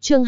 Chương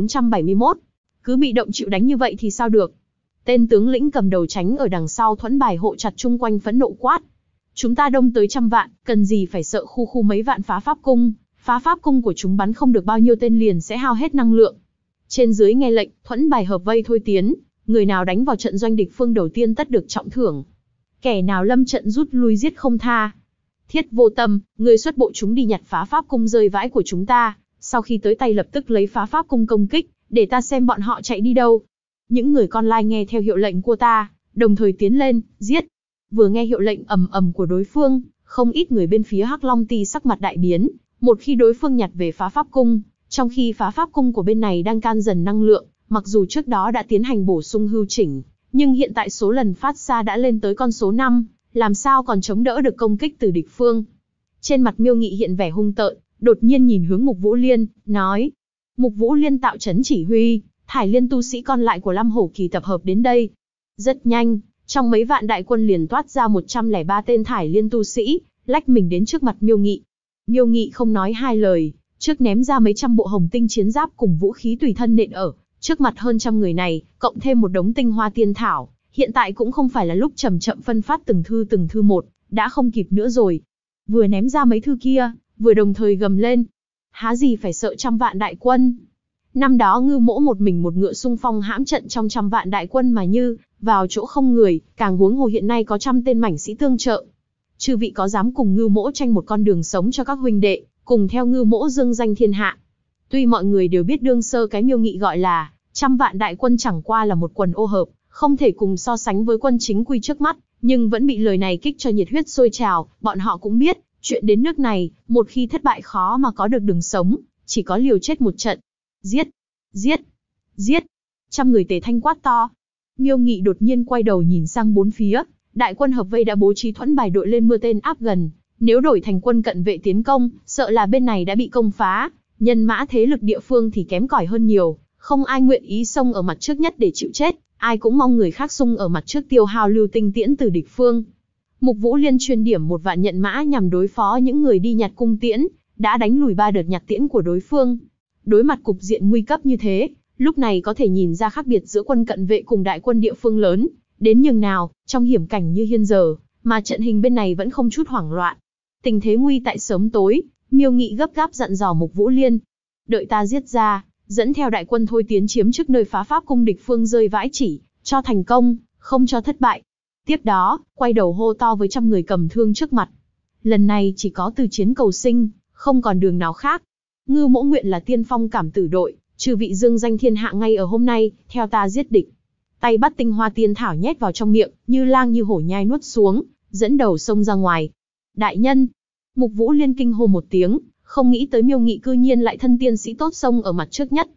2471. Cứ bị động chịu đánh như vậy thì sao được? Tên tướng lĩnh cầm đầu tránh ở đằng sau thuẫn bài hộ chặt chung quanh phẫn nộ quát. Chúng ta đông tới trăm vạn, cần gì phải sợ khu khu mấy vạn phá pháp cung, phá pháp cung của chúng bắn không được bao nhiêu tên liền sẽ hao hết năng lượng. Trên dưới nghe lệnh, thuẫn bài hợp vây thôi tiến, người nào đánh vào trận doanh địch phương đầu tiên tất được trọng thưởng. Kẻ nào lâm trận rút lui giết không tha. Thiết Vô Tâm, người xuất bộ chúng đi nhặt phá pháp cung rơi vãi của chúng ta, sau khi tới tay lập tức lấy phá pháp cung công kích, để ta xem bọn họ chạy đi đâu. Những người con lai nghe theo hiệu lệnh của ta, đồng thời tiến lên, giết. Vừa nghe hiệu lệnh ầm ầm của đối phương, không ít người bên phía Hắc Long Ti sắc mặt đại biến, một khi đối phương nhặt về phá pháp cung, trong khi phá pháp cung của bên này đang can dần năng lượng, mặc dù trước đó đã tiến hành bổ sung hưu chỉnh, nhưng hiện tại số lần phát ra đã lên tới con số 5, làm sao còn chống đỡ được công kích từ địch phương. Trên mặt Miêu Nghị hiện vẻ hung tợn, đột nhiên nhìn hướng Mục Vũ Liên, nói. Mục Vũ Liên tạo trấn chỉ huy, Thải Liên tu sĩ còn lại của Lam Hổ Kỳ tập hợp đến đây. Rất nhanh, trong mấy vạn đại quân liền toát ra 103 tên Thải Liên tu sĩ, lách mình đến trước mặt Miêu Nghị. Miêu Nghị không nói hai lời, trước ném ra mấy trăm bộ hồng tinh chiến giáp cùng vũ khí tùy thân nện ở trước mặt hơn trăm người này, cộng thêm một đống tinh hoa tiên thảo. Hiện tại cũng không phải là lúc chậm chậm phân phát từng thư một, đã không kịp nữa rồi. Vừa ném ra mấy thư kia, vừa đồng thời gầm lên. Há gì phải sợ trăm vạn đại quân. Năm đó Ngưu Mỗ một mình một ngựa xung phong hãm trận trong trăm vạn đại quân mà như vào chỗ không người, càng huống hồ hiện nay có trăm tên mảnh sĩ tương trợ. Chư vị có dám cùng Ngưu Mỗ tranh một con đường sống cho các huynh đệ, cùng theo Ngưu Mỗ dương danh thiên hạ. Tuy mọi người đều biết đương sơ cái Miêu Nghị gọi là trăm vạn đại quân chẳng qua là một quần ô hợp, không thể cùng so sánh với quân chính quy trước mắt, nhưng vẫn bị lời này kích cho nhiệt huyết sôi trào. Bọn họ cũng biết, chuyện đến nước này, một khi thất bại khó mà có được đường sống, chỉ có liều chết một trận. Giết, giết, giết. Trăm người tề thanh quát to. Miêu Nghị đột nhiên quay đầu nhìn sang bốn phía, đại quân hợp vây đã bố trí thuẫn bài đội lên mưa tên áp gần, nếu đổi thành quân cận vệ tiến công, sợ là bên này đã bị công phá, nhân mã thế lực địa phương thì kém cỏi hơn nhiều, không ai nguyện ý xông ở mặt trước nhất để chịu chết, ai cũng mong người khác xung ở mặt trước tiêu hao lưu tinh tiễn từ địch phương. Mục Vũ Liên chuyên điểm một vạn nhận mã nhằm đối phó những người đi nhặt cung tiễn, đã đánh lùi 3 đợt nhặt tiễn của đối phương. Đối mặt cục diện nguy cấp như thế, lúc này có thể nhìn ra khác biệt giữa quân cận vệ cùng đại quân địa phương lớn, đến nhường nào, trong hiểm cảnh như hiện giờ, mà trận hình bên này vẫn không chút hoảng loạn. Tình thế nguy tại sớm tối, Miêu Nghị gấp gáp dặn dò Mục Vũ Liên. Đợi ta giết ra, dẫn theo đại quân thôi tiến chiếm trước nơi phá pháp cung địch phương rơi vãi chỉ, cho thành công, không cho thất bại. Tiếp đó, quay đầu hô to với trăm người cầm thương trước mặt. Lần này chỉ có từ chiến cầu sinh, không còn đường nào khác. Ngưu Mỗ nguyện là tiên phong cảm tử đội, trừ vị dương danh thiên hạ ngay ở hôm nay, theo ta giết địch. Tay bắt tinh hoa tiên thảo nhét vào trong miệng, như lang như hổ nhai nuốt xuống, dẫn đầu xông ra ngoài. Đại nhân! Mục Vũ Liên kinh hô một tiếng, không nghĩ tới Miêu Nghị cư nhiên lại thân tiên sĩ tốt xông ở mặt trước nhất.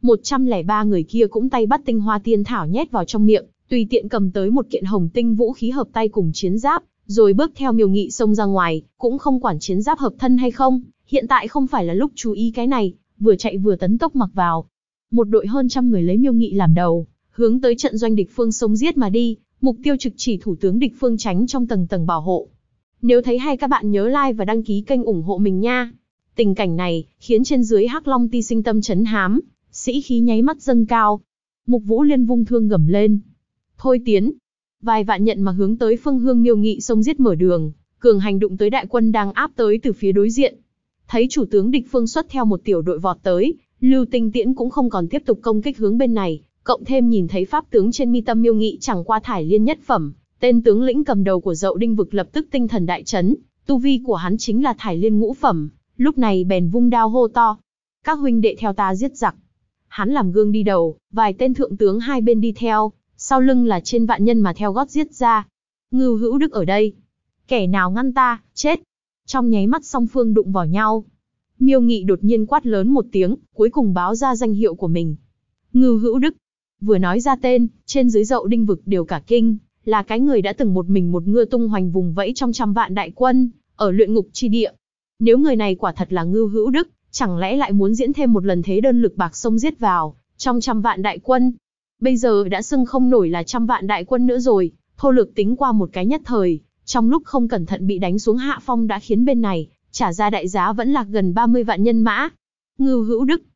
103 người kia cũng tay bắt tinh hoa tiên thảo nhét vào trong miệng, tùy tiện cầm tới một kiện hồng tinh vũ khí hợp tay cùng chiến giáp, rồi bước theo Miêu Nghị xông ra ngoài, cũng không quản chiến giáp hợp thân hay không, hiện tại không phải là lúc chú ý cái này, vừa chạy vừa tấn tốc mặc vào. Một đội hơn trăm người lấy Miêu Nghị làm đầu, hướng tới trận doanh địch phương xông giết mà đi, mục tiêu trực chỉ thủ tướng địch phương tránh trong tầng tầng bảo hộ. Nếu thấy hay các bạn nhớ like và đăng ký kênh ủng hộ mình nha. Tình cảnh này khiến trên dưới Hắc Long Ti sinh tâm chấn hám, sĩ khí nháy mắt dâng cao. Mục Vũ Liên vung thương gầm lên. Thôi tiến. Vài vạn nhận mà hướng tới phương hướng Miêu Nghị xông giết mở đường, cường hành đụng tới đại quân đang áp tới từ phía đối diện. Thấy chủ tướng địch phương xuất theo một tiểu đội vọt tới, lưu tinh tiễn cũng không còn tiếp tục công kích hướng bên này, cộng thêm nhìn thấy pháp tướng trên mi tâm Miêu Nghị chẳng qua Thải Liên nhất phẩm, tên tướng lĩnh cầm đầu của Dậu Đinh vực lập tức tinh thần đại chấn, tu vi của hắn chính là Thải Liên ngũ phẩm, lúc này bèn vung đao hô to. Các huynh đệ theo ta giết giặc. Hắn làm gương đi đầu, vài tên thượng tướng hai bên đi theo, sau lưng là trên vạn nhân mà theo gót giết ra. Ngưu Hữu Đức ở đây. Kẻ nào ngăn ta, chết. Trong nháy mắt song phương đụng vào nhau. Miêu Nghị đột nhiên quát lớn một tiếng, cuối cùng báo ra danh hiệu của mình. Ngưu Hữu Đức. Vừa nói ra tên, trên dưới Dậu Đinh vực đều cả kinh, là cái người đã từng một mình một ngựa tung hoành vùng vẫy trong trăm vạn đại quân, ở luyện ngục chi địa. Nếu người này quả thật là Ngưu Hữu Đức, chẳng lẽ lại muốn diễn thêm một lần thế đơn lực bạc xông giết vào, trong trăm vạn đại quân. Bây giờ đã xưng không nổi là trăm vạn đại quân nữa rồi, thô lược tính qua một cái nhất thời, trong lúc không cẩn thận bị đánh xuống hạ phong đã khiến bên này, trả ra đại giá vẫn lạc gần 30 vạn nhân mã. Ngưu Hữu Đức.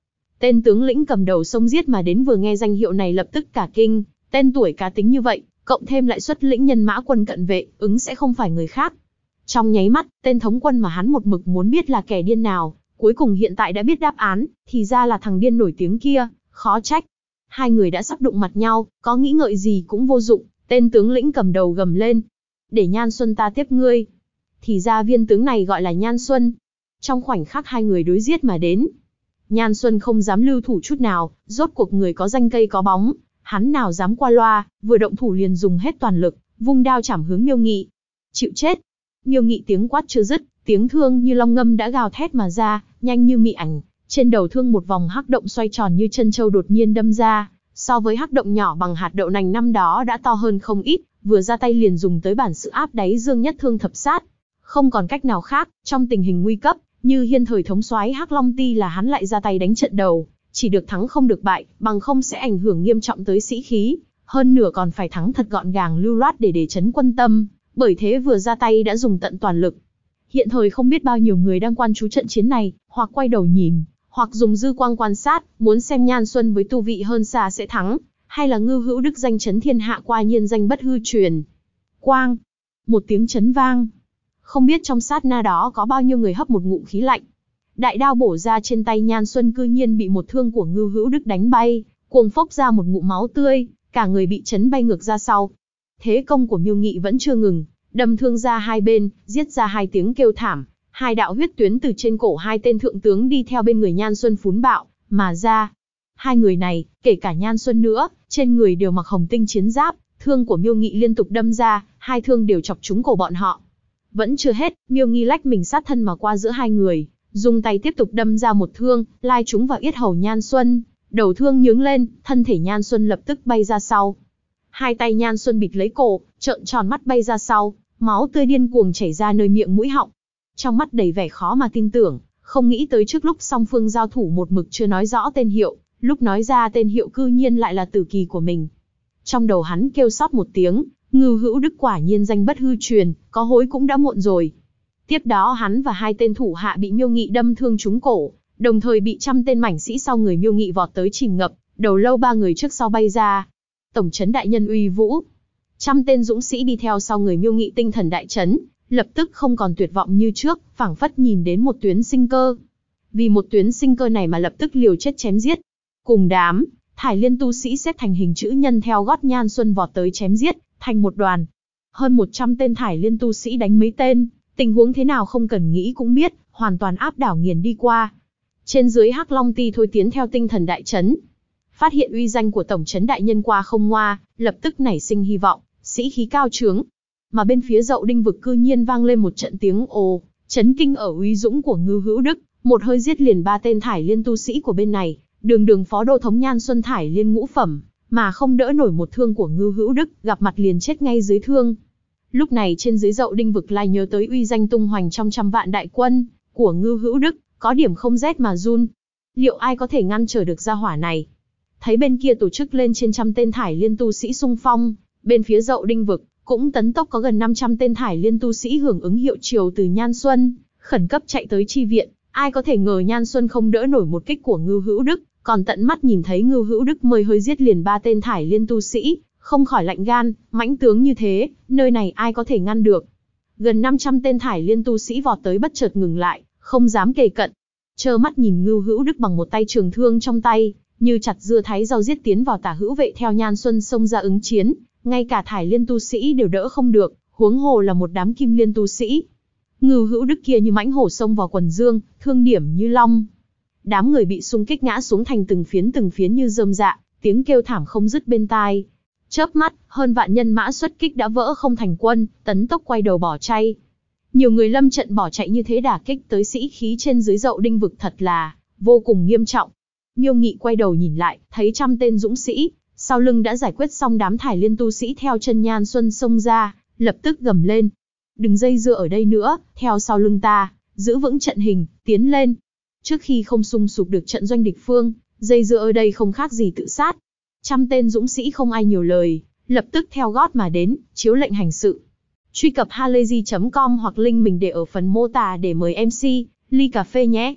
Tên tướng lĩnh cầm đầu xông giết mà đến vừa nghe danh hiệu này lập tức cả kinh, tên tuổi cá tính như vậy, cộng thêm lại xuất lĩnh nhân mã quân cận vệ, ứng sẽ không phải người khác. Trong nháy mắt, tên thống quân mà hắn một mực muốn biết là kẻ điên nào, cuối cùng hiện tại đã biết đáp án, thì ra là thằng điên nổi tiếng kia, khó trách. Hai người đã sắp đụng mặt nhau, có nghĩ ngợi gì cũng vô dụng, tên tướng lĩnh cầm đầu gầm lên. Để Nhan Xuân ta tiếp ngươi. Thì ra viên tướng này gọi là Nhan Xuân. Trong khoảnh khắc hai người đối giết mà đến, Nhan Xuân không dám lưu thủ chút nào, rốt cuộc người có danh cây có bóng, hắn nào dám qua loa, vừa động thủ liền dùng hết toàn lực, vung đao chảm hướng Miêu Nghị. Chịu chết! Miêu Nghị tiếng quát chưa dứt, tiếng thương như long ngâm đã gào thét mà ra, nhanh như mị ảnh. Trên đầu thương một vòng hắc động xoay tròn như chân châu đột nhiên đâm ra, so với hắc động nhỏ bằng hạt đậu nành năm đó đã to hơn không ít, vừa ra tay liền dùng tới bản sự áp đáy dương nhất thương thập sát. Không còn cách nào khác, trong tình hình nguy cấp, như hiên thời thống soái Hắc Long Ti là hắn lại ra tay đánh trận đầu, chỉ được thắng không được bại, bằng không sẽ ảnh hưởng nghiêm trọng tới sĩ khí, hơn nửa còn phải thắng thật gọn gàng lưu loát để chấn quân tâm, bởi thế vừa ra tay đã dùng tận toàn lực. Hiện thời không biết bao nhiêu người đang quan chú trận chiến này, hoặc quay đầu nhìn, hoặc dùng dư quang quan sát, muốn xem Nhan Xuân với tu vị hơn xa sẽ thắng, hay là Ngưu Hữu Đức danh chấn thiên hạ qua nhiên danh bất hư truyền. Quang! Một tiếng chấn vang. Không biết trong sát na đó có bao nhiêu người hấp một ngụm khí lạnh. Đại đao bổ ra trên tay Nhan Xuân cư nhiên bị một thương của Ngưu Hữu Đức đánh bay, cuồng phốc ra một ngụm máu tươi, cả người bị chấn bay ngược ra sau. Thế công của Miêu Nghị vẫn chưa ngừng, đâm thương ra hai bên, giết ra hai tiếng kêu thảm, hai đạo huyết tuyến từ trên cổ hai tên thượng tướng đi theo bên người Nhan Xuân phún bạo mà ra. Hai người này, kể cả Nhan Xuân nữa, trên người đều mặc hồng tinh chiến giáp, thương của Miêu Nghị liên tục đâm ra, hai thương đều chọc trúng cổ bọn họ. Vẫn chưa hết, Miêu Nghị lách mình sát thân mà qua giữa hai người, dùng tay tiếp tục đâm ra một thương, lai trúng vào yết hầu Nhan Xuân, đầu thương nhướng lên, thân thể Nhan Xuân lập tức bay ra sau. Hai tay Nhan Xuân bịt lấy cổ, trợn tròn mắt bay ra sau, máu tươi điên cuồng chảy ra nơi miệng mũi họng. Trong mắt đầy vẻ khó mà tin tưởng, không nghĩ tới trước lúc song phương giao thủ một mực chưa nói rõ tên hiệu, lúc nói ra tên hiệu cư nhiên lại là tử kỳ của mình. Trong đầu hắn kêu sót một tiếng, Ngưu Hữu Đức quả nhiên danh bất hư truyền, có hối cũng đã muộn rồi. Tiếp đó hắn và hai tên thủ hạ bị Miêu Nghị đâm thương trúng cổ, đồng thời bị trăm tên mảnh sĩ sau người Miêu Nghị vọt tới chìm ngập, đầu lâu ba người trước sau bay ra. Tổng trấn đại nhân uy vũ. Trăm tên dũng sĩ đi theo sau người Miêu Nghị tinh thần đại chấn, lập tức không còn tuyệt vọng như trước, phảng phất nhìn đến một tuyến sinh cơ. Vì một tuyến sinh cơ này mà lập tức liều chết chém giết. Cùng đám, Thải Liên tu sĩ xếp thành hình chữ nhân theo gót Nhan Xuân vọt tới chém giết, thành một đoàn. Hơn 100 tên Thải Liên tu sĩ đánh mấy tên, tình huống thế nào không cần nghĩ cũng biết, hoàn toàn áp đảo nghiền đi qua. Trên dưới Hắc Long Ti thôi tiến theo tinh thần đại chấn. Phát hiện uy danh của tổng trấn đại nhân qua không ngoa, lập tức nảy sinh hy vọng, sĩ khí cao trướng. Mà bên phía Dậu Đinh vực cư nhiên vang lên một trận tiếng ồ, chấn kinh ở uy dũng của Ngưu Hữu Đức, một hơi giết liền ba tên Thải Liên tu sĩ của bên này, đường phó đô thống Nhan Xuân Thải Liên ngũ phẩm, mà không đỡ nổi một thương của Ngưu Hữu Đức, gặp mặt liền chết ngay dưới thương. Lúc này trên dưới Dậu Đinh vực lại nhớ tới uy danh tung hoành trong trăm vạn đại quân của Ngưu Hữu Đức, có điểm không rét mà run. Liệu ai có thể ngăn trở được gia hỏa này? Thấy bên kia tổ chức lên trên trăm tên Thải Liên tu sĩ xung phong, bên phía Dậu Đinh vực cũng tấn tốc có gần 500 tên Thải Liên tu sĩ hưởng ứng hiệu triều từ Nhan Xuân, khẩn cấp chạy tới chi viện. Ai có thể ngờ Nhan Xuân không đỡ nổi một kích của Ngưu Hữu Đức, còn tận mắt nhìn thấy Ngưu Hữu Đức mời hơi giết liền ba tên Thải Liên tu sĩ, không khỏi lạnh gan, mãnh tướng như thế, nơi này ai có thể ngăn được. Gần 500 tên Thải Liên tu sĩ vọt tới bất chợt ngừng lại, không dám kề cận. Trơ mắt nhìn Ngưu Hữu Đức bằng một tay trường thương trong tay, như chặt dưa thái rau giết tiến vào tả hữu vệ theo Nhan Xuân xông ra ứng chiến, ngay cả Thải Liên tu sĩ đều đỡ không được, huống hồ là một đám Kim Liên tu sĩ. Ngưu Hữu Đức kia như mãnh hổ xông vào quần dương, thương điểm như long. Đám người bị xung kích ngã xuống thành từng phiến như rơm rạ, tiếng kêu thảm không dứt bên tai. Chớp mắt, hơn vạn nhân mã xuất kích đã vỡ không thành quân, tấn tốc quay đầu bỏ chạy. Nhiều người lâm trận bỏ chạy như thế đả kích tới sĩ khí trên dưới Dậu Đinh vực thật là vô cùng nghiêm trọng. Miêu Nghị quay đầu nhìn lại, thấy trăm tên dũng sĩ sau lưng đã giải quyết xong đám Thải Liên tu sĩ theo chân Nhan Xuân xông ra, lập tức gầm lên: "Đừng dây dưa ở đây nữa, theo sau lưng ta, giữ vững trận hình, tiến lên." Trước khi không xung sụp được trận doanh địch phương, dây dưa ở đây không khác gì tự sát. Trăm tên dũng sĩ không ai nhiều lời, lập tức theo gót mà đến, chiếu lệnh hành sự. Truy cập halayzi.com hoặc link mình để ở phần mô tả để mời MC ly cà phê nhé.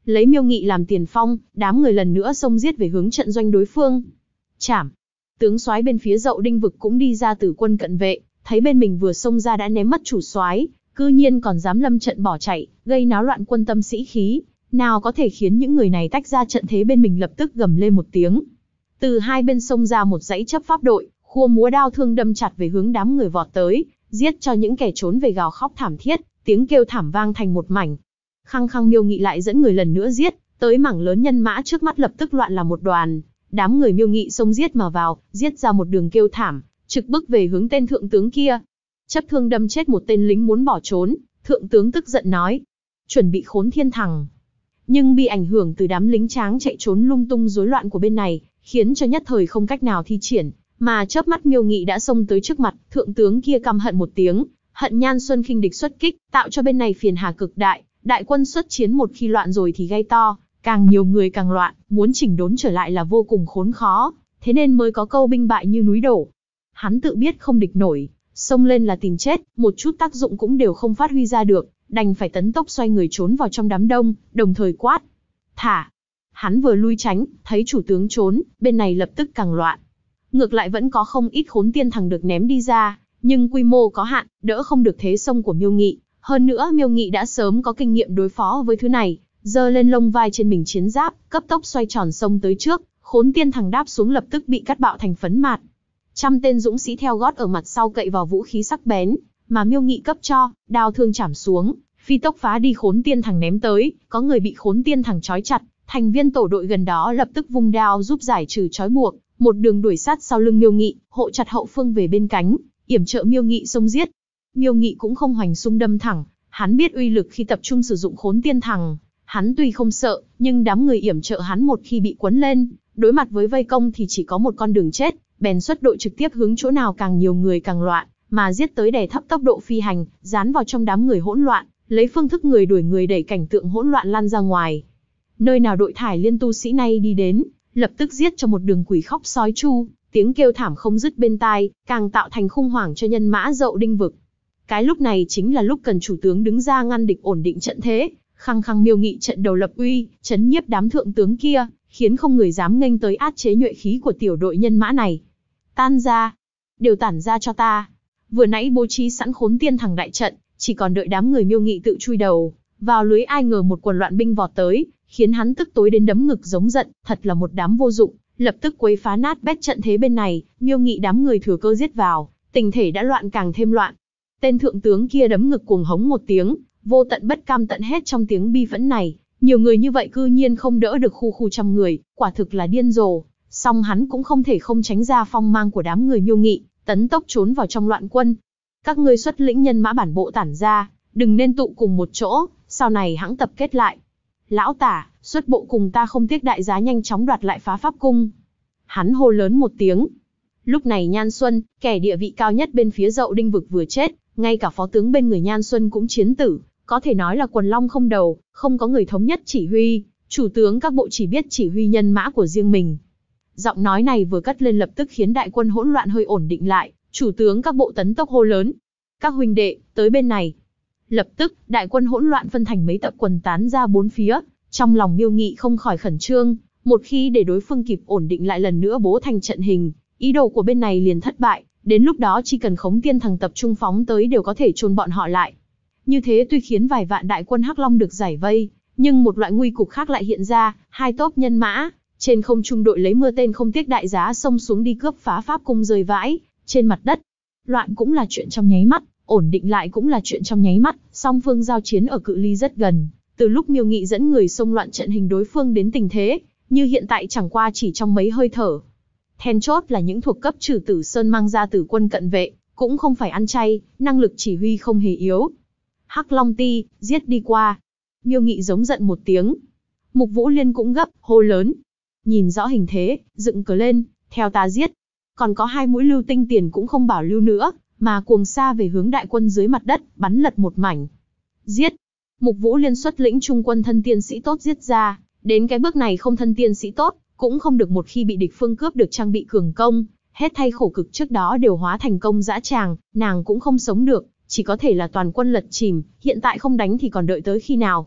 Lấy Miêu Nghị làm tiền phong, đám người lần nữa xông giết về hướng trận doanh đối phương. Chảm! Tướng soái bên phía Dậu Đinh vực cũng đi ra từ quân cận vệ, thấy bên mình vừa xông ra đã ném mất chủ soái, cư nhiên còn dám lâm trận bỏ chạy, gây náo loạn quân tâm sĩ khí, nào có thể khiến những người này tách ra trận thế bên mình lập tức gầm lên một tiếng. Từ hai bên xông ra một dãy chấp pháp đội, khua múa đao thương đâm chặt về hướng đám người vọt tới, giết cho những kẻ trốn về gào khóc thảm thiết, tiếng kêu thảm vang thành một mảnh. Khăng khăng Miêu Nghị lại dẫn người lần nữa giết, tới mảng lớn nhân mã trước mắt lập tức loạn làm một đoàn. Đám người Miêu Nghị xông giết mà vào, giết ra một đường kêu thảm, trực bức về hướng tên thượng tướng kia. Chấp thương đâm chết một tên lính muốn bỏ trốn, thượng tướng tức giận nói, chuẩn bị khốn thiên thằng. Nhưng bị ảnh hưởng từ đám lính tráng chạy trốn lung tung rối loạn của bên này, khiến cho nhất thời không cách nào thi triển, mà chớp mắt Miêu Nghị đã xông tới trước mặt, thượng tướng kia căm hận một tiếng, hận Nhan Xuân khinh địch xuất kích, tạo cho bên này phiền hà cực đại, đại quân xuất chiến một khi loạn rồi thì gây to, càng nhiều người càng loạn, muốn chỉnh đốn trở lại là vô cùng khốn khó, thế nên mới có câu binh bại như núi đổ. Hắn tự biết không địch nổi, xông lên là tìm chết, một chút tác dụng cũng đều không phát huy ra được, đành phải tấn tốc xoay người trốn vào trong đám đông, đồng thời quát. Thả! Hắn vừa lui tránh, thấy chủ tướng trốn, bên này lập tức càng loạn. Ngược lại vẫn có không ít khốn tiên thằng được ném đi ra, nhưng quy mô có hạn, đỡ không được thế xông của Miêu Nghị. Hơn nữa Miêu Nghị đã sớm có kinh nghiệm đối phó với thứ này, giơ lên lông vai trên mình chiến giáp, cấp tốc xoay tròn xông tới trước, khốn tiên thằng đáp xuống lập tức bị cắt bạo thành phấn mạt. Trăm tên dũng sĩ theo gót ở mặt sau cậy vào vũ khí sắc bén, mà Miêu Nghị cấp cho, đao thương chảm xuống, phi tốc phá đi khốn tiên thằng ném tới, có người bị khốn tiên thằng trói chặt, thành viên tổ đội gần đó lập tức vung đao giúp giải trừ trói buộc, một đường đuổi sát sau lưng Miêu Nghị, hộ chặt hậu phương về bên cánh, yểm trợ Miêu Nghị xông giết. Miêu Nghị cũng không hoành xung đâm thẳng, hắn biết uy lực khi tập trung sử dụng khốn tiên thằng, hắn tuy không sợ, nhưng đám người yểm trợ hắn một khi bị quấn lên, đối mặt với vây công thì chỉ có một con đường chết, bèn xuất đội trực tiếp hướng chỗ nào càng nhiều người càng loạn, mà giết tới đè thấp tốc độ phi hành, dán vào trong đám người hỗn loạn, lấy phương thức người đuổi người đẩy cảnh tượng hỗn loạn lan ra ngoài. Nơi nào đội thải liên tu sĩ này đi đến, lập tức giết cho một đường quỷ khóc sói chu, tiếng kêu thảm không dứt bên tai, càng tạo thành khủng hoảng cho nhân mã Dậu Đinh vực. Cái lúc này chính là lúc cần chủ tướng đứng ra ngăn địch ổn định trận thế, khăng khăng Miêu Nghị trận đầu lập uy, chấn nhiếp đám thượng tướng kia, khiến không người dám nghênh tới át chế nhuệ khí của tiểu đội nhân mã này. Tan ra, đều tản ra cho ta. Vừa nãy bố trí sẵn khốn tiên thằng đại trận, chỉ còn đợi đám người Miêu Nghị tự chui đầu vào lưới, ai ngờ một quần loạn binh vọt tới, khiến hắn tức tối đến đấm ngực giống giận, thật là một đám vô dụng, lập tức quấy phá nát bét trận thế bên này. Miêu Nghị đám người thừa cơ giết vào, tình thể đã loạn càng thêm loạn. Tên thượng tướng kia đấm ngực cuồng hống một tiếng, vô tận bất cam tận hết trong tiếng bi phẫn này, nhiều người như vậy cư nhiên không đỡ được khu khu trăm người, quả thực là điên rồ. Song hắn cũng không thể không tránh ra phong mang của đám người Miêu Nghị, tấn tốc trốn vào trong loạn quân. Các ngươi xuất lĩnh nhân mã bản bộ tản ra, đừng nên tụ cùng một chỗ, sau này hãng tập kết lại. Lão tả, xuất bộ cùng ta không tiếc đại giá nhanh chóng đoạt lại Phá Pháp Cung. Hắn hô lớn một tiếng. Lúc này Nhan Xuân, kẻ địa vị cao nhất bên phía Dậu Đinh vực vừa chết, ngay cả phó tướng bên người Nhan Xuân cũng chiến tử, có thể nói là quần long không đầu, không có người thống nhất chỉ huy, chủ tướng các bộ chỉ biết chỉ huy nhân mã của riêng mình. Giọng nói này vừa cất lên lập tức khiến đại quân hỗn loạn hơi ổn định lại, chủ tướng các bộ tấn tốc hô lớn. Các huynh đệ, tới bên này. Lập tức, đại quân hỗn loạn phân thành mấy tập quần tán ra bốn phía, trong lòng Miêu Nghị không khỏi khẩn trương, một khi để đối phương kịp ổn định lại lần nữa bố thành trận hình, ý đồ của bên này liền thất bại, đến lúc đó chỉ cần khống tiên thằng tập trung phóng tới đều có thể chôn bọn họ lại. Như thế tuy khiến vài vạn đại quân Hắc Long được giải vây, nhưng một loại nguy cục khác lại hiện ra, hai tốp nhân mã, trên không trung đội lấy mưa tên không tiếc đại giá xông xuống đi cướp Phá Pháp Cung rơi vãi, trên mặt đất. Loạn cũng là chuyện trong nháy mắt, ổn định lại cũng là chuyện trong nháy mắt, song phương giao chiến ở cự ly rất gần, từ lúc Miêu Nghị dẫn người xông loạn trận hình đối phương đến tình thế, như hiện tại chẳng qua chỉ trong mấy hơi thở. Then chốt là những thuộc cấp Trừ Tử Sơn mang ra từ quân cận vệ, cũng không phải ăn chay, năng lực chỉ huy không hề yếu. Hắc Long Ti, giết đi qua. Miêu Nghị giống giận một tiếng. Mục Vũ Liên cũng gấp, hô lớn. Nhìn rõ hình thế, dựng cờ lên, theo ta giết. Còn có hai mũi lưu tinh tiền cũng không bảo lưu nữa, mà cuồng xa về hướng đại quân dưới mặt đất, bắn lật một mảnh. Giết! Mục Vũ Liên xuất lĩnh trung quân thân tiên sĩ tốt giết ra, đến cái bước này không thân tiên sĩ tốt, cũng không được một khi bị địch phương cướp được trang bị cường công, hết thay khổ cực trước đó đều hóa thành công dã tràng, nàng cũng không sống được, chỉ có thể là toàn quân lật chìm, hiện tại không đánh thì còn đợi tới khi nào.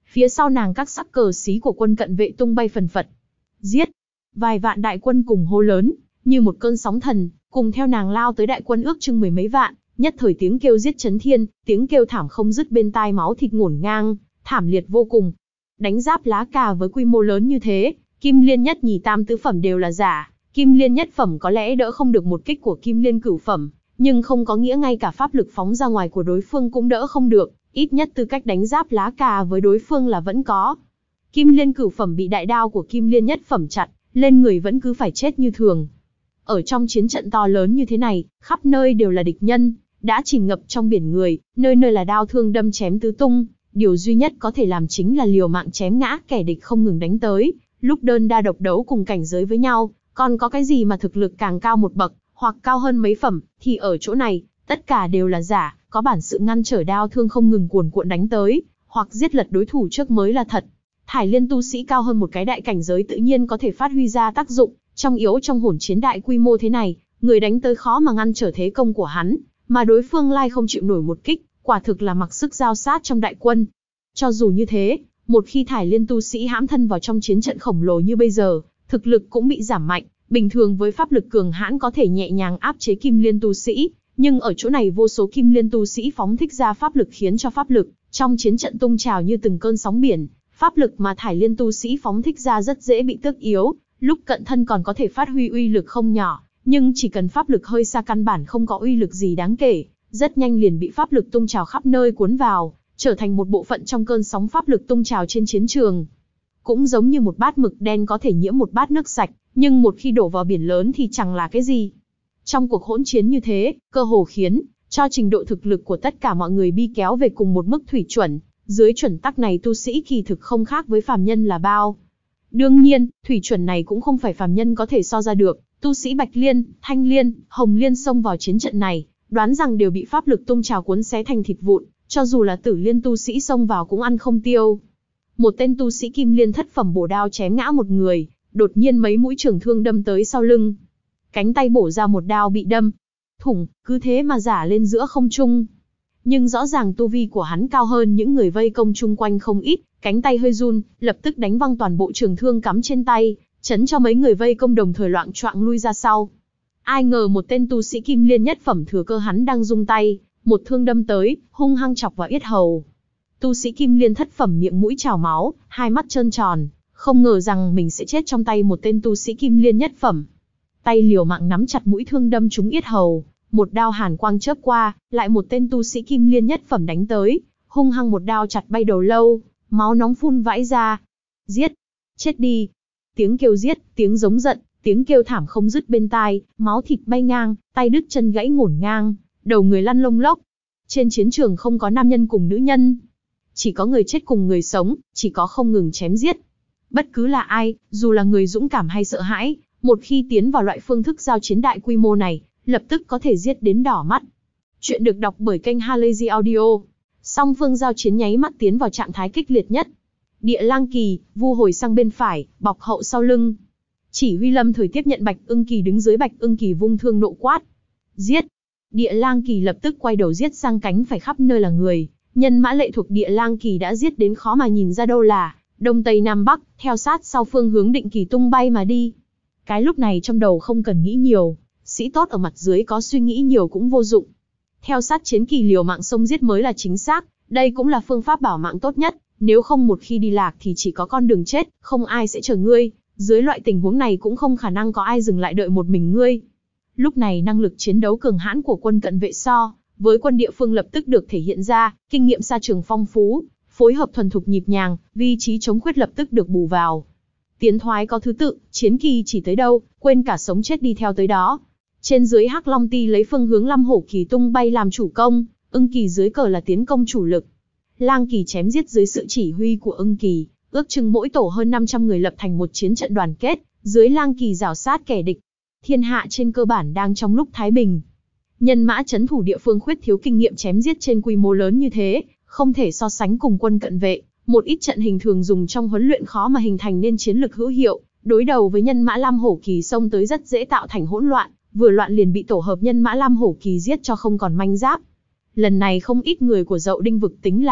Phía sau nàng các sắc cờ xí của quân cận vệ tung bay phần phật. Giết! Vài vạn đại quân cùng hô lớn, như một cơn sóng thần, cùng theo nàng lao tới đại quân ước chừng mười mấy vạn, nhất thời tiếng kêu giết chấn thiên, tiếng kêu thảm không dứt bên tai máu thịt ngổn ngang, thảm liệt vô cùng. Đánh giáp lá cà với quy mô lớn như thế, Kim Liên nhất nhì tam tứ phẩm đều là giả, Kim Liên nhất phẩm có lẽ đỡ không được một kích của Kim Liên cửu phẩm, nhưng không có nghĩa ngay cả pháp lực phóng ra ngoài của đối phương cũng đỡ không được, ít nhất tư cách đánh giáp lá cà với đối phương là vẫn có. Kim Liên cửu phẩm bị đại đao của Kim Liên nhất phẩm chặt, lên người vẫn cứ phải chết như thường. Ở trong chiến trận to lớn như thế này, khắp nơi đều là địch nhân, đã chìm ngập trong biển người, nơi nơi là đao thương đâm chém tứ tung, điều duy nhất có thể làm chính là liều mạng chém ngã kẻ địch không ngừng đánh tới, lúc đơn đa độc đấu cùng cảnh giới với nhau, còn có cái gì mà thực lực càng cao một bậc, hoặc cao hơn mấy phẩm, thì ở chỗ này, tất cả đều là giả, có bản sự ngăn trở đao thương không ngừng cuồn cuộn đánh tới, hoặc giết lật đối thủ trước mới là thật. Thải Liên tu sĩ cao hơn một cái đại cảnh giới tự nhiên có thể phát huy ra tác dụng, trong yếu trong hỗn chiến đại quy mô thế này, người đánh tới khó mà ngăn trở thế công của hắn, mà đối phương lai không chịu nổi một kích, quả thực là mặc sức giao sát trong đại quân. Cho dù như thế, một khi Thải Liên tu sĩ hãm thân vào trong chiến trận khổng lồ như bây giờ, thực lực cũng bị giảm mạnh, bình thường với pháp lực cường hãn có thể nhẹ nhàng áp chế Kim Liên tu sĩ, nhưng ở chỗ này vô số Kim Liên tu sĩ phóng thích ra pháp lực khiến cho pháp lực trong chiến trận tung trào như từng cơn sóng biển, pháp lực mà Thải Liên tu sĩ phóng thích ra rất dễ bị tước yếu, lúc cận thân còn có thể phát huy uy lực không nhỏ, nhưng chỉ cần pháp lực hơi xa căn bản không có uy lực gì đáng kể, rất nhanh liền bị pháp lực tung trào khắp nơi cuốn vào, trở thành một bộ phận trong cơn sóng pháp lực tung trào trên chiến trường. Cũng giống như một bát mực đen có thể nhiễm một bát nước sạch, nhưng một khi đổ vào biển lớn thì chẳng là cái gì. Trong cuộc hỗn chiến như thế, cơ hồ khiến cho trình độ thực lực của tất cả mọi người bi kéo về cùng một mức thủy chuẩn, dưới chuẩn tắc này tu sĩ kỳ thực không khác với phàm nhân là bao. Đương nhiên, thủy chuẩn này cũng không phải phàm nhân có thể so ra được, tu sĩ Bạch Liên, Thanh Liên, Hồng Liên xông vào chiến trận này, đoán rằng đều bị pháp lực tung trào cuốn xé thành thịt vụn, cho dù là Tử Liên tu sĩ xông vào cũng ăn không tiêu. Một tên tu sĩ Kim Liên thất phẩm bổ đao chém ngã một người, đột nhiên mấy mũi trường thương đâm tới sau lưng. Cánh tay bổ ra một đao bị đâm thủng, cứ thế mà giả lên giữa không trung. Nhưng rõ ràng tu vi của hắn cao hơn những người vây công chung quanh không ít, cánh tay hơi run, lập tức đánh văng toàn bộ trường thương cắm trên tay, chấn cho mấy người vây công đồng thời loạng choạng lui ra sau. Ai ngờ một tên tu sĩ Kim Liên nhất phẩm thừa cơ hắn đang rung tay, một thương đâm tới, hung hăng chọc vào yết hầu. Tu sĩ Kim Liên thất phẩm miệng mũi trào máu, hai mắt trơn tròn, không ngờ rằng mình sẽ chết trong tay một tên tu sĩ Kim Liên nhất phẩm. Tay liều mạng nắm chặt mũi thương đâm trúng yết hầu, một đao hàn quang chớp qua, lại một tên tu sĩ Kim Liên nhất phẩm đánh tới, hung hăng một đao chặt bay đầu lâu, máu nóng phun vãi ra. Giết! Chết đi! Tiếng kêu giết, tiếng giống giận, tiếng kêu thảm không dứt bên tai, máu thịt bay ngang, tay đứt chân gãy ngổn ngang, đầu người lăn lông lốc. Trên chiến trường không có nam nhân cùng nữ nhân, chỉ có người chết cùng người sống, chỉ có không ngừng chém giết. Bất cứ là ai, dù là người dũng cảm hay sợ hãi, một khi tiến vào loại phương thức giao chiến đại quy mô này, lập tức có thể giết đến đỏ mắt. Chuyện được đọc bởi kênh Halazy Audio. Song phương giao chiến nháy mắt tiến vào trạng thái kịch liệt nhất. Địa Lang Kỳ, vu hồi sang bên phải, bọc hậu sau lưng. Chỉ huy Lâm Thời tiếp nhận Bạch Ưng Kỳ đứng dưới Bạch Ưng Kỳ vung thương nộ quát. Giết! Địa Lang Kỳ lập tức quay đầu giết sang cánh phải khắp nơi là người. Nhân mã lệ thuộc Địa Lang Kỳ đã giết đến khó mà nhìn ra đâu là đông tây nam bắc, theo sát sau phương hướng Định Kỳ tung bay mà đi. Cái lúc này trong đầu không cần nghĩ nhiều, sĩ tốt ở mặt dưới có suy nghĩ nhiều cũng vô dụng. Theo sát chiến kỳ liều mạng xông giết mới là chính xác, đây cũng là phương pháp bảo mạng tốt nhất, nếu không một khi đi lạc thì chỉ có con đường chết, không ai sẽ chờ ngươi, dưới loại tình huống này cũng không khả năng có ai dừng lại đợi một mình ngươi. Lúc này năng lực chiến đấu cường hãn của quân cận vệ so với quân địa phương lập tức được thể hiện ra, kinh nghiệm xa trường phong phú, phối hợp thuần thục nhịp nhàng, vị trí chống khuyết lập tức được bù vào. Tiến thoái có thứ tự, chiến kỳ chỉ tới đâu, quên cả sống chết đi theo tới đó. Trên dưới Hắc Long Ti lấy phương hướng Lam Hổ Kỳ tung bay làm chủ công, Ưng Kỳ dưới cờ là tiến công chủ lực. Lang Kỳ chém giết dưới sự chỉ huy của Ưng Kỳ, ước chừng mỗi tổ hơn 500 người lập thành một chiến trận đoàn kết, dưới Lang Kỳ rào sát kẻ địch. Thiên hạ trên cơ bản đang trong lúc thái bình. Nhân mã trấn thủ địa phương khuyết thiếu kinh nghiệm chém giết trên quy mô lớn như thế, không thể so sánh cùng quân cận vệ. Một ít trận hình thường dùng trong huấn luyện khó mà hình thành nên chiến lực hữu hiệu, đối đầu với nhân mã Lam Hổ Kỳ xông tới rất dễ tạo thành hỗn loạn, vừa loạn liền bị tổ hợp nhân mã Lam Hổ Kỳ giết cho không còn manh giáp. Lần này không ít người của Dậu Đinh vực tính là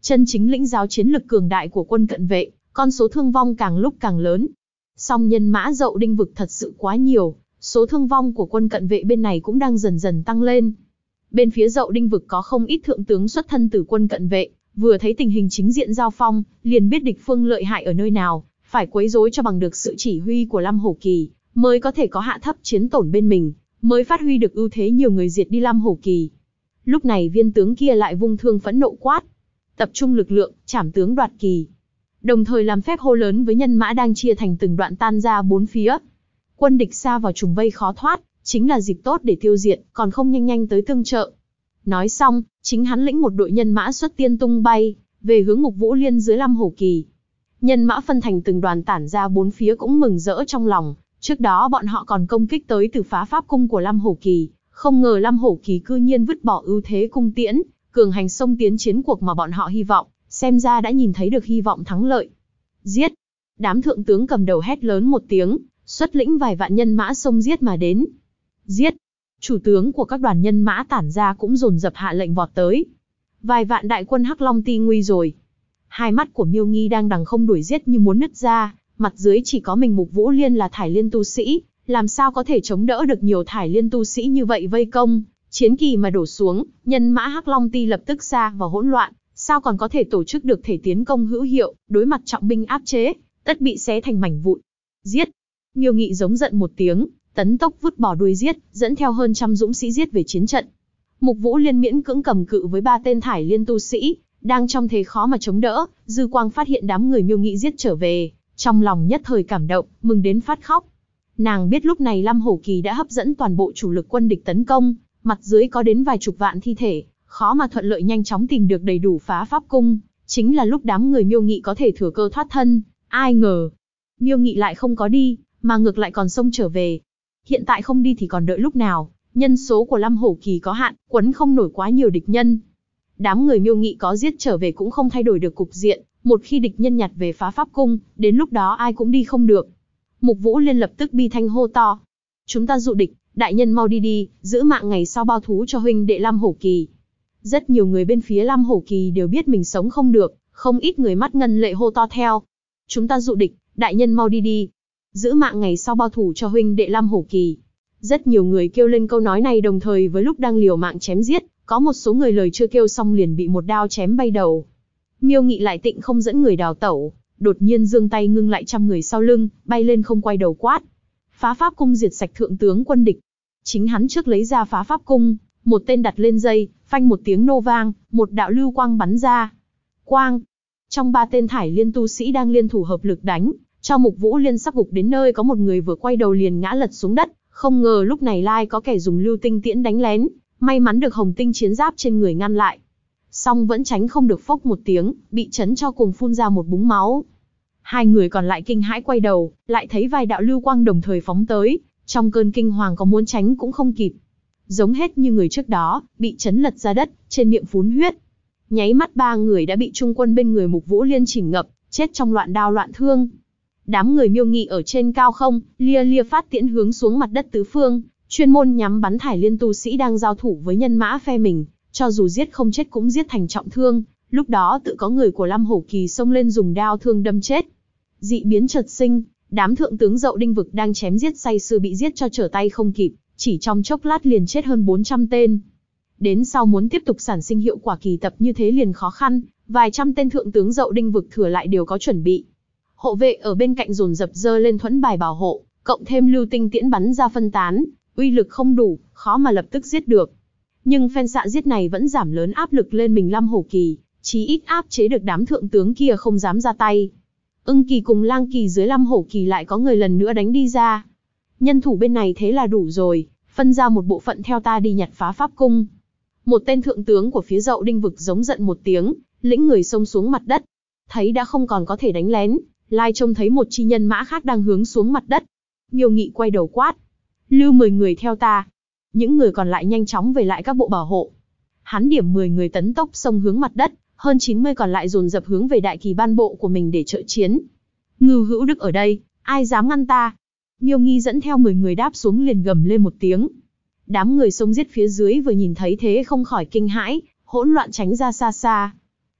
chân chính lĩnh giáo chiến lực cường đại của quân cận vệ, con số thương vong càng lúc càng lớn. Song nhân mã Dậu Đinh vực thật sự quá nhiều, số thương vong của quân cận vệ bên này cũng đang dần dần tăng lên. Bên phía Dậu Đinh vực có không ít thượng tướng xuất thân từ quân cận vệ, vừa thấy tình hình chính diện giao phong, liền biết địch phương lợi hại ở nơi nào, phải quấy rối cho bằng được sự chỉ huy của Lam Hổ Kỳ, mới có thể có hạ thấp chiến tổn bên mình, mới phát huy được ưu thế nhiều người diệt đi Lam Hổ Kỳ. Lúc này viên tướng kia lại vung thương phẫn nộ quát, tập trung lực lượng, trảm tướng Đoạt Kỳ. Đồng thời làm phép hô lớn với nhân mã đang chia thành từng đoạn tan ra bốn phía. Quân địch xa vào trùng vây khó thoát, chính là dịp tốt để tiêu diệt, còn không nhanh nhanh tới tương trợ. Nói xong, chính hắn lĩnh một đội nhân mã xuất tiên tung bay, về hướng Mục Vũ Liên dưới Lam Hổ Kỳ. Nhân mã phân thành từng đoàn tản ra bốn phía cũng mừng rỡ trong lòng, trước đó bọn họ còn công kích tới từ phá pháp cung của Lam Hổ Kỳ, không ngờ Lam Hổ Kỳ cư nhiên vứt bỏ ưu thế cung tiễn, cường hành xông tiến chiến cuộc mà bọn họ hy vọng, xem ra đã nhìn thấy được hy vọng thắng lợi. Giết! Đám thượng tướng cầm đầu hét lớn một tiếng, xuất lĩnh vài vạn nhân mã xông giết mà đến. Giết! Chủ tướng của các đoàn nhân mã tản ra cũng dồn dập hạ lệnh vọt tới. Vài vạn đại quân Hắc Long Ti nguy rồi. Hai mắt của Miêu Nghi đang đằng không đuổi giết như muốn nứt ra, mặt dưới chỉ có mình Mục Vũ Liên là Thải Liên tu sĩ, làm sao có thể chống đỡ được nhiều Thải Liên tu sĩ như vậy vây công. Chiến kỳ mà đổ xuống, nhân mã Hắc Long Ti lập tức xa vào hỗn loạn, sao còn có thể tổ chức được thể tiến công hữu hiệu, đối mặt trọng binh áp chế, tất bị xé thành mảnh vụn. Giết! Miêu Nghị giống giận một tiếng, tấn tốc vứt bỏ đuôi giết, dẫn theo hơn trăm dũng sĩ giết về chiến trận. Mục Vũ Liên miễn cưỡng cầm cự với ba tên Thải Liên tu sĩ, đang trong thế khó mà chống đỡ. Dư Quang phát hiện đám người Miêu Nghị giết trở về, trong lòng nhất thời cảm động, mừng đến phát khóc. Nàng biết lúc này Lam Hổ Kỳ đã hấp dẫn toàn bộ chủ lực quân địch tấn công, mặt dưới có đến vài chục vạn thi thể, khó mà thuận lợi nhanh chóng tìm được đầy đủ phá pháp cung, chính là lúc đám người Miêu Nghị có thể thừa cơ thoát thân. Ai ngờ, Miêu Nghị lại không có đi, mà ngược lại còn xông trở về. Hiện tại không đi thì còn đợi lúc nào, nhân số của Lam Hổ Kỳ có hạn, quấn không nổi quá nhiều địch nhân. Đám người Miêu Nghị có giết trở về cũng không thay đổi được cục diện, một khi địch nhân nhặt về phá pháp cung, đến lúc đó ai cũng đi không được. Mục Vũ Liên lập tức bi thanh hô to. Chúng ta dụ địch, đại nhân mau đi đi, giữ mạng ngày sau bao thú cho huynh đệ Lam Hổ Kỳ. Rất nhiều người bên phía Lam Hổ Kỳ đều biết mình sống không được, không ít người mắt ngân lệ hô to theo. Chúng ta dụ địch, đại nhân mau đi đi. Giữ mạng ngày sau bao thù cho huynh đệ Lam Hổ Kỳ. Rất nhiều người kêu lên câu nói này đồng thời với lúc đang liều mạng chém giết, có một số người lời chưa kêu xong liền bị một đao chém bay đầu. Miêu Nghị lại tịnh không dẫn người đào tẩu, đột nhiên giương tay ngưng lại trăm người sau lưng, bay lên không quay đầu quát. Phá pháp cung diệt sạch thượng tướng quân địch. Chính hắn trước lấy ra phá pháp cung, một tên đặt lên dây, phanh một tiếng nô vang, một đạo lưu quang bắn ra. Quang! Trong ba tên Thải Liên tu sĩ đang liên thủ hợp lực đánh, cho Mục Vũ Liên sắp gục đến nơi có một người vừa quay đầu liền ngã lật xuống đất, không ngờ lúc này lai có kẻ dùng lưu tinh tiễn đánh lén, may mắn được hồng tinh chiến giáp trên người ngăn lại. Song vẫn tránh không được phốc một tiếng, bị chấn cho cùng phun ra một búng máu. Hai người còn lại kinh hãi quay đầu, lại thấy vài đạo lưu quang đồng thời phóng tới, trong cơn kinh hoàng có muốn tránh cũng không kịp. Giống hết như người trước đó, bị chấn lật ra đất, trên miệng phún huyết. Nháy mắt ba người đã bị trung quân bên người Mục Vũ Liên chỉnh ngập, chết trong loạn đao loạn thương. Đám người Miêu Nghị ở trên cao không, lia lia phát tiễn hướng xuống mặt đất tứ phương, chuyên môn nhắm bắn Thải Liên tu sĩ đang giao thủ với nhân mã phe mình, cho dù giết không chết cũng giết thành trọng thương. Lúc đó tự có người của Lam Hổ Kỳ xông lên dùng đao thương đâm chết. Dị biến chợt sinh, đám thượng tướng Dậu Đinh vực đang chém giết say sưa bị giết cho trở tay không kịp, chỉ trong chốc lát liền chết hơn 400 tên. Đến sau muốn tiếp tục sản sinh hiệu quả kỳ tập như thế liền khó khăn, vài trăm tên thượng tướng Dậu Đinh vực thừa lại đều có chuẩn bị. Hộ vệ ở bên cạnh dồn dập giơ lên thuẫn bài bảo hộ, cộng thêm lưu tinh tiễn bắn ra phân tán, uy lực không đủ, khó mà lập tức giết được. Nhưng phen xạ giết này vẫn giảm lớn áp lực lên mình Lam Hổ Kỳ, chí ít áp chế được đám thượng tướng kia không dám ra tay. Ưng Kỳ cùng Lang Kỳ dưới Lam Hổ Kỳ lại có người lần nữa đánh đi ra. Nhân thủ bên này thế là đủ rồi, phân ra một bộ phận theo ta đi nhặt phá pháp cung. Một tên thượng tướng của phía Dậu Đinh vực giống giận một tiếng, lĩnh người xông xuống mặt đất. Thấy đã không còn có thể đánh lén, lai trông thấy một chi nhân mã khác đang hướng xuống mặt đất. Miêu Nghị quay đầu quát. Lưu 10 người theo ta. Những người còn lại nhanh chóng về lại các bộ bảo hộ. Hắn điểm 10 người tấn tốc xông hướng mặt đất, hơn 90 còn lại dồn dập hướng về đại kỳ ban bộ của mình để trợ chiến. Ngưu Hữu Đức ở đây, ai dám ngăn ta? Miêu Nghi dẫn theo 10 người đáp xuống liền gầm lên một tiếng. Đám người xông giết phía dưới vừa nhìn thấy thế không khỏi kinh hãi, hỗn loạn tránh ra xa xa.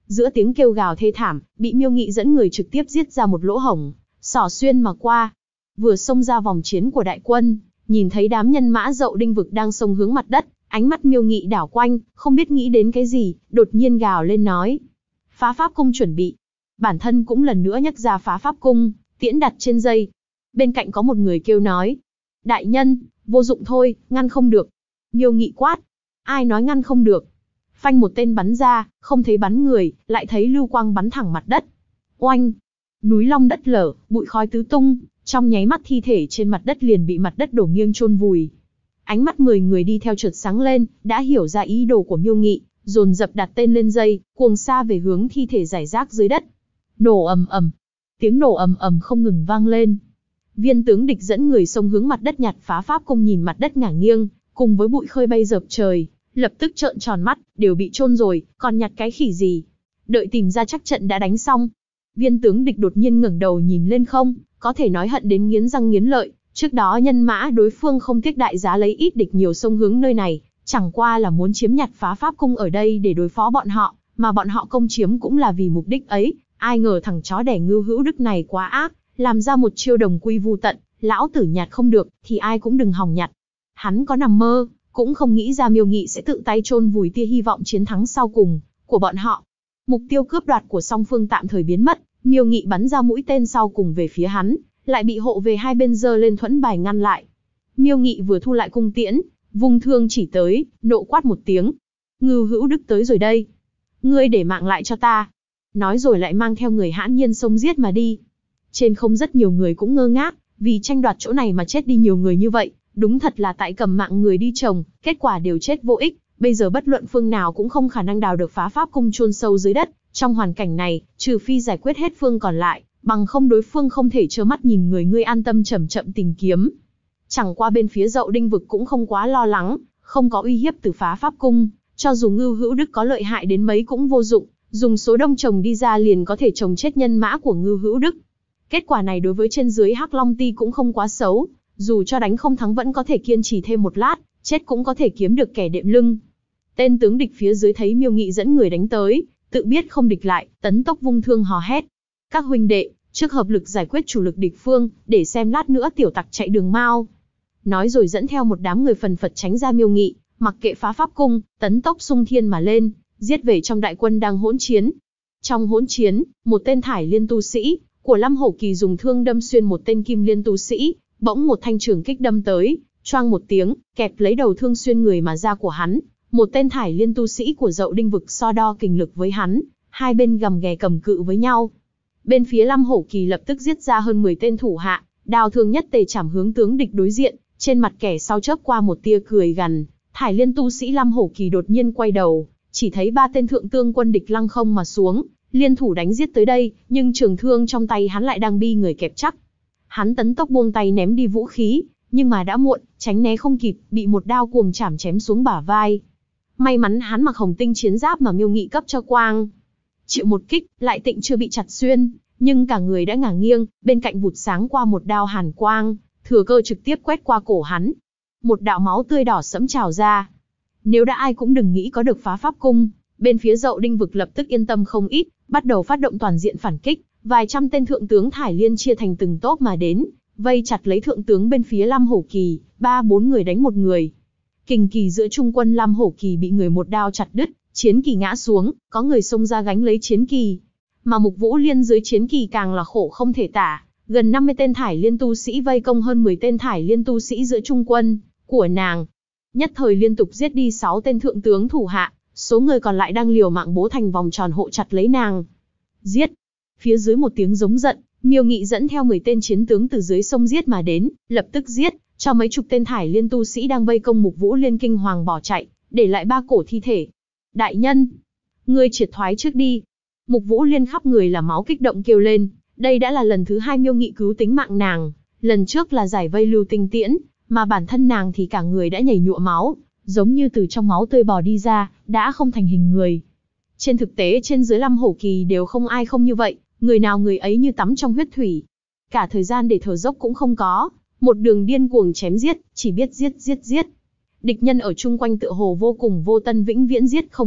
Giữa tiếng kêu gào thê thảm, bị Miêu Nghị dẫn người trực tiếp giết ra một lỗ hổng, xỏ xuyên mà qua. Vừa xông ra vòng chiến của đại quân, nhìn thấy đám nhân mã Dậu Đinh vực đang xông hướng mặt đất, ánh mắt Miêu Nghị đảo quanh, không biết nghĩ đến cái gì, đột nhiên gào lên nói: Phá pháp cung chuẩn bị. Bản thân cũng lần nữa nhắc ra phá pháp cung, tiễn đặt trên dây. Bên cạnh có một người kêu nói: Đại nhân, vô dụng thôi, ngăn không được. Miêu Nghị quát: Ai nói ngăn không được? Phanh một tên bắn ra, không thấy bắn người, lại thấy lưu quang bắn thẳng mặt đất. Oanh! Núi long đất lở, bụi khói tứ tung, trong nháy mắt thi thể trên mặt đất liền bị mặt đất đổ nghiêng chôn vùi. Ánh mắt 10 người đi theo chợt sáng lên, đã hiểu ra ý đồ của Miêu Nghị, dồn dập đặt tên lên dây, cuồng xa về hướng thi thể rải rác dưới đất. Nổ ầm ầm, tiếng nổ ầm ầm không ngừng vang lên. Viên tướng địch dẫn người xông hướng mặt đất nhặt phá pháp cung nhìn mặt đất ngả nghiêng, cùng với bụi khơi bay dợp trời, lập tức trợn tròn mắt, đều bị chôn rồi, còn nhặt cái khỉ gì? Đợi tìm ra chắc trận đã đánh xong. Viên tướng địch đột nhiên ngẩng đầu nhìn lên không, có thể nói hận đến nghiến răng nghiến lợi. Trước đó nhân mã đối phương không tiếc đại giá lấy ít địch nhiều xông hướng nơi này, chẳng qua là muốn chiếm nhặt phá pháp cung ở đây để đối phó bọn họ, mà bọn họ công chiếm cũng là vì mục đích ấy. Ai ngờ thằng chó đẻ Ngưu Hữu Đức này quá ác, làm ra một chiêu đồng quy vu tận, lão tử nhặt không được, thì ai cũng đừng hòng nhặt. Hắn có nằm mơ, cũng không nghĩ ra Miêu Nghị sẽ tự tay chôn vùi tia hy vọng chiến thắng sau cùng của bọn họ. Mục tiêu cướp đoạt của song phương tạm thời biến mất, Miêu Nghị bắn ra mũi tên sau cùng về phía hắn, lại bị hộ về hai bên giơ lên thuẫn bài ngăn lại. Miêu Nghị vừa thu lại cung tiễn, vung thương chỉ tới, nộ quát một tiếng: Ngưu Hữu Đức tới rồi đây, ngươi để mạng lại cho ta. Nói rồi lại mang theo người hãn nhiên xông giết mà đi. Trên không rất nhiều người cũng ngơ ngác, vì tranh đoạt chỗ này mà chết đi nhiều người như vậy, đúng thật là tại cầm mạng người đi trồng, kết quả đều chết vô ích. Bây giờ bất luận phương nào cũng không khả năng đào được phá pháp cung chôn sâu dưới đất. Trong hoàn cảnh này, trừ phi giải quyết hết phương còn lại, bằng không đối phương không thể trơ mắt nhìn người ngươi an tâm chậm chậm tìm kiếm. Chẳng qua bên phía Dậu Đinh vực cũng không quá lo lắng, không có uy hiếp từ phá pháp cung, cho dù Ngưu Hữu Đức có lợi hại đến mấy cũng vô dụng, dùng số đông trồng đi ra liền có thể trồng chết nhân mã của Ngưu Hữu Đức. Kết quả này đối với trên dưới Hắc Long Ti cũng không quá xấu, dù cho đánh không thắng vẫn có thể kiên trì thêm một lát, chết cũng có thể kiếm được kẻ đệm lưng. Tên tướng địch phía dưới thấy Miêu Nghị dẫn người đánh tới, tự biết không địch lại, tấn tốc vung thương hò hét: Các huynh đệ, trước hợp lực giải quyết chủ lực địch phương, để xem lát nữa tiểu tặc chạy đường mao. Nói rồi dẫn theo một đám người phần phật tránh ra Miêu Nghị, mặc kệ phá pháp cung, tấn tốc xung thiên mà lên, giết về trong đại quân đang hỗn chiến. Trong hỗn chiến, một tên Thải Liên tu sĩ của Lâm Hổ Kỳ dùng thương đâm xuyên một tên Kim Liên tu sĩ, bỗng một thanh trường kích đâm tới, choang một tiếng, kẹp lấy đầu thương xuyên người mà ra của hắn. Một tên Thải Liên tu sĩ của Dậu Đinh vực so đo kình lực với hắn, hai bên gầm ghè cầm cự với nhau. Bên phía Lâm Hổ Kỳ lập tức giết ra hơn 10 tên thủ hạ, đao thương nhất tề chảm hướng tướng địch đối diện, trên mặt kẻ sau chớp qua một tia cười gằn. Thải Liên tu sĩ Lâm Hổ Kỳ đột nhiên quay đầu, chỉ thấy 3 tên thượng tương quân địch lăng không mà xuống, liên thủ đánh giết tới đây, nhưng trường thương trong tay hắn lại đang bi người kẹp chắc. Hắn tấn tốc buông tay ném đi vũ khí, nhưng mà đã muộn, tránh né không kịp, bị một đao cuồng chảm chém xuống bả vai. May mắn hắn mặc hồng tinh chiến giáp mà Miêu Nghị cấp cho quang. Chịu một kích, lại tịnh chưa bị chặt xuyên, nhưng cả người đã ngả nghiêng, bên cạnh vụt sáng qua một đao hàn quang, thừa cơ trực tiếp quét qua cổ hắn. Một đạo máu tươi đỏ sẫm trào ra. Nếu đã ai cũng đừng nghĩ có được phá pháp cung, bên phía Dậu Đinh vực lập tức yên tâm không ít, bắt đầu phát động toàn diện phản kích, vài trăm tên thượng tướng Thải Liên chia thành từng tốp mà đến, vây chặt lấy thượng tướng bên phía Lâm Hổ Kỳ, 3-4 người đánh một người. Kình kỳ giữa trung quân Lâm Hổ Kỳ bị người một đao chặt đứt, chiến kỳ ngã xuống, có người xông ra gánh lấy chiến kỳ. Mà Mục Vũ Liên dưới chiến kỳ càng là khổ không thể tả, gần 50 tên Thải Liên tu sĩ vây công hơn 10 tên Thải Liên tu sĩ giữa trung quân của nàng. Nhất thời liên tục giết đi 6 tên thượng tướng thủ hạ, số người còn lại đang liều mạng bố thành vòng tròn hộ chặt lấy nàng. Giết! Phía dưới một tiếng giống giận, Miêu Nghị dẫn theo 10 tên chiến tướng từ dưới sông giết mà đến, lập tức giết, cho mấy chục tên Thải Liên tu sĩ đang vây công Mục Vũ Liên kinh hoàng bỏ chạy, để lại 3 cổ thi thể. Đại nhân! Ngươi triệt thoái trước đi! Mục Vũ Liên khắp người là máu kích động kêu lên, đây đã là lần thứ 2 Miêu Nghị cứu tính mạng nàng, lần trước là giải vây Lưu Tinh Tiễn, mà bản thân nàng thì cả người đã nhảy nhụa máu, giống như từ trong máu tươi bò đi ra, đã không thành hình người. Trên thực tế trên dưới Lâm Hổ Kỳ đều không ai không như vậy, người nào người ấy như tắm trong huyết thủy. Cả thời gian để thở dốc cũng không có, một đường điên cuồng chém giết, chỉ biết giết. Địch nhân ở chung quanh tựa hồ vô cùng vô tân vĩnh viễn giết không hết,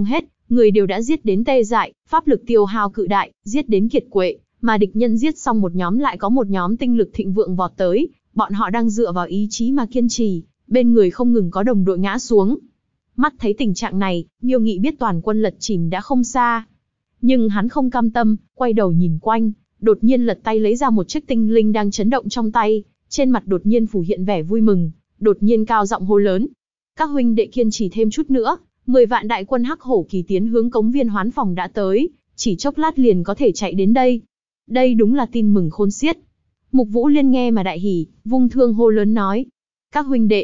Người đều đã giết đến tê dại, pháp lực tiêu hao cự đại, giết đến kiệt quệ, mà địch nhân giết xong một nhóm lại có một nhóm tinh lực thịnh vượng vọt tới, bọn họ đang dựa vào ý chí mà kiên trì, bên người không ngừng có đồng đội ngã xuống. Mắt thấy tình trạng này, Miêu Nghị biết toàn quân lật chìm đã không xa. Nhưng hắn không cam tâm, quay đầu nhìn quanh, đột nhiên lật tay lấy ra một chiếc tinh linh đang chấn động trong tay, trên mặt đột nhiên phủ hiện vẻ vui mừng, đột nhiên cao giọng hô lớn. Các huynh đệ kiên trì thêm chút nữa, 10 vạn đại quân Hắc Hổ Kỳ tiến hướng Cống Viên Hoán Phòng đã tới, chỉ chốc lát liền có thể chạy đến đây. Đây đúng là tin mừng khôn xiết. Mục Vũ Liên nghe mà đại hỉ, vung thương hô lớn nói. Các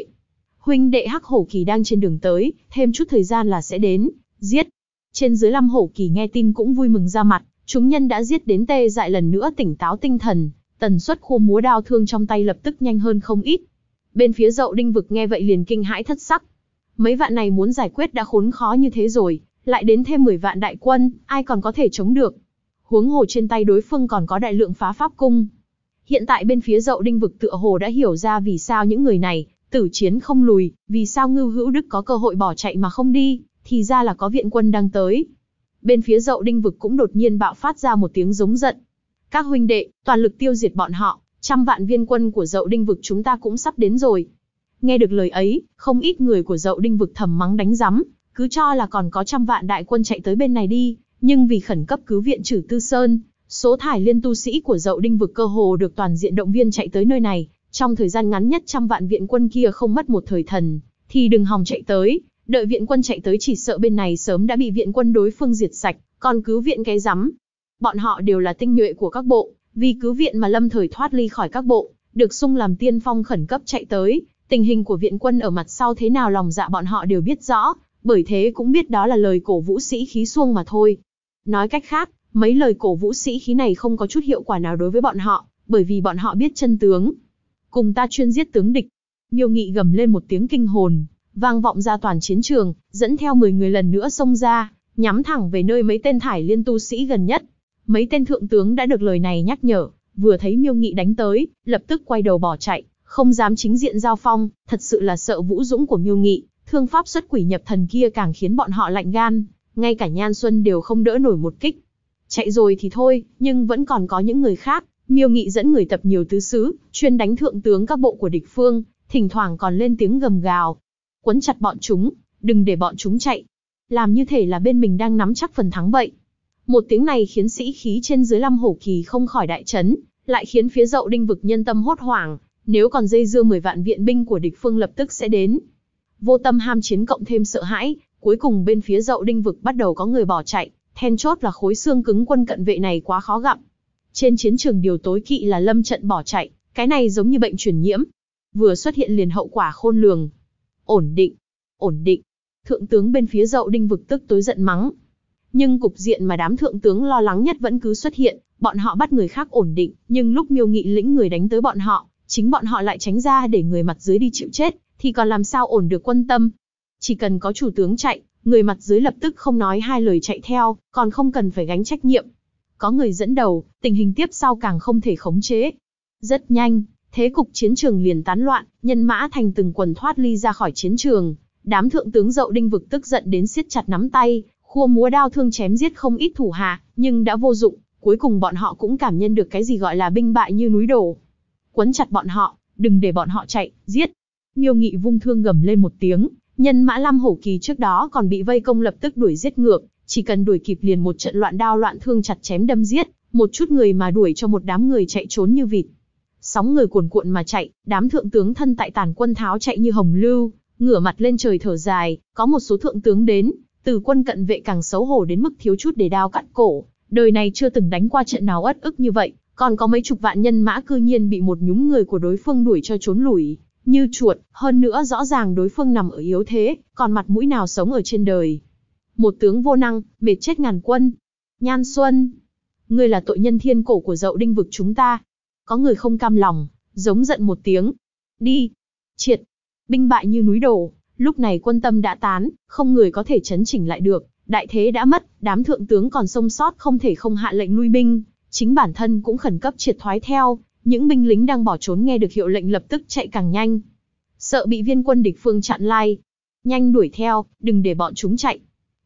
huynh đệ Hắc Hổ Kỳ đang trên đường tới, thêm chút thời gian là sẽ đến, giết. Trên dưới 5 Hổ Kỳ nghe tin cũng vui mừng ra mặt, chúng nhân đã giết đến tê dại lần nữa tỉnh táo tinh thần, tần suất khua múa đao thương trong tay lập tức nhanh hơn không ít. Bên phía Dậu Đinh Vực nghe vậy liền kinh hãi thất sắc. Mấy vạn này muốn giải quyết đã khốn khó như thế rồi, lại đến thêm 10 vạn đại quân, ai còn có thể chống được. Huống hồ trên tay đối phương còn có đại lượng phá pháp cung. Hiện tại bên phía Dậu Đinh Vực tựa hồ đã hiểu ra vì sao những người này tử chiến không lùi, vì sao Ngưu Hữu Đức có cơ hội bỏ chạy mà không đi, thì ra là có viện quân đang tới. Bên phía Dậu Đinh Vực cũng đột nhiên bạo phát ra một tiếng giống giận. Các huynh đệ, toàn lực tiêu diệt bọn họ, 100 vạn viên quân của Dậu Đinh Vực chúng ta cũng sắp đến rồi. Nghe được lời ấy, không ít người của Dậu Đinh Vực thầm mắng đánh rắm, cứ cho là còn có 100 vạn đại quân chạy tới bên này đi, nhưng vì khẩn cấp cứu viện Trử Tư Sơn, số thải liên tu sĩ của Dậu Đinh Vực cơ hồ được toàn diện động viên chạy tới nơi này, trong thời gian ngắn nhất 100 vạn viện quân kia không mất một thời thần, thì đừng hòng chạy tới, đợi viện quân chạy tới chỉ sợ bên này sớm đã bị viện quân đối phương diệt sạch, còn cứu viện cái rắm. Bọn họ đều là tinh nhuệ của các bộ, vì cứu viện mà lâm thời thoát ly khỏi các bộ, được xung làm tiên phong khẩn cấp chạy tới, tình hình của viện quân ở mặt sau thế nào lòng dạ bọn họ đều biết rõ, bởi thế cũng biết đó là lời cổ vũ sĩ khí xuông mà thôi. Nói cách khác, mấy lời cổ vũ sĩ khí này không có chút hiệu quả nào đối với bọn họ, bởi vì bọn họ biết chân tướng. Cùng ta chuyên giết tướng địch. Miêu Nghị gầm lên một tiếng kinh hồn, vang vọng ra toàn chiến trường, dẫn theo 10 người lần nữa xông ra, nhắm thẳng về nơi mấy tên thải liên tu sĩ gần nhất. Mấy tên thượng tướng đã được lời này nhắc nhở, vừa thấy Miêu Nghị đánh tới, lập tức quay đầu bỏ chạy, không dám chính diện giao phong, thật sự là sợ vũ dũng của Miêu Nghị, thương pháp xuất quỷ nhập thần kia càng khiến bọn họ lạnh gan, ngay cả Nhan Xuân đều không đỡ nổi một kích. Chạy rồi thì thôi, nhưng vẫn còn có những người khác. Miêu Nghị dẫn người tập nhiều tứ xứ, chuyên đánh thượng tướng các bộ của địch phương, thỉnh thoảng còn lên tiếng gầm gào. Quấn chặt bọn chúng, đừng để bọn chúng chạy. Làm như thể là bên mình đang nắm chắc phần thắng vậy. Một tiếng này khiến sĩ khí trên dưới 5 Hổ Kỳ không khỏi đại chấn, lại khiến phía Dậu Đinh Vực nhân tâm hốt hoảng, nếu còn dây dưa 10 vạn viện binh của địch phương lập tức sẽ đến. Vô tâm ham chiến cộng thêm sợ hãi, cuối cùng bên phía Dậu Đinh Vực bắt đầu có người bỏ chạy, then chốt là khối xương cứng quân cận vệ này quá khó gặm. Trên chiến trường điều tối kỵ là lâm trận bỏ chạy, cái này giống như bệnh truyền nhiễm. Vừa xuất hiện liền hậu quả khôn lường. Ổn định. Thượng tướng bên phía Dậu Đinh Vực tức tối giận mắng. Nhưng cục diện mà đám thượng tướng lo lắng nhất vẫn cứ xuất hiện, bọn họ bắt người khác ổn định, nhưng lúc Miêu Nghị lĩnh người đánh tới bọn họ, chính bọn họ lại tránh ra để người mặt dưới đi chịu chết, thì còn làm sao ổn được quân tâm. Chỉ cần có chủ tướng chạy, người mặt dưới lập tức không nói hai lời chạy theo, còn không cần phải gánh trách nhiệm. Có người dẫn đầu, tình hình tiếp sau càng không thể khống chế. Rất nhanh, thế cục chiến trường liền tán loạn, nhân mã thành từng quần thoát ly ra khỏi chiến trường. Đám thượng tướng Dậu Đinh Vực tức giận đến siết chặt nắm tay, khua múa đao thương chém giết không ít thủ hạ, nhưng đã vô dụng, cuối cùng bọn họ cũng cảm nhận được cái gì gọi là binh bại như núi đổ. Quấn chặt bọn họ, đừng để bọn họ chạy, giết. Miêu Nghị vung thương gầm lên một tiếng, nhân mã 5 Hổ Kỳ trước đó còn bị vây công lập tức đuổi giết ngược, chỉ cần đuổi kịp liền một trận loạn đao loạn thương chặt chém đâm giết, một chút người mà đuổi cho một đám người chạy trốn như vịt. Sóng người cuồn cuộn mà chạy, đám thượng tướng thân tại tàn quân tháo chạy như hồng lưu, ngửa mặt lên trời thở dài, có một số thượng tướng đến, từ quân cận vệ càng xấu hổ đến mức thiếu chút để đao cắt cổ, đời này chưa từng đánh qua trận nào uất ức như vậy, còn có mấy chục vạn nhân mã cư nhiên bị một nhúm người của đối phương đuổi cho trốn lủi, như chuột, hơn nữa rõ ràng đối phương nằm ở yếu thế, còn mặt mũi nào sống ở trên đời. Một tướng vô năng, mệt chết ngàn quân. Nhan Xuân, ngươi là tội nhân thiên cổ của Dậu Đinh Vực chúng ta. Có người không cam lòng, giống giận một tiếng. Đi, triệt, binh bại như núi đổ. Lúc này quân tâm đã tán, không người có thể chấn chỉnh lại được, đại thế đã mất, đám thượng tướng còn sống sót không thể không hạ lệnh lui binh, chính bản thân cũng khẩn cấp triệt thoái theo, những binh lính đang bỏ trốn nghe được hiệu lệnh lập tức chạy càng nhanh. Sợ bị viên quân địch phương chặn lai, nhanh đuổi theo, đừng để bọn chúng chạy.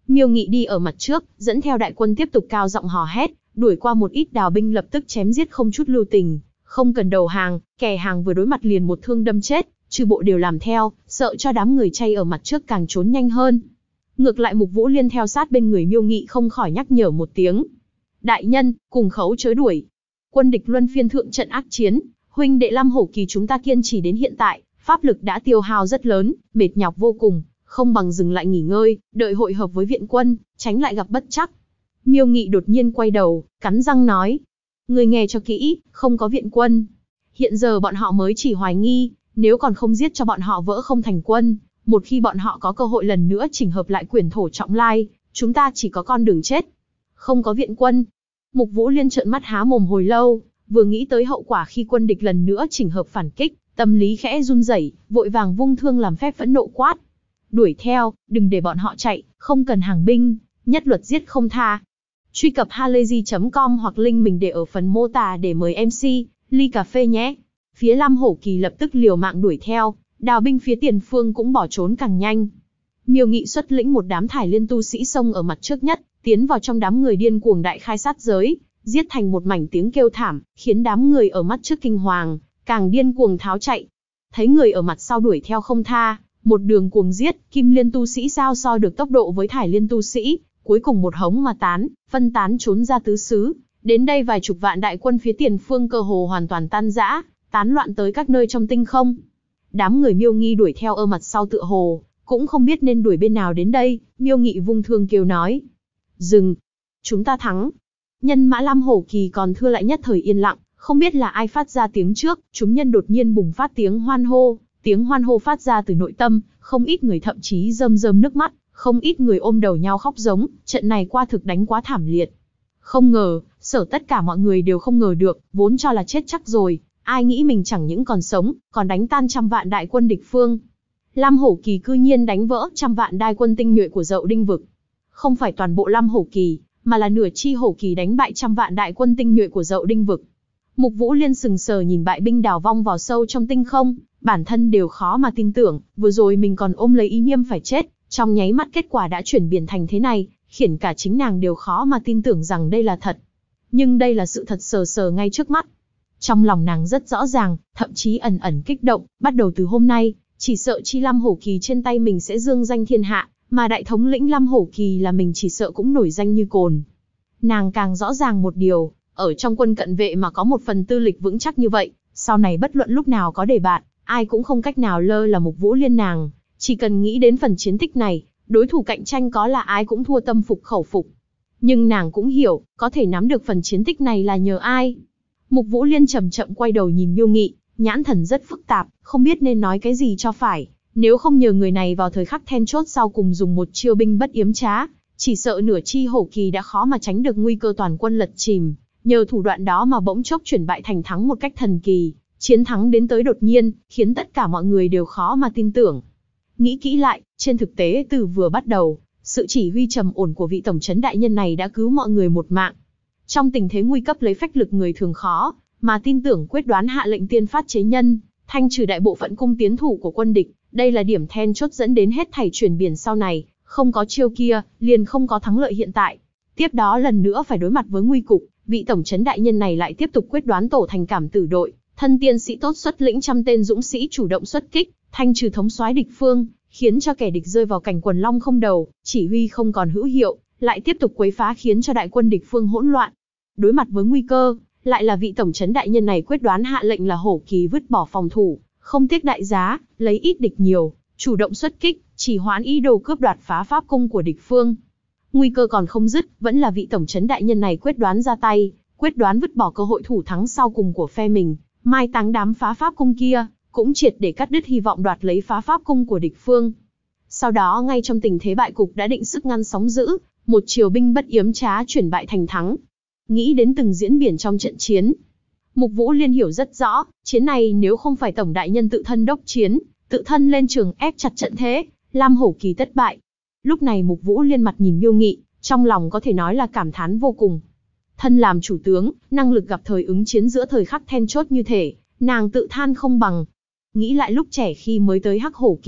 Miêu Nghị đi ở mặt trước, dẫn theo đại quân tiếp tục cao giọng hò hét, đuổi qua một ít đào binh lập tức chém giết không chút lưu tình, không cần đầu hàng, kẻ hàng vừa đối mặt liền một thương đâm chết, chư bộ đều làm theo, sợ cho đám người chay ở mặt trước càng trốn nhanh hơn. Ngược lại Mục Vũ Liên theo sát bên người Miêu Nghị không khỏi nhắc nhở một tiếng. Đại nhân, cùng khấu chớ đuổi. Quân địch luân phiên thượng trận ác chiến, huynh đệ Lam Hổ Kỳ chúng ta kiên trì đến hiện tại, pháp lực đã tiêu hao rất lớn, mệt nhọc vô cùng, không bằng dừng lại nghỉ ngơi, đợi hội hợp với viện quân, tránh lại gặp bất trắc. Miêu Nghị đột nhiên quay đầu, cắn răng nói. Người nghe cho kỹ, không có viện quân. Hiện giờ bọn họ mới chỉ hoài nghi, nếu còn không giết cho bọn họ vỡ không thành quân, một khi bọn họ có cơ hội lần nữa chỉnh hợp lại quyền thổ trọng lai, chúng ta chỉ có con đường chết. Không có viện quân. Mục Vũ Liên trợn mắt há mồm hồi lâu, vừa nghĩ tới hậu quả khi quân địch lần nữa chỉnh hợp phản kích, tâm lý khẽ run rẩy, vội vàng vung thương làm phép phẫn nộ quát. Đuổi theo, đừng để bọn họ chạy, không cần hàng binh, nhất luật giết không tha. Truy cập halayzi.com hoặc link mình để ở phần mô tả để mời MC, ly cà phê nhé. Phía Lam Hổ Kỳ lập tức liều mạng đuổi theo, đào binh phía tiền phương cũng bỏ trốn càng nhanh. Miêu Nghị xuất lĩnh một đám thải liên tu sĩ xông ở mặt trước nhất, tiến vào trong đám người điên cuồng đại khai sát giới, giết thành một mảnh tiếng kêu thảm, khiến đám người ở mắt trước kinh hoàng, càng điên cuồng tháo chạy. Thấy người ở mặt sau đuổi theo không tha, một đường cuồng giết, Kim Liên tu sĩ sao so được tốc độ với thải liên tu sĩ, cuối cùng một hống mà tán, phân tán trốn ra tứ xứ. Đến đây vài chục vạn đại quân phía tiền phương cơ hồ hoàn toàn tan rã, tán loạn tới các nơi trong tinh không. Đám người Miêu Nghi đuổi theo ở mặt sau tựa hồ, cũng không biết nên đuổi bên nào đến đây. Miêu Nghị vung thương kêu nói. Dừng! Chúng ta thắng! Nhân mã Lam Hổ Kỳ còn thưa lại nhất thời yên lặng, không biết là ai phát ra tiếng trước, chúng nhân đột nhiên bùng phát tiếng hoan hô. Tiếng hoan hô phát ra từ nội tâm, không ít người thậm chí rơm rơm nước mắt, không ít người ôm đầu nhau khóc giống, trận này qua thực đánh quá thảm liệt. Không ngờ, tất cả mọi người đều không ngờ được, vốn cho là chết chắc rồi, ai nghĩ mình chẳng những còn sống, còn đánh tan trăm vạn đại quân địch phương. Lam Hổ Kỳ cư nhiên đánh vỡ trăm vạn đại quân tinh nhuệ của Dậu Đinh vực. Không phải toàn bộ Lam Hổ Kỳ, mà là nửa chi Hổ Kỳ đánh bại trăm vạn đại quân tinh nhuệ của Dậu Đinh vực. Mục Vũ Liên sừng sờ nhìn bại binh đào vong vào sâu trong tinh không, bản thân đều khó mà tin tưởng, vừa rồi mình còn ôm lấy ý niệm phải chết, trong nháy mắt kết quả đã chuyển biến thành thế này, khiến cả chính nàng đều khó mà tin tưởng rằng đây là thật. Nhưng đây là sự thật sờ sờ ngay trước mắt. Trong lòng nàng rất rõ ràng, thậm chí ẩn ẩn kích động, bắt đầu từ hôm nay, chỉ sợ chi Lam Hổ Kỳ trên tay mình sẽ dương danh thiên hạ, mà đại thống lĩnh Lam Hổ Kỳ là mình chỉ sợ cũng nổi danh như cồn. Nàng càng rõ ràng một điều, ở trong quân cận vệ mà có một phần tư lịch vững chắc như vậy, sau này bất luận lúc nào có đề bạt, ai cũng không cách nào lơ là Mục Vũ Liên nàng. Chỉ cần nghĩ đến phần chiến tích này, đối thủ cạnh tranh có là ai cũng thua tâm phục khẩu phục. Nhưng nàng cũng hiểu, có thể nắm được phần chiến tích này là nhờ ai. Mục Vũ Liên chậm chậm quay đầu nhìn Miêu Nghị, nhãn thần rất phức tạp, không biết nên nói cái gì cho phải. Nếu không nhờ người này vào thời khắc then chốt sau cùng dùng một chiêu binh bất yếm trá, chỉ sợ nửa chi Hổ Kỳ đã khó mà tránh được nguy cơ toàn quân lật chìm. Nhờ thủ đoạn đó mà bỗng chốc chuyển bại thành thắng một cách thần kỳ, chiến thắng đến tới đột nhiên, khiến tất cả mọi người đều khó mà tin tưởng. Nghĩ kỹ lại, trên thực tế từ vừa bắt đầu, sự chỉ huy trầm ổn của vị tổng trấn đại nhân này đã cứu mọi người một mạng. Trong tình thế nguy cấp lấy phách lực người thường khó, mà tin tưởng quyết đoán hạ lệnh tiên phát chế nhân, thanh trừ đại bộ phận cung tiến thủ của quân địch, đây là điểm then chốt dẫn đến hết thảy chuyển biển sau này, không có chiêu kia, liền không có thắng lợi hiện tại. Tiếp đó lần nữa phải đối mặt với nguy cục, vị tổng trấn đại nhân này lại tiếp tục quyết đoán tổ thành cảm tử đội, thân tiên sĩ tốt xuất lĩnh trăm tên dũng sĩ chủ động xuất kích, thanh trừ thống soái địch phương, khiến cho kẻ địch rơi vào cảnh quần long không đầu, chỉ huy không còn hữu hiệu, lại tiếp tục quấy phá khiến cho đại quân địch phương hỗn loạn. Đối mặt với nguy cơ, lại là vị tổng trấn đại nhân này quyết đoán hạ lệnh là Hổ Kỳ vứt bỏ phòng thủ, không tiếc đại giá, lấy ít địch nhiều, chủ động xuất kích, chỉ hoãn ý đồ cướp đoạt phá pháp cung của địch phương. Nguy cơ còn không dứt, vẫn là vị tổng trấn đại nhân này quyết đoán ra tay, quyết đoán vứt bỏ cơ hội thủ thắng sau cùng của phe mình, mai táng đám phá pháp cung kia, cũng triệt để cắt đứt hy vọng đoạt lấy phá pháp cung của địch phương. Sau đó ngay trong tình thế bại cục đã định sức ngăn sóng dữ, một triều binh bất yếm trá chuyển bại thành thắng. Nghĩ đến từng diễn biến trong trận chiến, Mục Vũ Liên hiểu rất rõ, chiến này nếu không phải tổng đại nhân tự thân đốc chiến, tự thân lên trường ép chặt trận thế, Lam Hổ Kỳ tất bại. Lúc này Mục Vũ Liên mặt nhìn Miêu Nghị, trong lòng có thể nói là cảm thán vô cùng. Thân làm chủ tướng, năng lực gặp thời ứng chiến giữa thời khắc then chốt như thể, nàng tự than không bằng. Nghĩ lại lúc trẻ khi mới tới Hắc Hổ Kỳ,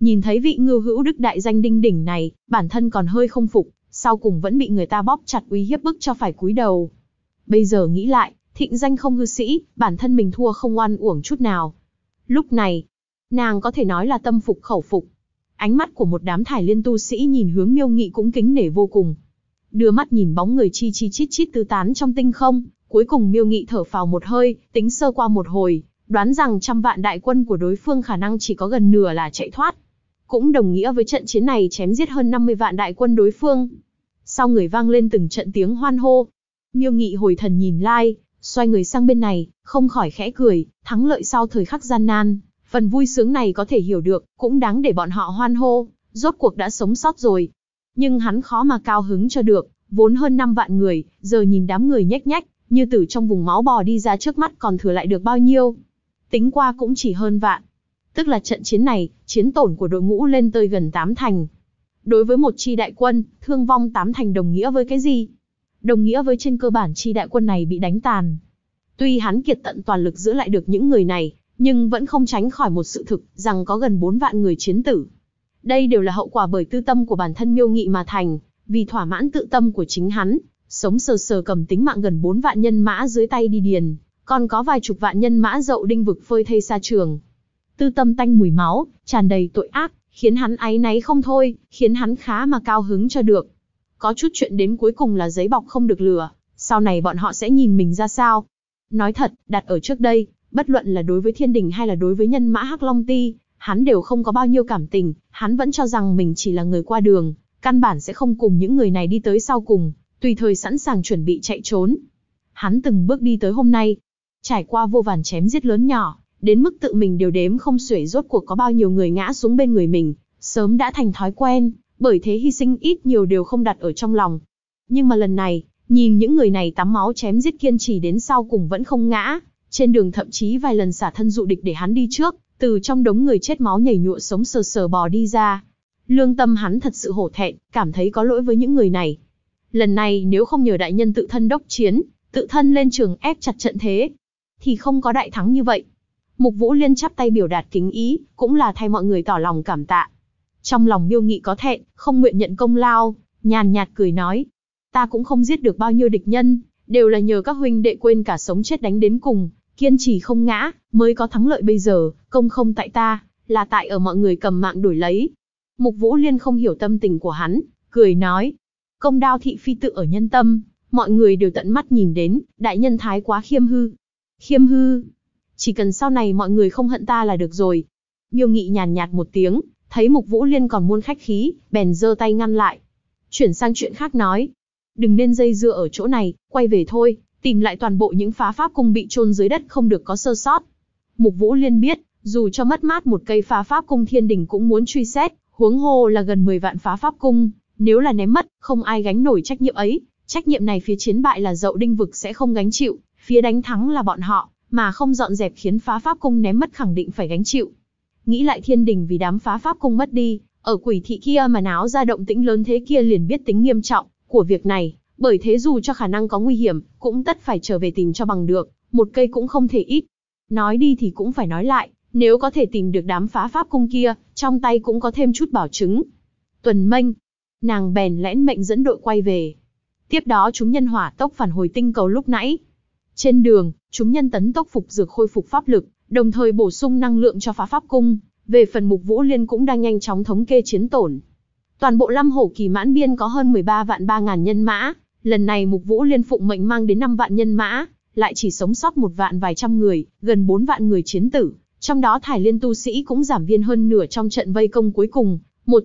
Nhìn thấy vị ngưu hữu đức đại danh đinh đỉnh này, bản thân còn hơi không phục, sau cùng vẫn bị người ta bóp chặt uy hiếp bức cho phải cúi đầu. Bây giờ nghĩ lại, thịnh danh không hư sĩ, bản thân mình thua không oan uổng chút nào. Lúc này, nàng có thể nói là tâm phục khẩu phục. Ánh mắt của một đám thải liên tu sĩ nhìn hướng Miêu Nghị cũng kính nể vô cùng. Đưa mắt nhìn bóng người chi chi chít chít tứ tán trong tinh không, cuối cùng Miêu Nghị thở phào một hơi, tính sơ qua một hồi, đoán rằng 100 vạn đại quân của đối phương khả năng chỉ có gần nửa là chạy thoát. Cũng đồng nghĩa với trận chiến này chém giết hơn 50 vạn đại quân đối phương. Sau người vang lên từng trận tiếng hoan hô. Miêu Nghị hồi thần nhìn lai, xoay người sang bên này, không khỏi khẽ cười, thắng lợi sau thời khắc gian nan. Phần vui sướng này có thể hiểu được, cũng đáng để bọn họ hoan hô, rốt cuộc đã sống sót rồi. Nhưng hắn khó mà cao hứng cho được, vốn hơn 5 vạn người, giờ nhìn đám người nhếch nhách, như từ trong vùng máu bò đi ra trước mắt còn thừa lại được bao nhiêu. Tính qua cũng chỉ hơn vạn. Tức là trận chiến này, chiến tổn của đội ngũ lên tới gần 8 thành. Đối với một chi đại quân, thương vong 8 thành đồng nghĩa với cái gì? Đồng nghĩa với trên cơ bản chi đại quân này bị đánh tàn. Tuy hắn kiệt tận toàn lực giữ lại được những người này, nhưng vẫn không tránh khỏi một sự thực rằng có gần 4 vạn người chiến tử. Đây đều là hậu quả bởi tư tâm của bản thân Miêu Nghị mà thành, vì thỏa mãn tự tâm của chính hắn, sống sờ sờ cầm tính mạng gần 4 vạn nhân mã dưới tay đi điền, còn có vài chục vạn nhân mã Dậu Đinh vực phơi thây xa trường. Tư tâm tanh mùi máu, tràn đầy tội ác, khiến hắn áy náy không thôi, khiến hắn khá mà cao hứng cho được. Có chút chuyện đến cuối cùng là giấy bọc không được lửa, sau này bọn họ sẽ nhìn mình ra sao? Nói thật, đặt ở trước đây, bất luận là đối với Thiên Đình hay là đối với nhân mã Hắc Long Ti, hắn đều không có bao nhiêu cảm tình, hắn vẫn cho rằng mình chỉ là người qua đường, căn bản sẽ không cùng những người này đi tới sau cùng, tùy thời sẵn sàng chuẩn bị chạy trốn. Hắn từng bước đi tới hôm nay, trải qua vô vàn chém giết lớn nhỏ, đến mức tự mình đều đếm không xuể rốt cuộc có bao nhiêu người ngã xuống bên người mình, sớm đã thành thói quen, bởi thế hy sinh ít nhiều đều không đặt ở trong lòng. Nhưng mà lần này, nhìn những người này tắm máu chém giết kiên trì đến sau cùng vẫn không ngã, trên đường thậm chí vài lần xả thân dụ địch để hắn đi trước, từ trong đống người chết máu nhảy nhụa sống sờ sờ bò đi ra. Lương tâm hắn thật sự hổ thẹn, cảm thấy có lỗi với những người này. Lần này nếu không nhờ đại nhân tự thân đốc chiến, tự thân lên trường ép chặt trận thế, thì không có đại thắng như vậy. Mục Vũ Liên chắp tay biểu đạt kính ý, cũng là thay mọi người tỏ lòng cảm tạ. Trong lòng Miêu Nghị có thẹn, không nguyện nhận công lao, nhàn nhạt cười nói: ta cũng không giết được bao nhiêu địch nhân, đều là nhờ các huynh đệ quên cả sống chết đánh đến cùng, kiên trì không ngã, mới có thắng lợi bây giờ, công không tại ta, là tại ở mọi người cầm mạng đổi lấy. Mục Vũ Liên không hiểu tâm tình của hắn, cười nói: công đao thị phi tự ở nhân tâm, mọi người đều tận mắt nhìn đến, đại nhân thái quá khiêm hư. Khiêm hư? Chỉ cần sau này mọi người không hận ta là được rồi. Miêu Nghị nhàn nhạt một tiếng, thấy Mục Vũ Liên còn muốn khách khí, bèn giơ tay ngăn lại. Chuyển sang chuyện khác nói: đừng nên dây dưa ở chỗ này, quay về thôi, tìm lại toàn bộ những phá pháp cung bị chôn dưới đất không được có sơ sót. Mục Vũ Liên biết, dù cho mất mát một cây phá pháp cung Thiên Đình cũng muốn truy xét, huống hồ là gần 10 vạn phá pháp cung, nếu là ném mất, không ai gánh nổi trách nhiệm ấy. Trách nhiệm này phía chiến bại là Dậu Đinh vực sẽ không gánh chịu, phía đánh thắng là bọn họ, mà không dọn dẹp khiến phá pháp cung ném mất khẳng định phải gánh chịu. Nghĩ lại Thiên Đình vì đám phá pháp cung mất đi, ở Quỷ thị kia mà náo ra động tĩnh lớn thế kia liền biết tính nghiêm trọng của việc này, bởi thế dù cho khả năng có nguy hiểm, cũng tất phải trở về tìm cho bằng được, một cây cũng không thể ít. Nói đi thì cũng phải nói lại, nếu có thể tìm được đám phá pháp cung kia, trong tay cũng có thêm chút bảo chứng. Tuần Mênh, nàng bèn lẽn mệnh dẫn đội quay về. Tiếp đó chúng nhân hỏa tốc phản hồi tinh cầu lúc nãy. Trên đường, chúng nhân tấn tốc phục dược khôi phục pháp lực, đồng thời bổ sung năng lượng cho phá pháp cung. Về phần Mục Vũ Liên cũng đang nhanh chóng thống kê chiến tổn. Toàn bộ Lâm Hổ Kỳ Mãn Biên có hơn 13 vạn 3.000 nhân mã, lần này Mục Vũ Liên phụng mệnh mang đến 5 vạn nhân mã, lại chỉ sống sót 1 vạn vài trăm người, gần 4 vạn người chiến tử, trong đó thải liên tu sĩ cũng giảm viên hơn nửa trong trận vây công cuối cùng,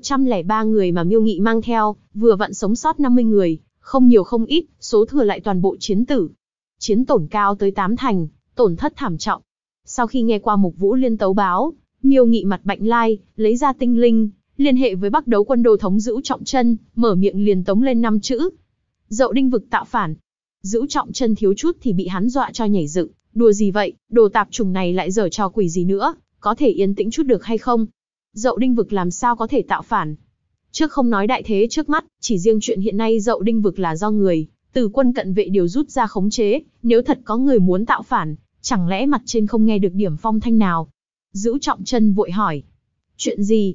103 người mà Miêu Nghị mang theo, vừa vặn sống sót 50 người, không nhiều không ít, số thừa lại toàn bộ chiến tử. Chiến tổn cao tới 8 thành, tổn thất thảm trọng. Sau khi nghe qua Mục Vũ Liên tấu báo, Miêu Nghị mặt bạnh lai, lấy ra tinh linh, liên hệ với Bắc Đấu Quân Đô thống Dữu Trọng Chân, mở miệng liền tống lên 5 chữ: Dậu Đinh vực tạo phản. Dữu Trọng Chân thiếu chút thì bị hắn dọa cho nhảy dựng, đùa gì vậy, đồ tạp chủng này lại giở trò quỷ gì nữa, có thể yên tĩnh chút được hay không? Dậu Đinh vực làm sao có thể tạo phản? Trước không nói đại thế trước mắt, chỉ riêng chuyện hiện nay Dậu Đinh vực là do người từ quân cận vệ điều rút ra khống chế, nếu thật có người muốn tạo phản, chẳng lẽ mặt trên không nghe được điểm phong thanh nào? Dữu Trọng Chân vội hỏi: chuyện gì?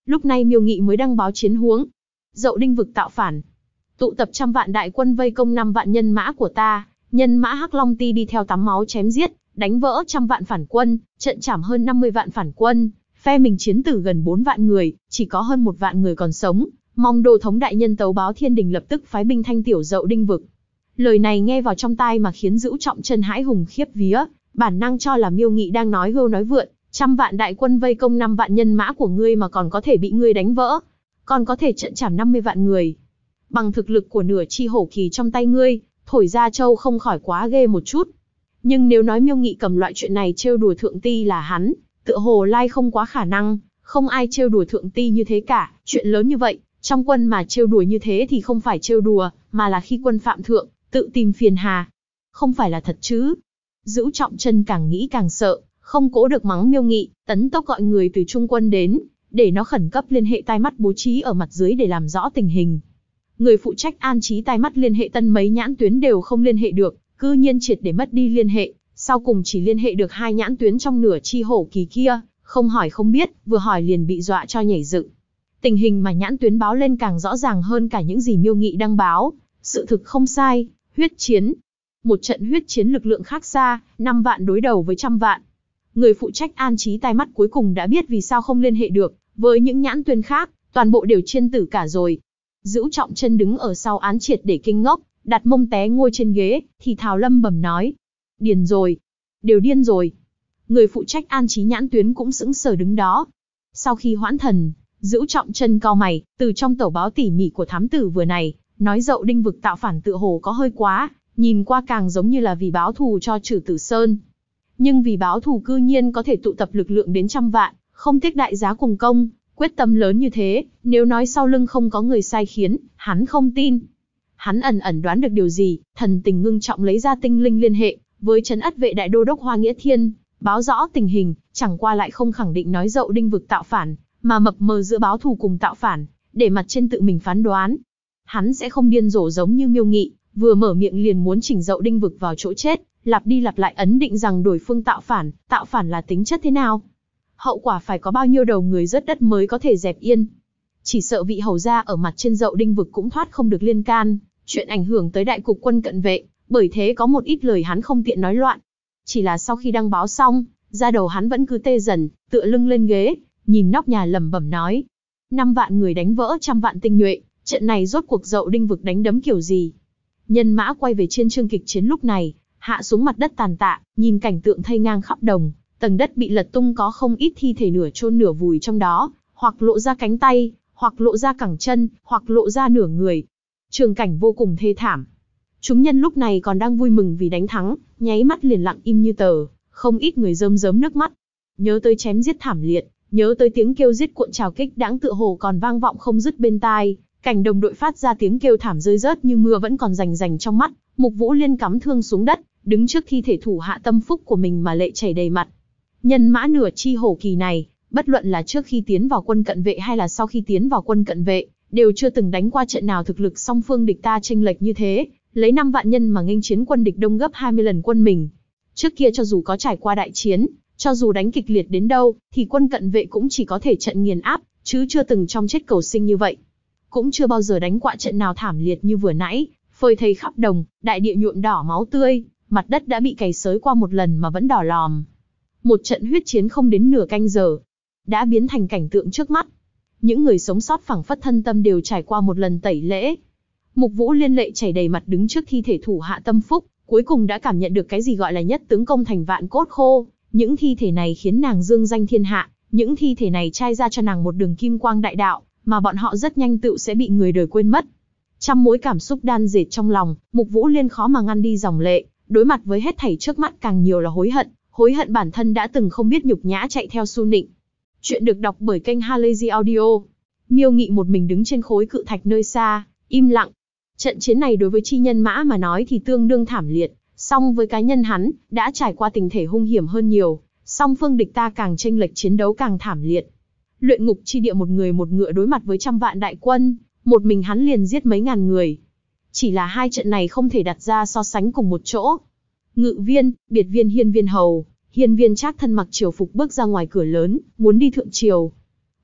Lúc này Miêu Nghị mới đăng báo chiến huống. Dậu Đinh vực tạo phản. Tụ tập trăm vạn đại quân vây công 5 vạn nhân mã của ta, nhân mã Hắc Long Ti đi theo tắm máu chém giết, đánh vỡ trăm vạn phản quân, trận trảm hơn 50 vạn phản quân, phe mình chiến tử gần 4 vạn người, chỉ có hơn 1 vạn người còn sống, mong Đô thống đại nhân tấu báo thiên đình lập tức phái binh thanh tiểu Dậu Đinh vực. Lời này nghe vào trong tai mà khiến Dữu Trọng Chân hãi hùng khiếp vía, bản năng cho là Miêu Nghị đang nói hưu nói vượn, trăm vạn đại quân vây công 5 vạn nhân mã của ngươi mà còn có thể bị ngươi đánh vỡ, còn có thể trận trảm 50 vạn người. Bằng thực lực của nửa chi hổ kỳ trong tay ngươi, thổi ra châu không khỏi quá ghê một chút. Nhưng nếu nói Miêu Nghị cầm loại chuyện này trêu đùa thượng ti là hắn, tựa hồ lai không quá khả năng, không ai trêu đùa thượng ti như thế cả, chuyện lớn như vậy, trong quân mà trêu đùa như thế thì không phải trêu đùa, mà là khi quân phạm thượng, tự tìm phiền hà. Không phải là thật chứ? Dữu Trọng Chân càng nghĩ càng sợ, không cố được mắng Miêu Nghị, tấn tốc gọi người từ trung quân đến, để nó khẩn cấp liên hệ tai mắt bố trí ở mặt dưới để làm rõ tình hình. Người phụ trách an trí tai mắt liên hệ tân mấy nhãn tuyến đều không liên hệ được, cư nhiên triệt để mất đi liên hệ, sau cùng chỉ liên hệ được 2 nhãn tuyến trong nửa chi hổ kỳ kia, không hỏi không biết, vừa hỏi liền bị dọa cho nhảy dựng. Tình hình mà nhãn tuyến báo lên càng rõ ràng hơn cả những gì Miêu Nghị đăng báo, sự thực không sai, huyết chiến. Một trận huyết chiến lực lượng khác xa, 5 vạn đối đầu với trăm vạn. Người phụ trách an trí tai mắt cuối cùng đã biết vì sao không liên hệ được, với những nhãn tuyến khác, toàn bộ đều chiên tử cả rồi. Dữu Trọng Chân đứng ở sau án triệt để kinh ngốc, đặt mông té ngồi trên ghế, thì thào lẩm bẩm nói. Điên rồi. Đều điên rồi. Người phụ trách an trí nhãn tuyến cũng sững sờ đứng đó. Sau khi hoãn thần, Dữu Trọng Chân cau mày, từ trong tẩu báo tỉ mỉ của thám tử vừa này, nói Dậu Đinh vực tạo phản tựa hồ có hơi quá, nhìn qua càng giống như là vì báo thù cho Trử Tử Sơn. Nhưng vì báo thù cư nhiên có thể tụ tập lực lượng đến trăm vạn, không tiếc đại giá cùng công, quyết tâm lớn như thế, nếu nói sau lưng không có người sai khiến, hắn không tin. Hắn ẩn ẩn đoán được điều gì, thần tình ngưng trọng lấy ra tinh linh liên hệ với trấn ất vệ đại đô đốc Hoa Nghĩa Thiên, báo rõ tình hình, chẳng qua lại không khẳng định nói Dậu Đinh vực tạo phản, mà mập mờ giữa báo thù cùng tạo phản, để mặt trên tự mình phán đoán. Hắn sẽ không điên rồ giống như Miêu Nghị, vừa mở miệng liền muốn chỉnh Dậu Đinh vực vào chỗ chết, lặp đi lặp lại ấn định rằng đối phương tạo phản là tính chất thế nào. Hậu quả phải có bao nhiêu đầu người rớt đất mới có thể dẹp yên. Chỉ sợ vị hầu gia ở mặt trên Dậu Đinh vực cũng thoát không được liên can, chuyện ảnh hưởng tới đại cục quân cận vệ, bởi thế có một ít lời hắn không tiện nói loạn. Chỉ là sau khi đăng báo xong, da đầu hắn vẫn cứ tê dần, tựa lưng lên ghế, nhìn nóc nhà lẩm bẩm nói. 5 vạn người đánh vỡ trăm vạn tinh nhuệ, trận này rốt cuộc Dậu Đinh vực đánh đấm kiểu gì? Nhân mã quay về trên chương kịch chiến lúc này, hạ xuống mặt đất tàn tạ, nhìn cảnh tượng thây ngang khắp đồng, tầng đất bị lật tung có không ít thi thể nửa chôn nửa vùi trong đó, hoặc lộ ra cánh tay, hoặc lộ ra cẳng chân, hoặc lộ ra nửa người. Trường cảnh vô cùng thê thảm. Chúng nhân lúc này còn đang vui mừng vì đánh thắng, nháy mắt liền lặng im như tờ, không ít người rơm rớm nước mắt. Nhớ tới chém giết thảm liệt, nhớ tới tiếng kêu giết cuộn trào kích đãng tựa hồ còn vang vọng không dứt bên tai, cảnh đồng đội phát ra tiếng kêu thảm rơi rớt như mưa vẫn còn rành rành trong mắt. Mục Vũ Liên cắm thương xuống đất, đứng trước thi thể thủ hạ tâm phúc của mình mà lệ chảy đầy mặt. Nhân mã nửa chi hổ kỳ này, bất luận là trước khi tiến vào quân cận vệ hay là sau khi tiến vào quân cận vệ, đều chưa từng đánh qua trận nào thực lực song phương địch ta chênh lệch như thế, lấy 5 vạn nhân mà nghênh chiến quân địch đông gấp 20 lần quân mình. Trước kia cho dù có trải qua đại chiến, cho dù đánh kịch liệt đến đâu, thì quân cận vệ cũng chỉ có thể trận nghiền áp, chứ chưa từng trong chết cầu sinh như vậy. Cũng chưa bao giờ đánh qua trận nào thảm liệt như vừa nãy, phơi thây khắp đồng, đại địa nhuộm đỏ máu tươi, mặt đất đã bị cày xới qua một lần mà vẫn đỏ lòm. Một trận huyết chiến không đến nửa canh giờ, đã biến thành cảnh tượng trước mắt. Những người sống sót phảng phất thân tâm đều trải qua một lần tẩy lễ. Mục Vũ Liên lệ chảy đầy mặt đứng trước thi thể thủ hạ tâm phúc, cuối cùng đã cảm nhận được cái gì gọi là nhất tướng công thành vạn cốt khô. Những thi thể này khiến nàng dương danh thiên hạ, những thi thể này trai ra cho nàng một đường kim quang đại đạo, mà bọn họ rất nhanh tựu sẽ bị người đời quên mất. Trăm mối cảm xúc đan dệt trong lòng, Mục Vũ Liên khó mà ngăn đi dòng lệ, đối mặt với hết thảy trước mắt càng nhiều là hối hận bản thân đã từng không biết nhục nhã chạy theo Su Nịnh. Chuyện được đọc bởi kênh Halazy Audio. Miêu Nghị một mình đứng trên khối cự thạch nơi xa, im lặng. Trận chiến này đối với chi nhân mã mà nói thì tương đương thảm liệt, song với cá nhân hắn, đã trải qua tình thể hung hiểm hơn nhiều, song phương địch ta càng chênh lệch chiến đấu càng thảm liệt. Luyện ngục chi địa một người một ngựa đối mặt với trăm vạn đại quân, một mình hắn liền giết mấy ngàn người. Chỉ là hai trận này không thể đặt ra so sánh cùng một chỗ. Ngự viên, biệt viên Hiên Viên Hầu, Hiên Viên Trác thân mặc triều phục bước ra ngoài cửa lớn, muốn đi thượng triều.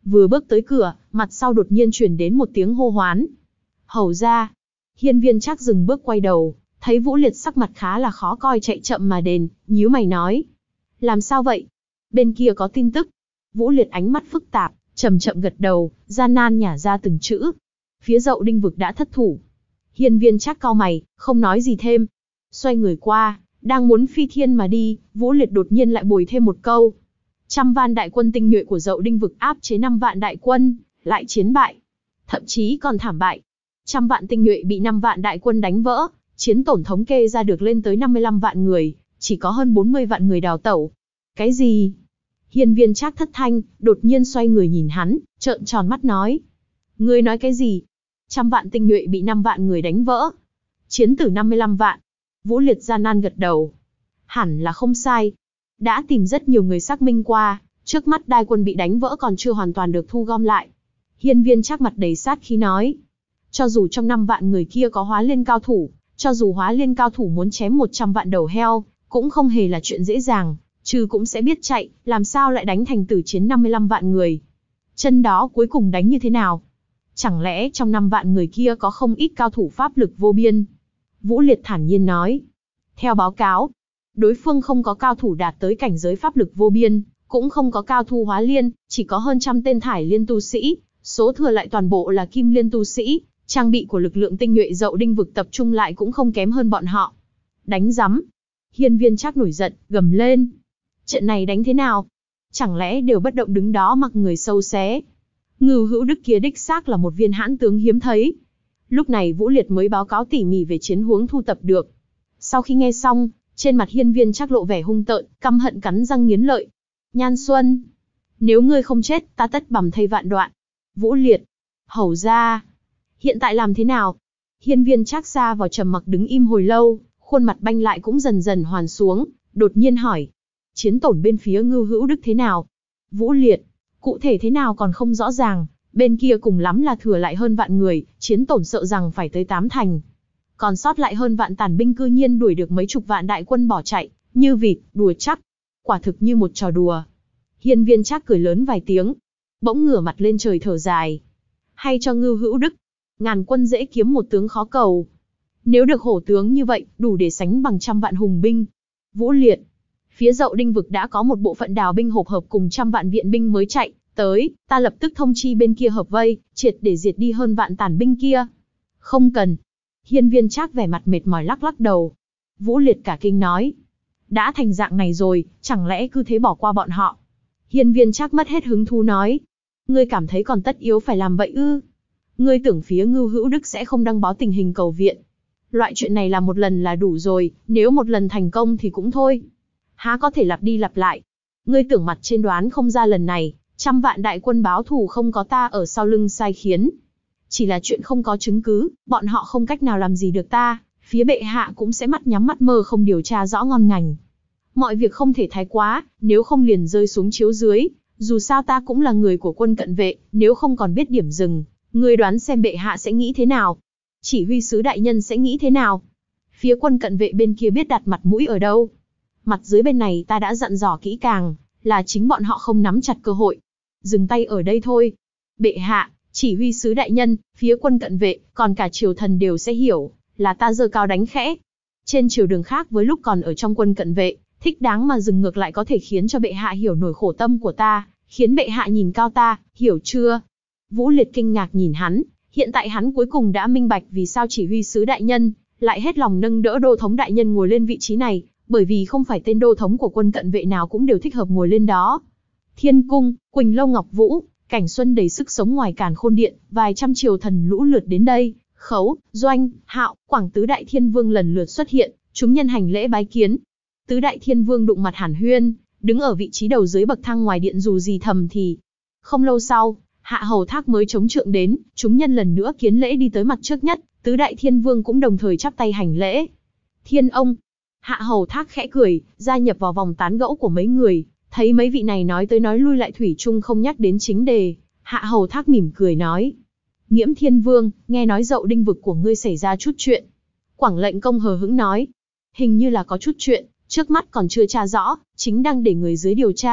Vừa bước tới cửa, mặt sau đột nhiên truyền đến một tiếng hô hoán. Hầu ra. Hiên Viên Trác dừng bước quay đầu, thấy Vũ Liệt sắc mặt khá là khó coi chạy chậm mà đến, nhíu mày nói. Làm sao vậy? Bên kia có tin tức. Vũ Liệt ánh mắt phức tạp, chậm chậm gật đầu, gian nan nhả ra từng chữ. Phía Dậu Đinh vực đã thất thủ. Hiên Viên Trác cau mày, không nói gì thêm. Xoay người qua, đang muốn phi thiên mà đi, Vũ Liệt đột nhiên lại bồi thêm một câu. 100 vạn đại quân tinh nhuệ của Dậu Đinh vực áp chế 5 vạn đại quân, lại chiến bại. Thậm chí còn thảm bại. 100 vạn tinh nhuệ bị 5 vạn đại quân đánh vỡ, chiến tổn thống kê ra được lên tới 55 vạn người, chỉ có hơn 40 vạn người đào tẩu. Cái gì? Hiên Viên Trác thất thanh, đột nhiên xoay người nhìn hắn, trợn tròn mắt nói. Ngươi nói cái gì? 100 vạn tinh nhuệ bị 5 vạn người đánh vỡ. Chiến tử 55 vạn. Vũ Liệt gian nan gật đầu. Hẳn là không sai. Đã tìm rất nhiều người xác minh qua, trước mắt đại quân bị đánh vỡ còn chưa hoàn toàn được thu gom lại. Hiên Viên Trác mặt đầy sát khí nói. Cho dù trong 5 vạn người kia có hóa liên cao thủ, cho dù hóa liên cao thủ muốn chém 100 vạn đầu heo, cũng không hề là chuyện dễ dàng, trừ cũng sẽ biết chạy, làm sao lại đánh thành tử chiến 55 vạn người. Chân đó cuối cùng đánh như thế nào? Chẳng lẽ trong 5 vạn người kia có không ít cao thủ pháp lực vô biên? Vũ Liệt thản nhiên nói. Theo báo cáo, đối phương không có cao thủ đạt tới cảnh giới pháp lực vô biên, cũng không có cao thủ hóa liên, chỉ có hơn 100 tên thải liên tu sĩ, số thừa lại toàn bộ là kim liên tu sĩ, trang bị của lực lượng tinh nhuệ Dậu Đinh vực tập trung lại cũng không kém hơn bọn họ. Đánh rắm. Hiên Viên Trác nổi giận, gầm lên. Trận này đánh thế nào? Chẳng lẽ đều bất động đứng đó mặc người sâu xé? Ngưu Hữu Đức kia đích xác là một viên hãn tướng hiếm thấy. Lúc này Vũ Liệt mới báo cáo tỉ mỉ về chiến huống thu tập được. Sau khi nghe xong, trên mặt Hiên Viên Trác lộ vẻ hung tợn, căm hận cắn răng nghiến lợi. Nhan Xuân, nếu ngươi không chết, ta tất bầm thây vạn đoạn. Vũ Liệt, hầu ra, hiện tại làm thế nào? Hiên Viên Trác xa vào trầm mặc đứng im hồi lâu, khuôn mặt banh lại cũng dần dần hoàn xuống, đột nhiên hỏi. Chiến tổn bên phía Ngưu Hữu Đức thế nào? Vũ Liệt, cụ thể thế nào còn không rõ ràng, bên kia cùng lắm là thừa lại hơn vạn người, chiến tổn sợ rằng phải tới 8 thành. Còn sót lại hơn vạn tàn binh cư nhiên đuổi được mấy chục vạn đại quân bỏ chạy, như vịt, đùa chắc. Quả thực như một trò đùa. Hiên Viên Trác cười lớn vài tiếng, bỗng ngửa mặt lên trời thở dài. Hay cho Ngưu Hữu Đức, ngàn quân dễ kiếm một tướng khó cầu. Nếu được hổ tướng như vậy, đủ để sánh bằng 100 vạn hùng binh. Vũ Liệt, phía Dậu Đinh vực đã có một bộ phận đào binh hộp hợp cùng 100 vạn viện binh mới chạy tới, ta lập tức thông chi bên kia hợp vây, triệt để diệt đi hơn vạn tàn binh kia. Không cần. Hiên Viên Trác vẻ mặt mệt mỏi lắc lắc đầu. Vũ Liệt cả kinh nói. Đã thành dạng này rồi, chẳng lẽ cứ thế bỏ qua bọn họ? Hiên Viên Trác mất hết hứng thú nói. Ngươi cảm thấy còn tất yếu phải làm vậy ư? Ngươi tưởng phía Ngưu Hữu Đức sẽ không đăng báo tình hình cầu viện. Loại chuyện này làm một lần là đủ rồi, nếu một lần thành công thì cũng thôi. Há có thể lặp đi lặp lại. Ngươi tưởng mặt trên đoán không ra lần này, 100 vạn đại quân báo thù không có ta ở sau lưng sai khiến. Chỉ là chuyện không có chứng cứ, bọn họ không cách nào làm gì được ta, phía bệ hạ cũng sẽ mắt nhắm mắt mơ không điều tra rõ ngon ngành. Mọi việc không thể thái quá, nếu không liền rơi xuống chiếu dưới, dù sao ta cũng là người của quân cận vệ, nếu không còn biết điểm dừng, ngươi đoán xem bệ hạ sẽ nghĩ thế nào? Chỉ huy sứ đại nhân sẽ nghĩ thế nào? Phía quân cận vệ bên kia biết đặt mặt mũi ở đâu? Mặt dưới bên này ta đã dặn dò kỹ càng, là chính bọn họ không nắm chặt cơ hội. Dừng tay ở đây thôi. Bệ hạ, chỉ huy sứ đại nhân, phía quân cận vệ, còn cả triều thần đều sẽ hiểu, là ta giơ cao đánh khẽ. Trên triều đường khác với lúc còn ở trong quân cận vệ, thích đáng mà dừng ngược lại có thể khiến cho bệ hạ hiểu nổi khổ tâm của ta, khiến bệ hạ nhìn cao ta, hiểu chưa? Vũ Liệt kinh ngạc nhìn hắn, hiện tại hắn cuối cùng đã minh bạch vì sao chỉ huy sứ đại nhân lại hết lòng nâng đỡ đô thống đại nhân ngồi lên vị trí này, bởi vì không phải tên đô thống của quân cận vệ nào cũng đều thích hợp ngồi lên đó. Thiên cung, Quỳnh Lâu Ngọc Vũ, cảnh xuân đầy sức sống ngoài Càn Khôn Điện, vài trăm triều thần lũ lượt đến đây, Khấu, Doanh, Hạo, Quảng tứ đại thiên vương lần lượt xuất hiện, chúng nhân hành lễ bái kiến. Tứ đại thiên vương đụng mặt hàn huyên, đứng ở vị trí đầu dưới bậc thang ngoài điện dù gì thầm thì. Không lâu sau, Hạ Hầu Thác mới chống trượng đến, chúng nhân lần nữa kiến lễ đi tới mặt trước nhất, tứ đại thiên vương cũng đồng thời chắp tay hành lễ. Thiên ông. Hạ Hầu Thác khẽ cười, gia nhập vào vòng tán gẫu của mấy người, thấy mấy vị này nói tới nói lui lại thủy chung không nhắc đến chính đề, Hạ Hầu Thác mỉm cười nói. Nghiễm Thiên Vương, nghe nói Dậu Đinh vực của ngươi xảy ra chút chuyện. Quảng lệnh công hờ hững nói. Hình như là có chút chuyện, trước mắt còn chưa tra rõ, chính đang để người dưới điều tra,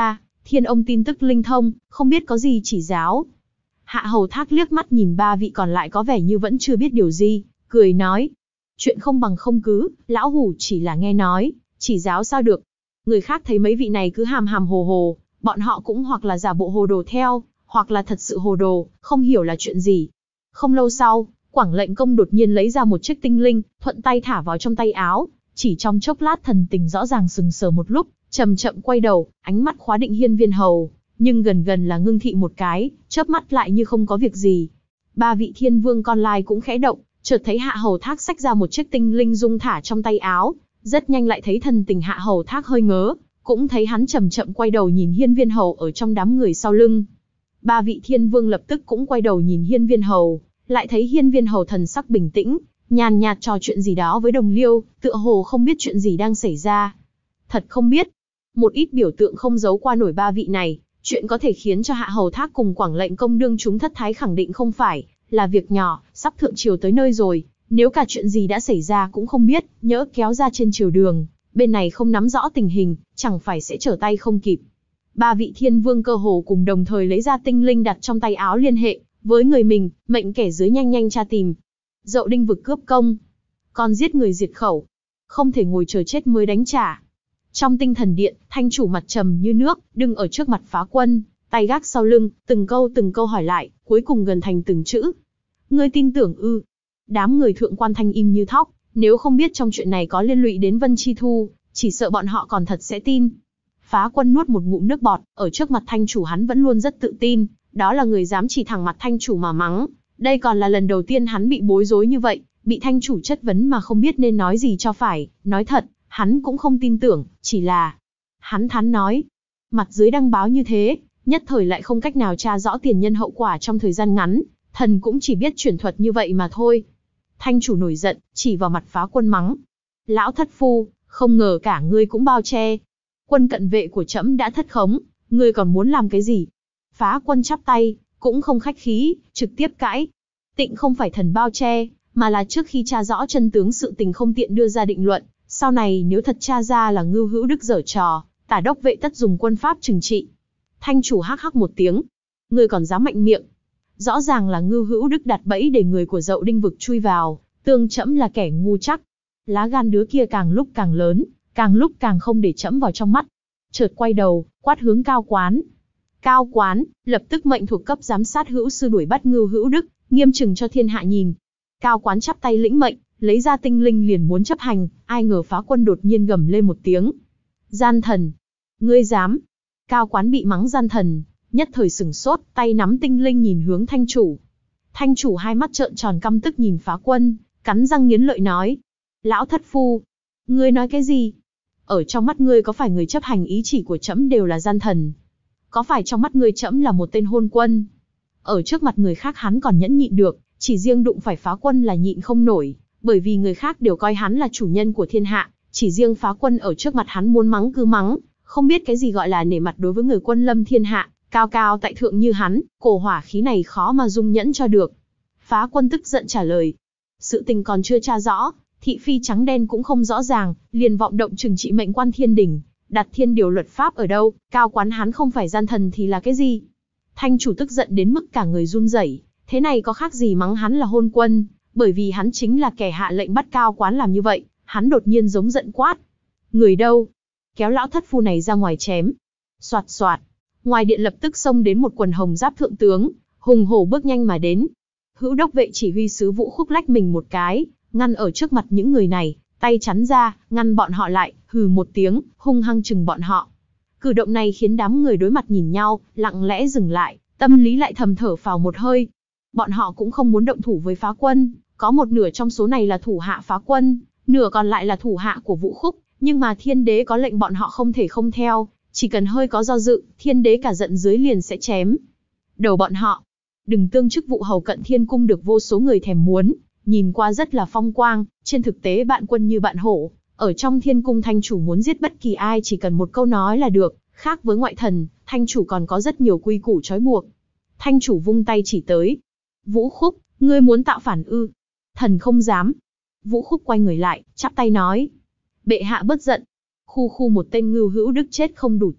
Thiên ông tin tức linh thông, không biết có gì chỉ giáo. Hạ Hầu Thác liếc mắt nhìn ba vị còn lại có vẻ như vẫn chưa biết điều gì, cười nói. Chuyện không bằng không cứ, lão hủ chỉ là nghe nói, chỉ giáo sao được. Người khác thấy mấy vị này cứ hàm hàm hồ hồ, bọn họ cũng hoặc là giả bộ hồ đồ theo, hoặc là thật sự hồ đồ, không hiểu là chuyện gì. Không lâu sau, Quảng Lệnh Công đột nhiên lấy ra một chiếc tinh linh, thuận tay thả vào trong tay áo. Chỉ trong chốc lát thần tình rõ ràng sừng sờ một lúc, chậm chậm quay đầu, ánh mắt khóa định Hiên Viên Hầu, nhưng gần gần là ngưng thị một cái, chớp mắt lại như không có việc gì. Ba vị thiên vương con lai cũng khẽ động, chợt thấy Hạ Hầu Thác xách ra một chiếc tinh linh dung thả trong tay áo, rất nhanh lại thấy thần tình Hạ Hầu Thác hơi ngớ, cũng thấy hắn chậm chậm quay đầu nhìn Hiên Viên Hầu ở trong đám người sau lưng. Ba vị thiên vương lập tức cũng quay đầu nhìn Hiên Viên Hầu, lại thấy Hiên Viên Hầu thần sắc bình tĩnh, nhàn nhạt trò chuyện gì đó với đồng liêu, tựa hồ không biết chuyện gì đang xảy ra. Thật không biết. Một ít biểu tượng không giấu qua nổi ba vị này, chuyện có thể khiến cho Hạ Hầu Thác cùng Quảng Lệnh Công đương chúng thất thái khẳng định không phải là việc nhỏ, sắp thượng triều tới nơi rồi, nếu cả chuyện gì đã xảy ra cũng không biết, nhỡ kéo ra trên triều đường, bên này không nắm rõ tình hình, chẳng phải sẽ trở tay không kịp. Ba vị thiên vương cơ hồ cùng đồng thời lấy ra tinh linh đặt trong tay áo liên hệ với người mình, mệnh kẻ dưới nhanh nhanh tra tìm. Dậu Đinh vực cướp công, còn giết người diệt khẩu, không thể ngồi chờ chết mới đánh trả. Trong tinh thần điện, thanh chủ mặt trầm như nước, đứng ở trước mặt Phá Quân, tay gác sau lưng, từng câu hỏi lại, cuối cùng gần thành từng chữ. Ngươi tin tưởng ư? Đám người thượng quan thanh im như thóc, nếu không biết trong chuyện này có liên lụy đến Vân Chi Thu, chỉ sợ bọn họ còn thật sẽ tin. Phá Quân nuốt một ngụm nước bọt, ở trước mặt thanh chủ hắn vẫn luôn rất tự tin, đó là người dám chỉ thẳng mặt thanh chủ mà mắng. Đây còn là lần đầu tiên hắn bị bối rối như vậy, bị thanh chủ chất vấn mà không biết nên nói gì cho phải. Nói thật, hắn cũng không tin tưởng, chỉ là... Hắn thắn nói, mặt dưới đăng báo như thế, nhất thời lại không cách nào tra rõ tiền nhân hậu quả trong thời gian ngắn, thần cũng chỉ biết chuyển thuật như vậy mà thôi. Thanh chủ nổi giận, chỉ vào mặt Phá Quân mắng. Lão thất phu, không ngờ cả ngươi cũng bao che. Quân cận vệ của trẫm đã thất khống, ngươi còn muốn làm cái gì? Phá Quân chắp tay, cũng không khách khí, trực tiếp cãi. Tịnh không phải thần bao che, mà là trước khi tra rõ chân tướng sự tình không tiện đưa ra định luận. Sau này nếu thật tra ra là Ngưu Hữu Đức giở trò, Tả đốc vệ tất dùng quân pháp trừng trị. Thanh chủ hắc hắc một tiếng. Ngươi còn dám mạnh miệng. Rõ ràng là Ngưu Hữu Đức đặt bẫy để người của Dậu Đinh vực chui vào, tương trẫm là kẻ ngu chắc. Lá gan đứa kia càng lúc càng lớn, càng lúc càng không để trẫm vào trong mắt. Chợt quay đầu, quát hướng Cao Quán. Cao Quán, lập tức mệnh thuộc cấp giám sát hữu sư đuổi bắt Ngưu Hữu Đức, nghiêm trừng cho thiên hạ nhìn. Cao Quán chắp tay lĩnh mệnh, lấy ra tinh linh liền muốn chấp hành, ai ngờ Phá Quân đột nhiên gầm lên một tiếng. Gian thần! Ngươi dám! Cao Quán bị mắng gian thần, nhất thời sửng sốt, tay nắm tinh linh nhìn hướng thanh chủ. Thanh chủ hai mắt trợn tròn căm tức nhìn Phá Quân, cắn răng nghiến lợi nói. Lão thất phu! Ngươi nói cái gì? Ở trong mắt ngươi có phải người chấp hành ý chỉ của trẫm đều là gian thần? Có phải trong mắt ngươi trẫm là một tên hôn quân? Ở trước mặt người khác hắn còn nhẫn nhịn được, chỉ riêng đụng phải Phá Quân là nhịn không nổi, bởi vì người khác đều coi hắn là chủ nhân của thiên hạ, chỉ riêng Phá Quân ở trước mặt hắn muốn mắng cứ mắng, không biết cái gì gọi là nể mặt đối với người quân lâm thiên hạ, cao cao tại thượng như hắn, cổ hỏa khí này khó mà dung nhẫn cho được. Phá Quân tức giận trả lời, sự tình còn chưa tra rõ, thị phi trắng đen cũng không rõ ràng, liền vọng động trừng trị mệnh quan thiên đình, đặt thiên điều luật pháp ở đâu, Cao Quán hắn không phải gian thần thì là cái gì? Thanh chủ tức giận đến mức cả người run rẩy, thế này có khác gì mắng hắn là hôn quân, bởi vì hắn chính là kẻ hạ lệnh bắt Cao Quán làm như vậy. Hắn đột nhiên giống giận quát, người đâu? Kéo lão thất phu này ra ngoài chém. Soạt soạt, ngoài điện lập tức xông đến một quần hồng giáp thượng tướng, hùng hổ bước nhanh mà đến. Hữu đốc vệ chỉ huy sứ Vũ Khúc lách mình một cái, ngăn ở trước mặt những người này, tay chắn ra, ngăn bọn họ lại, hừ một tiếng, hung hăng chừng bọn họ. Cử động này khiến đám người đối mặt nhìn nhau, lặng lẽ dừng lại, tâm lý lại thầm thở phào một hơi. Bọn họ cũng không muốn động thủ với Phá Quân, có một nửa trong số này là thủ hạ Phá Quân, nửa còn lại là thủ hạ của Vũ Khúc, nhưng mà thiên đế có lệnh bọn họ không thể không theo, chỉ cần hơi có do dự, thiên đế cả giận dưới liền sẽ chém đầu bọn họ. Đừng tương chức vụ hầu cận thiên cung được vô số người thèm muốn, nhìn qua rất là phong quang, trên thực tế bạn quân như bạn hổ, ở trong thiên cung thanh chủ muốn giết bất kỳ ai chỉ cần một câu nói là được, khác với ngoại thần, thanh chủ còn có rất nhiều quy củ trói buộc. Thanh chủ vung tay chỉ tới. Vũ Khúc, ngươi muốn tạo phản ư? Thần không dám. Vũ Khúc quay người lại, chắp tay nói. Bệ hạ bất giận. Khu khu một tên Ngưu Hữu Đức chết không đủ tiếc,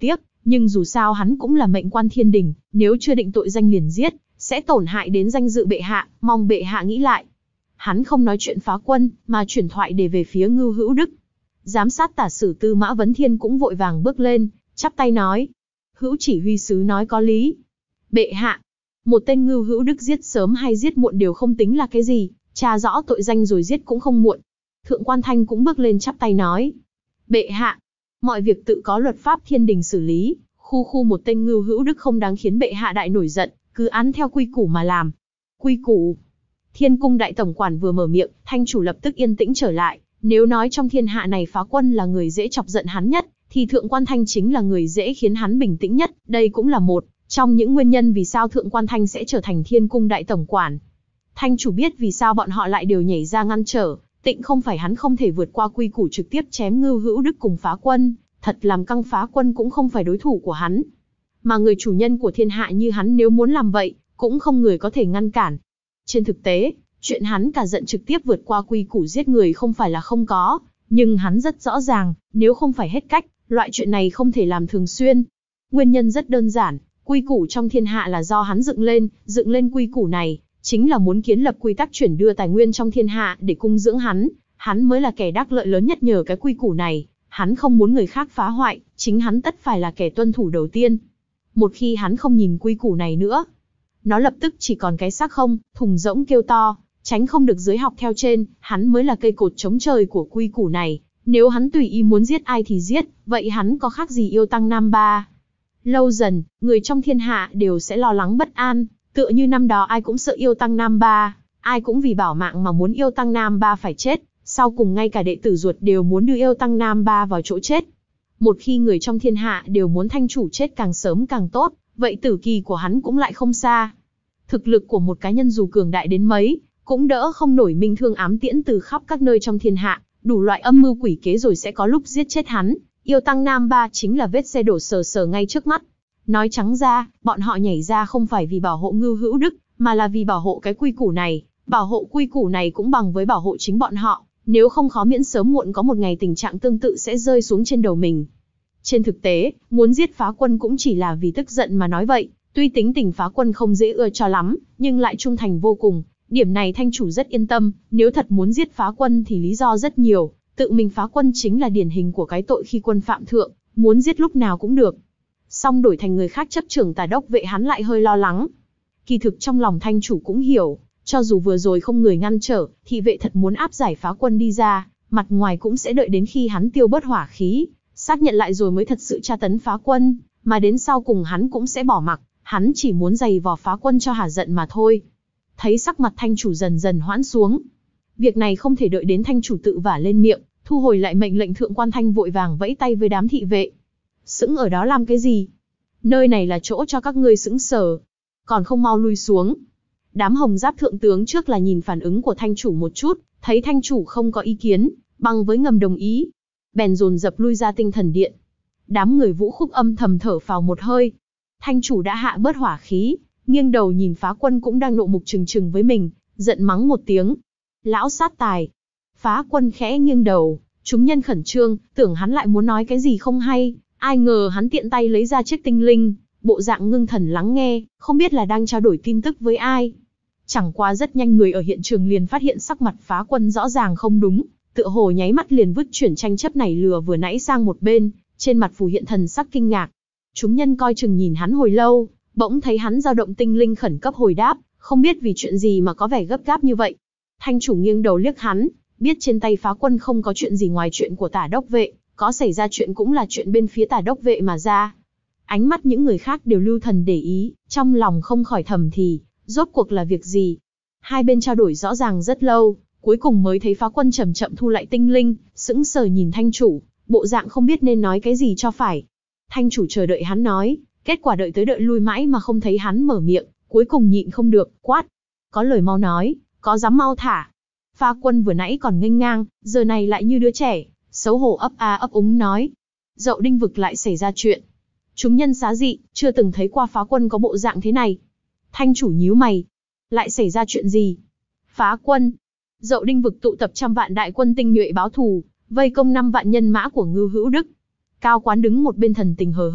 Nhưng dù sao hắn cũng là mệnh quan thiên đình, nếu chưa định tội danh liền giết, sẽ tổn hại đến danh dự bệ hạ, mong bệ hạ nghĩ lại. Hắn không nói chuyện phá quân, mà chuyển thoại để về phía Ngưu Hữu Đức. Giám sát tả sử Tư Mã Vấn Thiên cũng vội vàng bước lên, chắp tay nói. Hữu chỉ huy sứ nói có lý. Bệ hạ, một tên Ngưu Hữu Đức giết sớm hay giết muộn đều không tính là cái gì, tra rõ tội danh rồi giết cũng không muộn. Thượng Quan Thanh cũng bước lên chắp tay nói. Bệ hạ, mọi việc tự có luật pháp thiên đình xử lý, khu một tên Ngưu Hữu Đức không đáng khiến bệ hạ đại nổi giận, cứ án theo quy củ mà làm. Quy củ. Thiên cung đại tổng quản vừa mở miệng, Thanh chủ lập tức yên tĩnh trở lại. Nếu nói trong thiên hạ này Phá Quân là người dễ chọc giận hắn nhất, thì Thượng Quan Thanh chính là người dễ khiến hắn bình tĩnh nhất. Đây cũng là một trong những nguyên nhân vì sao Thượng Quan Thanh sẽ trở thành Thiên cung đại tổng quản. Thanh chủ biết vì sao bọn họ lại đều nhảy ra ngăn trở, tịnh không phải hắn không thể vượt qua quy củ trực tiếp chém Ngưu Hữu Đức cùng Phá Quân, thật làm căng Phá Quân cũng không phải đối thủ của hắn. Mà người chủ nhân của thiên hạ như hắn nếu muốn làm vậy, cũng không người có thể ngăn cản. Trên thực tế, chuyện hắn cả giận trực tiếp vượt qua quy củ giết người không phải là không có, nhưng hắn rất rõ ràng, nếu không phải hết cách, loại chuyện này không thể làm thường xuyên. Nguyên nhân rất đơn giản, quy củ trong thiên hạ là do hắn dựng lên quy củ này, chính là muốn kiến lập quy tắc chuyển đưa tài nguyên trong thiên hạ để cung dưỡng hắn mới là kẻ đắc lợi lớn nhất nhờ cái quy củ này, hắn không muốn người khác phá hoại, chính hắn tất phải là kẻ tuân thủ đầu tiên. Một khi hắn không nhìn quy củ này nữa, nó lập tức chỉ còn cái xác không, thùng rỗng kêu to, tránh không được dưới học theo trên, hắn mới là cây cột chống trời của quy củ này. Nếu hắn tùy ý muốn giết ai thì giết, vậy hắn có khác gì yêu tăng Nam Ba. Lâu dần, người trong thiên hạ đều sẽ lo lắng bất an, tựa như năm đó ai cũng sợ yêu tăng Nam Ba, ai cũng vì bảo mạng mà muốn yêu tăng Nam Ba phải chết, sau cùng ngay cả đệ tử ruột đều muốn đưa yêu tăng Nam Ba vào chỗ chết. Một khi người trong thiên hạ đều muốn Thanh chủ chết càng sớm càng tốt, vậy tử kỳ của hắn cũng lại không xa. Thực lực của một cá nhân dù cường đại đến mấy, cũng đỡ không nổi minh thương ám tiễn từ khắp các nơi trong thiên hạ, đủ loại âm mưu quỷ kế rồi sẽ có lúc giết chết hắn. Yêu tăng Nam Ba chính là vết xe đổ sờ ngay trước mắt. Nói trắng ra, bọn họ nhảy ra không phải vì bảo hộ Ngưu Hữu Đức, mà là vì bảo hộ cái quy củ này. Bảo hộ quy củ này cũng bằng với bảo hộ chính bọn họ, nếu không khó miễn sớm muộn có một ngày tình trạng tương tự sẽ rơi xuống trên đầu mình. Trên thực tế, muốn giết Phá Quân cũng chỉ là vì tức giận mà nói vậy, tuy tính tình Phá Quân không dễ ưa cho lắm, nhưng lại trung thành vô cùng. Điểm này Thanh chủ rất yên tâm, nếu thật muốn giết Phá Quân thì lý do rất nhiều, tự mình Phá Quân chính là điển hình của cái tội khi quân phạm thượng, muốn giết lúc nào cũng được. Song đổi thành người khác chấp trưởng Tả Đốc vệ hắn lại hơi lo lắng. Kỳ thực trong lòng Thanh chủ cũng hiểu, cho dù vừa rồi không người ngăn trở, thị vệ thật muốn áp giải Phá Quân đi ra, mặt ngoài cũng sẽ đợi đến khi hắn tiêu bớt hỏa khí, xác nhận lại rồi mới thật sự tra tấn Phá Quân, mà đến sau cùng hắn cũng sẽ bỏ mặc, hắn chỉ muốn giày vò Phá Quân cho hả giận mà thôi. Thấy sắc mặt Thanh chủ dần dần hoãn xuống. Việc này không thể đợi đến Thanh chủ tự vả lên miệng, thu hồi lại mệnh lệnh. Thượng Quan Thanh vội vàng vẫy tay với đám thị vệ. Sững ở đó làm cái gì? Nơi này là chỗ cho các ngươi sững sờ. Còn không mau lui xuống. Đám hồng giáp thượng tướng trước là nhìn phản ứng của Thanh chủ một chút, thấy Thanh chủ không có ý kiến, bằng với ngầm đồng ý. Bèn dồn dập lui ra Tinh Thần Điện. Đám người Vũ Khúc âm thầm thở phào một hơi. Thanh chủ đã hạ bớt hỏa khí, nghiêng đầu nhìn Phá Quân cũng đang nộ mục trừng trừng với mình, giận mắng một tiếng. Lão sát tài. Phá Quân khẽ nghiêng đầu, chúng nhân khẩn trương, tưởng hắn lại muốn nói cái gì không hay, ai ngờ hắn tiện tay lấy ra chiếc tinh linh, bộ dạng ngưng thần lắng nghe, không biết là đang trao đổi tin tức với ai. Chẳng qua rất nhanh người ở hiện trường liền phát hiện sắc mặt Phá Quân rõ ràng không đúng, tựa hồ nháy mắt liền vứt chuyển tranh chấp này lừa vừa nãy sang một bên, trên mặt phù hiện thần sắc kinh ngạc. Chúng nhân coi chừng nhìn hắn hồi lâu, bỗng thấy hắn dao động tinh linh khẩn cấp hồi đáp, không biết vì chuyện gì mà có vẻ gấp gáp như vậy. Thanh chủ nghiêng đầu liếc hắn, biết trên tay Phá Quân không có chuyện gì ngoài chuyện của Tả Đốc vệ, có xảy ra chuyện cũng là chuyện bên phía Tả Đốc vệ mà ra. Ánh mắt những người khác đều lưu thần để ý, trong lòng không khỏi thầm thì, rốt cuộc là việc gì? Hai bên trao đổi rõ ràng rất lâu, cuối cùng mới thấy Phá Quân chậm chậm thu lại tinh linh, sững sờ nhìn Thanh chủ, bộ dạng không biết nên nói cái gì cho phải. Thanh chủ chờ đợi hắn nói, kết quả đợi tới đợi lui mãi mà không thấy hắn mở miệng, cuối cùng nhịn không được, quát. Có lời mau nói, có dám mau thả. Phá Quân vừa nãy còn nghênh ngang, giờ này lại như đứa trẻ, xấu hổ ấp a ấp úng nói. Dậu Đinh vực lại xảy ra chuyện. Chúng nhân xá dị, chưa từng thấy qua Phá Quân có bộ dạng thế này. Thanh chủ nhíu mày. Lại xảy ra chuyện gì? Phá Quân. Dậu Đinh vực tụ tập trăm vạn đại quân tinh nhuệ báo thù, vây công 5 vạn nhân mã của Ngưu Hữu Đức. Cao Quán đứng một bên thần tình hờ hững,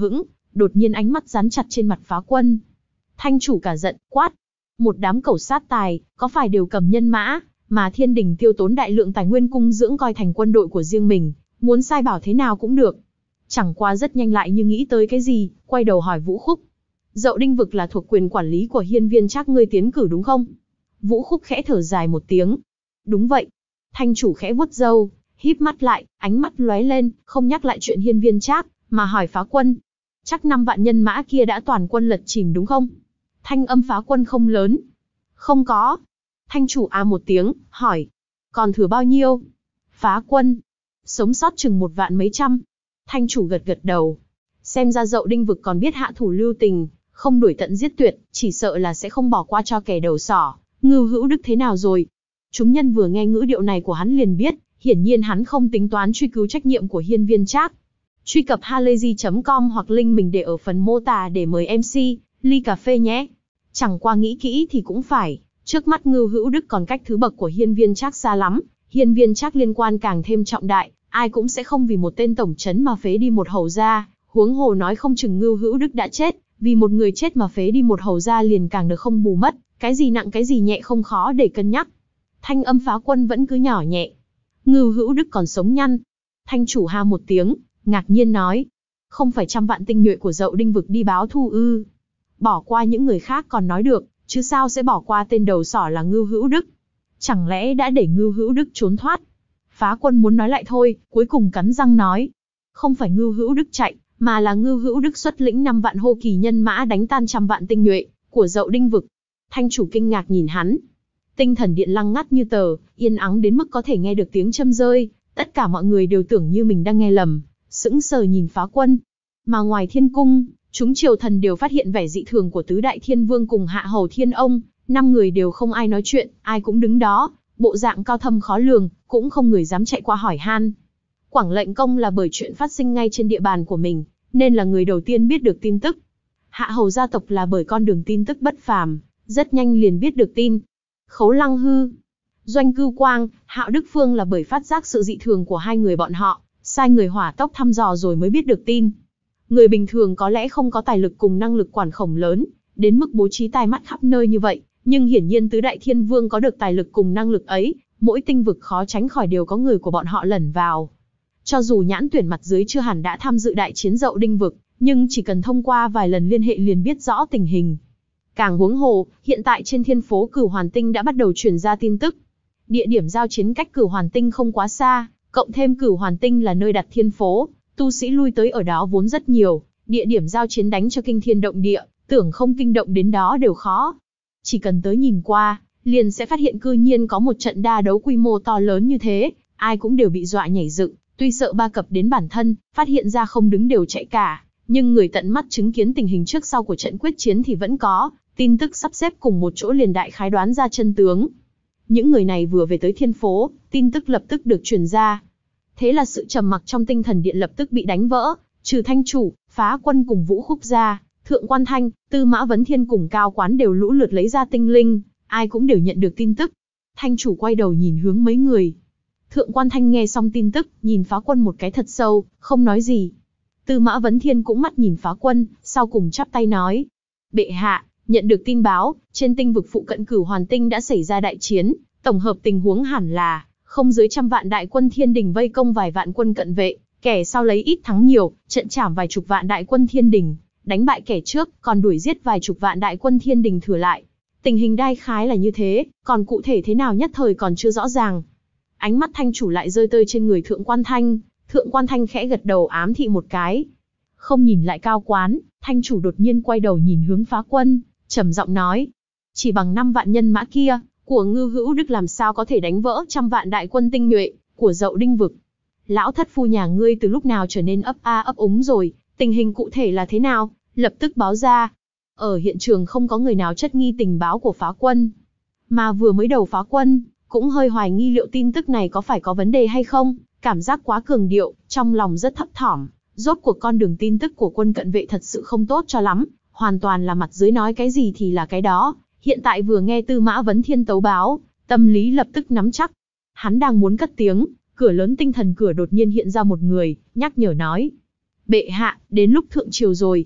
đột nhiên ánh mắt dán chặt trên mặt Phá Quân. Thanh chủ cả giận, quát. Một đám cẩu sát tài, có phải đều cầm nhân mã, mà thiên đình tiêu tốn đại lượng tài nguyên cung dưỡng coi thành quân đội của riêng mình, muốn sai bảo thế nào cũng được. Chẳng qua rất nhanh lại như nghĩ tới cái gì, quay đầu hỏi Vũ Khúc. Dậu Đinh Vực là thuộc quyền quản lý của Hiên Viên Trác ngươi tiến cử đúng không? Vũ Khúc khẽ thở dài một tiếng. Đúng vậy. Thanh chủ khẽ vuốt râu, híp mắt lại, ánh mắt lóe lên, không nhắc lại chuyện Hiên Viên Trác, mà hỏi Phá Quân. Chắc 5 vạn nhân mã kia đã toàn quân lật chìm đúng không? Thanh âm Phá Quân không lớn. Không có. Thanh chủ một tiếng, hỏi. Còn thừa bao nhiêu? Phá Quân. Sống sót chừng 1 vạn mấy trăm. Thanh chủ gật gật đầu. Xem ra Dậu Đinh Vực còn biết hạ thủ lưu tình, không đuổi tận giết tuyệt, chỉ sợ là sẽ không bỏ qua cho kẻ đầu sỏ. Ngưu Hữu Đức thế nào rồi? Chúng nhân vừa nghe ngữ điệu này của hắn liền biết, hiển nhiên hắn không tính toán truy cứu trách nhiệm của Hiên Viên Trác. Truy cập halayzi.com hoặc link mình để ở phần mô tả để mời MC, ly cà phê nhé. Chẳng qua nghĩ kỹ thì cũng phải, trước mắt Ngưu Hữu Đức còn cách thứ bậc của Hiên Viên Trác xa lắm, Hiên Viên Trác liên quan càng thêm trọng đại, ai cũng sẽ không vì một tên tổng trấn mà phế đi một hầu gia, huống hồ nói không chừng Ngưu Hữu Đức đã chết, vì một người chết mà phế đi một hầu gia liền càng được không bù mất, cái gì nặng cái gì nhẹ không khó để cân nhắc. Thanh âm Phá Quân vẫn cứ nhỏ nhẹ. Ngưu Hữu Đức còn sống nhăn. Thanh chủ ha một tiếng, ngạc nhiên nói. Không phải 100 vạn tinh nhuệ của Dậu Đinh Vực đi báo thù ư? Bỏ qua những người khác còn nói được, chứ sao sẽ bỏ qua tên đầu sỏ là Ngưu Hữu Đức? Chẳng lẽ đã để Ngưu Hữu Đức trốn thoát? Phá Quân muốn nói lại thôi, cuối cùng cắn răng nói. Không phải Ngưu Hữu Đức chạy, mà là Ngưu Hữu Đức xuất lĩnh 5 vạn hô kỳ nhân mã đánh tan 100 vạn tinh nhuệ của Dậu Đinh Vực. Thanh chủ kinh ngạc nhìn hắn. Tinh thần điện lặng ngắt như tờ, yên ắng đến mức có thể nghe được tiếng châm rơi, tất cả mọi người đều tưởng như mình đang nghe lầm, sững sờ nhìn Phá Quân. Mà ngoài thiên cung, chúng triều thần đều phát hiện vẻ dị thường của tứ đại thiên vương cùng hạ hầu thiên ông, 5 người đều không ai nói chuyện, ai cũng đứng đó, bộ dạng cao thâm khó lường, cũng không người dám chạy qua hỏi han. Quảng Lệnh Công là bởi chuyện phát sinh ngay trên địa bàn của mình, nên là người đầu tiên biết được tin tức. Hạ hầu gia tộc là bởi con đường tin tức bất phàm, rất nhanh liền biết được tin. Khấu Lăng Hư, Doanh Cưu Quang, Hạo Đức Phương là bởi phát giác sự dị thường của hai người bọn họ, sai người hỏa tốc thăm dò rồi mới biết được tin. Người bình thường có lẽ không có tài lực cùng năng lực quản khổng lớn, đến mức bố trí tai mắt khắp nơi như vậy, nhưng hiển nhiên tứ đại thiên vương có được tài lực cùng năng lực ấy, mỗi tinh vực khó tránh khỏi đều có người của bọn họ lẩn vào. Cho dù nhãn tuyển mặt dưới chưa hẳn đã tham dự đại chiến Dậu Đinh Vực, nhưng chỉ cần thông qua vài lần liên hệ liền biết rõ tình hình. Càng huống hồ, hiện tại trên thiên phố Cửu Hoàn Tinh đã bắt đầu truyền ra tin tức. Địa điểm giao chiến cách Cửu Hoàn Tinh không quá xa, cộng thêm Cửu Hoàn Tinh là nơi đặt thiên phố, tu sĩ lui tới ở đó vốn rất nhiều, địa điểm giao chiến đánh cho kinh thiên động địa, tưởng không kinh động đến đó đều khó. Chỉ cần tới nhìn qua, liền sẽ phát hiện cư nhiên có một trận đa đấu quy mô to lớn như thế, ai cũng đều bị dọa nhảy dựng, tuy sợ ba cập đến bản thân, phát hiện ra không đứng đều chạy cả, nhưng người tận mắt chứng kiến tình hình trước sau của trận quyết chiến thì vẫn có, tin tức sắp xếp cùng một chỗ liền đại khái đoán ra chân tướng. Những người này vừa về tới thiên phố, tin tức lập tức được truyền ra. Thế là sự trầm mặc trong tinh thần điện lập tức bị đánh vỡ, trừ Thanh chủ, Phá Quân cùng Vũ Khúc ra, Thượng Quan Thanh, Tư Mã Vấn Thiên cùng Cao Quán đều lũ lượt lấy ra tinh linh, ai cũng đều nhận được tin tức. Thanh chủ quay đầu nhìn hướng mấy người. Thượng Quan Thanh nghe xong tin tức, nhìn Phá Quân một cái thật sâu, không nói gì. Tư Mã Vấn Thiên cũng mắt nhìn Phá Quân, sau cùng chắp tay nói. Bệ hạ, nhận được tin báo, trên tinh vực phụ cận Cửu Hoàn Tinh đã xảy ra đại chiến, tổng hợp tình huống hẳn là, không dưới 100 vạn đại quân thiên đình vây công vài vạn quân cận vệ, kẻ sau lấy ít thắng nhiều, trận chảm vài chục vạn đại quân thiên đình, đánh bại kẻ trước, còn đuổi giết vài chục vạn đại quân thiên đình thừa lại. Tình hình đại khái là như thế, còn cụ thể thế nào nhất thời còn chưa rõ ràng. Ánh mắt Thanh chủ lại rơi tơi trên người Thượng Quan Thanh, Thượng Quan Thanh khẽ gật đầu ám thị một cái. Không nhìn lại Cao Quán, Thanh chủ đột nhiên quay đầu nhìn hướng Phá Quân, trầm giọng nói. Chỉ bằng 5 vạn nhân mã kia, của Ngưu Hữu Đức làm sao có thể đánh vỡ 100 vạn đại quân tinh nhuệ, của Dậu Đinh Vực. Lão thất phu nhà ngươi từ lúc nào trở nên ấp a ấp úng rồi, tình hình cụ thể là thế nào, lập tức báo ra. Ở hiện trường không có người nào chất nghi tình báo của Phá Quân. Mà vừa mới đầu Phá Quân, cũng hơi hoài nghi liệu tin tức này có phải có vấn đề hay không, cảm giác quá cường điệu, trong lòng rất thấp thỏm. Rốt cuộc con đường tin tức của quân cận vệ thật sự không tốt cho lắm, hoàn toàn là mặt dưới nói cái gì thì là cái đó. Hiện tại vừa nghe Tư Mã Vấn Thiên tấu báo, tâm lý lập tức nắm chắc. Hắn đang muốn cất tiếng, cửa lớn tinh thần cửa đột nhiên hiện ra một người, nhắc nhở nói. Bệ hạ, đến lúc thượng triều rồi.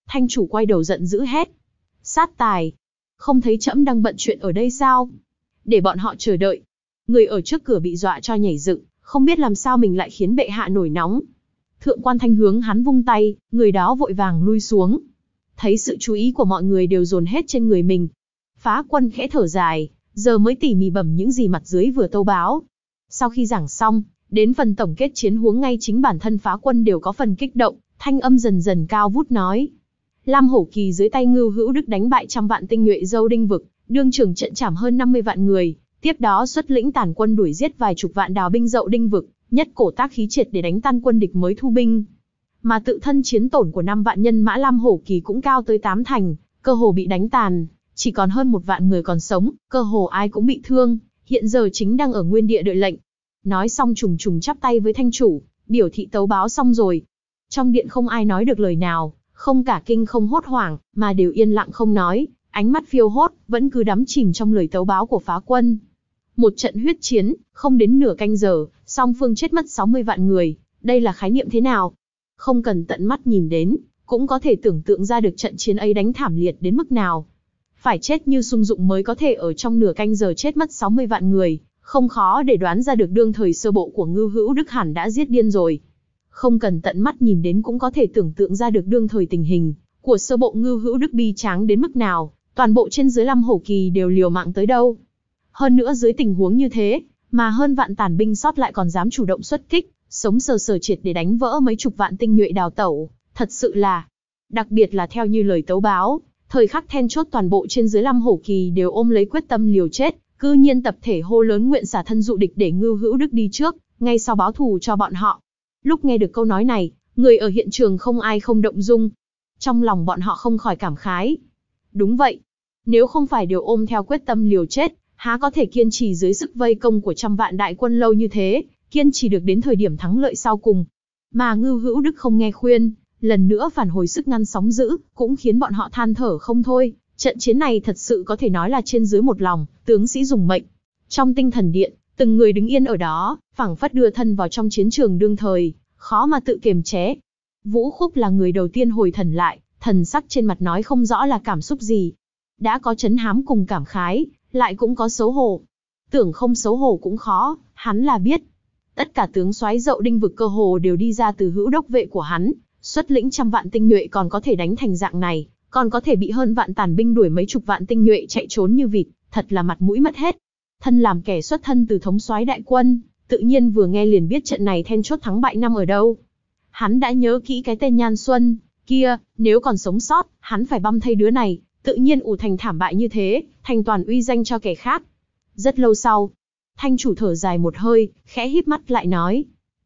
Thanh chủ quay đầu giận dữ hét. Sát tài! Không thấy trẫm đang bận chuyện ở đây sao? Để bọn họ chờ đợi. Người ở trước cửa bị dọa cho nhảy dựng, không biết làm sao mình lại khiến bệ hạ nổi nóng. Thượng quan Thanh hướng hắn vung tay, người đó vội vàng lui xuống. Thấy sự chú ý của mọi người đều dồn hết trên người mình. Phá Quân khẽ thở dài, giờ mới tỉ mỉ bẩm những gì mặt dưới vừa tâu báo. Sau khi giảng xong, đến phần tổng kết chiến huống ngay chính bản thân Phá Quân đều có phần kích động, thanh âm dần dần cao vút nói. Lam Hổ Kỳ dưới tay Ngưu Hữu Đức đánh bại trăm vạn tinh nhuệ Dâu Đinh vực, đương trường trận chảm hơn 50 vạn người, tiếp đó xuất lĩnh tàn quân đuổi giết vài chục vạn đào binh Dậu Đinh vực, nhất cổ tác khí triệt để đánh tan quân địch mới thu binh. Mà tự thân chiến tổn của 5 vạn nhân mã Lam Hổ Kỳ cũng cao tới 8 thành, cơ hồ bị đánh tàn, chỉ còn hơn 1 vạn người còn sống, cơ hồ ai cũng bị thương, hiện giờ chính đang ở nguyên địa đợi lệnh. Nói xong trùng trùng chắp tay với thanh chủ, biểu thị tấu báo xong rồi. Trong điện không ai nói được lời nào, không cả kinh không hốt hoảng, mà đều yên lặng không nói, ánh mắt phiêu hốt, vẫn cứ đắm chìm trong lời tấu báo của Phá Quân. Một trận huyết chiến, không đến nửa canh giờ, song phương chết mất 60 vạn người, đây là khái niệm thế nào? Không cần tận mắt nhìn đến, cũng có thể tưởng tượng ra được trận chiến ấy đánh thảm liệt đến mức nào. Phải chết như sung dụng mới có thể ở trong nửa canh giờ chết mất 60 vạn người, không khó để đoán ra được đương thời sơ bộ của Ngưu Hữu Đức hẳn đã giết điên rồi. Không cần tận mắt nhìn đến cũng có thể tưởng tượng ra được đương thời tình hình của sơ bộ Ngưu Hữu Đức bi tráng đến mức nào, toàn bộ trên dưới Lam Hổ Kỳ đều liều mạng tới đâu. Hơn nữa dưới tình huống như thế, mà hơn vạn tàn binh sót lại còn dám chủ động xuất kích, sống sờ sờ triệt để đánh vỡ mấy chục vạn tinh nhuệ đào tẩu, thật sự là, đặc biệt là theo như lời tấu báo, thời khắc then chốt toàn bộ trên dưới Lam Hổ Kỳ đều ôm lấy quyết tâm liều chết, cư nhiên tập thể hô lớn nguyện xả thân dụ địch để Ngưu Hữu Đức đi trước, ngay sau báo thù cho bọn họ. Lúc nghe được câu nói này, người ở hiện trường không ai không động dung. Trong lòng bọn họ không khỏi cảm khái. Đúng vậy, nếu không phải đều ôm theo quyết tâm liều chết, há có thể kiên trì dưới sức vây công của trăm vạn đại quân lâu như thế, kiên trì được đến thời điểm thắng lợi sau cùng. Mà Ngưu Hữu Đức không nghe khuyên, lần nữa phản hồi sức ngăn sóng dữ, cũng khiến bọn họ than thở không thôi. Trận chiến này thật sự có thể nói là trên dưới một lòng, tướng sĩ dùng mệnh. Trong tinh thần điện, từng người đứng yên ở đó, phảng phất đưa thân vào trong chiến trường đương thời, khó mà tự kiềm chế. Vũ Khúc là người đầu tiên hồi thần lại, thần sắc trên mặt nói không rõ là cảm xúc gì. Đã có chấn hám cùng cảm khái, lại cũng có xấu hổ. Tưởng không xấu hổ cũng khó, hắn là biết. Tất cả tướng soái Dậu Đinh vực cơ hồ đều đi ra từ hữu đốc vệ của hắn, xuất lĩnh trăm vạn tinh nhuệ còn có thể đánh thành dạng này, còn có thể bị hơn vạn tàn binh đuổi mấy chục vạn tinh nhuệ chạy trốn như vịt, thật là mặt mũi mất hết. Thân làm kẻ xuất thân từ thống soái đại quân, tự nhiên vừa nghe liền biết trận này then chốt thắng bại năm ở đâu. Hắn đã nhớ kỹ cái tên Nhan Xuân kia, nếu còn sống sót, hắn phải băm thây đứa này, tự nhiên ủ thành thảm bại như thế, thành toàn uy danh cho kẻ khác. Rất lâu sau, thanh chủ thở dài một hơi, khẽ híp mắt lại nói: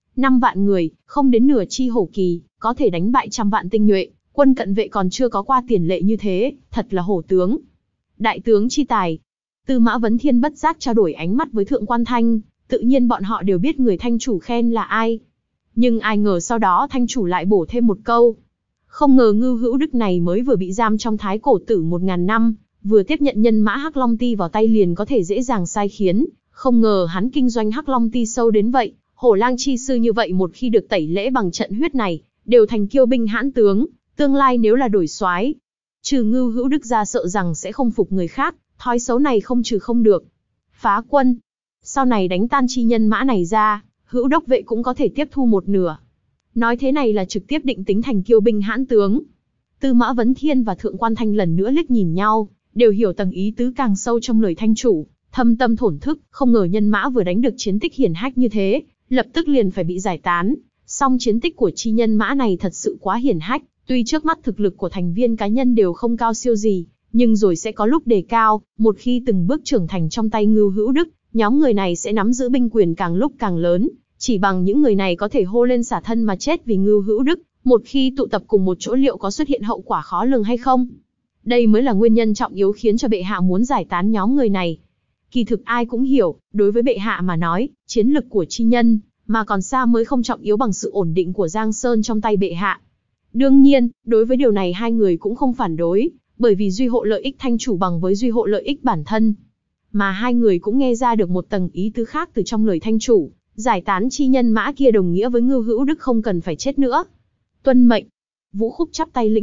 5 vạn người, không đến nửa chi hổ kỳ, có thể đánh bại trăm vạn tinh nhuệ, quân cận vệ còn chưa có qua tiền lệ như thế, thật là hổ tướng. Đại tướng chi tài. Tư Mã Vấn Thiên bất giác trao đổi ánh mắt với Thượng quan Thanh, tự nhiên bọn họ đều biết người thanh chủ khen là ai. Nhưng ai ngờ sau đó thanh chủ lại bổ thêm một câu. Không ngờ Ngưu Hữu Đức này mới vừa bị giam trong thái cổ tử 1000 năm, vừa tiếp nhận nhân mã Hắc Long Ti vào tay liền có thể dễ dàng sai khiến, không ngờ hắn kinh doanh Hắc Long Ti sâu đến vậy, Hổ Lang chi sư như vậy một khi được tẩy lễ bằng trận huyết này, đều thành kiêu binh hãn tướng, tương lai nếu là đổi soái, trừ Ngưu Hữu Đức ra sợ rằng sẽ không phục người khác, thói xấu này không trừ không được. Phá Quân, sau này đánh tan chi nhân mã này ra, Hữu đốc vệ cũng có thể tiếp thu một nửa. Nói thế này là trực tiếp định tính thành kiêu binh hãn tướng. Tư Mã Vấn Thiên và Thượng quan Thanh lần nữa liếc nhìn nhau, đều hiểu tầng ý tứ càng sâu trong lời thanh chủ, thâm tâm thổn thức, không ngờ nhân mã vừa đánh được chiến tích hiển hách như thế, lập tức liền phải bị giải tán. Song chiến tích của chi nhân mã này thật sự quá hiển hách, tuy trước mắt thực lực của thành viên cá nhân đều không cao siêu gì, nhưng rồi sẽ có lúc đề cao, một khi từng bước trưởng thành trong tay Ngưu Hữu Đức, nhóm người này sẽ nắm giữ binh quyền càng lúc càng lớn, chỉ bằng những người này có thể hô lên xả thân mà chết vì Ngưu Hữu Đức, một khi tụ tập cùng một chỗ liệu có xuất hiện hậu quả khó lường hay không? Đây mới là nguyên nhân trọng yếu khiến cho bệ hạ muốn giải tán nhóm người này. Kỳ thực ai cũng hiểu, đối với bệ hạ mà nói, chiến lực của chi nhân, mà còn xa mới không trọng yếu bằng sự ổn định của Giang Sơn trong tay bệ hạ. Đương nhiên, đối với điều này hai người cũng không phản đối, bởi vì duy hộ lợi ích thanh chủ bằng với duy hộ lợi ích bản thân. Mà hai người cũng nghe ra được một tầng ý tứ khác từ trong lời thanh chủ, giải tán chi nhân mã kia đồng nghĩa với Ngưu Hữu Đức không cần phải chết nữa. Tuân mệnh. Vũ Khúc chắp tay lĩnh mệnh,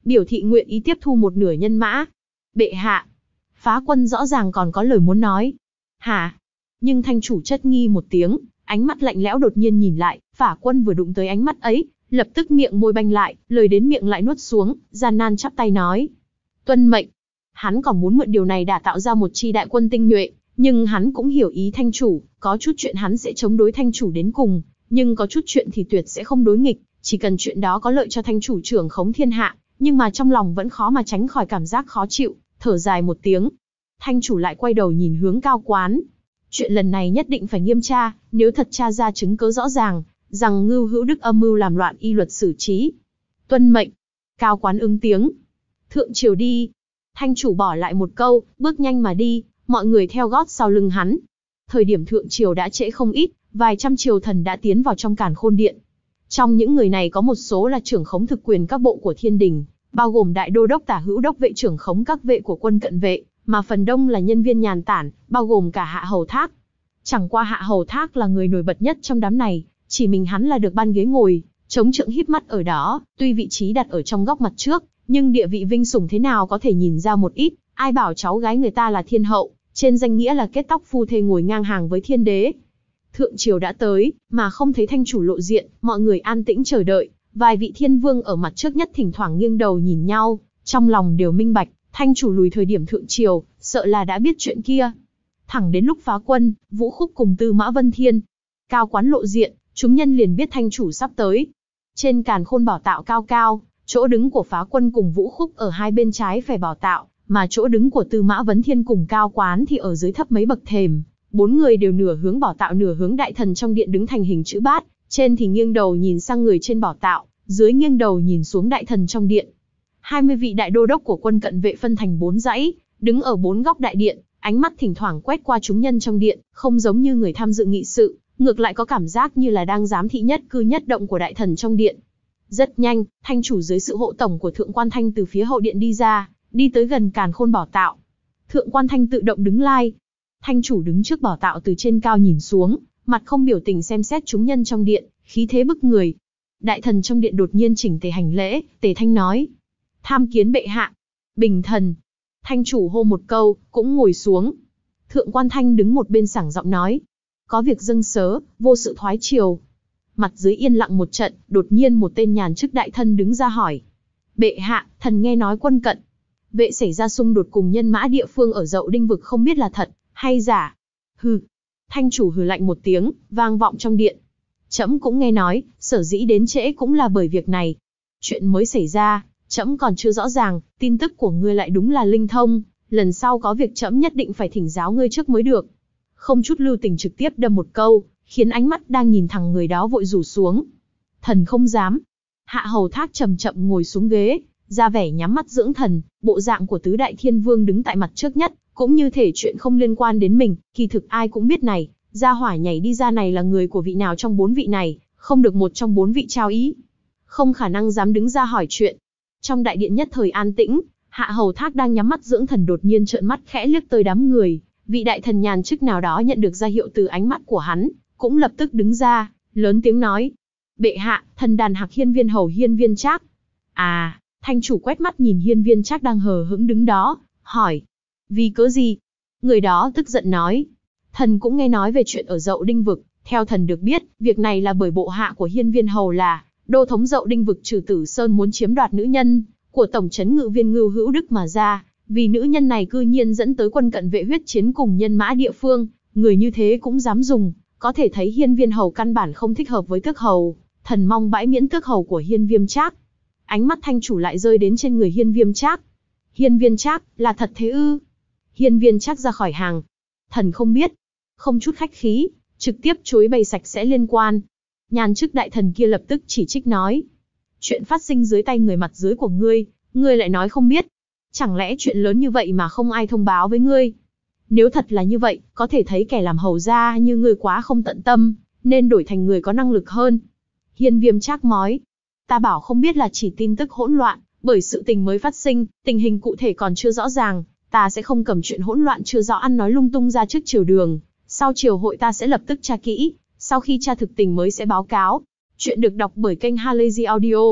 biểu thị nguyện ý tiếp thu một nửa nhân mã. Bệ hạ, Phá Quân rõ ràng còn có lời muốn nói. Hả? Nhưng Thanh chủ chất nghi một tiếng, ánh mắt lạnh lẽo đột nhiên nhìn lại, Phá Quân vừa đụng tới ánh mắt ấy, lập tức miệng môi banh lại, lời đến miệng lại nuốt xuống, gian nan chắp tay nói. Tuân mệnh. Hắn còn muốn mượn điều này đả tạo ra một chi đại quân tinh nhuệ, nhưng hắn cũng hiểu ý Thanh chủ, có chút chuyện hắn sẽ chống đối Thanh chủ đến cùng, nhưng có chút chuyện thì tuyệt sẽ không đối nghịch, chỉ cần chuyện đó có lợi cho Thanh chủ trưởng khống thiên hạ, nhưng mà trong lòng vẫn khó mà tránh khỏi cảm giác khó chịu, thở dài một tiếng. Thanh chủ lại quay đầu nhìn hướng Cao Quán. Chuyện lần này nhất định phải nghiêm tra, nếu thật tra ra chứng cứ rõ ràng, rằng Ngưu Hữu Đức âm mưu làm loạn y luật xử trí. Tuân mệnh. Cao Quán ứng tiếng. Thượng triều đi. Thanh chủ bỏ lại một câu, bước nhanh mà đi, mọi người theo gót sau lưng hắn. Thời điểm thượng triều đã trễ không ít, vài trăm triều thần đã tiến vào trong Càn Khôn Điện. Trong những người này có một số là trưởng khống thực quyền các bộ của thiên đình, bao gồm đại đô đốc Tả Hữu Đốc vệ trưởng khống các vệ của quân cận vệ, mà phần đông là nhân viên nhàn tản, bao gồm cả Hạ Hầu Thác. Chẳng qua Hạ Hầu Thác là người nổi bật nhất trong đám này, chỉ mình hắn là được ban ghế ngồi, chống trượng híp mắt ở đó, tuy vị trí đặt ở trong góc mặt trước, nhưng địa vị vinh sủng thế nào có thể nhìn ra một ít, ai bảo cháu gái người ta là thiên hậu, trên danh nghĩa là kết tóc phu thê ngồi ngang hàng với thiên đế. Thượng triều đã tới, mà không thấy Thanh chủ lộ diện, mọi người an tĩnh chờ đợi, vài vị thiên vương ở mặt trước nhất thỉnh thoảng nghiêng đầu nhìn nhau, trong lòng đều minh bạch, Thanh chủ lùi thời điểm thượng triều, sợ là đã biết chuyện kia. Thẳng đến lúc Phá Quân, Vũ Khúc cùng Tư Mã Vân Thiên, Cao Quán lộ diện, chúng nhân liền biết Thanh chủ sắp tới. Trên Càn Khôn bảo tạo cao cao, chỗ đứng của Phá Quân cùng Vũ Khúc ở hai bên trái phải bảo tạo, mà chỗ đứng của Tư Mã Vấn Thiên cùng Cao Quán thì ở dưới thấp mấy bậc thềm. Bốn người đều nửa hướng bảo tạo nửa hướng đại thần trong điện đứng thành hình chữ bát, trên thì nghiêng đầu nhìn sang người trên bảo tạo, dưới nghiêng đầu nhìn xuống đại thần trong điện. 20 vị đại đô đốc của quân cận vệ phân thành 4 dãy, đứng ở 4 góc đại điện, ánh mắt thỉnh thoảng quét qua chúng nhân trong điện, không giống như người tham dự nghị sự, ngược lại có cảm giác như là đang giám thị nhất cư nhất động của đại thần trong điện. Rất nhanh, Thanh chủ dưới sự hộ tổng của Thượng Quan Thanh từ phía hậu điện đi ra, đi tới gần Càn Khôn bảo tạo. Thượng Quan Thanh tự động đứng lai. Thanh chủ đứng trước bảo tạo từ trên cao nhìn xuống, mặt không biểu tình xem xét chúng nhân trong điện, khí thế bức người. Đại thần trong điện đột nhiên chỉnh tề hành lễ, Tề Thanh nói: tham kiến bệ hạ. Bình thần. Thanh chủ hô một câu, cũng ngồi xuống. Thượng Quan Thanh đứng một bên sảng giọng nói: có việc dâng sớ, vô sự thoái triều. Mặt dưới yên lặng một trận, đột nhiên một tên nhàn chức đại thân đứng ra hỏi: bệ hạ, thần nghe nói quân cận vệ xảy ra xung đột cùng nhân mã địa phương ở Dậu Đinh vực, không biết là thật hay giả. Hừ. Thanh chủ hừ lạnh một tiếng, vang vọng trong điện. Trẫm cũng nghe nói, sở dĩ đến trễ cũng là bởi việc này. Chuyện mới xảy ra, trẫm còn chưa rõ ràng, tin tức của ngươi lại đúng là linh thông, lần sau có việc trẫm nhất định phải thỉnh giáo ngươi trước mới được. Không chút lưu tình trực tiếp đâm một câu, khiến ánh mắt đang nhìn thẳng người đó vội rủ xuống. Thần không dám. Hạ Hầu Thác chậm chậm ngồi xuống ghế, ra vẻ nhắm mắt dưỡng thần, bộ dạng của tứ đại thiên vương đứng tại mặt trước nhất, cũng như thể chuyện không liên quan đến mình, kỳ thực ai cũng biết này, gia hỏa nhảy đi ra này là người của vị nào trong 4 vị này, không được một trong 4 vị trao ý. Không khả năng dám đứng ra hỏi chuyện. Trong đại điện nhất thời an tĩnh, Hạ Hầu Thác đang nhắm mắt dưỡng thần đột nhiên trợn mắt khẽ liếc tới đám người, vị đại thần nhàn chức nào đó nhận được ra hiệu từ ánh mắt của hắn, cũng lập tức đứng ra, lớn tiếng nói: bệ hạ, thần đàn hạc hiên viên hầu Hiên Viên Trác. À. Thanh chủ quét mắt nhìn Hiên Viên Trác đang hờ hững đứng đó, hỏi: vì cớ gì? Người đó tức giận nói: thần cũng nghe nói về chuyện ở Dậu Đinh vực, theo thần được biết, việc này là bởi bộ hạ của Hiên Viên hầu là đô thống Dậu Đinh vực Trừ Tử Sơn muốn chiếm đoạt nữ nhân của tổng trấn ngự viên Ngưu Hữu Đức mà ra, vì nữ nhân này cư nhiên dẫn tới quân cận vệ huyết chiến cùng nhân mã địa phương, người như thế cũng dám dùng, có thể thấy Hiên Viên hầu căn bản không thích hợp với tước hầu, thần mong bãi miễn tước hầu của Hiên Viên Trác. Ánh mắt thanh chủ lại rơi đến trên người Hiên Viên Trác. Hiên Viên Trác, là thật thế ư? Hiên Viên Trác ra khỏi hàng. Thần không biết. Không chút khách khí, trực tiếp chối bày sạch sẽ liên quan. Nhàn chức đại thần kia lập tức chỉ trích nói: chuyện phát sinh dưới tay người mặt dưới của ngươi lại nói không biết. Chẳng lẽ chuyện lớn như vậy mà không ai thông báo với ngươi? Nếu thật là như vậy, có thể thấy kẻ làm hầu gia như ngươi quá không tận tâm, nên đổi thành người có năng lực hơn. Hiên Viên Trác nói: ta bảo không biết là chỉ tin tức hỗn loạn, bởi sự tình mới phát sinh, tình hình cụ thể còn chưa rõ ràng, ta sẽ không cầm chuyện hỗn loạn chưa rõ ăn nói lung tung ra trước triều đường, sau triều hội ta sẽ lập tức tra kỹ, sau khi tra thực tình mới sẽ báo cáo. Chuyện được đọc bởi kênh Halazy Audio.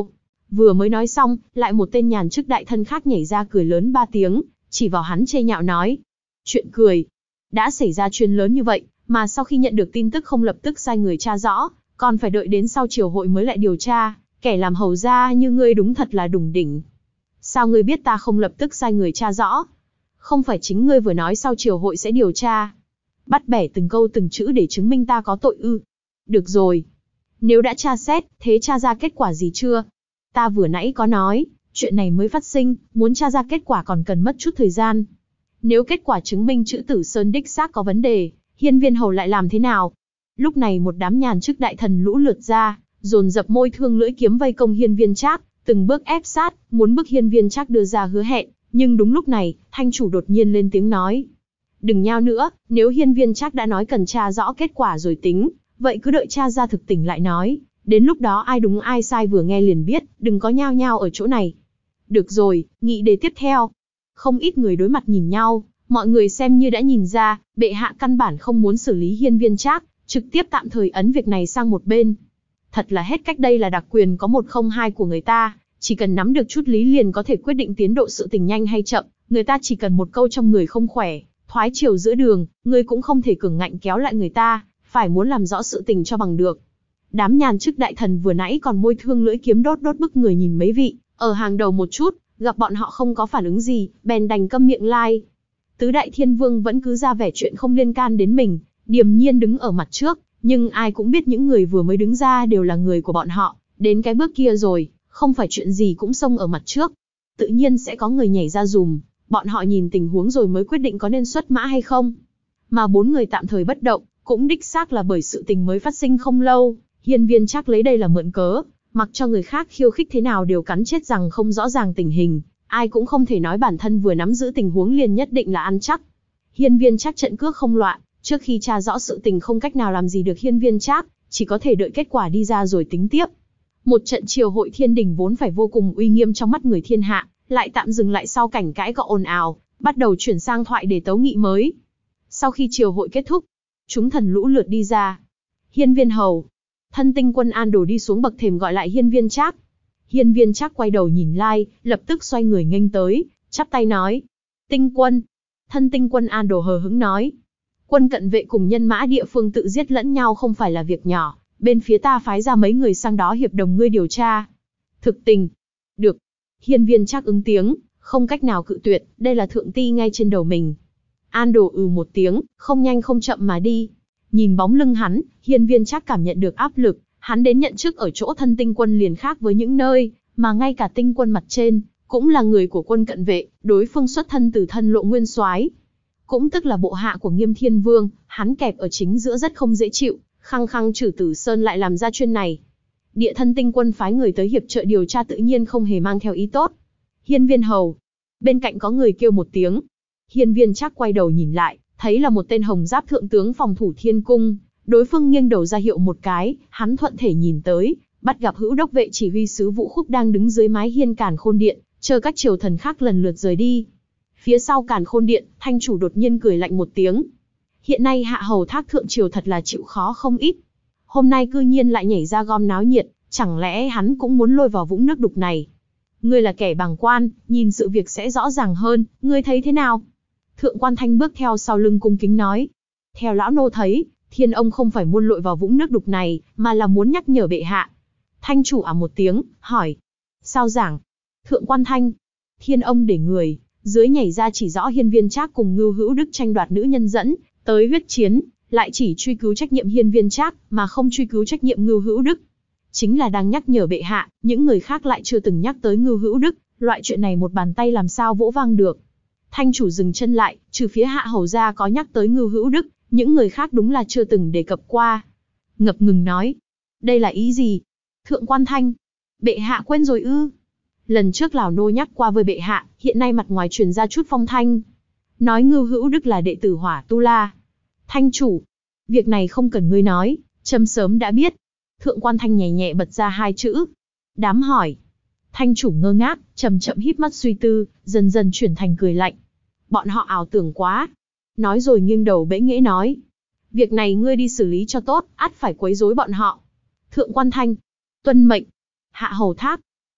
Vừa mới nói xong, lại một tên nhàn chức đại thân khác nhảy ra cười lớn 3 tiếng, chỉ vào hắn chê nhạo nói. Chuyện cười. Đã xảy ra chuyện lớn như vậy, mà sau khi nhận được tin tức không lập tức sai người tra rõ, còn phải đợi đến sau triều hội mới lại điều tra, kẻ làm hầu gia như ngươi đúng thật là đủng đỉnh. Sao ngươi biết ta không lập tức sai người tra rõ? Không phải chính ngươi vừa nói sau triều hội sẽ điều tra. Bắt bẻ từng câu từng chữ để chứng minh ta có tội ư? Được rồi. Nếu đã tra xét, thế tra ra kết quả gì chưa? Ta vừa nãy có nói, chuyện này mới phát sinh, muốn tra ra kết quả còn cần mất chút thời gian. Nếu kết quả chứng minh chữ Tử Sơn đích xác có vấn đề, Hiên Viên Hầu lại làm thế nào? Lúc này một đám nhàn chức đại thần lũ lượt ra, dồn dập môi thương lưỡi kiếm vây công Hiên Viên Trác, từng bước ép sát, muốn bức Hiên Viên Trác đưa ra hứa hẹn. Nhưng đúng lúc này, thanh chủ đột nhiên lên tiếng nói. Đừng nhao nữa, nếu Hiên Viên Trác đã nói cần tra rõ kết quả rồi tính, vậy cứ đợi tra ra thực tình lại nói. Đến lúc đó ai đúng ai sai vừa nghe liền biết, đừng có nhao nhao ở chỗ này. Được rồi, nghị đề tiếp theo. Không ít người đối mặt nhìn nhau, mọi người xem như đã nhìn ra, bệ hạ căn bản không muốn xử lý Hiên Viên Trác, trực tiếp tạm thời ấn việc này sang một bên. Thật là hết cách, đây là đặc quyền có 102 của người ta, chỉ cần nắm được chút lý liền có thể quyết định tiến độ sự tình nhanh hay chậm, người ta chỉ cần một câu trong người không khỏe, thoái chiều giữa đường, người cũng không thể cường ngạnh kéo lại người ta, phải muốn làm rõ sự tình cho bằng được. Đám nhàn chức đại thần vừa nãy còn môi thương lưỡi kiếm đốt bức người nhìn mấy vị, ở hàng đầu một chút, gặp bọn họ không có phản ứng gì, bèn đành câm miệng lai. Tứ đại thiên vương vẫn cứ ra vẻ chuyện không liên can đến mình, điềm nhiên đứng ở mặt trước, nhưng ai cũng biết những người vừa mới đứng ra đều là người của bọn họ, đến cái bước kia rồi, không phải chuyện gì cũng xông ở mặt trước. Tự nhiên sẽ có người nhảy ra dùm, bọn họ nhìn tình huống rồi mới quyết định có nên xuất mã hay không. Mà 4 người tạm thời bất động, cũng đích xác là bởi sự tình mới phát sinh không lâu, Hiên Viên Trác lấy đây là mượn cớ, mặc cho người khác khiêu khích thế nào đều cắn chết rằng không rõ ràng tình hình, ai cũng không thể nói bản thân vừa nắm giữ tình huống liền nhất định là ăn chắc. Hiên Viên Trác trận cước không loạn, trước khi tra rõ sự tình không cách nào làm gì được Hiên Viên Trác, chỉ có thể đợi kết quả đi ra rồi tính tiếp. Một trận triều hội thiên đình vốn phải vô cùng uy nghiêm trong mắt người thiên hạ, lại tạm dừng lại sau cảnh cãi cọ ồn ào, bắt đầu chuyển sang thoại để tấu nghị mới. Sau khi triều hội kết thúc, chúng thần lũ lượt đi ra. Hiên Viên Hầu, Thân Tinh Quân An Đồ đi xuống bậc thềm gọi lại Hiên Viên Trác. Hiên Viên Trác quay đầu nhìn lai, lập tức xoay người nghênh tới, chắp tay nói: Tinh Quân. Thân Tinh Quân An Đồ hờ hững nói: Quân cận vệ cùng nhân mã địa phương tự giết lẫn nhau không phải là việc nhỏ, bên phía ta phái ra mấy người sang đó hiệp đồng ngươi điều tra. Thực tình. Được. Hiên Viên Trác ứng tiếng, không cách nào cự tuyệt, đây là thượng ti ngay trên đầu mình. An Đồ một tiếng, không nhanh không chậm mà đi. Nhìn bóng lưng hắn, Hiên Viên Trác cảm nhận được áp lực, hắn đến nhận chức ở chỗ Thân Tinh Quân liền khác với những nơi, mà ngay cả Tinh Quân mặt trên, cũng là người của quân cận vệ, đối phương xuất thân từ Thân Lộ Nguyên Soái, cũng tức là bộ hạ của Nghiêm Thiên Vương, hắn kẹp ở chính giữa rất không dễ chịu, khăng khăng trừ Tử Sơn lại làm ra chuyện này. Địa Thân Tinh Quân phái người tới hiệp trợ điều tra tự nhiên không hề mang theo ý tốt. Hiên Viên Hầu. Bên cạnh có người kêu một tiếng. Hiên Viên Trác quay đầu nhìn lại, thấy là một tên hồng giáp thượng tướng phòng thủ Thiên Cung, đối phương nghiêng đầu ra hiệu một cái, hắn thuận thể nhìn tới, bắt gặp hữu đốc vệ chỉ huy sứ Vũ Khúc đang đứng dưới mái hiên Càn Khôn Điện, chờ các triều thần khác lần lượt rời đi. Phía sau Càn Khôn Điện, thanh chủ đột nhiên cười lạnh một tiếng. Hiện nay hạ hầu Thác thượng triều thật là chịu khó không ít. Hôm nay cư nhiên lại nhảy ra gom náo nhiệt, chẳng lẽ hắn cũng muốn lôi vào vũng nước đục này? Ngươi là kẻ bàng quan, nhìn sự việc sẽ rõ ràng hơn, ngươi thấy thế nào? Thượng quan Thanh bước theo sau lưng cung kính nói. Theo lão nô thấy, Thiên ông không phải muốn lội vào vũng nước đục này, mà là muốn nhắc nhở bệ hạ. Thanh chủ một tiếng, hỏi. Sao giảng? Thượng quan Thanh. Thiên ông để người dưới nhảy ra chỉ rõ Hiên Viên Trác cùng Ngưu Hữu Đức tranh đoạt nữ nhân dẫn tới huyết chiến, lại chỉ truy cứu trách nhiệm Hiên Viên Trác, mà không truy cứu trách nhiệm Ngưu Hữu Đức. Chính là đang nhắc nhở bệ hạ, những người khác lại chưa từng nhắc tới Ngưu Hữu Đức, loại chuyện này một bàn tay làm sao vỗ vang được. Thanh chủ dừng chân lại, trừ phía hạ hầu gia có nhắc tới Ngưu Hữu Đức, những người khác đúng là chưa từng đề cập qua. Ngập ngừng nói, đây là ý gì? Thượng quan Thanh, bệ hạ quên rồi ư? Lần trước lão nô nhắc qua với bệ hạ, hiện nay mặt ngoài truyền ra chút phong thanh, nói Ngưu Hữu Đức là đệ tử Hỏa Tu La. Thanh chủ, việc này không cần ngươi nói, trẫm sớm đã biết. Thượng quan Thanh nhẹ nhẹ bật ra hai chữ. Đám hỏi. Thanh chủ ngơ ngác, chậm chậm híp mắt suy tư, dần dần chuyển thành cười lạnh. Bọn họ ảo tưởng quá. Nói rồi nghiêng đầu bẽ nghễ nói. Việc này ngươi đi xử lý cho tốt, ắt phải quấy rối bọn họ. Thượng quan Thanh. Tuân mệnh. Hạ hầu Thác.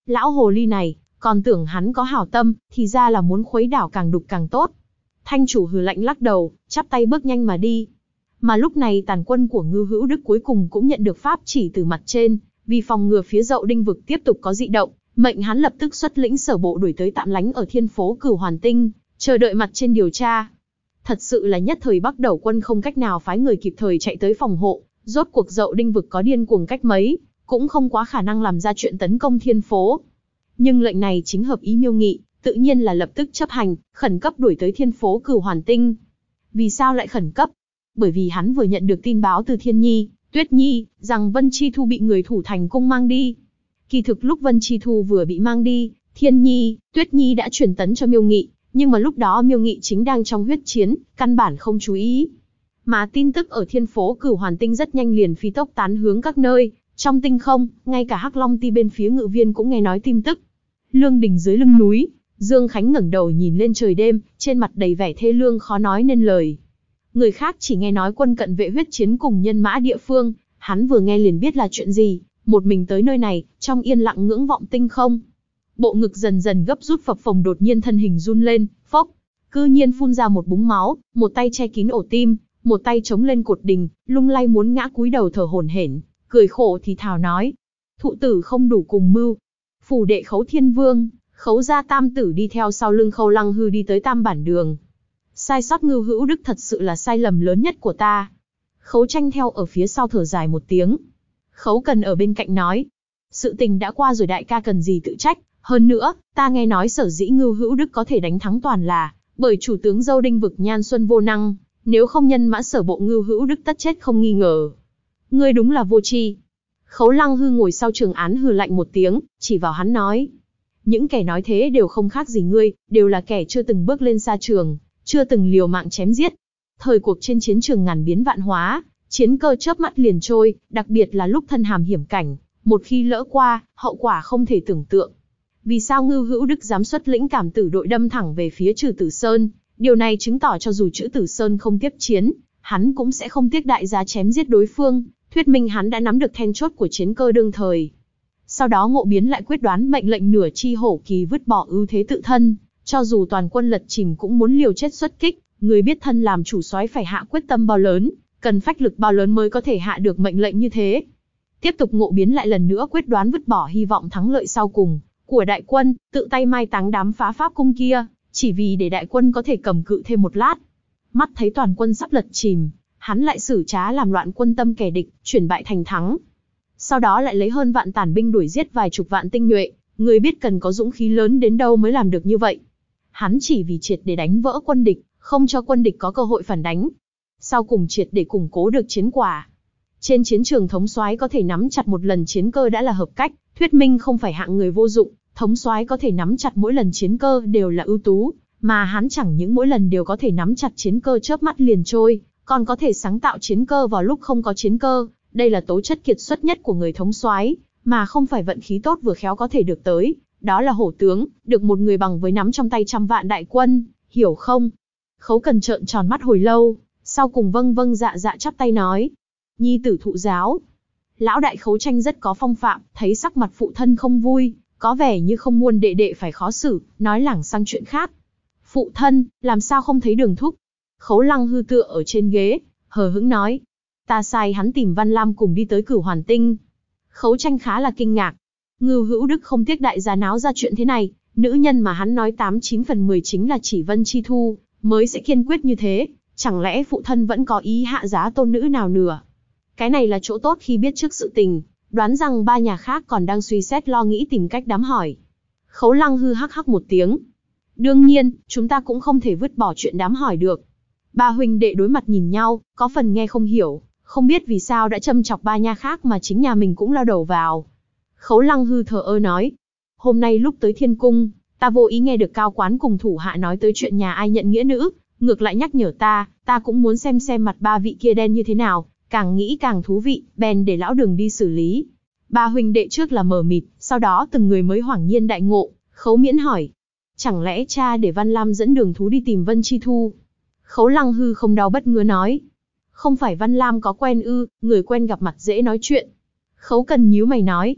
Lão hồ ly này, còn tưởng hắn có hảo tâm, thì ra là muốn khuấy đảo càng đục càng tốt. Thanh chủ hừ lạnh lắc đầu, chắp tay bước nhanh mà đi. Mà lúc này tàn quân của Ngưu Hữu Đức cuối cùng cũng nhận được pháp chỉ từ mặt trên, vì phòng ngừa phía Dậu Đinh vực tiếp tục có dị động, mệnh hắn lập tức xuất lĩnh sở bộ đuổi tới tạm lánh ở thiên phố Cửu Hoàn Tinh, chờ đợi mặt trên điều tra. Thật sự là nhất thời Bắc Đẩu quân không cách nào phái người kịp thời chạy tới phòng hộ, rốt cuộc Dậu Đinh vực có điên cuồng cách mấy, cũng không quá khả năng làm ra chuyện tấn công thiên phố. Nhưng lệnh này chính hợp ý Miêu Nghị, tự nhiên là lập tức chấp hành, khẩn cấp đuổi tới thiên phố Cửu Hoàn Tinh. Vì sao lại khẩn cấp? Bởi vì hắn vừa nhận được tin báo từ Thiên Nhi, Tuyết Nhi, rằng Vân Chi Thu bị người thủ thành cung mang đi. Kỳ thực lúc Vân Chi Thu vừa bị mang đi, Thiên Nhi, Tuyết Nhi đã truyền tấn cho Miêu Nghị, nhưng mà lúc đó Miêu Nghị chính đang trong huyết chiến, căn bản không chú ý. Mà tin tức ở thiên phố Cửu Hoàn Tinh rất nhanh liền phi tốc tán hướng các nơi, trong tinh không, ngay cả Hắc Long Ti bên phía Ngự Viên cũng nghe nói tin tức. Lương đình dưới lưng núi, Dương Khánh ngẩng đầu nhìn lên trời đêm, trên mặt đầy vẻ thê lương khó nói nên lời. Người khác chỉ nghe nói quân cận vệ huyết chiến cùng nhân mã địa phương, hắn vừa nghe liền biết là chuyện gì, một mình tới nơi này, trong yên lặng ngưỡng vọng tinh không. Bộ ngực dần dần gấp rút phập phồng, đột nhiên thân hình run lên, phốc, cư nhiên phun ra một búng máu, một tay che kín ổ tim, một tay chống lên cột đình, lung lay muốn ngã cúi đầu thở hổn hển, cười khổ thì thào nói: thụ tử không đủ cùng mưu. Phủ đệ Khấu Thiên Vương, Khấu gia tam tử đi theo sau lưng Khâu Lăng Hư đi tới Tam Bản Đường. Sai sót Ngưu Hữu Đức thật sự là sai lầm lớn nhất của ta. Khấu Tranh theo ở phía sau thở dài một tiếng. Khấu Cần ở bên cạnh nói: sự tình đã qua rồi, đại ca cần gì tự trách. Hơn nữa, ta nghe nói sở dĩ Ngưu Hữu Đức có thể đánh thắng toàn là bởi chủ tướng Dâu Đinh vực Nhan Xuân vô năng, nếu không nhân mã sở bộ Ngưu Hữu Đức tất chết không nghi ngờ. Ngươi đúng là vô tri. Khấu Lăng Hư ngồi sau trường án hừ lạnh một tiếng, chỉ vào hắn nói: những kẻ nói thế đều không khác gì ngươi, đều là kẻ chưa từng bước lên sa trường, chưa từng liều mạng chém giết. Thời cuộc trên chiến trường ngàn biến vạn hóa, chiến cơ chớp mắt liền trôi, đặc biệt là lúc thân hàm hiểm cảnh, một khi lỡ qua, hậu quả không thể tưởng tượng. Vì sao Ngưu Hữu Đức dám xuất lĩnh Cảm Tử đội đâm thẳng về phía Trừ Tử Sơn? Điều này chứng tỏ cho dù Trừ Tử Sơn không tiếp chiến, hắn cũng sẽ không tiếc đại giá chém giết đối phương, thuyết minh hắn đã nắm được then chốt của chiến cơ đương thời. Sau đó Ngộ Biến lại quyết đoán mệnh lệnh nửa chi hổ kỳ vứt bỏ ưu thế tự thân, cho dù toàn quân lật chìm cũng muốn liều chết xuất kích. Người biết thân làm chủ soái phải hạ quyết tâm bao lớn, cần phách lực bao lớn mới có thể hạ được mệnh lệnh như thế. Tiếp tục Ngộ Biến lại lần nữa quyết đoán vứt bỏ hy vọng thắng lợi sau cùng của đại quân, tự tay mai táng đám phá pháp cung kia, chỉ vì để đại quân có thể cầm cự thêm một lát. Mắt thấy toàn quân sắp lật chìm, hắn lại xử trá làm loạn quân tâm kẻ địch, chuyển bại thành thắng. Sau đó lại lấy hơn vạn tàn binh đuổi giết vài chục vạn tinh nhuệ, người biết cần có dũng khí lớn đến đâu mới làm được như vậy. Hắn chỉ vì triệt để đánh vỡ quân địch, không cho quân địch có cơ hội phản đánh. Sau cùng triệt để củng cố được chiến quả. Trên chiến trường thống soái có thể nắm chặt một lần chiến cơ đã là hợp cách, thuyết minh không phải hạng người vô dụng. Thống soái có thể nắm chặt mỗi lần chiến cơ đều là ưu tú, mà hắn chẳng những mỗi lần đều có thể nắm chặt chiến cơ chớp mắt liền trôi, còn có thể sáng tạo chiến cơ vào lúc không có chiến cơ. Đây là tố chất kiệt xuất nhất của người thống soái, mà không phải vận khí tốt vừa khéo có thể được tới. Đó là hổ tướng, được một người bằng với nắm trong tay trăm vạn đại quân, hiểu không? Khấu Cần trợn tròn mắt hồi lâu, sau cùng vâng vâng dạ dạ chắp tay nói: nhi tử thụ giáo. Lão đại Khấu Tranh rất có phong phạm, thấy sắc mặt phụ thân không vui, có vẻ như không muốn đệ đệ phải khó xử, nói lảng sang chuyện khác. Phụ thân, làm sao không thấy Đường thúc? Khấu Lăng Hư tựa ở trên ghế, hờ hững nói: ta sai hắn tìm Văn Lam cùng đi tới Cửu Hoàn Tinh. Khấu Tranh khá là kinh ngạc. Ngưu Hữu Đức không tiếc đại giá náo ra chuyện thế này, nữ nhân mà hắn nói 89 phần 10 chính là chỉ Vân Chi Thu, mới sẽ kiên quyết như thế, chẳng lẽ phụ thân vẫn có ý hạ giá tôn nữ nào nửa? Cái này là chỗ tốt khi biết trước sự tình, đoán rằng ba nhà khác còn đang suy xét lo nghĩ tìm cách đám hỏi. Khấu Lăng Hư hắc hắc một tiếng. Đương nhiên, chúng ta cũng không thể vứt bỏ chuyện đám hỏi được. Ba huynh đệ đối mặt nhìn nhau, có phần nghe không hiểu, không biết vì sao đã châm chọc ba nhà khác mà chính nhà mình cũng lao đầu vào. Khấu Lăng Hư thờ ơ nói: hôm nay lúc tới Thiên Cung, ta vô ý nghe được Cao Quán cùng thủ hạ nói tới chuyện nhà ai nhận nghĩa nữ, ngược lại nhắc nhở ta cũng muốn xem mặt ba vị kia đen như thế nào, càng nghĩ càng thú vị, bèn để lão Đường đi xử lý. Ba huynh đệ trước là mờ mịt, sau đó từng người mới hoảng nhiên đại ngộ. Khấu Miễn hỏi: chẳng lẽ cha để Văn Lam dẫn Đường thú đi tìm Vân Chi Thu? Khấu Lăng Hư không đau bất ngờ nói: không phải Văn Lam có quen ư, người quen gặp mặt dễ nói chuyện. Khấu Cần nhíu mày nói: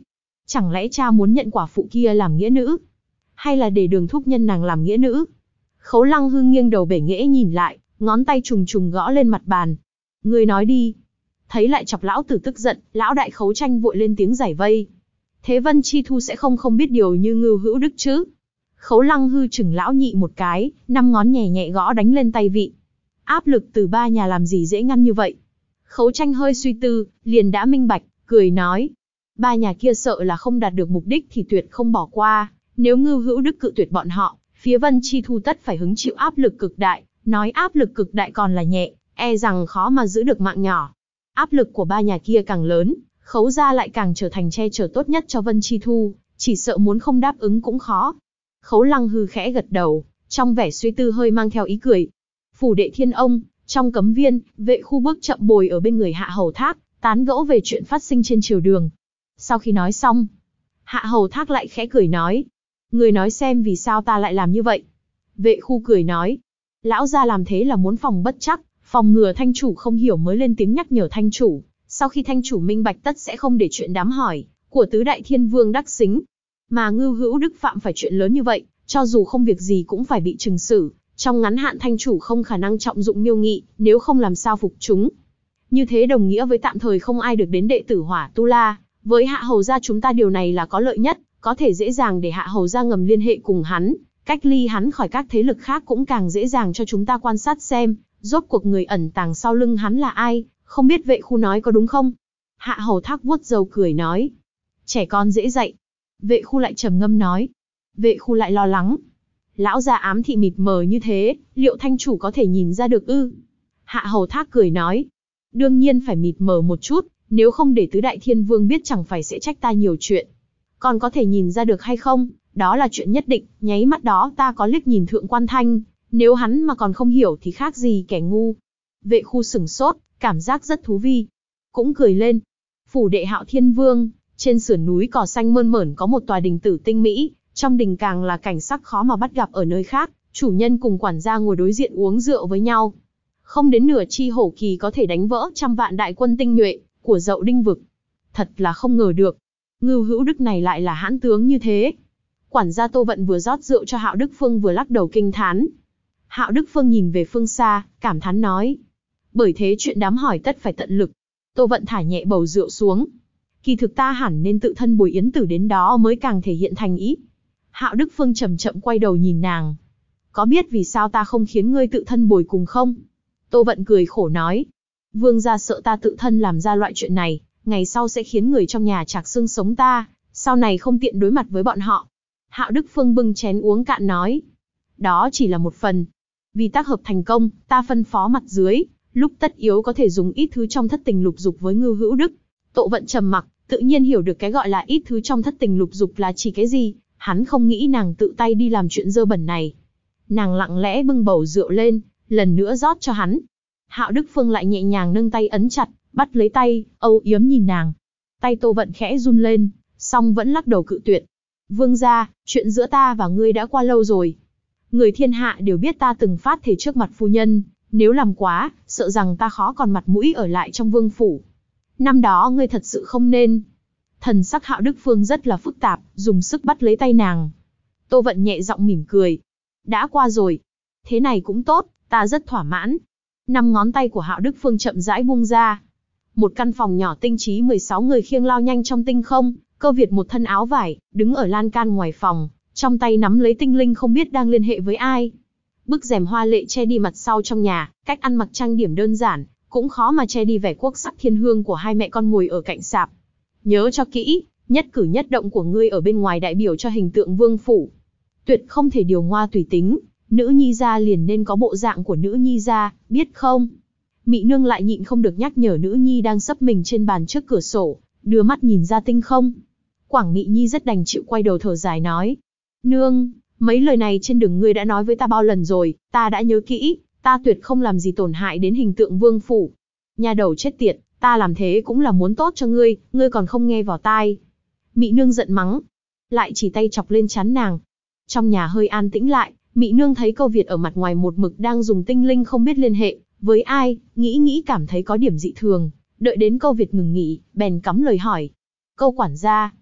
Chẳng lẽ cha muốn nhận quả phụ kia làm nghĩa nữ? Hay là để Đường thúc nhân nàng làm nghĩa nữ? Khấu Lăng Hư nghiêng đầu bể nghễ nhìn lại, ngón tay trùng trùng gõ lên mặt bàn. Ngươi nói đi. Thấy lại chọc lão tử tức giận, lão đại Khấu Tranh vội lên tiếng giải vây. Thế Vân Chi Thu sẽ không biết điều như Ngưu Hữu Đức chứ? Khấu Lăng Hư chừng lão nhị một cái, 5 ngón nhẹ nhẹ gõ đánh lên tay vị. Áp lực từ ba nhà làm gì dễ ngăn như vậy? Khấu Tranh hơi suy tư, liền đã minh bạch, cười nói. Ba nhà kia sợ là không đạt được mục đích thì tuyệt không bỏ qua. Nếu Ngưu Hữu Đức cự tuyệt bọn họ, phía Vân Chi Thu tất phải hứng chịu áp lực cực đại. Nói áp lực cực đại còn là nhẹ, e rằng khó mà giữ được mạng nhỏ. Áp lực của ba nhà kia càng lớn, Khấu gia lại càng trở thành che chở tốt nhất cho Vân Chi Thu, chỉ sợ muốn không đáp ứng cũng khó. Khấu Lăng Hư khẽ gật đầu, trong vẻ suy tư hơi mang theo ý cười. Phủ đệ Thiên Ông, trong cấm viên, Vệ Khu bước chậm bồi ở bên người Hạ Hầu Thác, tán gẫu về chuyện phát sinh trên triều đường. Sau khi nói xong, Hạ Hầu Thác lại khẽ cười nói. Người nói xem vì sao ta lại làm như vậy. Vệ Khu cười nói. Lão gia làm thế là muốn phòng bất chắc, phòng ngừa thanh chủ không hiểu mới lên tiếng nhắc nhở thanh chủ. Sau khi thanh chủ minh bạch tất sẽ không để chuyện đám hỏi của tứ đại thiên vương đắc xính. Mà Ngưu Hữu Đức phạm phải chuyện lớn như vậy, cho dù không việc gì cũng phải bị trừng xử. Trong ngắn hạn thanh chủ không khả năng trọng dụng Miêu Nghị, nếu không làm sao phục chúng. Như thế đồng nghĩa với tạm thời không ai được đến đệ tử Hỏa Tu La. Với Hạ Hầu gia chúng ta điều này là có lợi nhất, có thể dễ dàng để Hạ Hầu gia ngầm liên hệ cùng hắn. Cách ly hắn khỏi các thế lực khác cũng càng dễ dàng cho chúng ta quan sát xem, rốt cuộc người ẩn tàng sau lưng hắn là ai, không biết Vệ Khu nói có đúng không? Hạ Hầu Thác vuốt râu cười nói. Trẻ con dễ dạy. Vệ Khu lại trầm ngâm nói. Vệ Khu lại lo lắng. Lão gia ám thị mịt mờ như thế, liệu thanh chủ có thể nhìn ra được ư? Hạ Hầu Thác cười nói. Đương nhiên phải mịt mờ một chút, nếu không để tứ đại thiên vương biết chẳng phải sẽ trách ta nhiều chuyện. Còn có thể nhìn ra được hay không, đó là chuyện nhất định, nháy mắt đó ta có liếc nhìn Thượng Quan Thanh, nếu hắn mà còn không hiểu thì khác gì kẻ ngu. Vệ Khu sửng sốt, cảm giác rất thú vị. Cũng cười lên. Phủ đệ Hạo Thiên Vương, trên sườn núi cỏ xanh mơn mởn có một tòa đình tử tinh mỹ, trong đình càng là cảnh sắc khó mà bắt gặp ở nơi khác, chủ nhân cùng quản gia ngồi đối diện uống rượu với nhau. Không đến nửa chi hổ kỳ có thể đánh vỡ trăm vạn đại quân tinh nhuệ của Dậu Đinh vực. Thật là không ngờ được, Ngưu Hữu Đức này lại là hãn tướng như thế. Quản gia Tô Vận vừa rót rượu cho Hạo Đức Phương vừa lắc đầu kinh thán. Hạo Đức Phương nhìn về phương xa, cảm thán nói. Bởi thế chuyện đám hỏi tất phải tận lực. Tô Vận thả nhẹ bầu rượu xuống. Kỳ thực ta hẳn nên tự thân bồi yến tử đến đó mới càng thể hiện thành ý. Hạo Đức Phương chậm chậm quay đầu nhìn nàng. Có biết vì sao ta không khiến ngươi tự thân bồi cùng không? Tô Vận cười khổ nói. Vương gia sợ ta tự thân làm ra loại chuyện này, ngày sau sẽ khiến người trong nhà chạc xương sống ta, sau này không tiện đối mặt với bọn họ. Hạo Đức Phương bưng chén uống cạn nói. Đó chỉ là một phần. Vì tác hợp thành công, ta phân phó mặt dưới, lúc tất yếu có thể dùng ít thứ trong thất tình lục dục với Ngưu Hữu Đức. Tô Vận trầm mặc, tự nhiên hiểu được cái gọi là ít thứ trong thất tình lục dục là chỉ cái gì. Hắn không nghĩ nàng tự tay đi làm chuyện dơ bẩn này. Nàng lặng lẽ bưng bầu rượu lên, lần nữa rót cho hắn. Hạo Đức Phương lại nhẹ nhàng nâng tay ấn chặt, bắt lấy tay, âu yếm nhìn nàng. Tay Tô Vận khẽ run lên, song vẫn lắc đầu cự tuyệt. Vương gia, chuyện giữa ta và ngươi đã qua lâu rồi. Người thiên hạ đều biết ta từng phát thề trước mặt phu nhân, nếu làm quá, sợ rằng ta khó còn mặt mũi ở lại trong vương phủ. Năm đó ngươi thật sự không nên. Thần sắc Hạo Đức Phương rất là phức tạp, dùng sức bắt lấy tay nàng. Tô Vận nhẹ giọng mỉm cười. Đã qua rồi. Thế này cũng tốt, ta rất thỏa mãn. 5 ngón tay của Hạo Đức Phương chậm rãi buông ra. Một căn phòng nhỏ tinh trí 16 người khiêng lao nhanh trong tinh không. Cơ Việt một thân áo vải, đứng ở lan can ngoài phòng, trong tay nắm lấy tinh linh không biết đang liên hệ với ai. Bức rèm hoa lệ che đi mặt sau trong nhà, cách ăn mặc trang điểm đơn giản, cũng khó mà che đi vẻ quốc sắc thiên hương của hai mẹ con ngồi ở cạnh sạp. Nhớ cho kỹ, nhất cử nhất động của ngươi ở bên ngoài đại biểu cho hình tượng vương phủ. Tuyệt không thể điều ngoa tùy tính, nữ nhi gia liền nên có bộ dạng của nữ nhi gia, biết không? Mị nương lại nhịn không được nhắc nhở nữ nhi đang sấp mình trên bàn trước cửa sổ, đưa mắt nhìn ra tinh không. Quảng Mị Nhi rất đành chịu quay đầu thở dài nói. Nương, mấy lời này trên đường ngươi đã nói với ta bao lần rồi, ta đã nhớ kỹ, ta tuyệt không làm gì tổn hại đến hình tượng vương phủ. Nhà đầu chết tiệt, ta làm thế cũng là muốn tốt cho ngươi, ngươi còn không nghe vào tai. Mị nương giận mắng, lại chỉ tay chọc lên trán nàng. Trong nhà hơi an tĩnh lại, Mị nương thấy Câu Việt ở mặt ngoài một mực đang dùng tinh linh không biết liên hệ với ai, nghĩ cảm thấy có điểm dị thường. Đợi đến Câu Việt ngừng nghỉ, bèn cắm lời hỏi. Câu quản gia,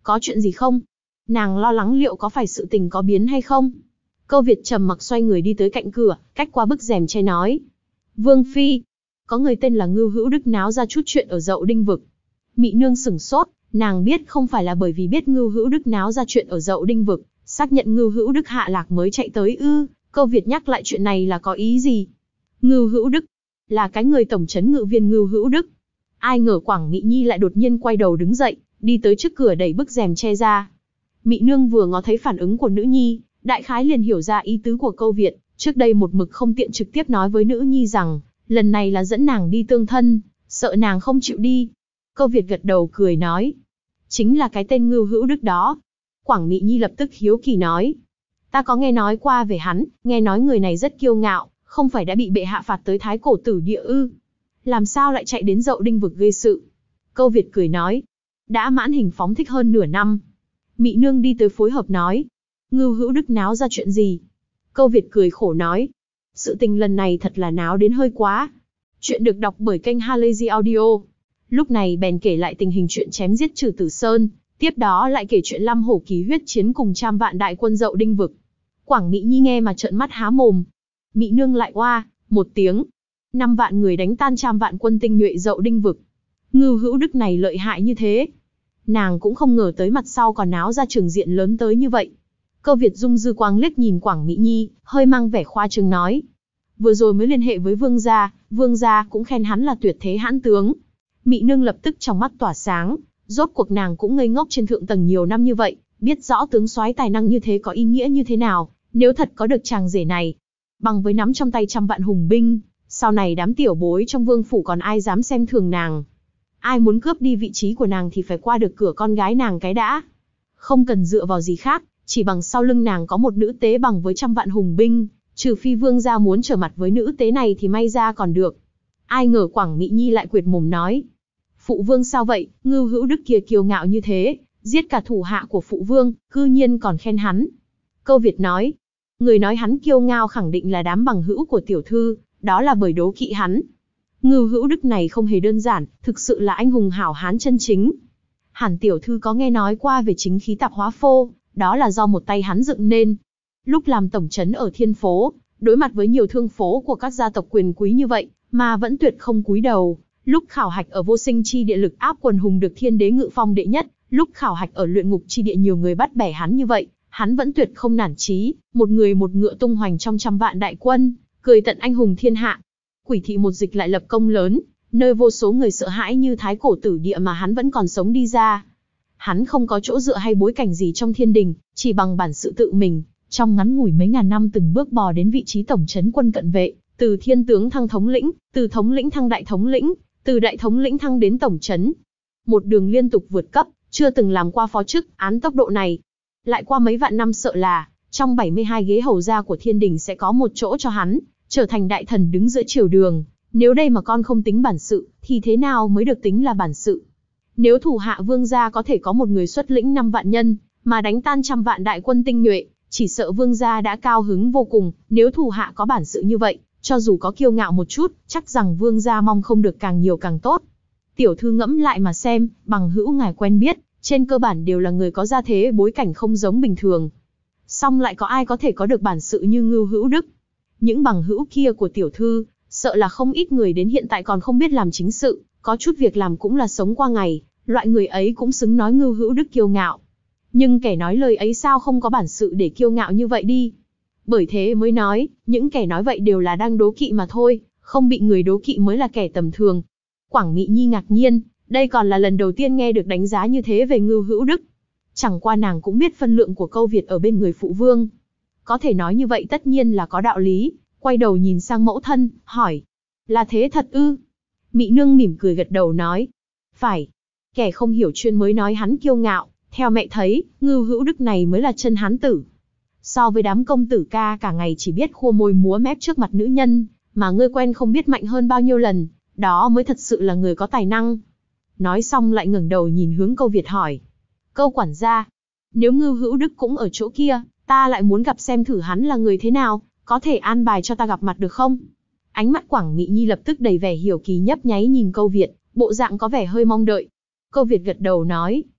Có chuyện gì không? Nàng lo lắng liệu có phải sự tình có biến hay không? Câu Việt trầm mặc xoay người đi tới cạnh cửa, cách qua bức rèm che nói. Vương Phi, có người tên là Ngưu Hữu Đức náo ra chút chuyện ở Dậu Đinh Vực. Mị nương sửng sốt, nàng biết không phải là bởi vì biết Ngưu Hữu Đức náo ra chuyện ở Dậu Đinh Vực, xác nhận Ngưu Hữu Đức hạ lạc mới chạy tới ư? Câu Việt nhắc lại chuyện này là có ý gì? Ngưu Hữu Đức, là cái người tổng trấn ngự viên Ngưu Hữu Đức. Ai ngờ Quảng Mị Nhi lại đột nhiên quay đầu đứng dậy, đi tới trước cửa đẩy bức rèm che ra. Mị nương vừa ngó thấy phản ứng của nữ nhi, đại khái liền hiểu ra ý tứ của Câu Việt, trước đây một mực không tiện trực tiếp nói với nữ nhi rằng, lần này là dẫn nàng đi tương thân, sợ nàng không chịu đi. Câu Việt gật đầu cười nói, chính là cái tên Ngưu Hữu Đức đó. Quảng Mị Nhi lập tức hiếu kỳ nói, ta có nghe nói qua về hắn, nghe nói người này rất kiêu ngạo, không phải đã bị bệ hạ phạt tới Thái Cổ Tử Địa ư? Làm sao lại chạy đến Dậu Đinh Vực gây sự? Câu Việt cười nói, đã mãn hình phóng thích hơn nửa năm. Mị nương đi tới phối hợp nói, Ngưu Hữu Đức náo ra chuyện gì? Câu Việt cười khổ nói, sự tình lần này thật là náo đến hơi quá. Chuyện được đọc bởi kênh Halazy Audio. Lúc này bèn kể lại tình hình chuyện chém giết Trừ Tử Sơn, tiếp đó lại kể chuyện Lam Hổ Ký huyết chiến cùng trăm vạn đại quân Dậu Đinh Vực. Quảng Mị Nhi nghe mà trợn mắt há mồm. Mị nương lại oa một tiếng, 5 vạn người đánh tan trăm vạn quân tinh nhuệ Dậu Đinh Vực. Ngưu Hữu Đức này lợi hại như thế. Nàng cũng không ngờ tới mặt sau còn náo ra trường diện lớn tới như vậy. Câu Việt dung dư quang liếc nhìn Quảng Mị Nhi, hơi mang vẻ khoa trương nói. Vừa rồi mới liên hệ với Vương gia cũng khen hắn là tuyệt thế hãn tướng. Mị nương lập tức trong mắt tỏa sáng, rốt cuộc nàng cũng ngây ngốc trên thượng tầng nhiều năm như vậy, biết rõ tướng soái tài năng như thế có ý nghĩa như thế nào, nếu thật có được chàng rể này. Bằng với nắm trong tay trăm vạn hùng binh, sau này đám tiểu bối trong vương phủ còn ai dám xem thường nàng. Ai muốn cướp đi vị trí của nàng thì phải qua được cửa con gái nàng cái đã. Không cần dựa vào gì khác, chỉ bằng sau lưng nàng có một nữ tế bằng với trăm vạn hùng binh, trừ phi vương gia muốn trở mặt với nữ tế này thì may ra còn được. Ai ngờ Quảng Mị Nhi lại quyệt mồm nói. Phụ vương sao vậy, Ngưu Hữu Đức kia kiêu ngạo như thế, giết cả thủ hạ của phụ vương, cư nhiên còn khen hắn. Câu Việt nói, người nói hắn kiêu ngạo khẳng định là đám bằng hữu của tiểu thư, đó là bởi đố kỵ hắn. Ngưu Hữu Đức này không hề đơn giản, thực sự là anh hùng hảo hán chân chính. Hẳn tiểu thư có nghe nói qua về chính khí tạp hóa phô, đó là do một tay hắn dựng nên. Lúc làm tổng trấn ở Thiên Phố, đối mặt với nhiều thương phố của các gia tộc quyền quý như vậy, mà vẫn tuyệt không cúi đầu. Lúc khảo hạch ở Vô Sinh chi địa lực áp quần hùng được Thiên Đế ngự phong đệ nhất, lúc khảo hạch ở Luyện Ngục chi địa nhiều người bắt bẻ hắn như vậy, hắn vẫn tuyệt không nản chí, một người một ngựa tung hoành trong trăm vạn đại quân, cười tận anh hùng thiên hạ. Quỷ thị một dịch lại lập công lớn, nơi vô số người sợ hãi như Thái Cổ Tử Địa mà hắn vẫn còn sống đi ra. Hắn không có chỗ dựa hay bối cảnh gì trong thiên đình, chỉ bằng bản sự tự mình, trong ngắn ngủi mấy ngàn năm từng bước bò đến vị trí tổng trấn quân cận vệ, từ thiên tướng thăng thống lĩnh, từ thống lĩnh thăng đại thống lĩnh, từ đại thống lĩnh thăng đến tổng trấn. Một đường liên tục vượt cấp, chưa từng làm qua phó chức, án tốc độ này. Lại qua mấy vạn năm sợ là, trong 72 ghế hầu gia của thiên đình sẽ có một chỗ cho hắn, trở thành đại thần đứng giữa triều đường. Nếu đây mà con không tính bản sự, thì thế nào mới được tính là bản sự? Nếu thủ hạ vương gia có thể có một người xuất lĩnh 5 vạn nhân, mà đánh tan trăm vạn đại quân tinh nhuệ, chỉ sợ vương gia đã cao hứng vô cùng. Nếu thủ hạ có bản sự như vậy, cho dù có kiêu ngạo một chút, chắc rằng vương gia mong không được càng nhiều càng tốt. Tiểu thư ngẫm lại mà xem, bằng hữu ngài quen biết, trên cơ bản đều là người có gia thế bối cảnh không giống bình thường. Song lại có ai có thể có được bản sự như Ngưu Hữu Đức? Những bằng hữu kia của tiểu thư, sợ là không ít người đến hiện tại còn không biết làm chính sự, có chút việc làm cũng là sống qua ngày, loại người ấy cũng xứng nói Ngưu Hữu Đức kiêu ngạo. Nhưng kẻ nói lời ấy sao không có bản sự để kiêu ngạo như vậy đi? Bởi thế mới nói, những kẻ nói vậy đều là đang đố kỵ mà thôi, không bị người đố kỵ mới là kẻ tầm thường. Quảng Mị Nhi ngạc nhiên, đây còn là lần đầu tiên nghe được đánh giá như thế về Ngưu Hữu Đức. Chẳng qua nàng cũng biết phân lượng của Câu Việt ở bên người phụ vương. Có thể nói như vậy tất nhiên là có đạo lý, quay đầu nhìn sang mẫu thân, hỏi. Là thế thật ư? Mị nương mỉm cười gật đầu nói. Phải. Kẻ không hiểu chuyên mới nói hắn kiêu ngạo, theo mẹ thấy, Ngưu Hữu Đức này mới là chân hán tử. So với đám công tử ca cả ngày chỉ biết khua môi múa mép trước mặt nữ nhân, mà ngươi quen không biết mạnh hơn bao nhiêu lần, đó mới thật sự là người có tài năng. Nói xong lại ngẩng đầu nhìn hướng Câu Việt hỏi. Câu quản gia, nếu Ngưu Hữu Đức cũng ở chỗ kia, ta lại muốn gặp xem thử hắn là người thế nào, có thể an bài cho ta gặp mặt được không? Ánh mắt Quảng Mị Nhi lập tức đầy vẻ hiểu kỳ nhấp nháy nhìn Câu Việt, bộ dạng có vẻ hơi mong đợi. Câu Việt gật đầu nói.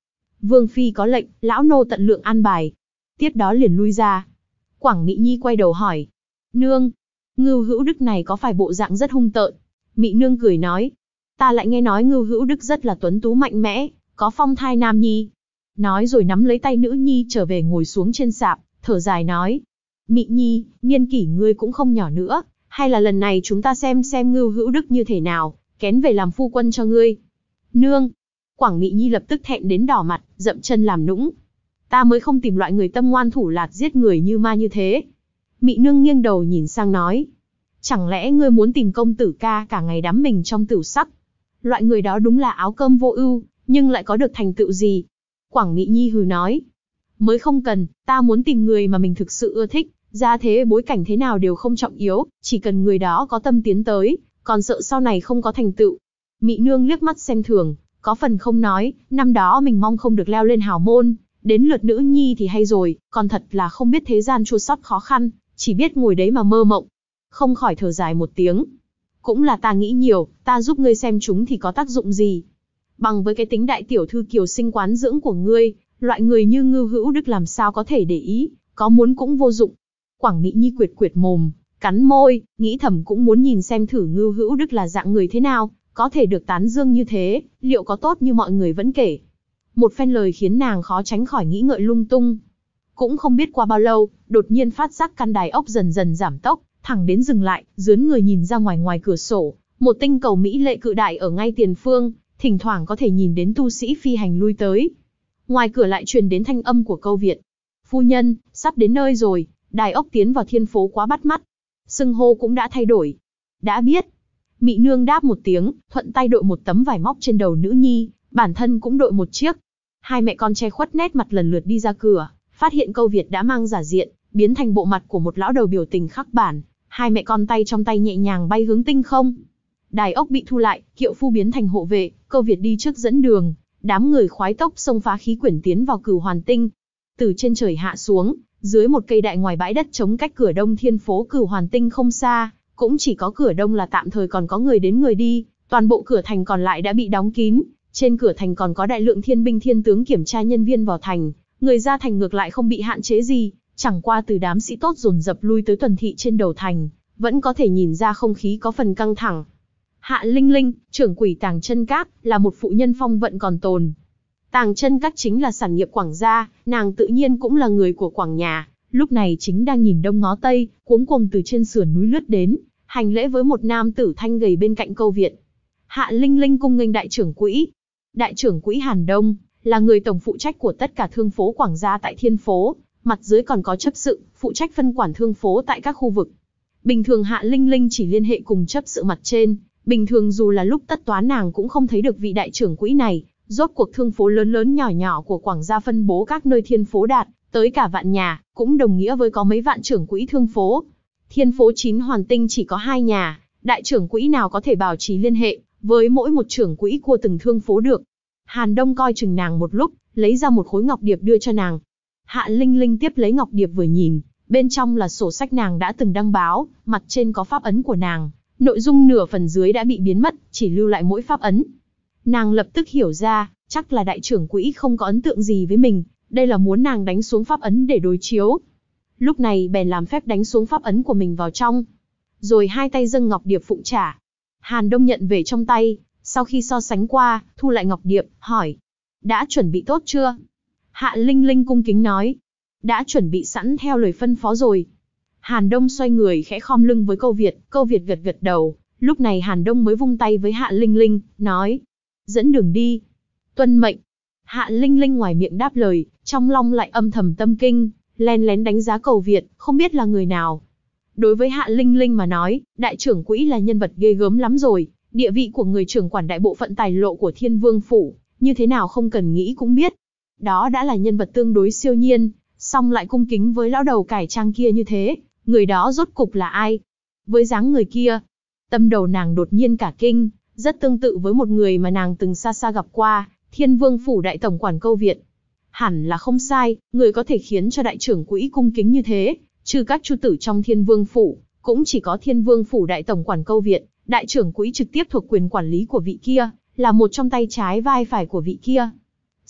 Vương phi có lệnh, lão nô tận lượng an bài. Tiếp đó liền lui ra. Quảng Mị Nhi quay đầu hỏi, nương, Ngưu Hữu Đức này có phải bộ dạng rất hung tợn? Mị nương cười nói, ta lại nghe nói Ngưu Hữu Đức rất là tuấn tú mạnh mẽ, có phong thai nam nhi. Nói rồi nắm lấy tay nữ nhi trở về ngồi xuống trên sạp, thở dài nói, Mị Nhi, niên kỷ ngươi cũng không nhỏ nữa, hay là lần này chúng ta xem Ngưu Hữu Đức như thế nào, kén về làm phu quân cho ngươi. Nương! Quảng Mị Nhi lập tức thẹn đến đỏ mặt, dậm chân làm nũng. Ta mới không tìm loại người tâm ngoan thủ lạt giết người như ma như thế. Mị nương nghiêng đầu nhìn sang nói, chẳng lẽ ngươi muốn tìm công tử ca cả ngày đắm mình trong tửu sắc? Loại người đó đúng là áo cơm vô ưu, nhưng lại có được thành tựu gì? Quảng Mị Nhi hừ nói, mới không cần, ta muốn tìm người mà mình thực sự ưa thích, gia thế bối cảnh thế nào đều không trọng yếu, chỉ cần người đó có tâm tiến tới, còn sợ sau này không có thành tựu. Mị nương liếc mắt xem thường, có phần không nói, năm đó mình mong không được leo lên hào môn, đến lượt nữ nhi thì hay rồi, còn thật là không biết thế gian chua xót khó khăn, chỉ biết ngồi đấy mà mơ mộng. Không khỏi thở dài một tiếng. Cũng là ta nghĩ nhiều, ta giúp ngươi xem chúng thì có tác dụng gì? Bằng với cái tính đại tiểu thư kiều sinh quán dưỡng của ngươi, loại người như Ngưu Hữu Đức làm sao có thể để ý, có muốn cũng vô dụng. Quảng Mị Nhi quệt mồm, cắn môi, nghĩ thầm cũng muốn nhìn xem thử Ngưu Hữu Đức là dạng người thế nào, có thể được tán dương như thế, liệu có tốt như mọi người vẫn kể. Một phen lời khiến nàng khó tránh khỏi nghĩ ngợi lung tung. Cũng không biết qua bao lâu, đột nhiên phát giác căn đài ốc dần dần giảm tốc, thẳng đến dừng lại, dướn người nhìn ra ngoài cửa sổ, một tinh cầu mỹ lệ cự đại ở ngay tiền phương, thỉnh thoảng có thể nhìn đến tu sĩ phi hành lui tới. Ngoài cửa lại truyền đến thanh âm của Câu Việt. Phu nhân, sắp đến nơi rồi, đài ốc tiến vào thiên phố quá bắt mắt. Xưng hô cũng đã thay đổi. Đã biết. Mị nương đáp một tiếng, thuận tay đội một tấm vải móc trên đầu nữ nhi, bản thân cũng đội một chiếc. Hai mẹ con che khuất nét mặt lần lượt đi ra cửa, phát hiện Câu Việt đã mang giả diện, biến thành bộ mặt của một lão đầu biểu tình khắc bản. Hai mẹ con tay trong tay nhẹ nhàng bay hướng tinh không. Đài ốc bị thu lại, kiệu phu biến thành hộ vệ, Câu Việt đi trước dẫn đường. Đám người khoái tốc xông phá khí quyển tiến vào Cửu Hoàn Tinh. Từ trên trời hạ xuống, dưới một cây đại ngoài bãi đất trống cách cửa đông thiên phố Cửu Hoàn Tinh không xa, cũng chỉ có cửa đông là tạm thời còn có người đến người đi, toàn bộ cửa thành còn lại đã bị đóng kín. Trên cửa thành còn có đại lượng thiên binh thiên tướng kiểm tra nhân viên vào thành, người ra thành ngược lại không bị hạn chế gì, chẳng qua từ đám sĩ tốt dồn dập lui tới tuần thị trên đầu thành, vẫn có thể nhìn ra không khí có phần căng thẳng. Hạ Linh Linh, trưởng quỷ Tàng Chân Các, là một phụ nhân phong vận còn tồn. Tàng Chân Các chính là sản nghiệp Quảng gia, nàng tự nhiên cũng là người của Quảng nhà, lúc này chính đang nhìn đông ngó tây, cuống cuồng từ trên sườn núi lướt đến, hành lễ với một nam tử thanh gầy bên cạnh Câu Việt. Hạ Linh Linh cung nghênh đại trưởng quỹ. Đại trưởng quỹ Hàn Đông là người tổng phụ trách của tất cả thương phố Quảng gia tại thiên phố, mặt dưới còn có chấp sự, phụ trách phân quản thương phố tại các khu vực. Bình thường Hạ Linh Linh chỉ liên hệ cùng chấp sự mặt trên, bình thường dù là lúc tất toán nàng cũng không thấy được vị đại trưởng quỹ này. Rốt cuộc thương phố lớn lớn nhỏ nhỏ của Quảng gia phân bố các nơi thiên phố đạt tới cả vạn nhà, cũng đồng nghĩa với có mấy vạn trưởng quỹ thương phố. Thiên phố 9 Hoàn Tinh chỉ có 2 nhà, đại trưởng quỹ nào có thể bảo trì liên hệ với mỗi một trưởng quỹ của từng thương phố được. Hàn Đông coi chừng nàng một lúc, lấy ra một khối ngọc điệp đưa cho nàng. Hạ Linh Linh tiếp lấy ngọc điệp vừa nhìn, bên trong là sổ sách nàng đã từng đăng báo, mặt trên có pháp ấn của nàng, nội dung nửa phần dưới đã bị biến mất, chỉ lưu lại mỗi pháp ấn. Nàng lập tức hiểu ra, chắc là đại trưởng quỹ không có ấn tượng gì với mình, đây là muốn nàng đánh xuống pháp ấn để đối chiếu. Lúc này bèn làm phép đánh xuống pháp ấn của mình vào trong, rồi hai tay dâng ngọc điệp phụng trả. Hàn Đông nhận về trong tay, sau khi so sánh qua, thu lại ngọc điệp, hỏi: đã chuẩn bị tốt chưa? Hạ Linh Linh cung kính nói: đã chuẩn bị sẵn theo lời phân phó rồi. Hàn Đông xoay người khẽ khom lưng với Câu Việt gật gật đầu, lúc này Hàn Đông mới vung tay với Hạ Linh Linh, nói: dẫn đường đi. Tuân mệnh. Hạ Linh Linh ngoài miệng đáp lời, trong lòng lại âm thầm tâm kinh, len lén đánh giá Câu Việt, không biết là người nào. Đối với Hạ Linh Linh mà nói, đại trưởng quỹ là nhân vật ghê gớm lắm rồi, địa vị của người trưởng quản đại bộ phận tài lộ của Thiên Vương phủ, như thế nào không cần nghĩ cũng biết. Đó đã là nhân vật tương đối siêu nhiên, song lại cung kính với lão đầu cải trang kia như thế, người đó rốt cục là ai? Với dáng người kia, tâm đầu nàng đột nhiên cả kinh, rất tương tự với một người mà nàng từng xa xa gặp qua, Thiên Vương phủ đại tổng quản Câu Việt. Hẳn là không sai, người có thể khiến cho đại trưởng quỹ cung kính như thế, trừ các chu tử trong Thiên Vương phủ, cũng chỉ có Thiên Vương phủ đại tổng quản Câu Việt, đại trưởng quỹ trực tiếp thuộc quyền quản lý của vị kia, là một trong tay trái vai phải của vị kia.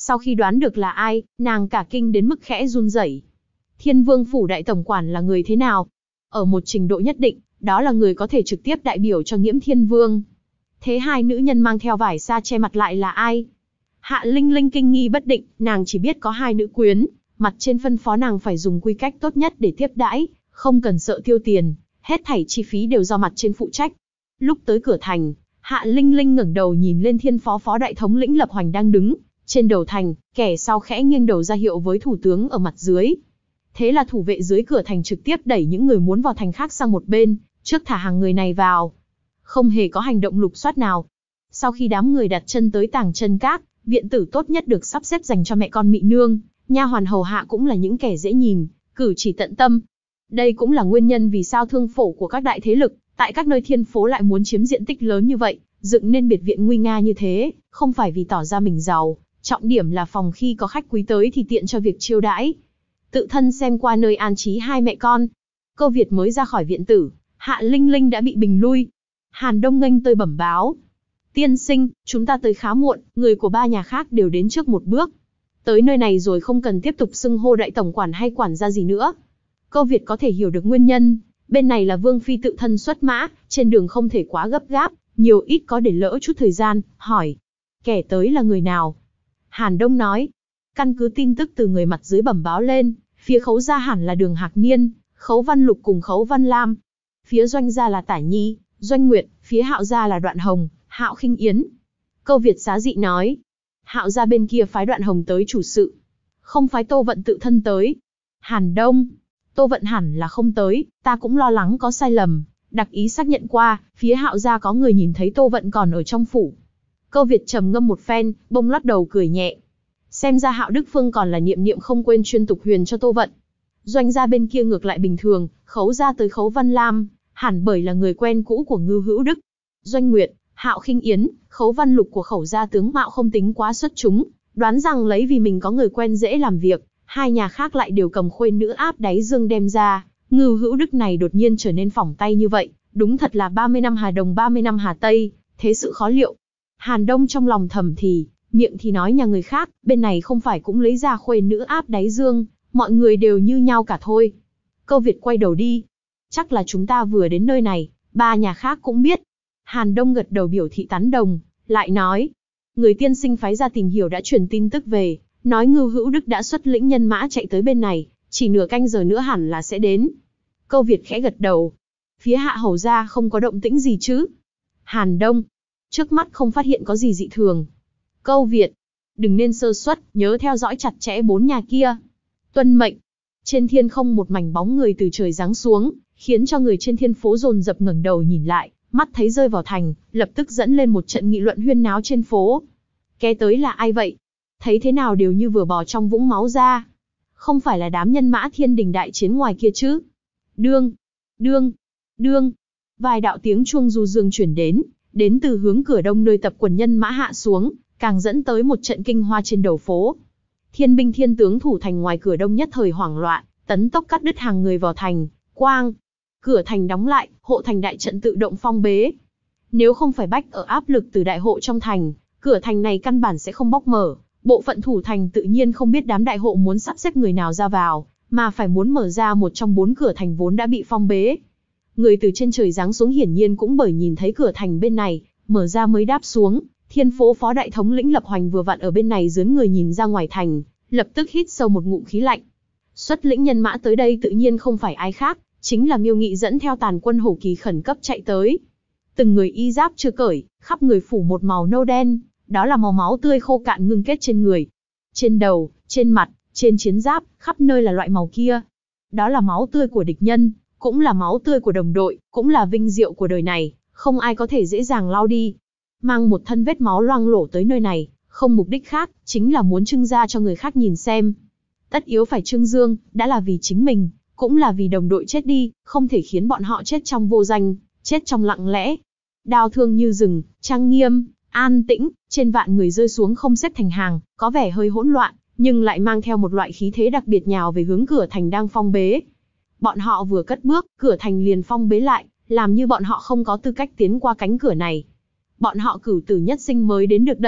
Sau khi đoán được là ai, nàng cả kinh đến mức khẽ run rẩy. Thiên Vương phủ đại tổng quản là người thế nào? Ở một trình độ nhất định, đó là người có thể trực tiếp đại biểu cho Nghiễm Thiên Vương. Thế hai nữ nhân mang theo vải sa che mặt lại là ai? Hạ Linh Linh kinh nghi bất định, nàng chỉ biết có hai nữ quyến, mặt trên phân phó nàng phải dùng quy cách tốt nhất để tiếp đãi, không cần sợ tiêu tiền, hết thảy chi phí đều do mặt trên phụ trách. Lúc tới cửa thành, Hạ Linh Linh ngẩng đầu nhìn lên Thiên phó đại thống lĩnh Lập Hoành đang đứng trên đầu thành, kẻ sau khẽ nghiêng đầu ra hiệu với thủ tướng ở mặt dưới. Thế là thủ vệ dưới cửa thành trực tiếp đẩy những người muốn vào thành khác sang một bên, trước thả hàng người này vào. Không hề có hành động lục soát nào. Sau khi đám người đặt chân tới Tàng Chân Các, viện tử tốt nhất được sắp xếp dành cho mẹ con Mị Nương, nha hoàn hầu hạ cũng là những kẻ dễ nhìn, cử chỉ tận tâm. Đây cũng là nguyên nhân vì sao thương phổ của các đại thế lực tại các nơi thiên phố lại muốn chiếm diện tích lớn như vậy, dựng nên biệt viện nguy nga như thế, không phải vì tỏ ra mình giàu, trọng điểm là phòng khi có khách quý tới thì tiện cho việc chiêu đãi. Tự thân xem qua nơi an trí hai mẹ con, Câu Việt mới ra khỏi viện tử, Hạ Linh Linh đã bị bình lui. Hàn Đông nghênh tới bẩm báo: tiên sinh, chúng ta tới khá muộn, người của ba nhà khác đều đến trước một bước. Tới nơi này rồi không cần tiếp tục xưng hô đại tổng quản hay quản gia gì nữa. Câu Việt có thể hiểu được nguyên nhân, bên này là Vương Phi tự thân xuất mã, trên đường không thể quá gấp gáp, nhiều ít có để lỡ chút thời gian, hỏi: kẻ tới là người nào? Hàn Đông nói: căn cứ tin tức từ người mặt dưới bẩm báo lên, phía Khấu gia hẳn là Đường Hạc Niên, Khấu Văn Lục cùng Khấu Văn Lam. Phía Doanh gia là Tả Nhi, Doanh Nguyệt, phía Hạo gia là Đoạn Hồng, Hạo Khinh Yến. Câu Việt xá dị nói: Hạo gia bên kia phái Đoạn Hồng tới chủ sự, không phái Tô Vận tự thân tới. Hàn Đông: Tô Vận hẳn là không tới, ta cũng lo lắng có sai lầm, đặc ý xác nhận qua, phía Hạo gia có người nhìn thấy Tô Vận còn ở trong phủ. Câu Việt trầm ngâm một phen, bông lắc đầu cười nhẹ. Xem ra Hạo Đức Phương còn là niệm niệm không quên chuyên tục huyền cho Tô Vận. Doanh gia bên kia ngược lại bình thường, Khấu gia tới Khấu Văn Lam, hẳn bởi là người quen cũ của Ngưu Hữu Đức. Doanh Nguyệt, Hạo Khinh Yến, Khấu Văn Lục của Khẩu gia tướng mạo không tính quá xuất chúng, đoán rằng lấy vì mình có người quen dễ làm việc, hai nhà khác lại đều cầm khuê nữ áp đáy dương đem ra. Ngưu Hữu Đức này đột nhiên trở nên phỏng tay như vậy, đúng thật là 30 năm Hà Đông 30 năm Hà Tây, thế sự khó liệu. Hàn Đông trong lòng thầm thì, miệng thì nói nhà người khác, bên này không phải cũng lấy ra khuê nữ áp đáy dương, mọi người đều như nhau cả thôi. Câu Việt quay đầu đi. Chắc là chúng ta vừa đến nơi này, ba nhà khác cũng biết. Hàn Đông gật đầu biểu thị tán đồng, lại nói: người tiên sinh phái ra tìm hiểu đã truyền tin tức về, nói Ngưu Hữu Đức đã xuất lĩnh nhân mã chạy tới bên này, chỉ nửa canh giờ nữa hẳn là sẽ đến. Câu Việt khẽ gật đầu. Phía Hạ hầu gia không có động tĩnh gì chứ? Hàn Đông: trước mắt không phát hiện có gì dị thường. Câu Việt: đừng nên sơ suất, nhớ theo dõi chặt chẽ bốn nhà kia. Tuân mệnh. Trên thiên không một mảnh bóng người từ trời giáng xuống, khiến cho người trên thiên phố dồn dập ngẩng đầu nhìn lại, mắt thấy rơi vào thành, lập tức dẫn lên một trận nghị luận huyên náo trên phố. Cái tới là ai vậy? Thấy thế nào đều như vừa bò trong vũng máu ra. Không phải là đám nhân mã thiên đình đại chiến ngoài kia chứ? Đương, đương, đương. Vài đạo tiếng chuông du dương chuyển đến từ hướng cửa đông nơi tập quần nhân mã hạ xuống, càng dẫn tới một trận kinh hoa trên đầu phố. Thiên binh thiên tướng thủ thành ngoài cửa đông nhất thời hoảng loạn, tấn tốc cắt đứt hàng người vào thành. Quang, cửa thành đóng lại, hộ thành đại trận tự động phong bế. Nếu không phải bách ở áp lực từ đại hộ trong thành, cửa thành này căn bản sẽ không bóc mở. Bộ phận thủ thành tự nhiên không biết đám đại hộ muốn sắp xếp người nào ra vào, mà phải muốn mở ra một trong 4 cửa thành vốn đã bị phong bế. Người từ trên trời giáng xuống hiển nhiên cũng bởi nhìn thấy cửa thành bên này mở ra mới đáp xuống. Thiên phố phó đại thống lĩnh Lập Hoành vừa vặn ở bên này dướn người nhìn ra ngoài thành, lập tức hít sâu một ngụm khí lạnh. Xuất lĩnh nhân mã tới đây tự nhiên không phải ai khác, chính là Miêu Nghị dẫn theo tàn quân hổ kỳ khẩn cấp chạy tới. Từng người y giáp chưa cởi, khắp người phủ một màu nâu đen, đó là màu máu tươi khô cạn ngưng kết trên người. Trên đầu, trên mặt, trên chiến giáp, khắp nơi là loại màu kia. Đó là máu tươi của địch nhân, cũng là máu tươi của đồng đội, cũng là vinh diệu của đời này, không ai có thể dễ dàng lau đi. Mang một thân vết máu loang lổ tới nơi này, không mục đích khác, chính là muốn trưng ra cho người khác nhìn xem. Tất yếu phải trưng dương, đã là vì chính mình, cũng là vì đồng đội chết đi, không thể khiến bọn họ chết trong vô danh, chết trong lặng lẽ. Đao thương như rừng, trang nghiêm, an tĩnh, trên vạn người rơi xuống không xếp thành hàng, có vẻ hơi hỗn loạn, nhưng lại mang theo một loại khí thế đặc biệt nhào về hướng cửa thành đang phong bế. Bọn họ vừa cất bước, cửa thành liền phong bế lại, làm như bọn họ không có tư cách tiến qua cánh cửa này. Bọn họ cửu tử nhất sinh mới đến được đây,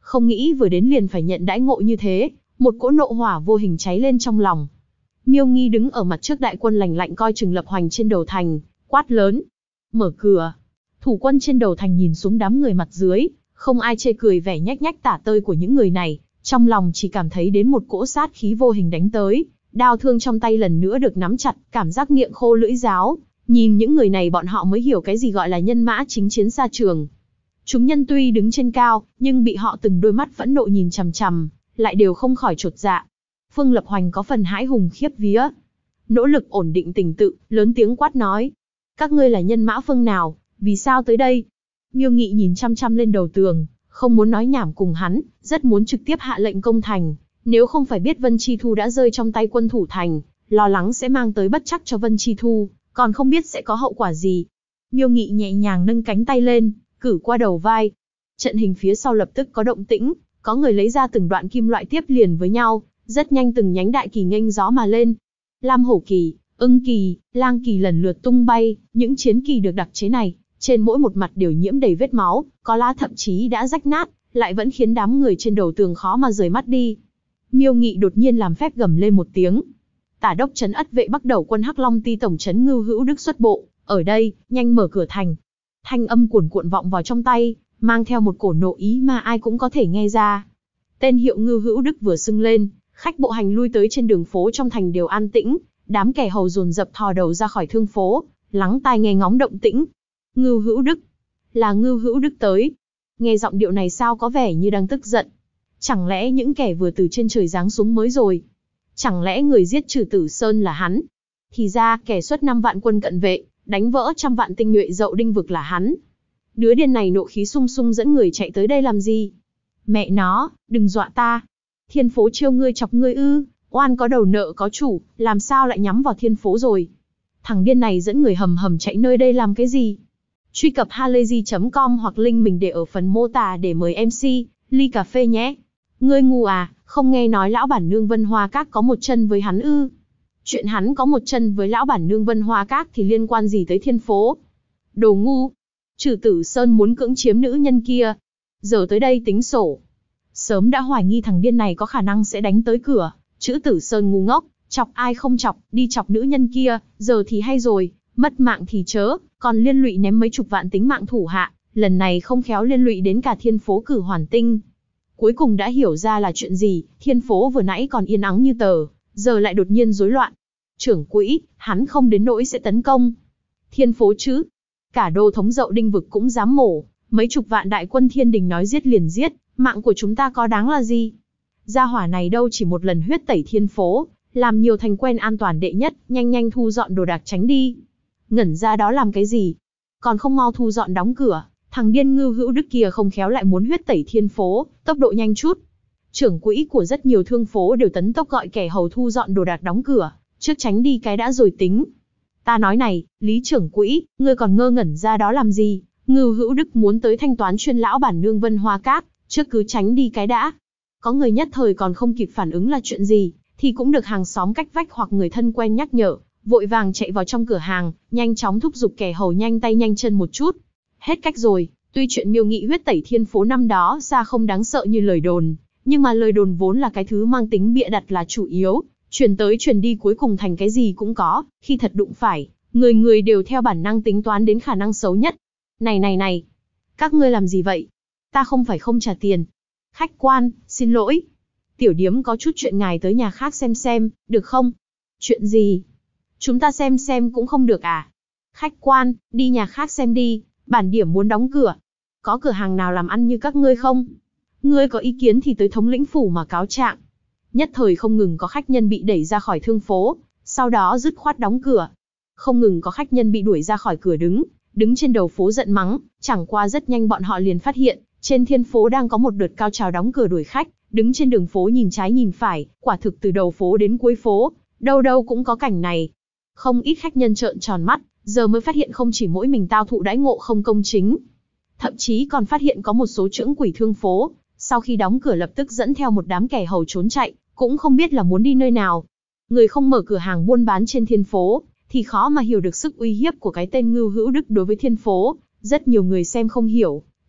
Không nghĩ vừa đến liền phải nhận đãi ngộ như thế, một cỗ nộ hỏa vô hình cháy lên trong lòng. Miêu Nghi đứng ở mặt trước đại quân lạnh lạnh coi chừng Lập Hoành trên đầu thành, quát lớn. Mở cửa. Thủ quân trên đầu thành nhìn xuống đám người mặt dưới, không ai chê cười vẻ nhách nhách tả tơi của những người này, trong lòng chỉ cảm thấy đến một cỗ sát khí vô hình đánh tới, đao thương trong tay lần nữa được nắm chặt, cảm giác miệng khô lưỡi giáo. Nhìn những người này bọn họ mới hiểu cái gì gọi là nhân mã chính chiến xa trường. Chúng nhân tuy đứng trên cao, nhưng bị họ từng đôi mắt phẫn nộ nhìn chằm chằm, lại đều không khỏi chột dạ. Phương Lập Hoành có phần hãi hùng khiếp vía. Nỗ lực ổn định tình tự, lớn tiếng quát nói. Các ngươi là nhân mã phương nào, vì sao tới đây? Miêu Nghị nhìn chăm chăm lên đầu tường, không muốn nói nhảm cùng hắn, rất muốn trực tiếp hạ lệnh công thành. Nếu không phải biết Vân Chi Thu đã rơi trong tay quân thủ thành, lo lắng sẽ mang tới bất trắc cho Vân Chi Thu, còn không biết sẽ có hậu quả gì. Miêu Nghị nhẹ nhàng nâng cánh tay lên, cử qua đầu vai. Trận hình phía sau lập tức có động tĩnh, có người lấy ra từng đoạn kim loại tiếp liền với nhau, rất nhanh từng nhánh đại kỳ nghênh gió mà lên. Lam hổ kỳ, ưng kỳ, lang kỳ lần lượt tung bay, những chiến kỳ được đặc chế này, trên mỗi một mặt đều nhiễm đầy vết máu, có lá thậm chí đã rách nát, lại vẫn khiến đám người trên đầu tường khó mà rời mắt đi. Miêu Nghị đột nhiên làm phép gầm lên một tiếng. Tả đốc trấn ất vệ Bắc Đầu quân Hắc Long Ti tổng trấn Ngưu Hữu Đức xuất bộ, ở đây, nhanh mở cửa thành. Thanh âm cuồn cuộn vọng vào trong tay, mang theo một cổ nộ ý mà ai cũng có thể nghe ra. Tên hiệu Ngưu Hữu Đức vừa xưng lên, khách bộ hành lui tới trên đường phố trong thành đều an tĩnh, đám kẻ hầu dồn dập thò đầu ra khỏi thương phố, lắng tai nghe ngóng động tĩnh. Ngưu Hữu Đức, là Ngưu Hữu Đức tới. Nghe giọng điệu này sao có vẻ như đang tức giận. Chẳng lẽ những kẻ vừa từ trên trời giáng xuống mới rồi? Chẳng lẽ người giết Trừ Tử Sơn là hắn? Thì ra kẻ xuất 5 vạn quân cận vệ, đánh vỡ trăm vạn tinh nhuệ Dậu Đinh vực là hắn. Đứa điên này nộ khí sung sung dẫn người chạy tới đây làm gì? Mẹ nó, đừng dọa ta. Thiên phố chiêu ngươi chọc ngươi ư? Oan có đầu nợ có chủ, làm sao lại nhắm vào thiên phố rồi? Thằng điên này dẫn người hầm hầm chạy nơi đây làm cái gì? Truy cập halayzi.com hoặc link mình để ở phần mô tả để mời MC, ly cà phê nhé. Ngươi ngu à, không nghe nói lão bản nương Vân Hoa Các có một chân với hắn ư? Chuyện hắn có một chân với lão bản nương Vân Hoa Các thì liên quan gì tới thiên phố? Đồ ngu! Trừ Tử Sơn muốn cưỡng chiếm nữ nhân kia. Giờ tới đây tính sổ. Sớm đã hoài nghi thằng điên này có khả năng sẽ đánh tới cửa. Trừ Tử Sơn ngu ngốc, chọc ai không chọc, đi chọc nữ nhân kia, giờ thì hay rồi, mất mạng thì chớ, còn liên lụy ném mấy chục vạn tính mạng thủ hạ, lần này không khéo liên lụy đến cả thiên phố Cử Hoàn Tinh. Cuối cùng đã hiểu ra là chuyện gì, thiên phố vừa nãy còn yên ắng như tờ, giờ lại đột nhiên rối loạn. Trưởng quỹ, hắn không đến nỗi sẽ tấn công thiên phố chứ? Cả đô thống Dậu Đinh vực cũng dám mổ, mấy chục vạn đại quân thiên đình nói giết liền giết, mạng của chúng ta có đáng là gì? Gia hỏa này đâu chỉ một lần huyết tẩy thiên phố, làm nhiều thành quen an toàn đệ nhất, nhanh nhanh thu dọn đồ đạc tránh đi. Ngẩn ra đó làm cái gì? Còn không mau thu dọn đóng cửa, thằng điên Ngưu Hữu Đức kia không khéo lại muốn huyết tẩy thiên phố, tốc độ nhanh chút. Trưởng quỹ của rất nhiều thương phố đều tấn tốc gọi kẻ hầu thu dọn đồ đạc đóng cửa, trước tránh đi cái đã rồi tính. Ta nói này, Lý trưởng quỹ, ngươi còn ngơ ngẩn ra đó làm gì? Ngưu Hữu Đức muốn tới thanh toán chuyên lão bản nương Vân Hoa Các, trước cứ tránh đi cái đã. Có người nhất thời còn không kịp phản ứng là chuyện gì, thì cũng được hàng xóm cách vách hoặc người thân quen nhắc nhở, vội vàng chạy vào trong cửa hàng, nhanh chóng thúc giục kẻ hầu nhanh tay nhanh chân một chút. Hết cách rồi, tuy chuyện Miêu Nghị huyết tẩy thiên phố năm đó ra không đáng sợ như lời đồn, nhưng mà lời đồn vốn là cái thứ mang tính bịa đặt là chủ yếu, truyền tới truyền đi cuối cùng thành cái gì cũng có, khi thật đụng phải, người người đều theo bản năng tính toán đến khả năng xấu nhất. Này, các ngươi làm gì vậy? Ta không phải không trả tiền. Khách quan, xin lỗi. Tiểu điếm có chút chuyện ngài tới nhà khác xem, được không? Chuyện gì? Chúng ta xem cũng không được à? Khách quan, đi nhà khác xem đi, bản điểm muốn đóng cửa. Có cửa hàng nào làm ăn như các ngươi không? Ngươi có ý kiến thì tới thống lĩnh phủ mà cáo trạng. Nhất thời không ngừng có khách nhân bị đẩy ra khỏi thương phố, sau đó dứt khoát đóng cửa. Không ngừng có khách nhân bị đuổi ra khỏi cửa đứng trên đầu phố giận mắng, chẳng qua rất nhanh bọn họ liền phát hiện, trên thiên phố đang có một đợt cao trào đóng cửa đuổi khách, đứng trên đường phố nhìn trái nhìn phải, quả thực từ đầu phố đến cuối phố, đâu đâu cũng có cảnh này. Không ít khách nhân trợn tròn mắt, giờ mới phát hiện không chỉ mỗi mình tao thụ đãi ngộ không công chính, thậm chí còn phát hiện có một số chưởng quỷ thương phố, sau khi đóng cửa lập tức dẫn theo một đám kẻ hầu trốn chạy, cũng không biết là muốn đi nơi nào. Người không mở cửa hàng buôn bán trên thiên phố, thì khó mà hiểu được sức uy hiếp của cái tên Ngưu Hữu Đức đối với thiên phố. Rất nhiều người xem không hiểu,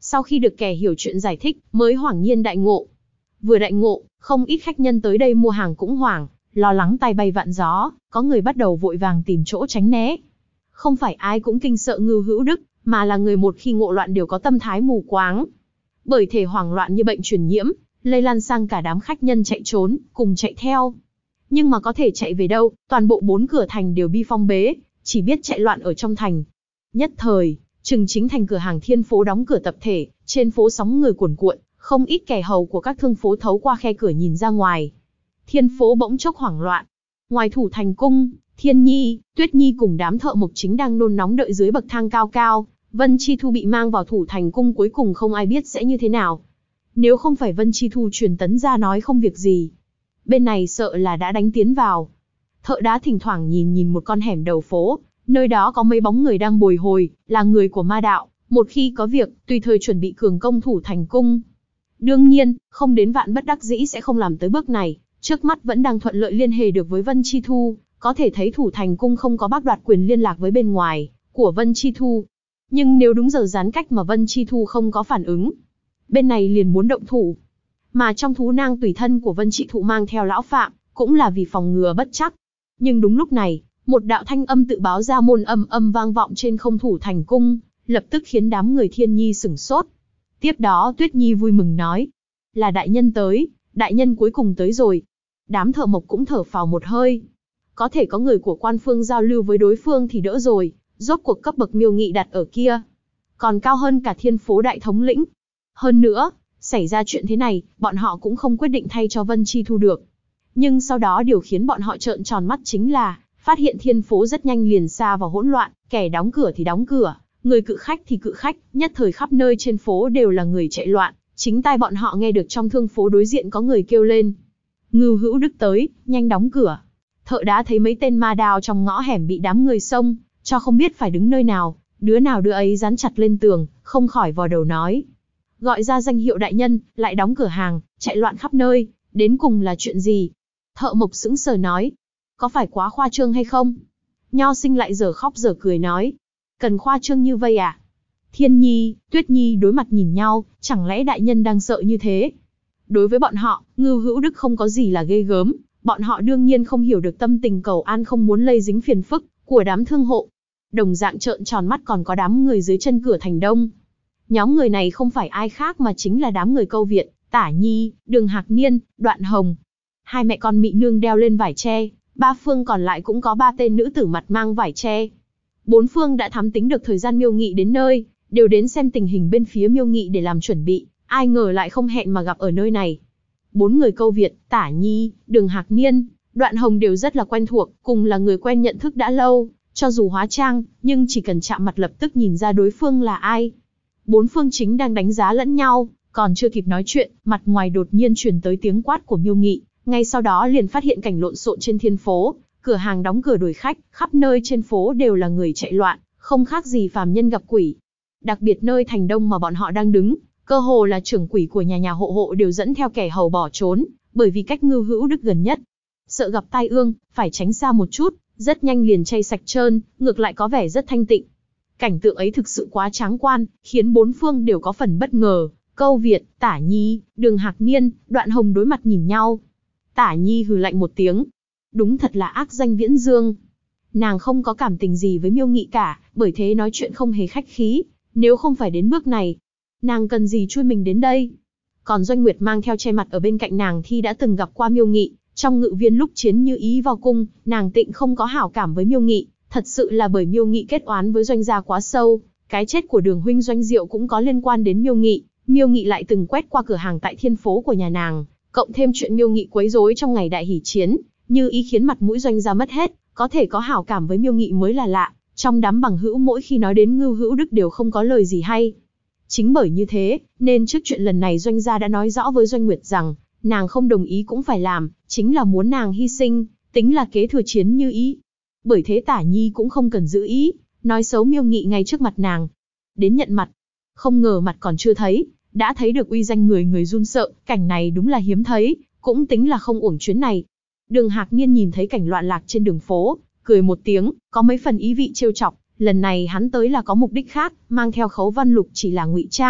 Sau khi được kẻ hiểu chuyện giải thích, mới hoảng nhiên đại ngộ. Vừa đại ngộ, không ít khách nhân tới đây mua hàng cũng hoảng, lo lắng tay bay vạn gió, có người bắt đầu vội vàng tìm chỗ tránh né. Không phải ai cũng kinh sợ Ngưu Hữu Đức, mà là người một khi ngộ loạn đều có tâm thái mù quáng. Bởi thể hoảng loạn như bệnh truyền nhiễm, lây lan sang cả đám khách nhân chạy trốn, cùng chạy theo. Nhưng mà có thể chạy về đâu, toàn bộ 4 cửa thành đều bị phong bế, chỉ biết chạy loạn ở trong thành. Nhất thời, chừng chính thành cửa hàng Thiên Phố đóng cửa tập thể, trên phố sóng người cuồn cuộn, không ít kẻ hầu của các thương phố thấu qua khe cửa nhìn ra ngoài. Thiên Phố bỗng chốc hoảng loạn. Ngoài thủ thành cung, Thiên Nhi, Tuyết Nhi cùng đám thợ mộc chính đang nôn nóng đợi dưới bậc thang cao cao. Vân Chi Thu bị mang vào thủ thành cung cuối cùng không ai biết sẽ như thế nào. Nếu không phải Vân Chi Thu truyền tấn ra nói không việc gì, bên này sợ là đã đánh tiến vào. Thợ đá thỉnh thoảng nhìn một con hẻm đầu phố, nơi đó có mấy bóng người đang bồi hồi, là người của ma đạo, một khi có việc, tùy thời chuẩn bị cường công thủ thành cung. Đương nhiên, không đến vạn bất đắc dĩ sẽ không làm tới bước này, trước mắt vẫn đang thuận lợi liên hệ được với Vân Chi Thu, có thể thấy thủ thành cung không có bác đoạt quyền liên lạc với bên ngoài của Vân Chi Thu. Nhưng nếu đúng giờ gián cách mà Vân Chi Thu không có phản ứng, bên này liền muốn động thủ. Mà trong thú nang tùy thân của Vân Trị Thụ mang theo lão Phạm, cũng là vì phòng ngừa bất chắc. Nhưng đúng lúc này, một đạo thanh âm tự báo ra môn âm vang vọng trên không thủ thành cung, lập tức khiến đám người Thiên Nhi sửng sốt. Tiếp đó Tuyết Nhi vui mừng nói, là đại nhân tới, đại nhân cuối cùng tới rồi. Đám thợ mộc cũng thở phào một hơi. Có thể có người của quan phương giao lưu với đối phương thì đỡ rồi, rốt cuộc cấp bậc Miêu Nghị đặt ở kia, còn cao hơn cả Thiên Phố đại thống lĩnh. Hơn nữa, xảy ra chuyện thế này, bọn họ cũng không quyết định thay cho Vân Chi Thu được. Nhưng sau đó điều khiến bọn họ trợn tròn mắt chính là, phát hiện Thiên Phố rất nhanh liền sa vào hỗn loạn, kẻ đóng cửa thì đóng cửa, người cự khách thì cự khách, nhất thời khắp nơi trên phố đều là người chạy loạn. Chính tai bọn họ nghe được trong thương phố đối diện có người kêu lên, Ngưu Hữu Đức tới, nhanh đóng cửa. Thợ đá thấy mấy tên ma đao trong ngõ hẻm bị đám người xông, cho không biết phải đứng nơi nào đứa ấy dán chặt lên tường, không khỏi vò đầu nói, gọi ra danh hiệu đại nhân, lại đóng cửa hàng, chạy loạn khắp nơi, đến cùng là chuyện gì? Thợ mộc sững sờ nói, có phải quá khoa trương hay không? Nho sinh lại giờ khóc giờ cười nói, cần khoa trương như vây à? Thiên Nhi, Tuyết Nhi đối mặt nhìn nhau, chẳng lẽ đại nhân đang sợ như thế? Đối với bọn họ, Ngưu Hữu Đức không có gì là ghê gớm, bọn họ đương nhiên không hiểu được tâm tình cầu an không muốn lây dính phiền phức của đám thương hộ. Đồng dạng trợn tròn mắt còn có đám người dưới chân cửa thành đông. Nhóm người này không phải ai khác mà chính là đám người Câu Việt, Tả Nhi, Đường Hạc Niên, Đoạn Hồng. Hai mẹ con Mị Nương đeo lên vải tre, ba phương còn lại cũng có 3 tên nữ tử mặt mang vải tre. 4 phương đã thám tính được thời gian Miêu Nghị đến nơi, đều đến xem tình hình bên phía Miêu Nghị để làm chuẩn bị, ai ngờ lại không hẹn mà gặp ở nơi này. 4 người Câu Việt, Tả Nhi, Đường Hạc Niên, Đoạn Hồng đều rất là quen thuộc, cùng là người quen nhận thức đã lâu, cho dù hóa trang, nhưng chỉ cần chạm mặt lập tức nhìn ra đối phương là ai. 4 phương chính đang đánh giá lẫn nhau, còn chưa kịp nói chuyện, mặt ngoài đột nhiên truyền tới tiếng quát của Miêu Nghị, ngay sau đó liền phát hiện cảnh lộn xộn trên Thiên Phố, cửa hàng đóng cửa đuổi khách, khắp nơi trên phố đều là người chạy loạn, không khác gì phàm nhân gặp quỷ. Đặc biệt nơi thành đông mà bọn họ đang đứng, cơ hồ là trưởng quỷ của nhà hộ hộ đều dẫn theo kẻ hầu bỏ trốn, bởi vì cách Ngưu Hữu Đức gần nhất. Sợ gặp tai ương, phải tránh xa một chút, rất nhanh liền chay sạch trơn, ngược lại có vẻ rất thanh tịnh. Cảnh tượng ấy thực sự quá tráng quan, khiến 4 phương đều có phần bất ngờ. Câu Việt, Tả Nhi, Đường Hạc Niên, Đoạn Hồng đối mặt nhìn nhau. Tả Nhi hừ lạnh một tiếng. Đúng thật là ác danh viễn dương. Nàng không có cảm tình gì với Miêu Nghị cả, bởi thế nói chuyện không hề khách khí. Nếu không phải đến bước này, nàng cần gì chui mình đến đây? Còn Doanh Nguyệt mang theo che mặt ở bên cạnh nàng thì đã từng gặp qua Miêu Nghị. Trong Ngự Viên lúc chiến Như Ý vào cung, nàng tịnh không có hảo cảm với Miêu Nghị. Thật sự là bởi Miêu Nghị kết oán với Doanh gia quá sâu. Cái chết của Đường huynh Doanh Diệu cũng có liên quan đến Miêu Nghị. Miêu Nghị lại từng quét qua cửa hàng tại Thiên Phố của nhà nàng, cộng thêm chuyện Miêu Nghị quấy rối trong ngày đại hỷ chiến, Như Ý khiến mặt mũi Doanh gia mất hết, có thể có hảo cảm với Miêu Nghị mới là lạ. Trong đám bằng hữu mỗi khi nói đến Ngưu Hữu Đức đều không có lời gì hay. Chính bởi như thế, nên trước chuyện lần này Doanh gia đã nói rõ với Doanh Nguyệt rằng, nàng không đồng ý cũng phải làm, chính là muốn nàng hy sinh, tính là kế thừa chiến Như Ý. Bởi thế Tả Nhi cũng không cần giữ ý, nói xấu Miêu Nghị ngay trước mặt nàng. Đến nhận mặt, không ngờ mặt còn chưa thấy, đã thấy được uy danh người run sợ, cảnh này đúng là hiếm thấy, cũng tính là không uổng chuyến này. Đường Hạc Niên nhìn thấy cảnh loạn lạc trên đường phố, cười một tiếng, có mấy phần ý vị trêu chọc, lần này hắn tới là có mục đích khác, mang theo Khấu Văn Lục chỉ là ngụy trang,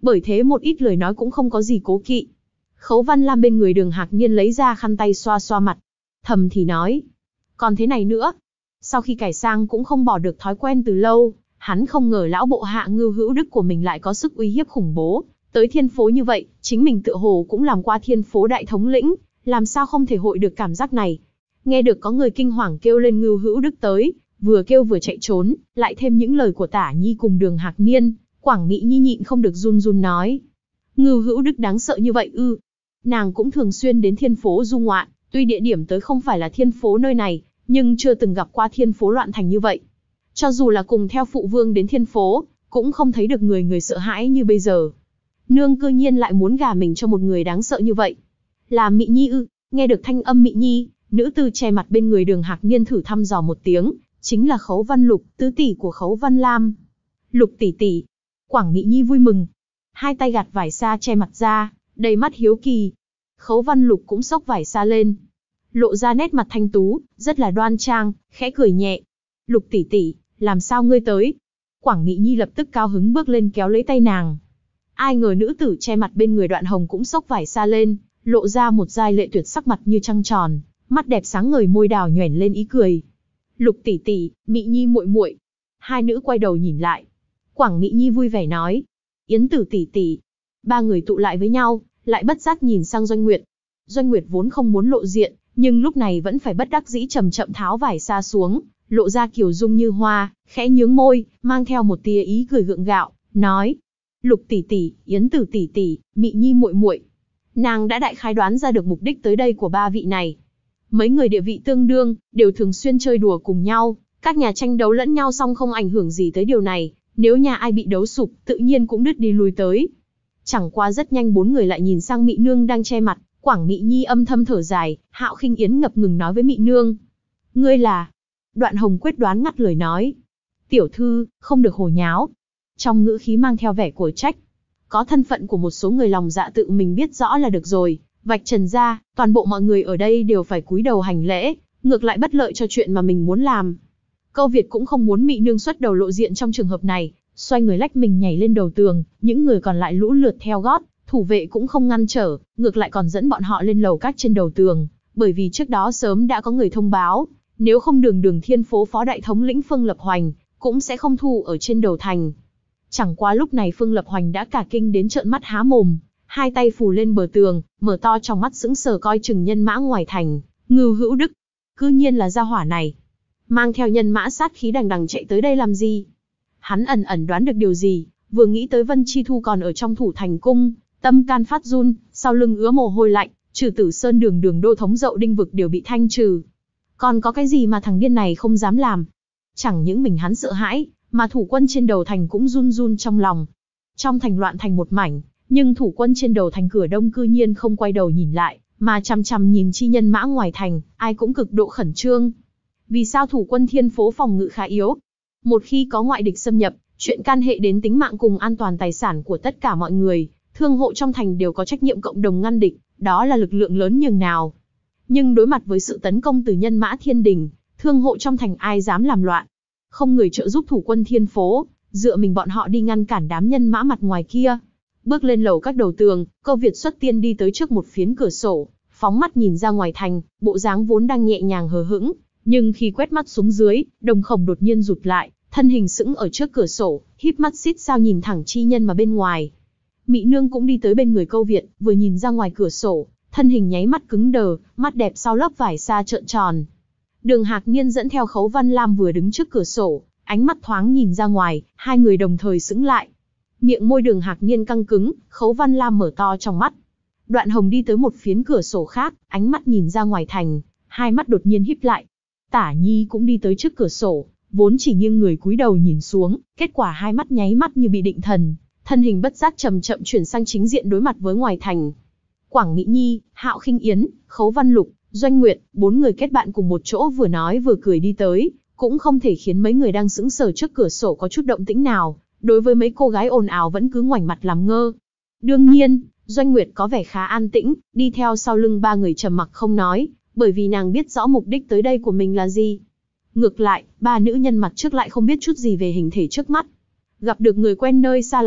bởi thế một ít lời nói cũng không có gì cố kỵ. Khấu Văn Lam bên người Đường Hạc Niên lấy ra khăn tay xoa xoa mặt, thầm thì nói, còn thế này nữa. Sau khi cải sang cũng không bỏ được thói quen từ lâu, hắn không ngờ lão bộ hạ Ngưu Hữu Đức của mình lại có sức uy hiếp khủng bố, tới thiên phố như vậy, chính mình tựa hồ cũng làm qua thiên phố đại thống lĩnh, làm sao không thể hội được cảm giác này. Nghe được có người kinh hoàng kêu lên Ngưu Hữu Đức tới, vừa kêu vừa chạy trốn, lại thêm những lời của Tả Nhi cùng Đường Hạc Niên, Quảng Mỹ Nhi nhịn không được run run nói. Ngưu Hữu Đức đáng sợ như vậy ư? Nàng cũng thường xuyên đến thiên phố du ngoạn, tuy địa điểm tới không phải là thiên phố nơi này, nhưng chưa từng gặp qua thiên phố loạn thành như vậy. Cho dù là cùng theo phụ vương đến thiên phố, cũng không thấy được người sợ hãi như bây giờ. Nương cư nhiên lại muốn gả mình cho một người đáng sợ như vậy. Là Mị Nhi ư? Nghe được thanh âm Mị Nhi, nữ tử che mặt bên người Đường Hạc Niên thử thăm dò một tiếng, chính là Khấu Văn Lục, tứ tỷ của Khấu Văn Lam. Lục tỷ tỷ. Quảng Mị Nhi vui mừng, hai tay gạt vải sa che mặt ra, đầy mắt hiếu kỳ. Khấu Văn Lục cũng xốc vải sa lên, lộ ra nét mặt thanh tú, rất là đoan trang, khẽ cười nhẹ. Lục tỷ tỷ, làm sao ngươi tới? Quảng Mị Nhi lập tức cao hứng bước lên kéo lấy tay nàng. Ai ngờ nữ tử che mặt bên người Đoạn Hồng cũng xốc vải sa lên, lộ ra một giai lệ tuyệt sắc mặt như trăng tròn, mắt đẹp sáng ngời, môi đào nhoẻn lên ý cười. Lục tỷ tỷ, Mị Nhi muội muội. Hai nữ quay đầu nhìn lại. Quảng Mị Nhi vui vẻ nói, Yến Tử tỷ tỷ. Ba người tụ lại với nhau, lại bất giác nhìn sang Doanh Nguyệt. Doanh Nguyệt vốn không muốn lộ diện, nhưng lúc này vẫn phải bất đắc dĩ chậm chậm tháo vải sa xuống, lộ ra kiều dung như hoa, khẽ nhướng môi, mang theo một tia ý cười gượng gạo, nói: Lục tỷ tỷ, Yến Tử tỷ tỷ, Mị Nhi muội muội. Nàng đã đại khái đoán ra được mục đích tới đây của ba vị này. Mấy người địa vị tương đương, đều thường xuyên chơi đùa cùng nhau, các nhà tranh đấu lẫn nhau song không ảnh hưởng gì tới điều này. Nếu nhà ai bị đấu sụp, tự nhiên cũng đứt đi lui tới. Chẳng qua rất nhanh bốn người lại nhìn sang Mị Nương đang che mặt, Quảng Mị Nhi âm thầm thở dài, Hạo Khinh Yến ngập ngừng nói với Mị Nương: Ngươi là? Đoạn Hồng quyết đoán ngắt lời nói: Tiểu thư, không được hồ nháo. Trong ngữ khí mang theo vẻ của trách. Có thân phận của một số người lòng dạ tự mình biết rõ là được rồi, vạch trần ra, toàn bộ mọi người ở đây đều phải cúi đầu hành lễ, ngược lại bất lợi cho chuyện mà mình muốn làm. Câu Việt cũng không muốn Mị Nương xuất đầu lộ diện trong trường hợp này, xoay người lách mình nhảy lên đầu tường, những người còn lại lũ lượt theo gót, thủ vệ cũng không ngăn trở, ngược lại còn dẫn bọn họ lên lầu các trên đầu tường, bởi vì trước đó sớm đã có người thông báo, nếu không Đường Thiên Phố phó đại thống lĩnh Phương Lập Hoành, cũng sẽ không thu ở trên đầu thành. Chẳng qua lúc này Phương Lập Hoành đã cả kinh đến trợn mắt há mồm, hai tay phủ lên bờ tường, mở to trong mắt sững sờ coi chừng nhân mã ngoài thành. Ngưu Hữu Đức, cư nhiên là gia hỏa này, mang theo nhân mã sát khí đằng đằng chạy tới đây làm gì? Hắn ẩn ẩn đoán được điều gì, vừa nghĩ tới Vân Chi Thu còn ở trong thủ thành cung, tâm can phát run, sau lưng ứa mồ hôi lạnh. Trừ Tử Sơn Đường đô thống Dậu Đinh vực đều bị thanh trừ, còn có cái gì mà thằng điên này không dám làm? Chẳng những mình hắn sợ hãi, mà thủ quân trên đầu thành cũng run run trong lòng. Trong thành loạn thành một mảnh, nhưng thủ quân trên đầu thành cửa đông cư nhiên không quay đầu nhìn lại, mà chằm chằm nhìn chi nhân mã ngoài thành, ai cũng cực độ khẩn trương. Vì sao thủ quân Thiên Phố phòng ngự khá yếu? Một khi có ngoại địch xâm nhập, chuyện can hệ đến tính mạng cùng an toàn tài sản của tất cả mọi người, thương hộ trong thành đều có trách nhiệm cộng đồng ngăn địch, đó là lực lượng lớn nhường nào. Nhưng đối mặt với sự tấn công từ nhân mã thiên đình, thương hộ trong thành ai dám làm loạn? Không người trợ giúp thủ quân Thiên Phố, dựa mình bọn họ đi ngăn cản đám nhân mã mặt ngoài kia. Bước lên lầu các đầu tường, Câu Việt xuất tiên đi tới trước một phiến cửa sổ, phóng mắt nhìn ra ngoài thành, bộ dáng vốn đang nhẹ nhàng hờ hững, nhưng khi quét mắt xuống dưới, đồng khổng đột nhiên rụt lại, thân hình sững ở trước cửa sổ, híp mắt xít sao nhìn thẳng chi nhân mà bên ngoài. Mị Nương cũng đi tới bên người Câu Việt, vừa nhìn ra ngoài cửa sổ, thân hình nháy mắt cứng đờ, mắt đẹp sau lớp vải sa trợn tròn. Đường Hạc Niên dẫn theo Khấu Văn Lam vừa đứng trước cửa sổ, ánh mắt thoáng nhìn ra ngoài, hai người đồng thời sững lại. Miệng môi Đường Hạc Niên căng cứng, Khấu Văn Lam mở to trong mắt. Đoạn Hồng đi tới một phiến cửa sổ khác, ánh mắt nhìn ra ngoài thành, hai mắt đột nhiên híp lại. Tả Nhi cũng đi tới trước cửa sổ, vốn chỉ nghiêng người cúi đầu nhìn xuống, kết quả hai mắt nháy mắt như bị định thần, thân hình bất giác chậm chậm chuyển sang chính diện đối mặt với ngoài thành. Quảng Mỹ Nhi, Hạo Khinh Yến, Khấu Văn Lục, Doanh Nguyệt, bốn người kết bạn cùng một chỗ vừa nói vừa cười đi tới, cũng không thể khiến mấy người đang sững sờ trước cửa sổ có chút động tĩnh nào, đối với mấy cô gái ồn ào vẫn cứ ngoảnh mặt làm ngơ. Đương nhiên, Doanh Nguyệt có vẻ khá an tĩnh, đi theo sau lưng ba người trầm mặc không nói, bởi vì nàng biết rõ mục đích tới đây của mình là gì. Ngược lại, ba nữ nhân mặt trước lại không biết chút gì về hình thể trước mắt. Gặp được người quen nơi xa lạ,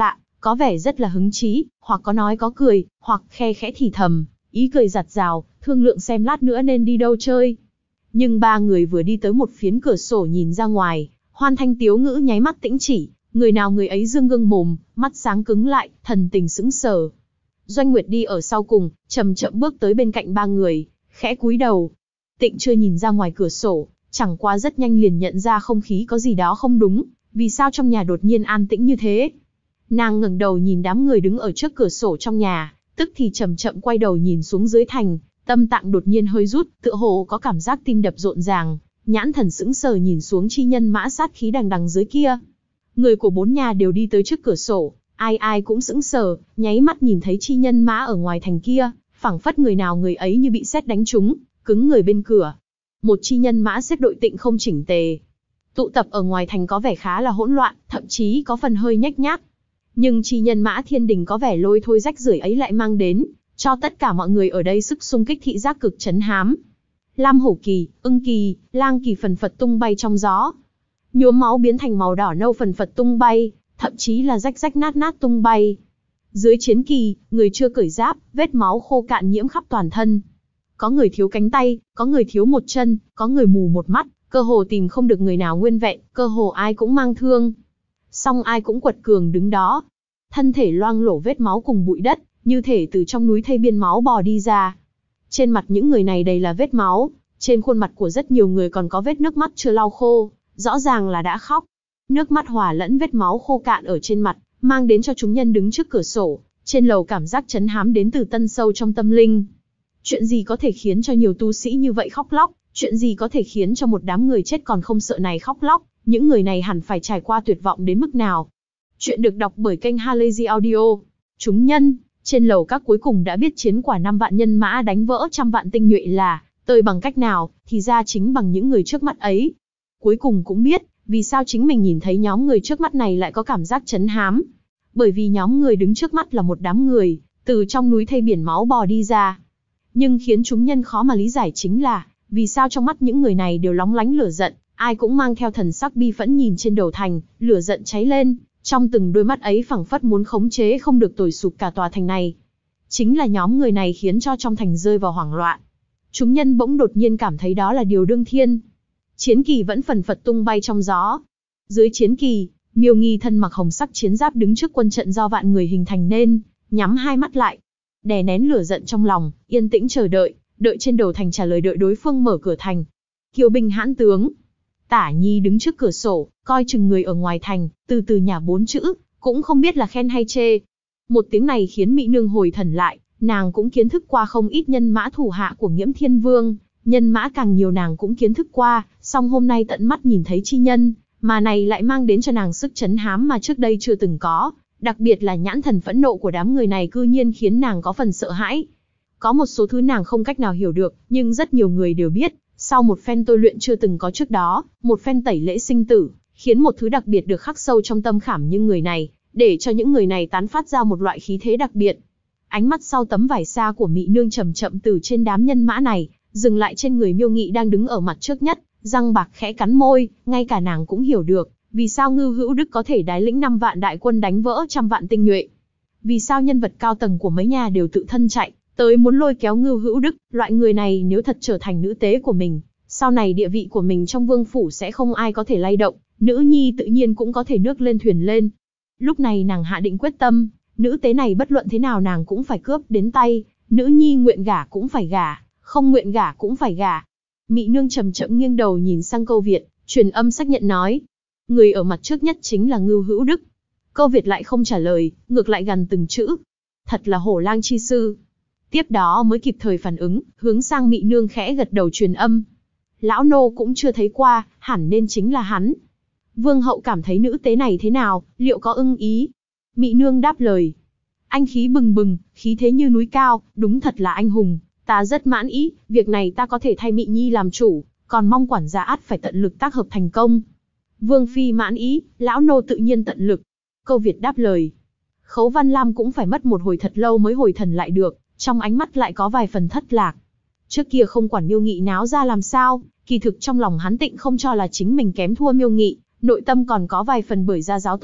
có vẻ rất là hứng chí, hoặc có nói có cười, hoặc khe khẽ thì thầm, ý cười giặt rào, thương lượng xem lát nữa nên đi đâu chơi. Nhưng ba người vừa đi tới một phiến cửa sổ nhìn ra ngoài, Hoan Thanh tiếu ngữ nháy mắt tĩnh chỉ, người nào người ấy dương gương mồm, mắt sáng cứng lại, thần tình sững sờ. Doanh Nguyệt đi ở sau cùng, chậm chậm bước tới bên cạnh ba người, khẽ cúi đầu. Tịnh chưa nhìn ra ngoài cửa sổ, chẳng qua rất nhanh liền nhận ra không khí có gì đó không đúng, vì sao trong nhà đột nhiên an tĩnh như thế. Nàng ngẩng đầu nhìn đám người đứng ở trước cửa sổ trong nhà, tức thì chậm chậm quay đầu nhìn xuống dưới thành, tâm tạng đột nhiên hơi rút, tựa hồ có cảm giác tim đập rộn ràng, nhãn thần sững sờ nhìn xuống chi nhân mã sát khí đằng đằng dưới kia. Người của bốn nhà đều đi tới trước cửa sổ, ai ai cũng sững sờ, nháy mắt nhìn thấy chi nhân mã ở ngoài thành kia, phảng phất người nào người ấy như bị sét đánh trúng, cứng người bên cửa. Một chi nhân mã xếp đội tịnh không chỉnh tề, tụ tập ở ngoài thành có vẻ khá là hỗn loạn, thậm chí có phần hơi nhếch nhác. Nhưng chi nhân mã thiên đình có vẻ lôi thôi rách rưởi ấy lại mang đến cho tất cả mọi người ở đây sức xung kích thị giác cực chấn hám. Lam hổ kỳ, ưng kỳ, lang kỳ phần phật tung bay trong gió. Nhuốm máu biến thành màu đỏ nâu phần phật tung bay, thậm chí là rách rách nát nát tung bay. Dưới chiến kỳ, người chưa cởi giáp, vết máu khô cạn nhiễm khắp toàn thân. Có người thiếu cánh tay, có người thiếu một chân, có người mù một mắt, cơ hồ tìm không được người nào nguyên vẹn, cơ hồ ai cũng mang thương. Song ai cũng quật cường đứng đó. Thân thể loang lổ vết máu cùng bụi đất, như thể từ trong núi thây biên máu bò đi ra. Trên mặt những người này đầy là vết máu, trên khuôn mặt của rất nhiều người còn có vết nước mắt chưa lau khô, rõ ràng là đã khóc. Nước mắt hòa lẫn vết máu khô cạn ở trên mặt, mang đến cho chúng nhân đứng trước cửa sổ, trên lầu cảm giác chấn hám đến từ tân sâu trong tâm linh. Chuyện gì có thể khiến cho nhiều tu sĩ như vậy khóc lóc, chuyện gì có thể khiến cho một đám người chết còn không sợ này khóc lóc, những người này hẳn phải trải qua tuyệt vọng đến mức nào. Chuyện được đọc bởi kênh Halazy Audio. Chúng nhân, trên lầu các cuối cùng đã biết chiến quả 5 vạn nhân mã đánh vỡ trăm vạn tinh nhuệ là tơi bằng cách nào, thì ra chính bằng những người trước mắt ấy. Cuối cùng cũng biết, vì sao chính mình nhìn thấy nhóm người trước mắt này lại có cảm giác chấn hám. Bởi vì nhóm người đứng trước mắt là một đám người, từ trong núi thây biển máu bò đi ra. Nhưng khiến chúng nhân khó mà lý giải chính là, vì sao trong mắt những người này đều lóng lánh lửa giận, ai cũng mang theo thần sắc bi phẫn nhìn trên đầu thành, lửa giận cháy lên, trong từng đôi mắt ấy phảng phất muốn khống chế không được tồi sụp cả tòa thành này. Chính là nhóm người này khiến cho trong thành rơi vào hoảng loạn. Chúng nhân bỗng đột nhiên cảm thấy đó là điều đương thiên. Chiến kỳ vẫn phần phật tung bay trong gió. Dưới chiến kỳ, Miêu Nghi thân mặc hồng sắc chiến giáp đứng trước quân trận do vạn người hình thành nên, nhắm hai mắt lại, đè nén lửa giận trong lòng, yên tĩnh chờ đợi, đợi trên đầu thành trả lời, đợi đối phương mở cửa thành. Kiêu binh hãn tướng. Tả Nhi đứng trước cửa sổ, coi chừng người ở ngoài thành, từ từ nhả 4 chữ, cũng không biết là khen hay chê. Một tiếng này khiến Mỹ Nương hồi thần lại, nàng cũng kiến thức qua không ít nhân mã thủ hạ của Nghiễm Thiên Vương, nhân mã càng nhiều nàng cũng kiến thức qua, song hôm nay tận mắt nhìn thấy chi nhân, mà này lại mang đến cho nàng sức chấn hám mà trước đây chưa từng có, đặc biệt là nhãn thần phẫn nộ của đám người này cư nhiên khiến nàng có phần sợ hãi. Có một số thứ nàng không cách nào hiểu được, nhưng rất nhiều người đều biết, sau một phen tôi luyện chưa từng có trước đó, một phen tẩy lễ sinh tử, khiến một thứ đặc biệt được khắc sâu trong tâm khảm những người này, để cho những người này tán phát ra một loại khí thế đặc biệt. Ánh mắt sau tấm vải xa của Mị Nương chậm chậm từ trên đám nhân mã này, dừng lại trên người Miêu Nghị đang đứng ở mặt trước nhất, răng bạc khẽ cắn môi, ngay cả nàng cũng hiểu được, vì sao Ngưu Hữu Đức có thể đái lĩnh 5 vạn đại quân đánh vỡ trăm vạn tinh nhuệ. Vì sao nhân vật cao tầng của mấy nhà đều tự thân chạy tới muốn lôi kéo Ngưu Hữu Đức, loại người này nếu thật trở thành nữ tế của mình, sau này địa vị của mình trong vương phủ sẽ không ai có thể lay động, nữ nhi tự nhiên cũng có thể nước lên thuyền lên. Lúc này nàng hạ định quyết tâm, nữ tế này bất luận thế nào nàng cũng phải cướp đến tay, nữ nhi nguyện gả cũng phải gả, không nguyện gả cũng phải gả. Mị Nương chậm chậm nghiêng đầu nhìn sang Câu Việt, truyền âm xác nhận nói, người ở mặt trước nhất chính là Ngưu Hữu Đức. Câu Việt lại không trả lời, ngược lại gằn từng chữ, thật là hổ lang chi sư. Tiếp đó mới kịp thời phản ứng, hướng sang Mị Nương khẽ gật đầu truyền âm. Lão nô cũng chưa thấy qua, hẳn nên chính là hắn. Vương hậu cảm thấy nữ tế này thế nào, liệu có ưng ý? Mị Nương đáp lời. Anh khí bừng bừng, khí thế như núi cao, đúng thật là anh hùng. Ta rất mãn ý, việc này ta có thể thay Mị Nhi làm chủ, còn mong quản gia ắt phải tận lực tác hợp thành công. Vương phi mãn ý, lão nô tự nhiên tận lực. Câu Việt đáp lời. Khấu Văn Lam cũng phải mất một hồi thật lâu mới hồi thần lại được, trong ánh mắt lại có vài phần thất lạc. Trước kia không quản Miêu Nghị náo ra làm sao, kỳ thực trong lòng hắn tịnh không cho là chính mình kém thua Miêu Nghị, nội tâm còn có vài phần bởi gia giáo tốt đẹp,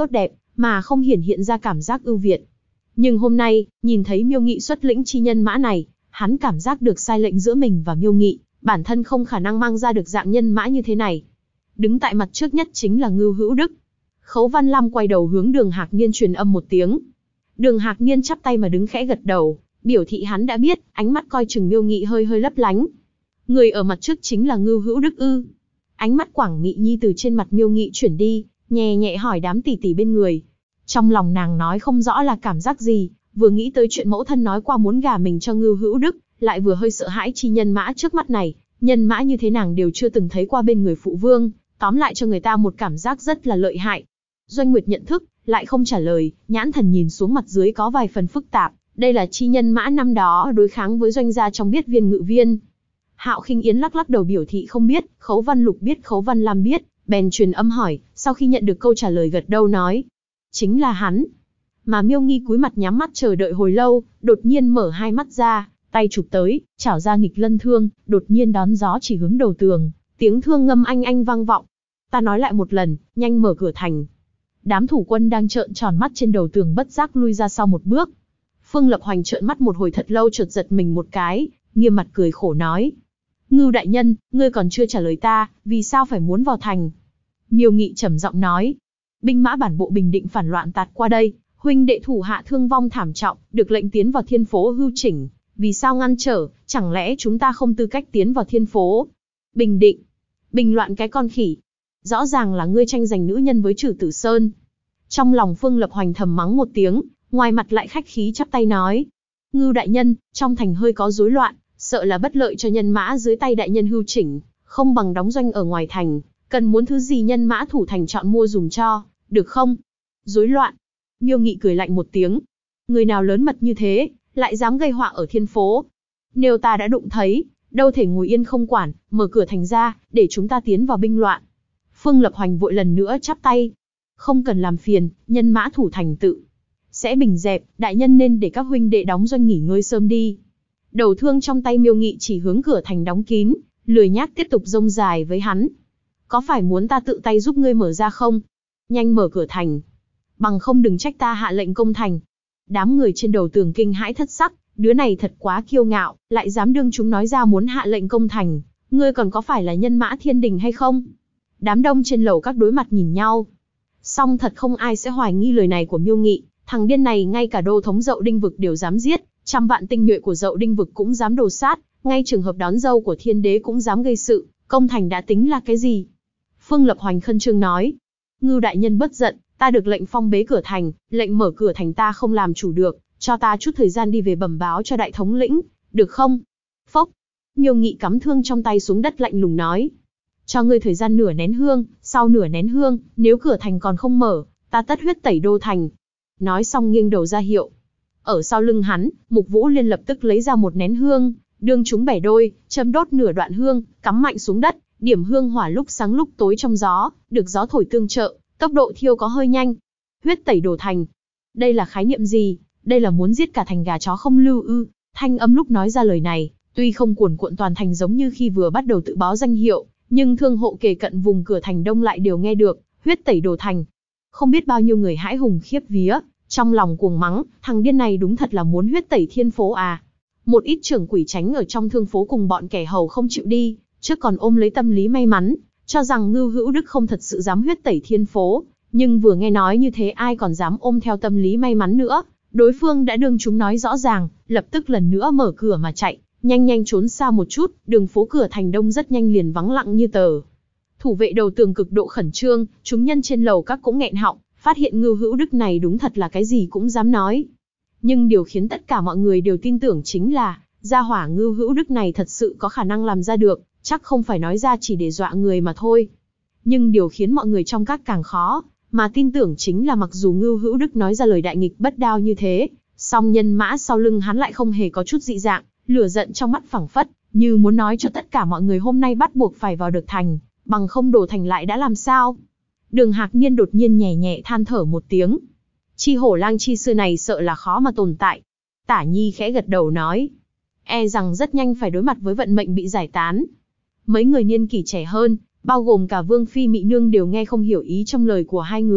mà không hiển hiện ra cảm giác ưu việt. Nhưng hôm nay, nhìn thấy Miêu Nghị xuất lĩnh chi nhân mã này, hắn cảm giác được sai lệch giữa mình và Miêu Nghị, bản thân không khả năng mang ra được dạng nhân mã như thế này. Đứng tại mặt trước nhất chính là Ngưu Hữu Đức. Khấu Văn Lam quay đầu hướng Đường Hạc Niên truyền âm một tiếng. Đường Hạc Niên chắp tay mà đứng khẽ gật đầu, biểu thị hắn đã biết, ánh mắt coi chừng Miêu Nghị hơi hơi lấp lánh. Người ở mặt trước chính là Ngưu Hữu Đức ư? Ánh mắt Quảng Nghị Nhi từ trên mặt Miêu Nghị chuyển đi, nhẹ nhẹ hỏi đám tỷ tỷ bên người. Trong lòng nàng nói không rõ là cảm giác gì, vừa nghĩ tới chuyện mẫu thân nói qua muốn gả mình cho Ngưu Hữu Đức, lại vừa hơi sợ hãi chi nhân mã trước mắt này, nhân mã như thế nàng đều chưa từng thấy qua bên người phụ vương, tóm lại cho người ta một cảm giác rất là lợi hại. Doanh Nguyệt nhận thức, lại không trả lời, nhãn thần nhìn xuống mặt dưới có vài phần phức tạp, đây là chi nhân mã năm đó đối kháng với Doanh gia trong Biết Viên Ngự Viên. Hạo Khinh Yến lắc lắc đầu biểu thị không biết, Khấu Văn Lục biết, Khấu Văn Lam biết, bèn truyền âm hỏi, sau khi nhận được câu trả lời gật đầu nói, chính là hắn. Mà Miêu Nghi cúi mặt nhắm mắt chờ đợi hồi lâu, đột nhiên mở hai mắt ra, tay chụp tới, chảo ra nghịch lân thương, đột nhiên đón gió chỉ hướng đầu tường, tiếng thương ngâm anh anh vang vọng. Ta nói lại một lần, nhanh mở cửa thành. Đám thủ quân đang trợn tròn mắt trên đầu tường bất giác lui ra sau một bước. Phương Lập Hoành trợn mắt một hồi thật lâu chợt giật mình một cái, nghiêm mặt cười khổ nói. Ngưu đại nhân, ngươi còn chưa trả lời ta, vì sao phải muốn vào thành? Miêu Nghị trầm giọng nói. Binh mã bản bộ Bình Định phản loạn tạt qua đây, huynh đệ thủ hạ thương vong thảm trọng, được lệnh tiến vào Thiên Phố hưu chỉnh. Vì sao ngăn trở, chẳng lẽ chúng ta không tư cách tiến vào Thiên Phố? Bình Định. Bình loạn cái con khỉ. Rõ ràng là ngươi tranh giành nữ nhân với Trử Tử Sơn. Trong lòng Phương Lập Hoành thầm mắng một tiếng, ngoài mặt lại khách khí chắp tay nói. Ngưu đại nhân, trong thành hơi có rối loạn, sợ là bất lợi cho nhân mã dưới tay đại nhân hưu chỉnh, không bằng đóng doanh ở ngoài thành, cần muốn thứ gì nhân mã thủ thành chọn mua dùng cho, được không? Rối loạn. Miêu Nghị cười lạnh một tiếng. Người nào lớn mật như thế, lại dám gây họa ở Thiên Phố? Nếu ta đã đụng thấy, đâu thể ngồi yên không quản, mở cửa thành ra, để chúng ta tiến vào binh loạn. Phương Lập Hoành vội lần nữa chắp tay. Không cần làm phiền, nhân mã thủ thành tự sẽ bình dẹp, đại nhân nên để các huynh đệ đóng doanh nghỉ ngơi sớm đi. Đầu thương trong tay Miêu Nghị chỉ hướng cửa thành đóng kín, lười nhác tiếp tục rông dài với hắn. Có phải muốn ta tự tay giúp ngươi mở ra không? Nhanh mở cửa thành. Bằng không đừng trách ta hạ lệnh công thành. Đám người trên đầu tường kinh hãi thất sắc, đứa này thật quá kiêu ngạo, lại dám đương chúng nói ra muốn hạ lệnh công thành. Ngươi còn có phải là nhân mã thiên đình hay không? Đám đông trên lầu các đối mặt nhìn nhau. Song thật không ai sẽ hoài nghi lời này của Miêu Nghị, thằng điên này ngay cả đô thống Dậu Đinh Vực đều dám giết, trăm vạn tinh nhuệ của Dậu Đinh Vực cũng dám đồ sát, ngay trường hợp đón dâu của Thiên Đế cũng dám gây sự, công thành đã tính là cái gì? Phương Lập Hoành khẩn trương nói, Ngưu đại nhân bất giận, ta được lệnh phong bế cửa thành, lệnh mở cửa thành ta không làm chủ được, cho ta chút thời gian đi về bẩm báo cho đại thống lĩnh, được không? Phốc. Miêu Nghị cắm thương trong tay xuống đất lạnh lùng nói, cho ngươi thời gian nửa nén hương, sau nửa nén hương, nếu cửa thành còn không mở, ta tất huyết tẩy đô thành. Nói xong nghiêng đầu ra hiệu. Ở sau lưng hắn, Mục Vũ Liên lập tức lấy ra một nén hương, đương chúng bẻ đôi, châm đốt nửa đoạn hương, cắm mạnh xuống đất, điểm hương hỏa lúc sáng lúc tối trong gió, được gió thổi tương trợ, tốc độ thiêu có hơi nhanh. Huyết tẩy đổ thành. Đây là khái niệm gì? Đây là muốn giết cả thành gà chó không lưu ư? Thanh âm lúc nói ra lời này, tuy không cuồn cuộn toàn thành giống như khi vừa bắt đầu tự báo danh hiệu, nhưng thương hộ kề cận vùng cửa thành đông lại đều nghe được, huyết tẩy đổ thành. Không biết bao nhiêu người hãi hùng khiếp vía, trong lòng cuồng mắng, thằng điên này đúng thật là muốn huyết tẩy Thiên Phố à. Một ít trưởng quỷ tránh ở trong thương phố cùng bọn kẻ hầu không chịu đi, trước còn ôm lấy tâm lý may mắn, cho rằng Ngưu Hữu Đức không thật sự dám huyết tẩy Thiên Phố, nhưng vừa nghe nói như thế ai còn dám ôm theo tâm lý may mắn nữa, đối phương đã đương chúng nói rõ ràng, lập tức lần nữa mở cửa mà chạy, nhanh nhanh trốn xa một chút, đường phố cửa thành đông rất nhanh liền vắng lặng như tờ. Thủ vệ đầu tường cực độ khẩn trương, chúng nhân trên lầu các cũng nghẹn họng, phát hiện Ngưu Hữu Đức này đúng thật là cái gì cũng dám nói. Nhưng điều khiến tất cả mọi người đều tin tưởng chính là, gia hỏa Ngưu Hữu Đức này thật sự có khả năng làm ra được, chắc không phải nói ra chỉ để dọa người mà thôi. Nhưng điều khiến mọi người trong các càng khó, mà tin tưởng chính là mặc dù Ngưu Hữu Đức nói ra lời đại nghịch bất đao như thế, song nhân mã sau lưng hắn lại không hề có chút dị dạng, lửa giận trong mắt phẳng phất, như muốn nói cho tất cả mọi người hôm nay bắt buộc phải vào được thành, bằng không đổ thành lại đã làm sao. Đường Hạc Niên đột nhiên nhẹ nhẹ than thở một tiếng. Chi hổ lang chi sư này sợ là khó mà tồn tại. Tả Nhi khẽ gật đầu nói. E rằng rất nhanh phải đối mặt với vận mệnh bị giải tán. Mấy người niên kỷ trẻ hơn, bao gồm cả Vương Phi Mị Nương đều nghe không hiểu ý trong lời của hai người,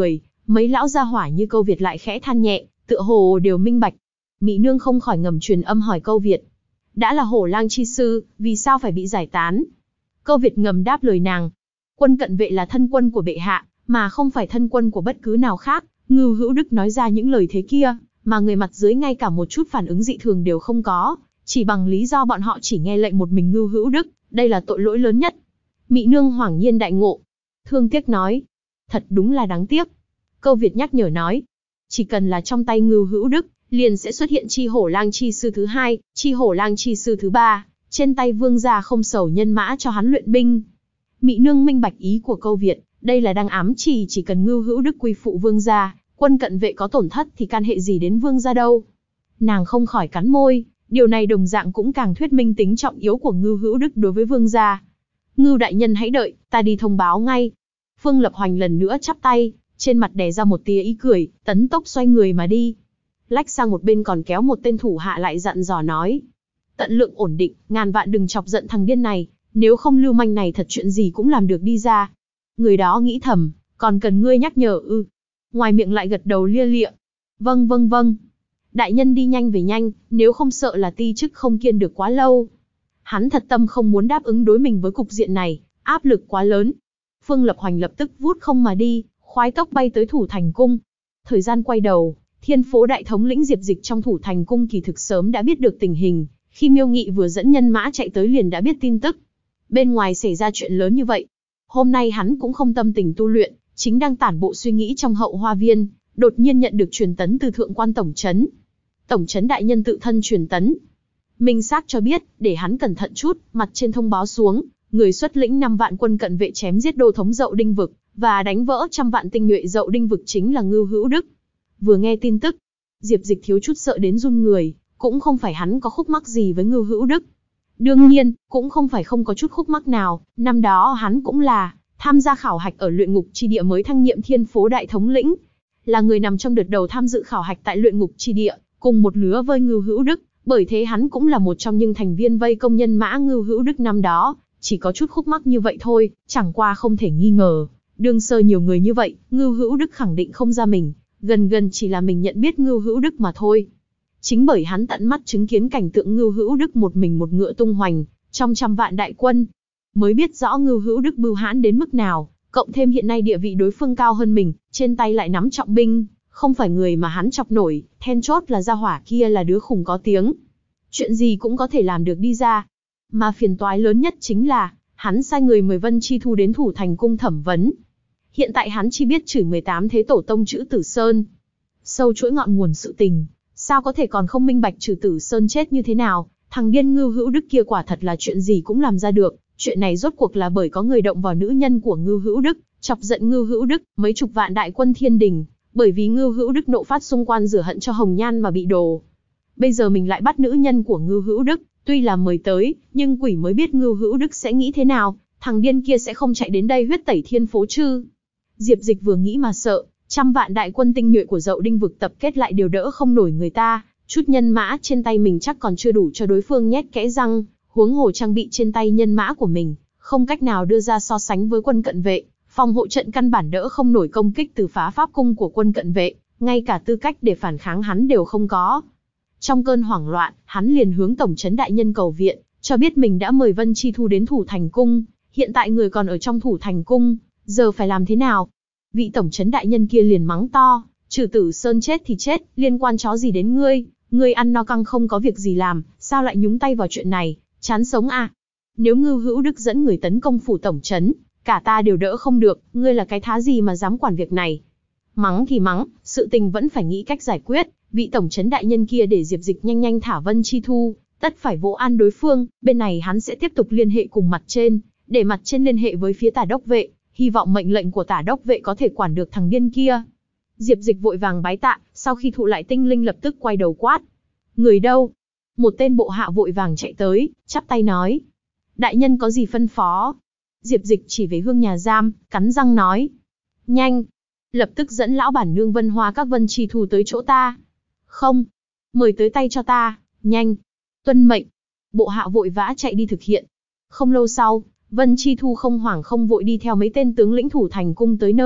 Mấy lão gia hỏa như Câu Việt lại khẽ than nhẹ, tựa hồ đều minh bạch. Mị nương không khỏi ngầm truyền âm hỏi Câu Việt. Đã là hổ lang chi sư, vì sao phải bị giải tán? Câu Việt ngầm đáp lời nàng. Quân cận vệ là thân quân của bệ hạ, mà không phải thân quân của bất cứ nào khác. Ngưu Hữu Đức nói ra những lời thế kia, mà người mặt dưới ngay cả một chút phản ứng dị thường đều không có, chỉ bằng lý do bọn họ chỉ nghe lệnh một mình Ngưu Hữu Đức, đây là tội lỗi lớn nhất. Mị nương hoảng nhiên đại ngộ, thương tiếc nói, thật đúng là đáng tiếc. Câu Việt nhắc nhở nói, chỉ cần là trong tay Ngưu Hữu Đức, liền sẽ xuất hiện chi hổ lang chi sư thứ hai, chi hổ lang chi sư thứ ba, trên tay vương gia không sầu nhân mã cho hắn luyện binh. Mị nương minh bạch ý của Câu Việt, đây là đang ám chỉ cần Ngưu Hữu Đức quy phụ vương gia, quân cận vệ có tổn thất thì can hệ gì đến vương gia đâu. Nàng không khỏi cắn môi, điều này đồng dạng cũng càng thuyết minh tính trọng yếu của Ngưu Hữu Đức đối với vương gia. Ngưu đại nhân hãy đợi, ta đi thông báo ngay. Phương Lập Hoành lần nữa chắp tay, trên mặt đè ra một tia ý cười, tấn tốc xoay người mà đi. Lách sang một bên còn kéo một tên thủ hạ lại dặn dò nói. Tận lượng ổn định, ngàn vạn đừng chọc giận thằng điên này, nếu không lưu manh này thật chuyện gì cũng làm được đi ra. Người đó nghĩ thầm, còn cần ngươi nhắc nhở ư? Ngoài miệng lại gật đầu lia lịa. Vâng vâng vâng. Đại nhân đi nhanh về nhanh, nếu không sợ là ti chức không kiên được quá lâu. Hắn thật tâm không muốn đáp ứng đối mình với cục diện này, áp lực quá lớn. Phương Lập Hoành lập tức vút không mà đi, khoái tốc bay tới Thủ Thành Cung. Thời gian quay đầu, Thiên Phố đại thống lĩnh Diệp Dịch trong Thủ Thành Cung kỳ thực sớm đã biết được tình hình, khi Miêu Nghị vừa dẫn nhân mã chạy tới liền đã biết tin tức. Bên ngoài xảy ra chuyện lớn như vậy. Hôm nay hắn cũng không tâm tình tu luyện, chính đang tản bộ suy nghĩ trong hậu hoa viên, đột nhiên nhận được truyền tấn từ thượng quan tổng trấn. Tổng trấn đại nhân tự thân truyền tấn. Minh xác cho biết, để hắn cẩn thận chút, mặt trên thông báo xuống, người xuất lĩnh 5 vạn quân cận vệ chém giết đô thống Dậu Đinh Vực, và đánh vỡ 100 vạn tinh nhuệ Dậu Đinh Vực chính là Ngưu Hữu Đức. Vừa nghe tin tức, Diệp Dịch thiếu chút sợ đến run người, cũng không phải hắn có khúc mắc gì với Ngưu Hữu Đức. Đương nhiên, cũng không phải không có chút khúc mắc nào, năm đó hắn cũng là tham gia khảo hạch ở luyện ngục chi địa mới thăng nhiệm Thiên Phố đại thống lĩnh, là người nằm trong đợt đầu tham dự khảo hạch tại luyện ngục chi địa, cùng một lứa với Ngưu Hữu Đức, bởi thế hắn cũng là một trong những thành viên vây công nhân mã Ngưu Hữu Đức năm đó, chỉ có chút khúc mắc như vậy thôi, chẳng qua không thể nghi ngờ, đương sơ nhiều người như vậy, Ngưu Hữu Đức khẳng định không ra mình, gần chỉ là mình nhận biết Ngưu Hữu Đức mà thôi. Chính bởi hắn tận mắt chứng kiến cảnh tượng Ngưu Hữu Đức một mình một ngựa tung hoành trong 100 vạn đại quân, mới biết rõ Ngưu Hữu Đức bưu hãn đến mức nào, cộng thêm hiện nay địa vị đối phương cao hơn mình, trên tay lại nắm trọng binh, không phải người mà hắn chọc nổi, then chốt là gia hỏa kia là đứa khủng có tiếng. Chuyện gì cũng có thể làm được đi ra. Mà phiền toái lớn nhất chính là, hắn sai người mời Vân Chi Thu đến Thủ Thành Cung thẩm vấn. Hiện tại hắn chỉ biết chửi 18 thế tổ tông Trữ Tử Sơn. Sâu chuỗi ngọn nguồn sự tình, sao có thể còn không minh bạch Trữ Tử Sơn chết như thế nào, thằng điên Ngưu Hữu Đức kia quả thật là chuyện gì cũng làm ra được. Chuyện này rốt cuộc là bởi có người động vào nữ nhân của Ngưu Hữu Đức, chọc giận Ngưu Hữu Đức, mấy chục vạn đại quân thiên đình, bởi vì Ngưu Hữu Đức nộ phát xung quan rửa hận cho Hồng Nhan mà bị đổ. Bây giờ mình lại bắt nữ nhân của Ngưu Hữu Đức, tuy là mời tới, nhưng quỷ mới biết Ngưu Hữu Đức sẽ nghĩ thế nào, thằng điên kia sẽ không chạy đến đây huyết tẩy Thiên Phố chứ. Diệp Dịch vừa nghĩ mà sợ, 100 vạn đại quân tinh nhuệ của Dậu Đinh Vực tập kết lại đều đỡ không nổi người ta, chút nhân mã trên tay mình chắc còn chưa đủ cho đối phương nhét kẽ răng, huống hồ trang bị trên tay nhân mã của mình, không cách nào đưa ra so sánh với quân cận vệ, phòng hộ trận căn bản đỡ không nổi công kích từ phá pháp cung của quân cận vệ, ngay cả tư cách để phản kháng hắn đều không có. Trong cơn hoảng loạn, hắn liền hướng tổng trấn đại nhân cầu viện, cho biết mình đã mời Vân Chi Thu đến Thủ Thành Cung, hiện tại người còn ở trong Thủ Thành Cung, giờ phải làm thế nào? Vị tổng trấn đại nhân kia liền mắng to, Trữ Tử Sơn chết thì chết, liên quan chó gì đến ngươi, ngươi ăn no căng không có việc gì làm, sao lại nhúng tay vào chuyện này, chán sống à? Nếu Ngưu Hữu Đức dẫn người tấn công phủ tổng trấn, cả ta đều đỡ không được, ngươi là cái thá gì mà dám quản việc này? Mắng thì mắng, sự tình vẫn phải nghĩ cách giải quyết, vị tổng trấn đại nhân kia để Diệp Dịch nhanh thả Vân Chi Thu, tất phải vỗ an đối phương, bên này hắn sẽ tiếp tục liên hệ cùng mặt trên, để mặt trên liên hệ với phía Tả Đốc vệ, hy vọng mệnh lệnh của Tả Đốc vệ có thể quản được thằng điên kia. Diệp Dịch vội vàng bái tạ, sau khi thụ lại tinh linh lập tức quay đầu quát. Người đâu? Một tên bộ hạ vội vàng chạy tới, chắp tay nói. Đại nhân có gì phân phó? Diệp Dịch chỉ về Hương nhà giam, cắn răng nói. Nhanh! Lập tức dẫn lão bản nương Vân Hoa các Vân Chi Thu tới chỗ ta. Không! Mời tới tay cho ta, nhanh! Tuân mệnh! Bộ hạ vội vã chạy đi thực hiện. Không lâu sau, Vân Chi Thu không hoảng không vội đi theo mấy tên tướng lĩnh Thủ Thành Cung tới nơi,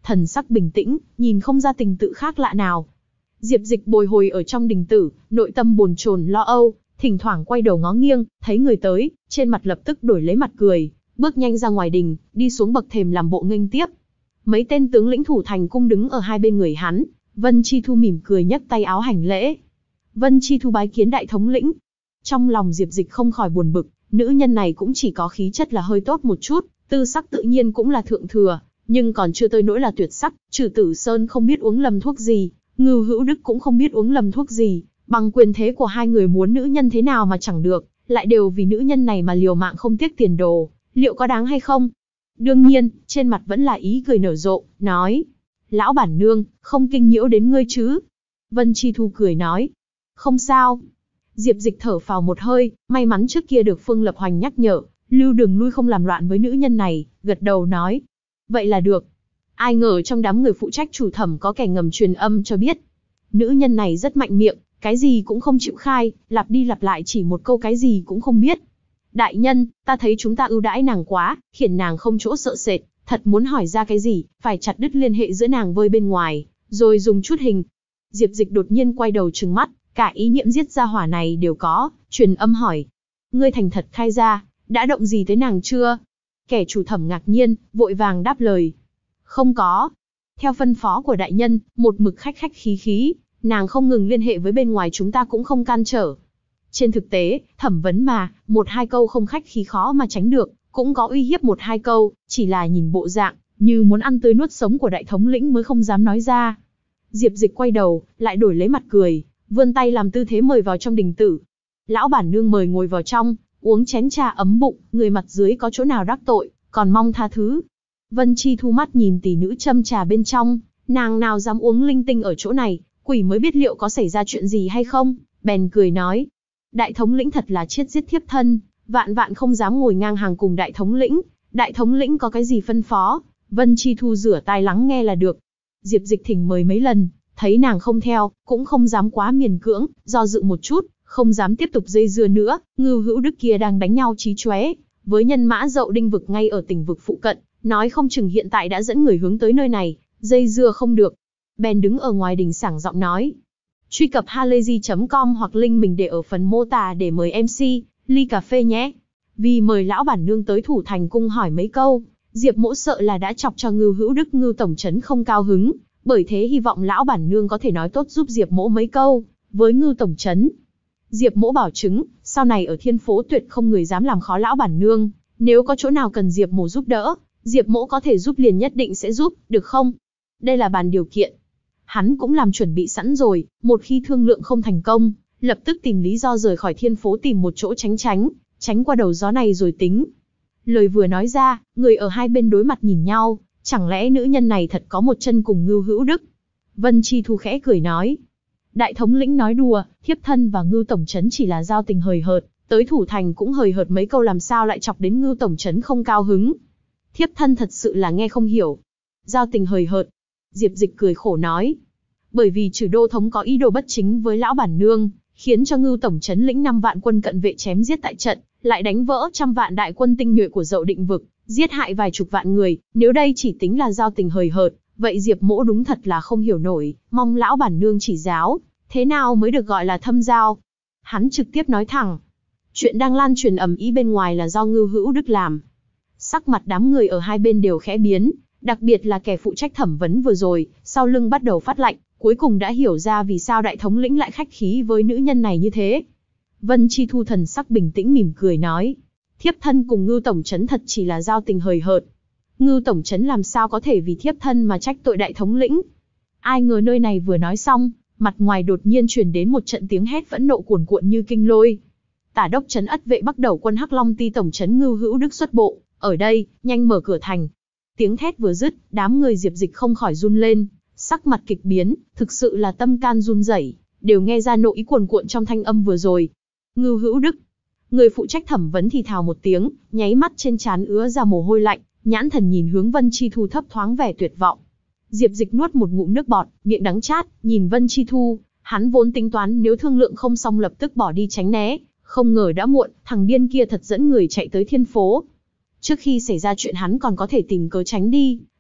thần sắc bình tĩnh, nhìn không ra tình tự khác lạ nào. Diệp Dịch bồi hồi ở trong đình tử, nội tâm bồn chồn lo âu, thỉnh thoảng quay đầu ngó nghiêng, thấy người tới, trên mặt lập tức đổi lấy mặt cười, bước nhanh ra ngoài đình, đi xuống bậc thềm làm bộ nghênh tiếp. Mấy tên tướng lĩnh thủ thành cung đứng ở hai bên người hắn, Vân Chi Thu mỉm cười nhấc tay áo hành lễ. Vân Chi Thu bái kiến đại thống lĩnh. Trong lòng Diệp Dịch không khỏi buồn bực, nữ nhân này cũng chỉ có khí chất là hơi tốt một chút, tư sắc tự nhiên cũng là thượng thừa, nhưng còn chưa tới nỗi là tuyệt sắc. Trừ Tử Sơn không biết uống lầm thuốc gì, Ngưu Hữu Đức cũng không biết uống lầm thuốc gì, bằng quyền thế của hai người muốn nữ nhân thế nào mà chẳng được, lại đều vì nữ nhân này mà liều mạng không tiếc tiền đồ, liệu có đáng hay không? Đương nhiên, trên mặt vẫn là ý cười nở rộ, nói: Lão bản nương, không kinh nhiễu đến ngươi chứ? Vân Chi Thu cười nói: Không sao. Diệp Dịch thở phào một hơi, may mắn trước kia được Phương Lập Hoành nhắc nhở, lưu đường lui không làm loạn với nữ nhân này, gật đầu nói: Vậy là được. Ai ngờ trong đám người phụ trách chủ thẩm có kẻ ngầm truyền âm cho biết. Nữ nhân này rất mạnh miệng, cái gì cũng không chịu khai, lặp đi lặp lại chỉ một câu cái gì cũng không biết. Đại nhân, ta thấy chúng ta ưu đãi nàng quá, khiến nàng không chỗ sợ sệt, thật muốn hỏi ra cái gì, phải chặt đứt liên hệ giữa nàng với bên ngoài, rồi dùng chút hình. Diệp Dịch đột nhiên quay đầu trừng mắt, cả ý niệm giết gia hỏa này đều có, truyền âm hỏi: Ngươi thành thật khai ra, đã động gì tới nàng chưa? Kẻ chủ thẩm ngạc nhiên, vội vàng đáp lời: Không có. Theo phân phó của đại nhân, một mực khách khách khí khí, nàng không ngừng liên hệ với bên ngoài chúng ta cũng không can trở. Trên thực tế, thẩm vấn mà, một hai câu không khách khí khó mà tránh được, cũng có uy hiếp một hai câu, chỉ là nhìn bộ dạng, như muốn ăn tươi nuốt sống của đại thống lĩnh mới không dám nói ra. Diệp Dịch quay đầu, lại đổi lấy mặt cười, vươn tay làm tư thế mời vào trong đình tử. Lão bản nương mời ngồi vào trong, uống chén trà ấm bụng, người mặt dưới có chỗ nào đắc tội, còn mong tha thứ. Vân Chi Thu mắt nhìn tỷ nữ châm trà bên trong, nàng nào dám uống linh tinh ở chỗ này, quỷ mới biết liệu có xảy ra chuyện gì hay không, bèn cười nói: Đại thống lĩnh thật là chiết giết thiếp thân, vạn vạn không dám ngồi ngang hàng cùng đại thống lĩnh. Đại thống lĩnh có cái gì phân phó? Vân Chi Thu rửa tai lắng nghe là được. Diệp Dịch thỉnh mời mấy lần, thấy nàng không theo, cũng không dám quá miền cưỡng, do dự một chút, không dám tiếp tục dây dưa nữa. Ngưu Hữu Đức kia đang đánh nhau chí chóe với nhân mã Dậu Đinh vực ngay ở tỉnh vực phụ cận, nói không chừng hiện tại đã dẫn người hướng tới nơi này, dây dưa không được. Bèn đứng ở ngoài đình sảng giọng nói: Truy cập halayzi.com hoặc link mình để ở phần mô tả để mời MC ly cà phê nhé. Vì mời lão bản nương tới thủ thành cung hỏi mấy câu, Diệp Mỗ sợ là đã chọc cho Ngưu Hữu Đức Ngưu tổng trấn không cao hứng, bởi thế hy vọng lão bản nương có thể nói tốt giúp Diệp Mỗ mấy câu với Ngưu tổng trấn. Diệp Mỗ bảo chứng, sau này ở Thiên Phố tuyệt không người dám làm khó lão bản nương, nếu có chỗ nào cần Diệp Mỗ giúp đỡ, Diệp Mỗ có thể giúp liền nhất định sẽ giúp, được không? Đây là bàn điều kiện. Hắn cũng làm chuẩn bị sẵn rồi, một khi thương lượng không thành công, lập tức tìm lý do rời khỏi Thiên Phố tìm một chỗ tránh qua đầu gió này rồi tính. Lời vừa nói ra, người ở hai bên đối mặt nhìn nhau, chẳng lẽ nữ nhân này thật có một chân cùng Ngưu Hữu Đức? Vân Chi Thu khẽ cười nói: Đại thống lĩnh nói đùa, thiếp thân và Ngưu tổng trấn chỉ là giao tình hời hợt, tới thủ thành cũng hời hợt mấy câu làm sao lại chọc đến Ngưu tổng trấn không cao hứng. Thiếp thân thật sự là nghe không hiểu. Giao tình hời hợt. Diệp Dịch cười khổ nói: Bởi vì Trừ Đô thống có ý đồ bất chính với lão bản nương, khiến cho Ngưu tổng trấn lĩnh 5 vạn quân cận vệ chém giết tại trận, lại đánh vỡ trăm vạn đại quân tinh nhuệ của Dậu Định vực, giết hại vài chục vạn người. Nếu đây chỉ tính là giao tình hời hợt, vậy Diệp Mỗ đúng thật là không hiểu nổi, mong lão bản nương chỉ giáo, thế nào mới được gọi là thâm giao? Hắn trực tiếp nói thẳng: Chuyện đang lan truyền ầm ĩ bên ngoài là do Ngưu Hữu Đức làm. Sắc mặt đám người ở hai bên đều khẽ biến, đặc biệt là kẻ phụ trách thẩm vấn vừa rồi, sau lưng bắt đầu phát lạnh, cuối cùng đã hiểu ra vì sao đại thống lĩnh lại khách khí với nữ nhân này như thế. Vân Chi Thu thần sắc bình tĩnh mỉm cười nói: Thiếp thân cùng Ngưu tổng trấn thật chỉ là giao tình hời hợt. Ngưu tổng trấn làm sao có thể vì thiếp thân mà trách tội đại thống lĩnh? Ai ngờ nơi này vừa nói xong, mặt ngoài đột nhiên truyền đến một trận tiếng hét phẫn nộ cuồn cuộn như kinh lôi. Tả đốc trấn Ất vệ Bắc đầu quân Hắc Long Ti tổng trấn Ngưu Hữu Đức xuất bộ, ở đây, nhanh mở cửa thành. Tiếng thét vừa dứt, đám người Diệp Dịch không khỏi run lên, sắc mặt kịch biến, thực sự là tâm can run rẩy, đều nghe ra nội ý cuồn cuộn trong thanh âm vừa rồi. Ngưu Hữu Đức. Người phụ trách thẩm vấn thì thào một tiếng, nháy mắt trên trán ứa ra mồ hôi lạnh, nhãn thần nhìn hướng Vân Chi Thu thấp thoáng vẻ tuyệt vọng. Diệp Dịch nuốt một ngụm nước bọt, miệng đắng chát, nhìn Vân Chi Thu, hắn vốn tính toán nếu thương lượng không xong lập tức bỏ đi tránh né, không ngờ đã muộn, thằng điên kia thật dẫn người chạy tới Thiên Phố. Trước khi xảy ra chuyện hắn còn có thể tìm cớ tránh đi,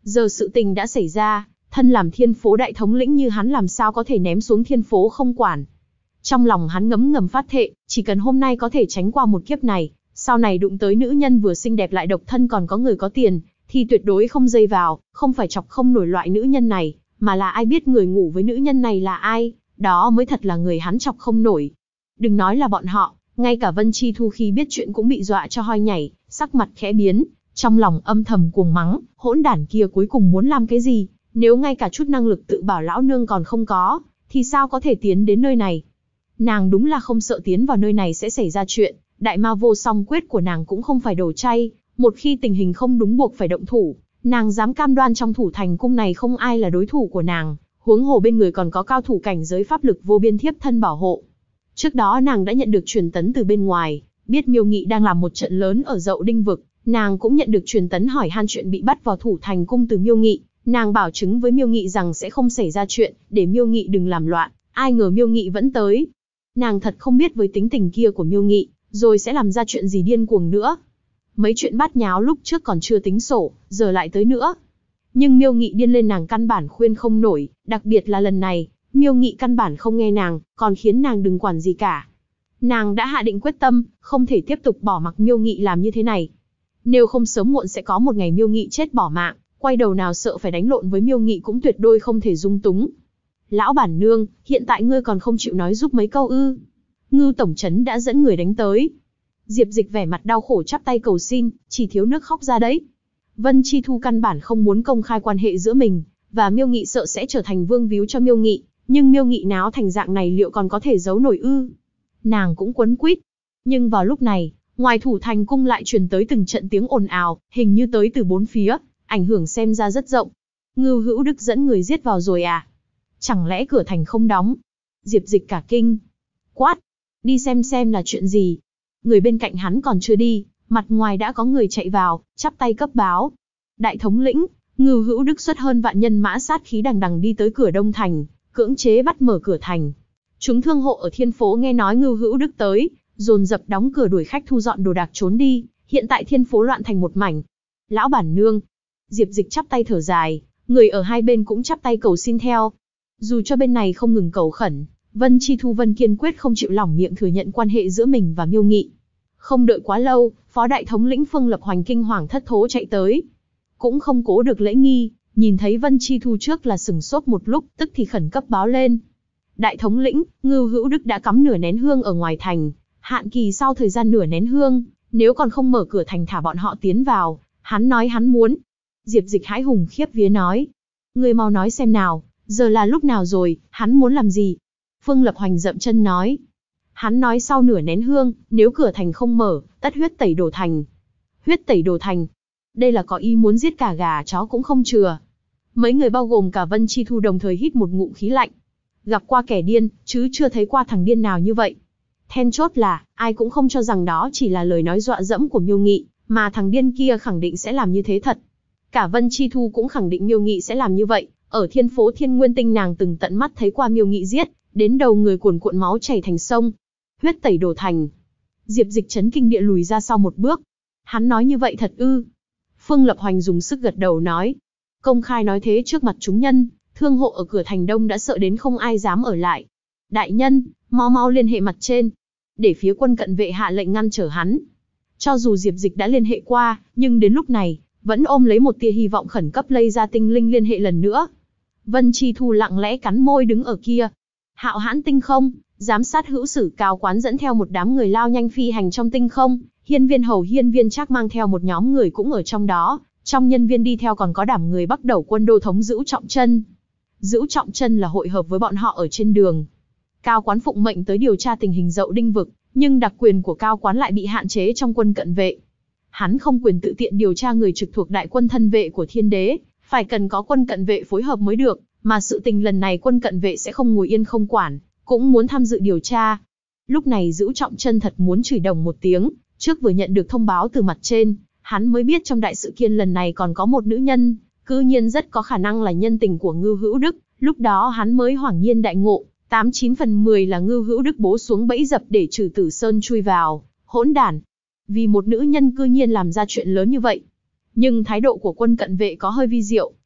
Giờ sự tình đã xảy ra, thân làm thiên phố đại thống lĩnh như hắn làm sao có thể ném xuống thiên phố không quản. Trong lòng hắn ngấm ngầm phát thệ, chỉ cần hôm nay có thể tránh qua một kiếp này, sau này đụng tới nữ nhân vừa xinh đẹp lại độc thân còn có người có tiền, thì tuyệt đối không dây vào, không phải chọc không nổi loại nữ nhân này, mà là ai biết người ngủ với nữ nhân này là ai, đó mới thật là người hắn chọc không nổi. Đừng nói là bọn họ, ngay cả Vân Chi Thu khi biết chuyện cũng bị dọa cho hoi nhảy, sắc mặt khẽ biến, trong lòng âm thầm cuồng mắng, hỗn đản kia cuối cùng muốn làm cái gì, nếu ngay cả chút năng lực tự bảo lão nương còn không có, thì sao có thể tiến đến nơi này. Nàng đúng là không sợ tiến vào nơi này sẽ xảy ra chuyện, đại ma vô song quyết của nàng cũng không phải đồ chay, một khi tình hình không đúng buộc phải động thủ, nàng dám cam đoan trong thủ thành cung này không ai là đối thủ của nàng, huống hồ bên người còn có cao thủ cảnh giới pháp lực vô biên thiếp thân bảo hộ. Trước đó nàng đã nhận được truyền tấn từ bên ngoài, biết Miêu Nghị đang làm một trận lớn ở Dậu Đinh vực, nàng cũng nhận được truyền tấn hỏi han chuyện bị bắt vào thủ thành cung từ Miêu Nghị, nàng bảo chứng với Miêu Nghị rằng sẽ không xảy ra chuyện, để Miêu Nghị đừng làm loạn, ai ngờ Miêu Nghị vẫn tới. Nàng thật không biết với tính tình kia của Miêu Nghị, rồi sẽ làm ra chuyện gì điên cuồng nữa. Mấy chuyện bát nháo lúc trước còn chưa tính sổ, giờ lại tới nữa. Nhưng Miêu Nghị điên lên nàng căn bản khuyên không nổi, đặc biệt là lần này, Miêu Nghị căn bản không nghe nàng, còn khiến nàng đừng quản gì cả. Nàng đã hạ định quyết tâm, không thể tiếp tục bỏ mặc Miêu Nghị làm như thế này. Nếu không sớm muộn sẽ có một ngày Miêu Nghị chết bỏ mạng, quay đầu nào sợ phải đánh lộn với Miêu Nghị cũng tuyệt đối không thể dung túng. Lão bản nương, hiện tại ngươi còn không chịu nói giúp mấy câu ư? Ngưu tổng trấn đã dẫn người đánh tới. Diệp Dịch vẻ mặt đau khổ chắp tay cầu xin, chỉ thiếu nước khóc ra đấy. Vân Chi Thu căn bản không muốn công khai quan hệ giữa mình và Miêu Nghị, sợ sẽ trở thành vương víu cho Miêu Nghị, nhưng Miêu Nghị náo thành dạng này liệu còn có thể giấu nổi ư? Nàng cũng quấn quýt. Nhưng vào lúc này, ngoài thủ thành cung lại truyền tới từng trận tiếng ồn ào, hình như tới từ bốn phía, ảnh hưởng xem ra rất rộng. Ngưu Hữu Đức dẫn người giết vào rồi à? Chẳng lẽ cửa thành không đóng? Diệp Dịch cả kinh. Quát, đi xem là chuyện gì. Người bên cạnh hắn còn chưa đi, mặt ngoài đã có người chạy vào, chắp tay cấp báo. Đại thống lĩnh, Ngưu Hữu Đức xuất hơn vạn nhân mã sát khí đằng đằng đi tới cửa Đông Thành, cưỡng chế bắt mở cửa thành. Chúng thương hộ ở thiên phố nghe nói Ngưu Hữu Đức tới, dồn dập đóng cửa đuổi khách thu dọn đồ đạc trốn đi, hiện tại thiên phố loạn thành một mảnh. Lão bản nương. Diệp Dịch chắp tay thở dài, người ở hai bên cũng chắp tay cầu xin theo. Dù cho bên này không ngừng cầu khẩn, Vân Chi Thu Vân kiên quyết không chịu lỏng miệng thừa nhận quan hệ giữa mình và Miêu Nghị. Không đợi quá lâu, phó đại thống lĩnh Phương Lập Hoành kinh hoàng thất thố chạy tới. Cũng không cố được lễ nghi, nhìn thấy Vân Chi Thu trước là sừng sốt một lúc, tức thì khẩn cấp báo lên. Đại thống lĩnh, Ngưu Hữu Đức đã cắm nửa nén hương ở ngoài thành, hạn kỳ sau thời gian nửa nén hương, nếu còn không mở cửa thành thả bọn họ tiến vào, hắn nói hắn muốn. Diệp Dịch hãi hùng khiếp vía nói. Ngươi mau nói xem nào, giờ là lúc nào rồi, hắn muốn làm gì? Phương Lập Hoành dậm chân nói. Hắn nói sau nửa nén hương, nếu cửa thành không mở, tất huyết tẩy đổ thành. Huyết tẩy đổ thành. Đây là có ý muốn giết cả gà chó cũng không chừa. Mấy người bao gồm cả Vân Chi Thu đồng thời hít một ngụm khí lạnh. Gặp qua kẻ điên, chứ chưa thấy qua thằng điên nào như vậy. Then chốt là, ai cũng không cho rằng đó chỉ là lời nói dọa dẫm của Miêu Nghị, mà thằng điên kia khẳng định sẽ làm như thế thật. Cả Vân Chi Thu cũng khẳng định Miêu Nghị sẽ làm như vậy. Ở thiên phố Thiên Nguyên Tinh nàng từng tận mắt thấy qua Miêu Nghị giết, đến đầu người cuồn cuộn máu chảy thành sông. Huyết tẩy đổ thành. Diệp Dịch chấn kinh địa lùi ra sau một bước. Hắn nói như vậy thật ư? Phương Lập Hoành dùng sức gật đầu nói. Công khai nói thế trước mặt chúng nhân, thương hộ ở cửa thành đông đã sợ đến không ai dám ở lại. Đại nhân, mau liên hệ mặt trên, để phía quân cận vệ hạ lệnh ngăn trở hắn. Cho dù Diệp Dịch đã liên hệ qua, nhưng đến lúc này, vẫn ôm lấy một tia hy vọng khẩn cấp lây ra tinh linh liên hệ lần nữa. Vân Chi Thu lặng lẽ cắn môi đứng ở kia. Hạo Hãn tinh không, giám sát hữu sử Cao Quán dẫn theo một đám người lao nhanh phi hành trong tinh không, Hiên Viên Hầu Hiên Viên Trác mang theo một nhóm người cũng ở trong đó, trong nhân viên đi theo còn có đảm người Bắc Đầu quân đô thống Dữu Trọng Chân. Dữu Trọng Chân là hội hợp với bọn họ ở trên đường. Cao Quán phụng mệnh tới điều tra tình hình Dậu Đinh vực, nhưng đặc quyền của Cao Quán lại bị hạn chế trong quân cận vệ. Hắn không quyền tự tiện điều tra người trực thuộc đại quân thân vệ của Thiên Đế, phải cần có quân cận vệ phối hợp mới được, mà sự tình lần này quân cận vệ sẽ không ngồi yên không quản, cũng muốn tham dự điều tra. Lúc này Dữu Trọng Chân thật muốn chửi đồng một tiếng, trước vừa nhận được thông báo từ mặt trên, hắn mới biết trong đại sự kiện lần này còn có một nữ nhân, cư nhiên rất có khả năng là nhân tình của Ngưu Hữu Đức, lúc đó hắn mới hoảng nhiên đại ngộ, 89 phần 10 là Ngưu Hữu Đức bố xuống bẫy dập để Trừ Tử Sơn chui vào, hỗn đản. Vì một nữ nhân cư nhiên làm ra chuyện lớn như vậy. Nhưng thái độ của quân cận vệ có hơi vi diệu,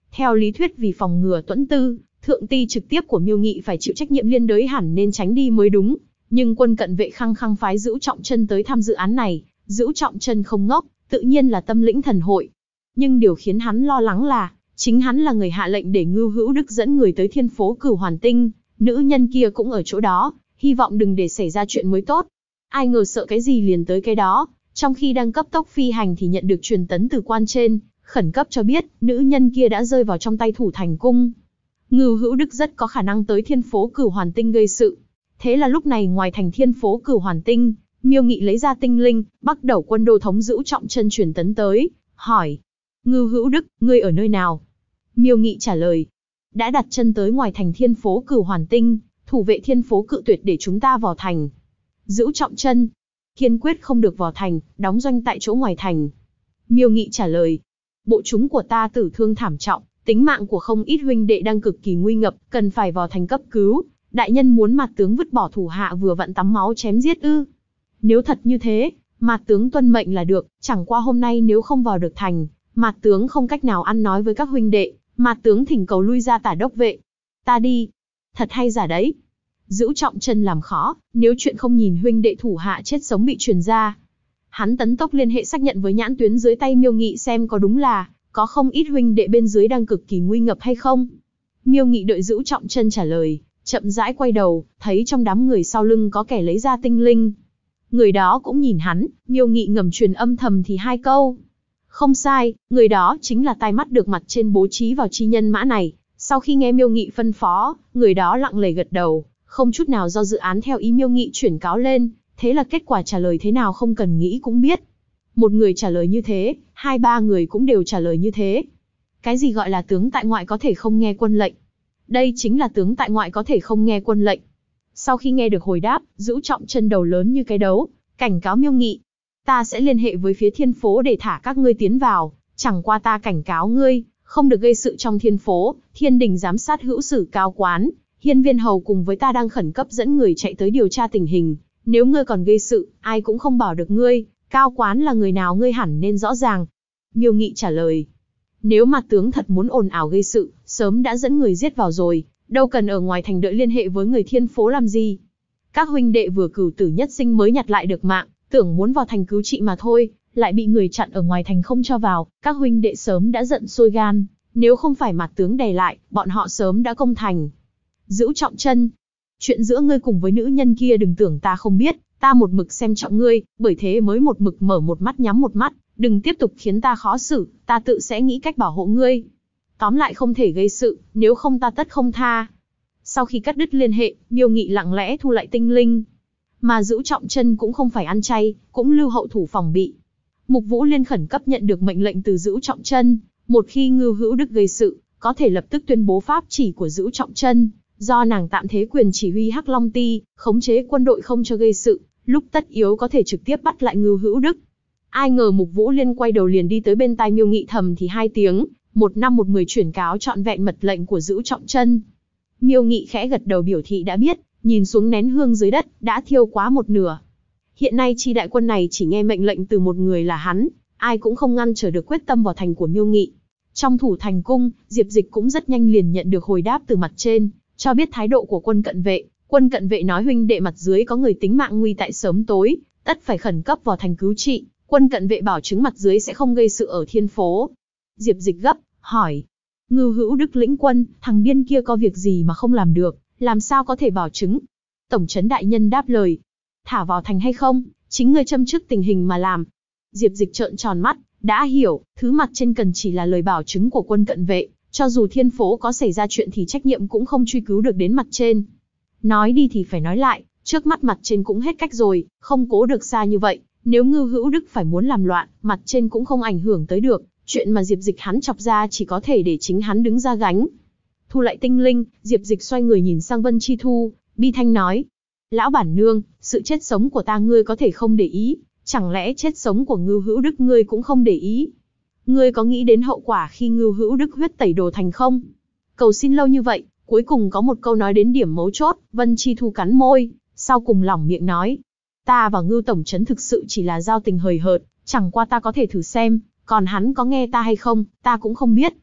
Theo lý thuyết vì phòng ngừa tuẫn tư, thượng ty trực tiếp của Miêu Nghị phải chịu trách nhiệm liên đới hẳn nên tránh đi mới đúng. Nhưng quân cận vệ khăng khăng phái Dữu Trọng Chân tới tham dự án này, Dữu Trọng Chân không ngốc, tự nhiên là tâm lĩnh thần hội. Nhưng điều khiến hắn lo lắng là, chính hắn là người hạ lệnh để Ngưu Hữu Đức dẫn người tới Thiên Phố Cửu Hoàn Tinh, nữ nhân kia cũng ở chỗ đó, hy vọng đừng để xảy ra chuyện mới tốt. Ai ngờ sợ cái gì liền tới cái đó, trong khi đang cấp tốc phi hành thì nhận được truyền tấn từ quan trên, khẩn cấp cho biết, nữ nhân kia đã rơi vào trong tay Thủ Thành Cung. Ngưu Hữu Đức rất có khả năng tới Thiên Phố Cửu Hoàn Tinh gây sự. Thế là lúc này ngoài thành Thiên Phố Cửu Hoàn Tinh, Miêu Nghị lấy ra tinh linh, Bắc Đẩu quân đô thống Dữu Trọng Chân truyền tấn tới, hỏi: Ngưu Hữu Đức, ngươi ở nơi nào? Miêu Nghị trả lời: đã đặt chân tới ngoài thành Thiên Phố Cửu Hoàn Tinh, thủ vệ Thiên Phố cự tuyệt để chúng ta vào thành. Dữu Trọng Chân: kiên quyết không được vào thành, đóng doanh tại chỗ ngoài thành. Miêu Nghị trả lời: bộ chúng của ta tử thương thảm trọng, tính mạng của không ít huynh đệ đang cực kỳ nguy ngập, cần phải vào thành cấp cứu. Đại nhân muốn Mạt tướng vứt bỏ thủ hạ vừa vặn tắm máu chém giết ư? Nếu thật như thế, Mạt tướng tuân mệnh là được, chẳng qua hôm nay nếu không vào được thành, Mạt tướng không cách nào ăn nói với các huynh đệ, Mạt tướng thỉnh cầu lui ra tả đốc vệ. Ta đi. Thật hay giả đấy? Dữu Trọng Chân làm khó, nếu chuyện không nhìn huynh đệ thủ hạ chết sống bị truyền ra. Hắn tấn tốc liên hệ xác nhận với nhãn tuyến dưới tay Miêu Nghị xem có đúng là có không ít huynh đệ bên dưới đang cực kỳ nguy ngập hay không. Miêu Nghị đợi Dữu Trọng Chân trả lời, chậm rãi quay đầu, thấy trong đám người sau lưng có kẻ lấy ra tinh linh. Người đó cũng nhìn hắn, Miêu Nghị ngầm truyền âm thầm thì hai câu. Không sai, người đó chính là tai mắt được mặt trên bố trí vào chi nhân mã này. Sau khi nghe Miêu Nghị phân phó, người đó lặng lề gật đầu, không chút nào do dự án theo ý Miêu Nghị chuyển cáo lên. Thế là kết quả trả lời thế nào không cần nghĩ cũng biết. Một người trả lời như thế, hai ba người cũng đều trả lời như thế. Cái gì gọi là tướng tại ngoại có thể không nghe quân lệnh? Đây chính là tướng tại ngoại có thể không nghe quân lệnh. Sau khi nghe được hồi đáp, Dữu Trọng Chân đầu lớn như cái đấu, cảnh cáo Miêu Nghị: ta sẽ liên hệ với phía Thiên Phố để thả các ngươi tiến vào, chẳng qua ta cảnh cáo ngươi, không được gây sự trong Thiên Phố. Thiên đình giám sát hữu sử cao quán, Hiên Viên Hầu cùng với ta đang khẩn cấp dẫn người chạy tới điều tra tình hình. Nếu ngươi còn gây sự, ai cũng không bảo được ngươi, cao quán là người nào ngươi hẳn nên rõ ràng. Miêu Nghị trả lời: nếu Mạt tướng thật muốn ồn ào gây sự, sớm đã dẫn người giết vào rồi, đâu cần ở ngoài thành đợi liên hệ với người Thiên Phố làm gì. Các huynh đệ vừa cửu tử nhất sinh mới nhặt lại được mạng, tưởng muốn vào thành cứu trị mà thôi, lại bị người chặn ở ngoài thành không cho vào, các huynh đệ sớm đã giận sôi gan, nếu không phải Mạt tướng đè lại, bọn họ sớm đã công thành. Dữu Trọng Chân: chuyện giữa ngươi cùng với nữ nhân kia đừng tưởng ta không biết, ta một mực xem trọng ngươi, bởi thế mới một mực mở một mắt nhắm một mắt, đừng tiếp tục khiến ta khó xử, ta tự sẽ nghĩ cách bảo hộ ngươi. Tóm lại không thể gây sự, nếu không ta tất không tha. Sau khi cắt đứt liên hệ, Miêu Nghị lặng lẽ thu lại tinh linh. Mà Dữu Trọng Chân cũng không phải ăn chay, cũng lưu hậu thủ phòng bị. Mục Vũ Liên khẩn cấp nhận được mệnh lệnh từ Dữu Trọng Chân, một khi Ngưu Hữu Đức gây sự, có thể lập tức tuyên bố pháp chỉ của Dữu Trọng Chân, do nàng tạm thế quyền chỉ huy Hắc Long Ty, khống chế quân đội không cho gây sự, lúc tất yếu có thể trực tiếp bắt lại Ngưu Hữu Đức. Ai ngờ Mục Vũ Liên quay đầu liền đi tới bên tai Miêu Nghị thầm thì hai tiếng, 1/10 chuyển cáo trọn vẹn mật lệnh của Dữu Trọng Chân. Miêu Nghị khẽ gật đầu biểu thị đã biết, nhìn xuống nén hương dưới đất, đã thiêu quá một nửa. Hiện nay chi đại quân này chỉ nghe mệnh lệnh từ một người là hắn, ai cũng không ngăn trở được quyết tâm vào thành của Miêu Nghị. Trong Thủ Thành Cung, Diệp Dịch cũng rất nhanh liền nhận được hồi đáp từ mặt trên, cho biết thái độ của quân cận vệ. Quân cận vệ nói huynh đệ mặt dưới có người tính mạng nguy tại sớm tối, tất phải khẩn cấp vào thành cứu trị. Quân cận vệ bảo chứng mặt dưới sẽ không gây sự ở Thiên Phố. Diệp Dịch gấp, hỏi: Ngưu Hữu Đức lĩnh quân, thằng điên kia có việc gì mà không làm được, làm sao có thể bảo chứng? Tổng trấn đại nhân đáp lời: thả vào thành hay không, chính ngươi châm trước tình hình mà làm. Diệp Dịch trợn tròn mắt, đã hiểu, thứ mặt trên cần chỉ là lời bảo chứng của quân cận vệ, cho dù Thiên Phố có xảy ra chuyện thì trách nhiệm cũng không truy cứu được đến mặt trên. Nói đi thì phải nói lại, trước mắt mặt trên cũng hết cách rồi, không cố được xa như vậy. Nếu Ngưu Hữu Đức phải muốn làm loạn, mặt trên cũng không ảnh hưởng tới được, chuyện mà Diệp Dịch hắn chọc ra chỉ có thể để chính hắn đứng ra gánh. Thu lại tinh linh, Diệp Dịch xoay người nhìn sang Vân Chi Thu, bi thanh nói: lão bản nương, sự chết sống của ta ngươi có thể không để ý, chẳng lẽ chết sống của Ngưu Hữu Đức ngươi cũng không để ý? Ngươi có nghĩ đến hậu quả khi Ngưu Hữu Đức huyết tẩy đồ thành không? Cầu xin lâu như vậy, cuối cùng có một câu nói đến điểm mấu chốt. Vân Chi Thu cắn môi, sau cùng lỏng miệng nói: ta và Ngưu tổng trấn thực sự chỉ là giao tình hời hợt, chẳng qua ta có thể thử xem, còn hắn có nghe ta hay không, ta cũng không biết.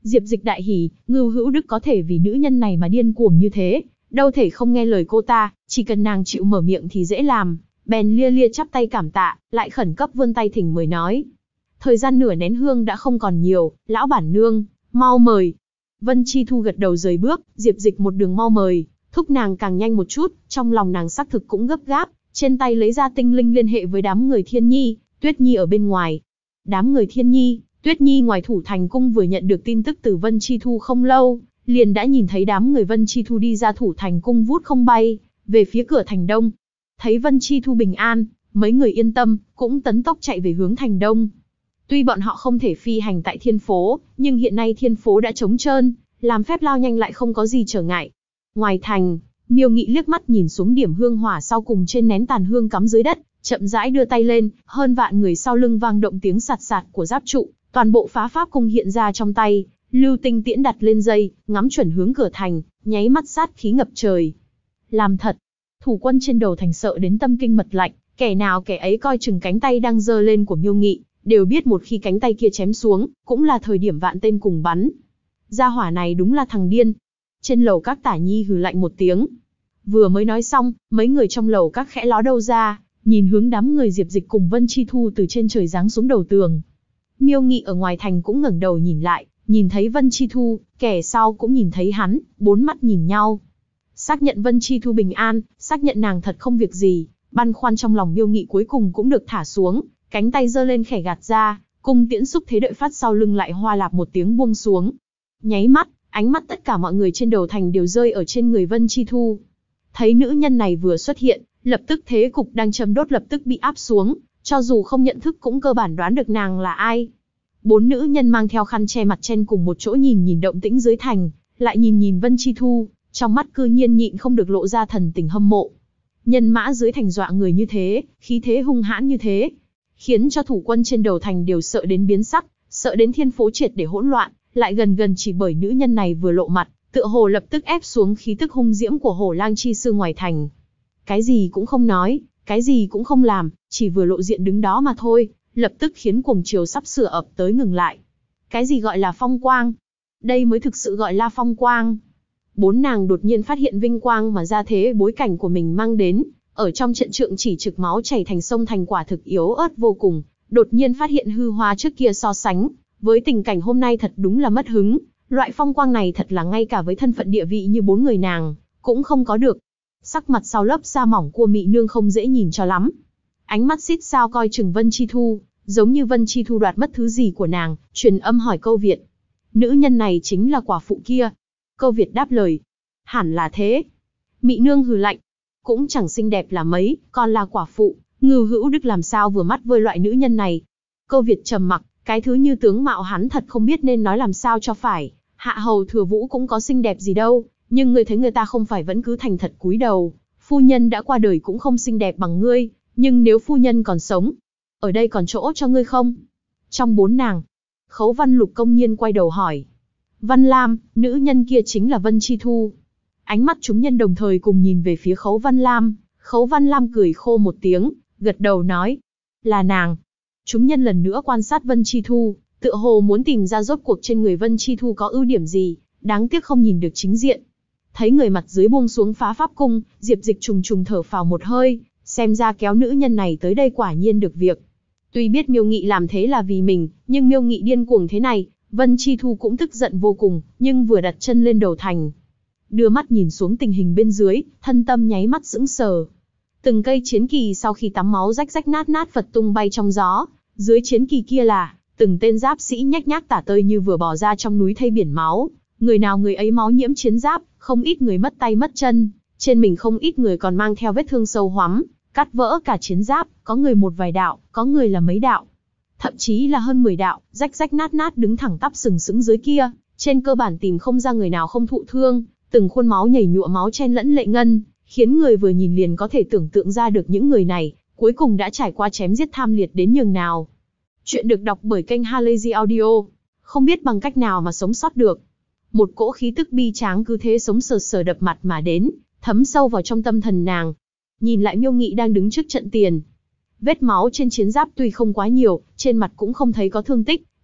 Diệp Dịch đại hỉ, Ngưu Hữu Đức có thể vì nữ nhân này mà điên cuồng như thế, đâu thể không nghe lời cô ta, chỉ cần nàng chịu mở miệng thì dễ làm. Bèn lia lia chắp tay cảm tạ, lại khẩn cấp vươn tay thỉnh mời nói. Thời gian nửa nén hương đã không còn nhiều, lão bản nương, mau mời. Vân Chi Thu gật đầu rời bước, Diệp Dịch một đường mau mời, thúc nàng càng nhanh một chút, trong lòng nàng xác thực cũng gấp gáp, trên tay lấy ra tinh linh liên hệ với đám người Thiên Nhi, Tuyết Nhi ở bên ngoài. Đám người Thiên Nhi, Tuyết Nhi ngoài Thủ Thành Cung vừa nhận được tin tức từ Vân Chi Thu không lâu, liền đã nhìn thấy đám người Vân Chi Thu đi ra Thủ Thành Cung vút không bay, về phía cửa thành Đông. Thấy Vân Chi Thu bình an, mấy người yên tâm, cũng tấn tốc chạy về hướng thành Đông. Tuy bọn họ không thể phi hành tại thiên phố, nhưng hiện nay thiên phố đã trống trơn, làm phép lao nhanh lại không có gì trở ngại. Ngoài thành, Miêu Nghị liếc mắt nhìn xuống điểm hương hỏa sau cùng trên nén tàn hương cắm dưới đất, chậm rãi đưa tay lên, hơn vạn người sau lưng vang động tiếng sạt sạt của giáp trụ, toàn bộ phá pháp cung hiện ra trong tay, lưu tinh tiễn đặt lên dây, ngắm chuẩn hướng cửa thành, nháy mắt sát khí ngập trời. Làm thật, thủ quân trên đầu thành sợ đến tâm kinh mật lạnh, kẻ nào kẻ ấy coi chừng cánh tay đang giơ lên của Miêu Nghị, đều biết một khi cánh tay kia chém xuống, cũng là thời điểm vạn tên cùng bắn. Gia hỏa này đúng là thằng điên. Trên lầu các Tả Nhi hừ lạnh một tiếng. Vừa mới nói xong, mấy người trong lầu các khẽ ló đầu ra, nhìn hướng đám người Diệp Dịch cùng Vân Chi Thu từ trên trời giáng xuống đầu tường. Miêu Nghị ở ngoài thành cũng ngẩng đầu nhìn lại, nhìn thấy Vân Chi Thu, kẻ sau cũng nhìn thấy hắn, bốn mắt nhìn nhau. Xác nhận Vân Chi Thu bình an, xác nhận nàng thật không việc gì, băn khoăn trong lòng Miêu Nghị cuối cùng cũng được thả xuống, cánh tay giơ lên khẽ gạt ra, cung tiễn xúc thế đợi phát sau lưng lại hoa lạp một tiếng buông xuống. Nháy mắt, ánh mắt tất cả mọi người trên đầu thành đều rơi ở trên người Vân Chi Thu. Thấy nữ nhân này vừa xuất hiện, lập tức thế cục đang châm đốt lập tức bị áp xuống, cho dù không nhận thức cũng cơ bản đoán được nàng là ai. Bốn nữ nhân mang theo khăn che mặt chen cùng một chỗ nhìn động tĩnh dưới thành, lại nhìn Vân Chi Thu, trong mắt cư nhiên nhịn không được lộ ra thần tình hâm mộ. Nhân mã dưới thành dọa người như thế, khí thế hung hãn như thế, khiến cho thủ quân trên đầu thành đều sợ đến biến sắc, sợ đến thiên phố triệt để hỗn loạn, lại gần chỉ bởi nữ nhân này vừa lộ mặt, tựa hồ lập tức ép xuống khí tức hung diễm của Hổ Lang chi sư ngoài thành. Cái gì cũng không nói, cái gì cũng không làm, chỉ vừa lộ diện đứng đó mà thôi, lập tức khiến cuồng chiều sắp sửa ập tới ngừng lại. Cái gì gọi là phong quang? Đây mới thực sự gọi là phong quang. Bốn nàng đột nhiên phát hiện vinh quang mà gia thế bối cảnh của mình mang đến, ở trong trận trượng chỉ trực máu chảy thành sông thành quả thực yếu ớt vô cùng, đột nhiên phát hiện hư hoa trước kia so sánh, với tình cảnh hôm nay thật đúng là mất hứng, loại phong quang này thật là ngay cả với thân phận địa vị như bốn người nàng, cũng không có được. Sắc mặt sau lớp da mỏng của Mị Nương không dễ nhìn cho lắm. Ánh mắt xít sao coi chừng Vân Chi Thu, giống như Vân Chi Thu đoạt mất thứ gì của nàng, truyền âm hỏi Câu Việt. Nữ nhân này chính là quả phụ kia. Câu Việt đáp lời. Hẳn là thế. Mị Nương hừ lạnh. Cũng chẳng xinh đẹp là mấy, còn là quả phụ, Ngưu Hữu Đức làm sao vừa mắt với loại nữ nhân này. Câu Việt trầm mặc, cái thứ như tướng mạo hắn thật không biết nên nói làm sao cho phải. Hạ hầu Thừa Vũ cũng có xinh đẹp gì đâu, nhưng ngươi thấy người ta không phải vẫn cứ thành thật cúi đầu. Phu nhân đã qua đời cũng không xinh đẹp bằng ngươi, nhưng nếu phu nhân còn sống, ở đây còn chỗ cho ngươi không? Trong bốn nàng, Khấu Văn Lục công nhiên quay đầu hỏi. Văn Lam, nữ nhân kia chính là Vân Chi Thu. Ánh mắt chúng nhân đồng thời cùng nhìn về phía Khấu Văn Lam. Khấu Văn Lam cười khô một tiếng, gật đầu nói. Là nàng. Chúng nhân lần nữa quan sát Vân Chi Thu, tựa hồ muốn tìm ra rốt cuộc trên người Vân Chi Thu có ưu điểm gì, đáng tiếc không nhìn được chính diện. Thấy người mặt dưới buông xuống phá pháp cung, Diệp Dịch trùng trùng thở phào một hơi, xem ra kéo nữ nhân này tới đây quả nhiên được việc. Tuy biết Miêu Nghị làm thế là vì mình, nhưng Miêu Nghị điên cuồng thế này, Vân Chi Thu cũng tức giận vô cùng, nhưng vừa đặt chân lên đầu thành, đưa mắt nhìn xuống tình hình bên dưới, thân tâm nháy mắt sững sờ. Từng cây chiến kỳ sau khi tắm máu rách rách nát nát phật tung bay trong gió, dưới chiến kỳ kia là từng tên giáp sĩ nhách nhác tả tơi như vừa bỏ ra trong núi thây biển máu, người nào người ấy máu nhiễm chiến giáp, không ít người mất tay mất chân, trên mình không ít người còn mang theo vết thương sâu hoắm, cắt vỡ cả chiến giáp, có người một vài đạo, có người là mấy đạo, thậm chí là hơn 10 đạo, rách rách nát nát đứng thẳng tắp sừng sững dưới kia, trên cơ bản tìm không ra người nào không thụ thương, từng khuôn máu nhảy nhụa máu chen lẫn lệ ngân, khiến người vừa nhìn liền có thể tưởng tượng ra được những người này cuối cùng đã trải qua chém giết tham liệt đến nhường nào. Chuyện được đọc bởi kênh Halazy Audio. Không biết bằng cách nào mà sống sót được. Một cỗ khí tức bi tráng cứ thế sống sờ sờ đập mặt mà đến, thấm sâu vào trong tâm thần nàng. Nhìn lại Miêu Nghị đang đứng trước trận tiền. Vết máu trên chiến giáp tuy không quá nhiều, trên mặt cũng không thấy có thương tích,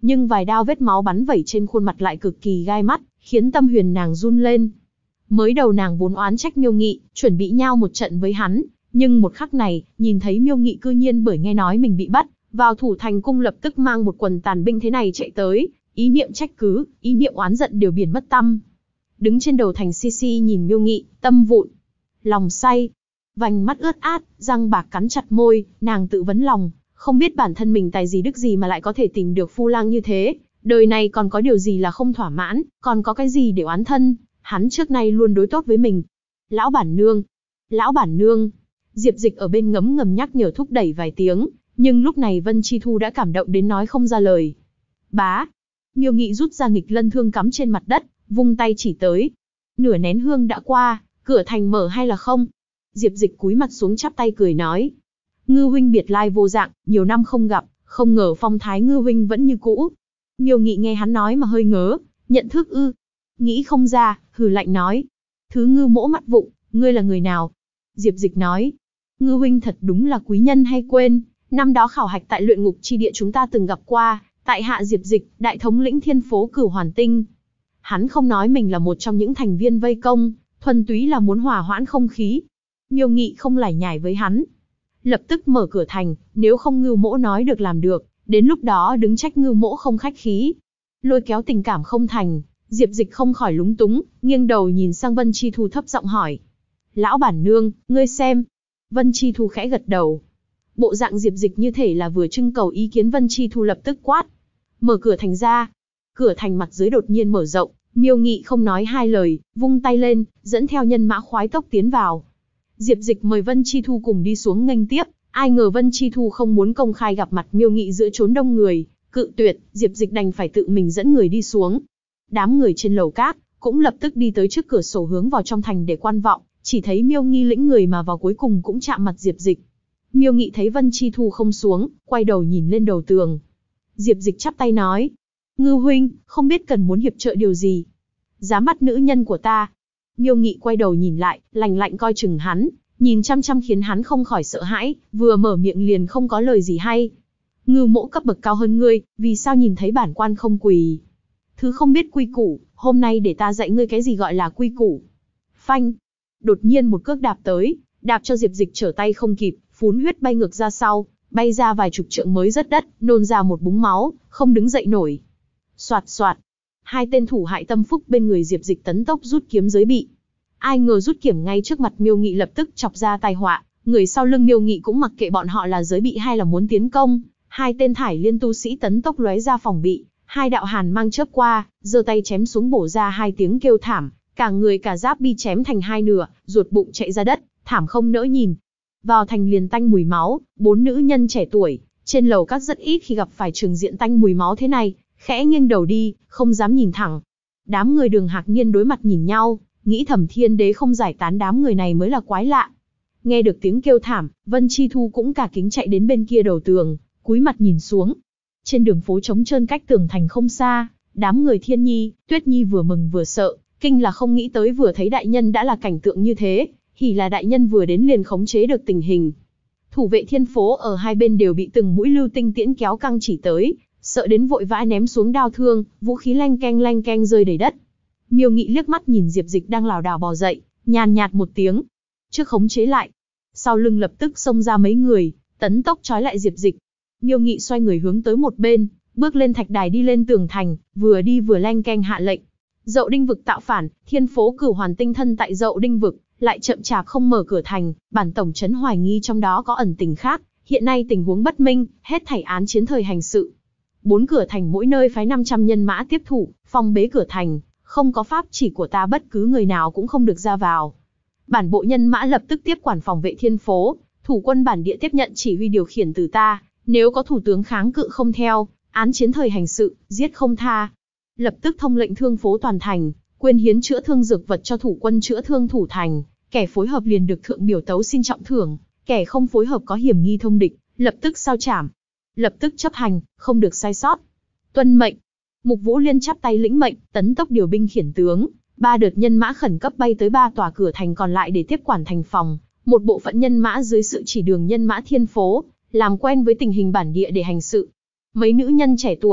nhưng vài đao vết máu bắn vẩy trên khuôn mặt lại cực kỳ gai mắt, khiến tâm huyền nàng run lên. Mới đầu nàng vốn oán trách Miêu Nghị, chuẩn bị nhao một trận với hắn, nhưng một khắc này, nhìn thấy Miêu Nghị cư nhiên bởi nghe nói mình bị bắt, vào Thủ Thành cung lập tức mang một quần tàn binh thế này chạy tới, ý niệm trách cứ, ý niệm oán giận đều biển mất tăm. Đứng trên đầu thành Sisi nhìn Miêu Nghị, tâm vụn, lòng say, vành mắt ướt át, răng bạc cắn chặt môi, nàng tự vấn lòng, không biết bản thân mình tài gì đức gì mà lại có thể tìm được phu lang như thế, đời này còn có điều gì là không thỏa mãn, còn có cái gì để oán thân, hắn trước nay luôn đối tốt với mình. Lão bản nương, lão bản nương, Diệp Dịch ở bên ngấm ngầm nhắc nhở thúc đẩy vài tiếng, nhưng lúc này Vân Chi Thu đã cảm động đến nói không ra lời. Bá, Miêu Nghị rút ra nghịch lân thương cắm trên mặt đất, vung tay chỉ tới. Nửa nén hương đã qua, cửa thành mở hay là không? Diệp Dịch cúi mặt xuống chắp tay cười nói. Ngư huynh biệt lai vô dạng, nhiều năm không gặp, không ngờ phong thái ngư huynh vẫn như cũ. Miêu Nghị nghe hắn nói mà hơi ngớ, nhận thức ư? Nghĩ không ra, hừ lạnh nói. Thứ ngư mỗ mắt vụng, ngươi là người nào? Diệp Dịch nói. Ngư huynh thật đúng là quý nhân hay quên, năm đó khảo hạch tại luyện ngục chi địa chúng ta từng gặp qua, tại hạ Diệp Dịch, đại thống lĩnh thiên phố Cửu Hoàn Tinh. Hắn không nói mình là một trong những thành viên vây công, thuần túy là muốn hòa hoãn không khí. Miêu Nghị không lải nhải với hắn. Lập tức mở cửa thành, nếu không ngư mỗ nói được làm được, đến lúc đó đứng trách ngư mỗ không khách khí. Lôi kéo tình cảm không thành, Diệp Dịch không khỏi lúng túng, nghiêng đầu nhìn sang Vân Chi Thu thấp giọng hỏi. Lão bản nương, ngươi xem. Vân Chi Thu khẽ gật đầu. Bộ dạng Diệp Dịch như thể là vừa trưng cầu ý kiến. Vân Chi Thu lập tức quát. Mở cửa thành ra. Cửa thành mặt dưới đột nhiên mở rộng, Miêu Nghị không nói hai lời, vung tay lên, dẫn theo nhân mã khoái tốc tiến vào. Diệp Dịch mời Vân Chi Thu cùng đi xuống nghênh tiếp, ai ngờ Vân Chi Thu không muốn công khai gặp mặt Miêu Nghị giữa chốn đông người, cự tuyệt, Diệp Dịch đành phải tự mình dẫn người đi xuống. Đám người trên lầu cát cũng lập tức đi tới trước cửa sổ hướng vào trong thành để quan vọng, chỉ thấy Miêu Nghị lĩnh người mà vào cuối cùng cũng chạm mặt Diệp Dịch. Miêu Nghị thấy Vân Chi Thu không xuống, quay đầu nhìn lên đầu tường. Diệp Dịch chắp tay nói, Ngư huynh, không biết cần muốn hiệp trợ điều gì. Dám bắt nữ nhân của ta. Miêu Nghị quay đầu nhìn lại, lạnh lạnh coi chừng hắn, nhìn chăm chăm khiến hắn không khỏi sợ hãi, vừa mở miệng liền không có lời gì hay. Ngư mỗ cấp bậc cao hơn ngươi, vì sao nhìn thấy bản quan không quỳ? Thứ không biết quy củ, hôm nay để ta dạy ngươi cái gì gọi là quy củ. Phanh! Đột nhiên một cước đạp tới, đạp cho Diệp Dịch trở tay không kịp, phún huyết bay ngược ra sau, bay ra vài chục trượng mới rớt đất, nôn ra một búng máu, không đứng dậy nổi. Soạt soạt! Hai tên thủ hại tâm phúc bên người Diệp Dịch tấn tốc rút kiếm giới bị. Ai ngờ rút kiếm ngay trước mặt Miêu Nghị lập tức chọc ra tai họa, người sau lưng Miêu Nghị cũng mặc kệ bọn họ là giới bị hay là muốn tiến công, hai tên thải liên tu sĩ tấn tốc lóe ra phòng bị, hai đạo hàn mang chớp qua, giơ tay chém xuống bổ ra hai tiếng kêu thảm, cả người cả giáp bi chém thành hai nửa, ruột bụng chạy ra đất, thảm không nỡ nhìn. Vào thành liền tanh mùi máu, bốn nữ nhân trẻ tuổi, trên lầu các rất ít khi gặp phải trường diện tanh mùi máu thế này, khẽ nghiêng đầu đi, không dám nhìn thẳng. Đám người Đường Hạc Nhiên đối mặt nhìn nhau, nghĩ thầm Thiên Đế không giải tán đám người này mới là quái lạ. Nghe được tiếng kêu thảm, Vân Chi Thu cũng cả kính chạy đến bên kia đầu tường, cúi mặt nhìn xuống. Trên đường phố trống trơn cách tường thành không xa, đám người Thiên Nhi, Tuyết Nhi vừa mừng vừa sợ, kinh là không nghĩ tới vừa thấy đại nhân đã là cảnh tượng như thế, hỉ là đại nhân vừa đến liền khống chế được tình hình. Thủ vệ thiên phố ở hai bên đều bị từng mũi lưu tinh tiễn kéo căng chỉ tới, sợ đến vội vã ném xuống đao thương, vũ khí leng keng rơi đầy đất. Miêu Nghị liếc mắt nhìn Diệp Dịch đang lảo đảo bò dậy, nhàn nhạt một tiếng, trước khống chế lại. Sau lưng lập tức xông ra mấy người, tấn tốc trói lại Diệp Dịch. Miêu Nghị xoay người hướng tới một bên, bước lên thạch đài đi lên tường thành, vừa đi vừa leng keng hạ lệnh. Dậu Đinh vực tạo phản, thiên phố Cửu Hoàn Tinh thân tại Dậu Đinh vực, lại chậm chạp không mở cửa thành, bản tổng trấn hoài nghi trong đó có ẩn tình khác, hiện nay tình huống bất minh, hết thảy án chiến thời hành sự. 4 cửa thành mỗi nơi phái 500 nhân mã tiếp thủ, phong bế cửa thành, không có pháp chỉ của ta bất cứ người nào cũng không được ra vào. Bản bộ nhân mã lập tức tiếp quản phòng vệ thiên phố, thủ quân bản địa tiếp nhận chỉ huy điều khiển từ ta, nếu có thủ tướng kháng cự không theo, án chiến thời hành sự, giết không tha. Lập tức thông lệnh thương phố toàn thành, quyên hiến chữa thương dược vật cho thủ quân chữa thương thủ thành, kẻ phối hợp liền được thượng biểu tấu xin trọng thưởng, kẻ không phối hợp có hiểm nghi thông địch, lập tức sao chảm. Lập tức chấp hành, không được sai sót. Tuân mệnh. Mục Vũ Liên chắp tay lĩnh mệnh, tấn tốc điều binh khiển tướng, 3 đợt nhân mã khẩn cấp bay tới 3 tòa cửa thành còn lại để tiếp quản thành phòng, một bộ phận nhân mã dưới sự chỉ đường nhân mã thiên phố, làm quen với tình hình bản địa để hành sự. Mấy nữ nhân trẻ tuổi,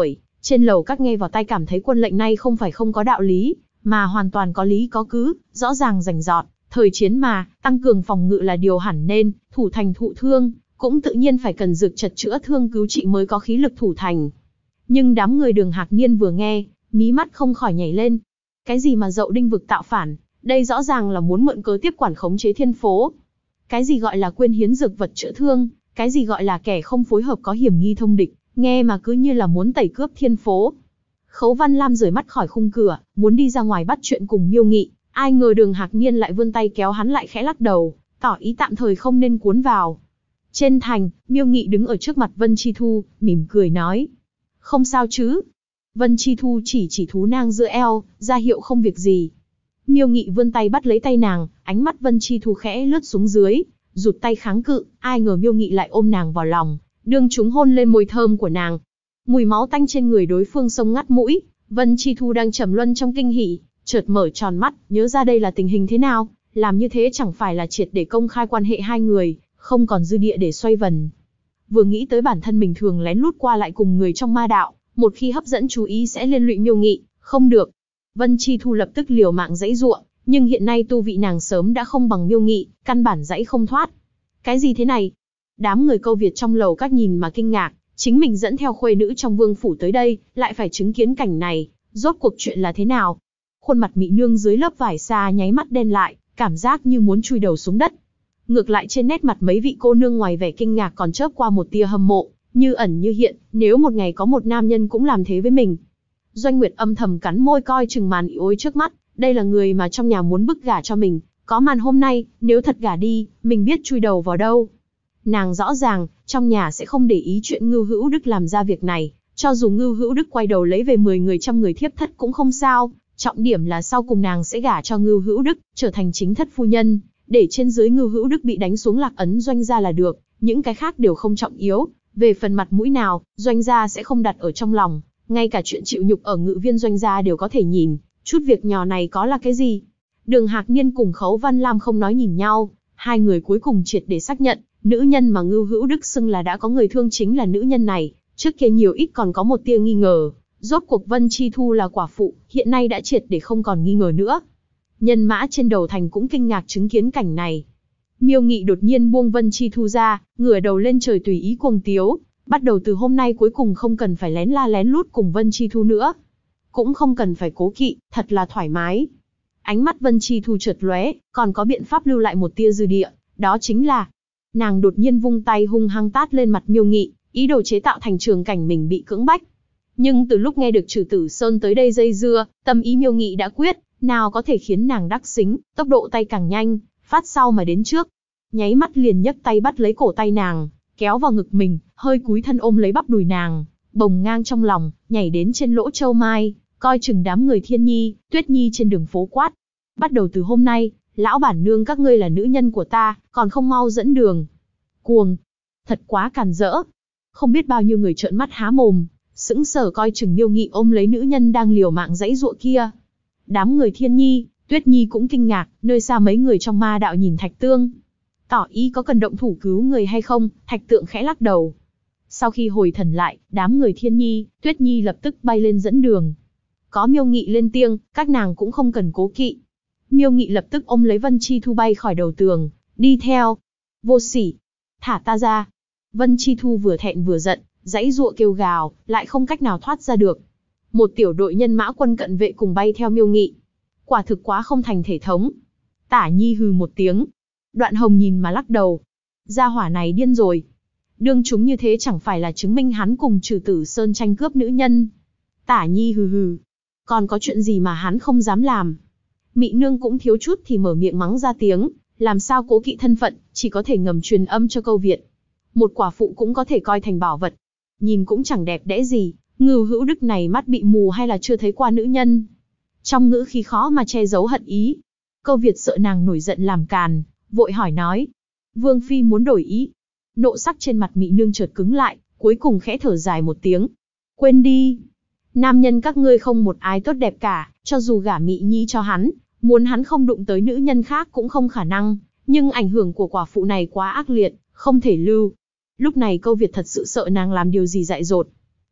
Trên lầu các nghe vào tai cảm thấy quân lệnh này không phải không có đạo lý, mà hoàn toàn có lý có cứ, rõ ràng rành rọt. Thời chiến mà, tăng cường phòng ngự là điều hẳn nên, thủ thành thụ thương, cũng tự nhiên phải cần dược chật chữa thương cứu trị mới có khí lực thủ thành. Nhưng đám người Đường Hạc Niên vừa nghe, mí mắt không khỏi nhảy lên. Cái gì mà Dậu Đinh vực tạo phản, đây rõ ràng là muốn mượn cớ tiếp quản khống chế thiên phố. Cái gì gọi là quyên hiến dược vật chữa thương, cái gì gọi là kẻ không phối hợp có hiểm nghi thông địch, nghe mà cứ như là muốn tẩy cướp thiên phố. Khấu Văn Lam rời mắt khỏi khung cửa, muốn đi ra ngoài bắt chuyện cùng Miêu Nghị, ai ngờ Đường Hạc Niên lại vươn tay kéo hắn lại khẽ lắc đầu, tỏ ý tạm thời không nên cuốn vào. Trên thành, Miêu Nghị đứng ở trước mặt Vân Chi Thu, mỉm cười nói. Không sao chứ. Vân Chi Thu chỉ thú nang giữa eo, ra hiệu không việc gì. Miêu Nghị vươn tay bắt lấy tay nàng, ánh mắt Vân Chi Thu khẽ lướt xuống dưới, rụt tay kháng cự, ai ngờ Miêu Nghị lại ôm nàng vào lòng, đương chúng hôn lên môi thơm của nàng. Mùi máu tanh trên người đối phương xông ngắt mũi, Vân Chi Thu đang trầm luân trong kinh hỉ, chợt mở tròn mắt, nhớ ra đây là tình hình thế nào, làm như thế chẳng phải là triệt để công khai quan hệ hai người, không còn dư địa để xoay vần. Vừa nghĩ tới bản thân mình thường lén lút qua lại cùng người trong ma đạo, một khi hấp dẫn chú ý sẽ liên lụy Miêu Nghị, không được. Vân Chi Thu lập tức liều mạng giãy giụa, nhưng hiện nay tu vị nàng sớm đã không bằng Miêu Nghị, căn bản giãy không thoát. Cái gì thế này? Đám người Câu Việt trong lầu các nhìn mà kinh ngạc, chính mình dẫn theo khuê nữ trong vương phủ tới đây, lại phải chứng kiến cảnh này, rốt cuộc chuyện là thế nào? Khuôn mặt Mị Nương dưới lớp vải xa nháy mắt đen lại, cảm giác như muốn chui đầu xuống đất. Ngược lại trên nét mặt mấy vị cô nương ngoài vẻ kinh ngạc còn chớp qua một tia hâm mộ, như ẩn như hiện, nếu một ngày có một nam nhân cũng làm thế với mình. Doanh Nguyệt âm thầm cắn môi coi chừng màn ối trước mắt, đây là người mà trong nhà muốn bức gả cho mình, có màn hôm nay, nếu thật gả đi, mình biết chui đầu vào đâu. Nàng rõ ràng, trong nhà sẽ không để ý chuyện Ngưu Hữu Đức làm ra việc này, cho dù Ngưu Hữu Đức quay đầu lấy về 10 người trăm người thiếp thất cũng không sao, trọng điểm là sau cùng nàng sẽ gả cho Ngưu Hữu Đức, trở thành chính thất phu nhân, để trên dưới Ngưu Hữu Đức bị đánh xuống lạc ấn Doanh gia là được, những cái khác đều không trọng yếu, về phần mặt mũi nào, Doanh gia sẽ không đặt ở trong lòng, ngay cả chuyện chịu nhục ở Ngự viên Doanh gia đều có thể nhìn, chút việc nhỏ này có là cái gì. Đường Hạc Niên cùng Khấu Văn Lam không nói nhìn nhau, hai người cuối cùng triệt để xác nhận, nữ nhân mà Ngưu Hữu Đức xưng là đã có người thương chính là nữ nhân này, trước kia nhiều ít còn có một tia nghi ngờ, rốt cuộc Vân Chi Thu là quả phụ, hiện nay đã triệt để không còn nghi ngờ nữa. Nhân mã trên đầu thành cũng kinh ngạc chứng kiến cảnh này. Miêu Nghị đột nhiên buông Vân Chi Thu ra, ngửa đầu lên trời tùy ý cuồng tiếu, bắt đầu từ hôm nay cuối cùng không cần phải lén la lén lút cùng Vân Chi Thu nữa, cũng không cần phải cố kỵ, thật là thoải mái. Ánh mắt Vân Chi Thu chợt lóe, còn có biện pháp lưu lại một tia dư địa, đó chính là nàng đột nhiên vung tay hung hăng tát lên mặt Miêu Nghị, ý đồ chế tạo thành trường cảnh mình bị cưỡng bách. Nhưng từ lúc nghe được Trừ Tử Sơn tới đây dây dưa, tâm ý Miêu Nghị đã quyết, nào có thể khiến nàng đắc xính, tốc độ tay càng nhanh, phát sau mà đến trước. Nháy mắt liền nhấc tay bắt lấy cổ tay nàng, kéo vào ngực mình, hơi cúi thân ôm lấy bắp đùi nàng, bồng ngang trong lòng, nhảy đến trên lỗ châu mai, coi chừng đám người Thiên Nhi, Tuyết Nhi trên đường phố quát. Bắt đầu từ hôm nay, lão bản nương các ngươi là nữ nhân của ta, còn không mau dẫn đường. Cuồng, thật quá càn rỡ. Không biết bao nhiêu người trợn mắt há mồm, sững sờ coi chừng Miêu Nghị ôm lấy nữ nhân đang liều mạng giãy giụa kia. Đám người Thiên Nhi, Tuyết Nhi cũng kinh ngạc, nơi xa mấy người trong ma đạo nhìn Thạch Tương. Tỏ ý có cần động thủ cứu người hay không, Thạch Tượng khẽ lắc đầu. Sau khi hồi thần lại, đám người Thiên Nhi, Tuyết Nhi lập tức bay lên dẫn đường. Có Miêu Nghị lên tiếng, các nàng cũng không cần cố kỵ. Miêu Nghị lập tức ôm lấy Vân Chi Thu bay khỏi đầu tường, đi theo. Vô sỉ, thả ta ra. Vân Chi Thu vừa thẹn vừa giận, giãy giụa kêu gào, lại không cách nào thoát ra được. Một tiểu đội nhân mã quân cận vệ cùng bay theo Miêu Nghị. Quả thực quá không thành thể thống. Tả Nhi hừ một tiếng. Đoạn Hồng nhìn mà lắc đầu. Gia hỏa này điên rồi. Đương chúng như thế chẳng phải là chứng minh hắn cùng Trừ Tử Sơn tranh cướp nữ nhân. Tả Nhi hừ hừ. Còn có chuyện gì mà hắn không dám làm. Mị Nương cũng thiếu chút thì mở miệng mắng ra tiếng. Làm sao cố kỵ thân phận, chỉ có thể ngầm truyền âm cho Câu Việt. Một quả phụ cũng có thể coi thành bảo vật. Nhìn cũng chẳng đẹp đẽ gì. Ngưu Hữu Đức này mắt bị mù hay là chưa thấy qua nữ nhân. Trong ngữ khí khó mà che giấu hận ý. Câu Việt sợ nàng nổi giận làm càn, vội hỏi nói. Vương Phi muốn đổi ý. Nộ sắc trên mặt Mị Nương chợt cứng lại, cuối cùng khẽ thở dài một tiếng. Quên đi. Nam nhân các ngươi không một ai tốt đẹp cả, cho dù gả Mị Nhi cho hắn, muốn hắn không đụng tới nữ nhân khác cũng không khả năng. Nhưng ảnh hưởng của quả phụ này quá ác liệt, không thể lưu. Lúc này Câu Việt thật sự sợ nàng làm điều gì dại dột.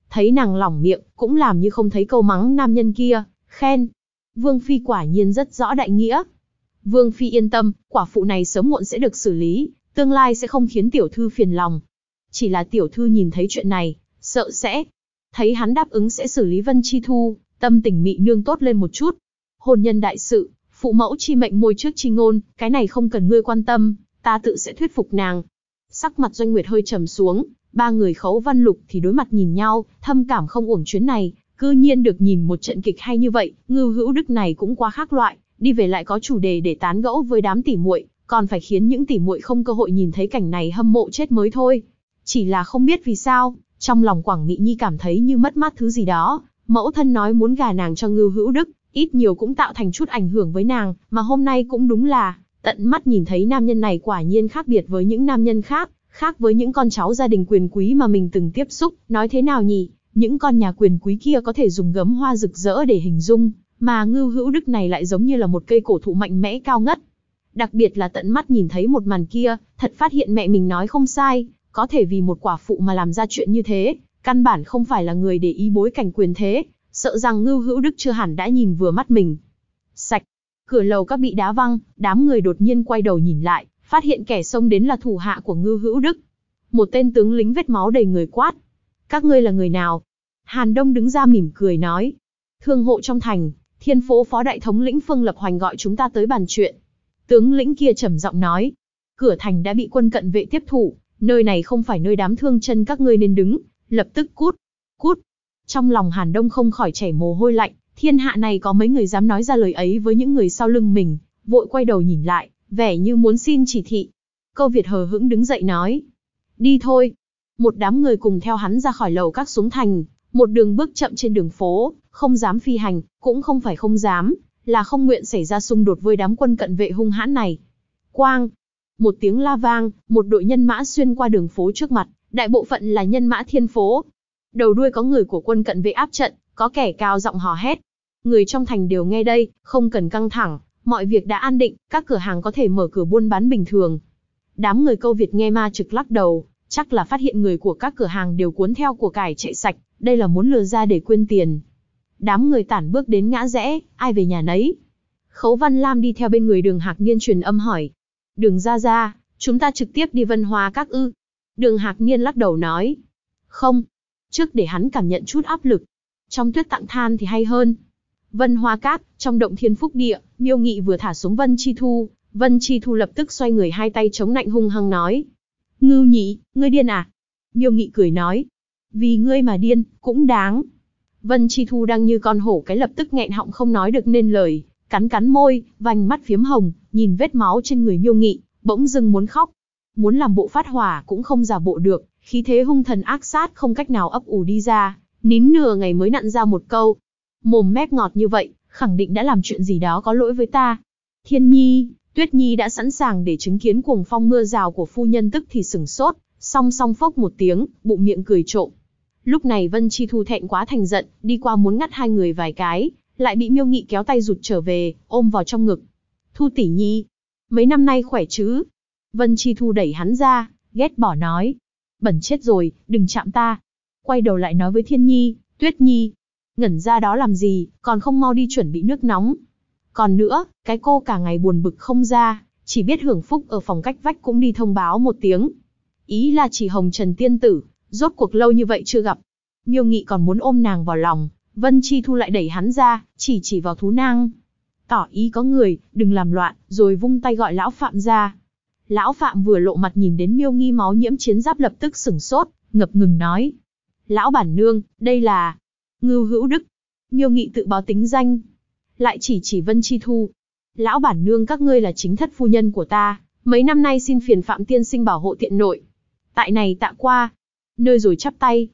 Thấy nàng lỏng miệng, cũng làm như không thấy câu mắng nam nhân kia, khen. Vương Phi quả nhiên rất rõ đại nghĩa. Vương Phi yên tâm, quả phụ này sớm muộn sẽ được xử lý, tương lai sẽ không khiến tiểu thư phiền lòng. Chỉ là tiểu thư nhìn thấy chuyện này, sợ sẽ. Thấy hắn đáp ứng sẽ xử lý Vân Chi Thu, tâm tình Mị Nương tốt lên một chút. Hôn nhân đại sự, phụ mẫu chi mệnh môi trước chi ngôn, cái này không cần ngươi quan tâm, ta tự sẽ thuyết phục nàng. Sắc mặt Doanh Nguyệt hơi trầm xuống, ba người Khấu Văn Lục thì đối mặt nhìn nhau, thâm cảm không uổng chuyến này, cư nhiên được nhìn một trận kịch hay như vậy, Ngưu Hữu Đức này cũng quá khác loại, đi về lại có chủ đề để tán gẫu với đám tỉ muội, còn phải khiến những tỉ muội không cơ hội nhìn thấy cảnh này hâm mộ chết mới thôi. Chỉ là không biết vì sao, trong lòng Quảng Mị Nhi cảm thấy như mất mát thứ gì đó, mẫu thân nói muốn gả nàng cho Ngưu Hữu Đức, ít nhiều cũng tạo thành chút ảnh hưởng với nàng, mà hôm nay cũng đúng là, tận mắt nhìn thấy nam nhân này quả nhiên khác biệt với những nam nhân khác, khác với những con cháu gia đình quyền quý mà mình từng tiếp xúc, nói thế nào nhỉ, những con nhà quyền quý kia có thể dùng gấm hoa rực rỡ để hình dung, mà Ngưu Hữu Đức này lại giống như là một cây cổ thụ mạnh mẽ cao ngất. Đặc biệt là tận mắt nhìn thấy một màn kia, thật phát hiện mẹ mình nói không sai, có thể vì một quả phụ mà làm ra chuyện như thế, căn bản không phải là người để ý bối cảnh quyền thế, sợ rằng Ngưu Hữu Đức chưa hẳn đã nhìn vừa mắt mình. Sạch, cửa lầu các bị đá văng, đám người đột nhiên quay đầu nhìn lại, phát hiện kẻ xông đến là thủ hạ của Ngưu Hữu Đức. Một tên tướng lính vết máu đầy người quát. Các ngươi là người nào? Hàn Đông đứng ra mỉm cười nói. Thương hộ trong thành, Thiên Phố phó đại thống lĩnh Phương Lập Hoành gọi chúng ta tới bàn chuyện. Tướng lĩnh kia trầm giọng nói. Cửa thành đã bị quân cận vệ tiếp thủ, nơi này không phải nơi đám thương chân các ngươi nên đứng, lập tức cút, cút. Trong lòng Hàn Đông không khỏi chảy mồ hôi lạnh, thiên hạ này có mấy người dám nói ra lời ấy với những người sau lưng mình, vội quay đầu nhìn lại, vẻ như muốn xin chỉ thị. Câu Việt hờ hững đứng dậy nói. Đi thôi. Một đám người cùng theo hắn ra khỏi lầu các xuống thành, một đường bước chậm trên đường phố, không dám phi hành, cũng không phải không dám, là không nguyện xảy ra xung đột với đám quân cận vệ hung hãn này. Quang! Một tiếng la vang, một đội nhân mã xuyên qua đường phố trước mặt, đại bộ phận là nhân mã Thiên Phố. Đầu đuôi có người của quân cận vệ áp trận, có kẻ cao giọng hò hét. Người trong thành đều nghe đây, không cần căng thẳng, mọi việc đã an định, các cửa hàng có thể mở cửa buôn bán bình thường. Đám người Câu Việt nghe ma trực lắc đầu, chắc là phát hiện người của các cửa hàng đều cuốn theo của cải chạy sạch, đây là muốn lừa ra để quên tiền. Đám người tản bước đến ngã rẽ, ai về nhà nấy. Khấu Văn Lam đi theo bên người Đường Hạc Niên truyền âm hỏi. Đường ra, chúng ta trực tiếp đi Vân Hoa Các ư? Đường Hạc Niên lắc đầu nói. Không, trước để hắn cảm nhận chút áp lực. Trong tuyết tặng than thì hay hơn. Vân Hoa Các, trong động Thiên Phúc Địa, Miêu Nghị vừa thả xuống Vân Chi Thu. Vân Chi Thu lập tức xoay người hai tay chống nạnh hung hăng nói. Ngưu Nhị, ngươi điên à? Miêu Nghị cười nói. Vì ngươi mà điên, cũng đáng. Vân Chi Thu đang như con hổ cái lập tức nghẹn họng không nói được nên lời, cắn cắn môi, vành mắt phiếm hồng, nhìn vết máu trên người Miêu Nghị, bỗng dưng muốn khóc. Muốn làm bộ phát hỏa cũng không giả bộ được, khí thế hung thần ác sát không cách nào ấp ủ đi ra, nín nửa ngày mới nặn ra một câu. Mồm mép ngọt như vậy, khẳng định đã làm chuyện gì đó có lỗi với ta. Thiên Nhi, Tuyết Nhi đã sẵn sàng để chứng kiến cuồng phong mưa rào của phu nhân tức thì sửng sốt, song song phốc một tiếng, bụng miệng cười trộm. Lúc này Vân Chi Thu thẹn quá thành giận, đi qua muốn ngắt hai người vài cái, lại bị Miêu Nghị kéo tay rụt trở về, ôm vào trong ngực. Thu tỷ nhi, mấy năm nay khỏe chứ? Vân Chi Thu đẩy hắn ra, ghét bỏ nói. Bẩn chết rồi, đừng chạm ta. Quay đầu lại nói với Thiên Nhi, Tuyết Nhi. Ngẩn ra đó làm gì, còn không mau đi chuẩn bị nước nóng. Còn nữa, cái cô cả ngày buồn bực không ra, chỉ biết hưởng phúc ở phòng cách vách cũng đi thông báo một tiếng. Ý là chỉ Hồng Trần tiên tử, rốt cuộc lâu như vậy chưa gặp. Miêu Nghị còn muốn ôm nàng vào lòng, Vân Chi Thu lại đẩy hắn ra, chỉ vào thú nang. Tỏ ý có người, đừng làm loạn, rồi vung tay gọi Lão Phạm ra. Lão Phạm vừa lộ mặt nhìn đến Miêu Nghi máu nhiễm chiến giáp lập tức sửng sốt, ngập ngừng nói. Lão bản nương, đây là Ngưu Hữu Đức. Miêu Nghị tự báo tính danh. Lại chỉ Vân Chi Thu. Lão bản nương các ngươi là chính thất phu nhân của ta, mấy năm nay xin phiền Phạm tiên sinh bảo hộ tiện nội. Tại này tạ qua. Nơi rồi chắp tay.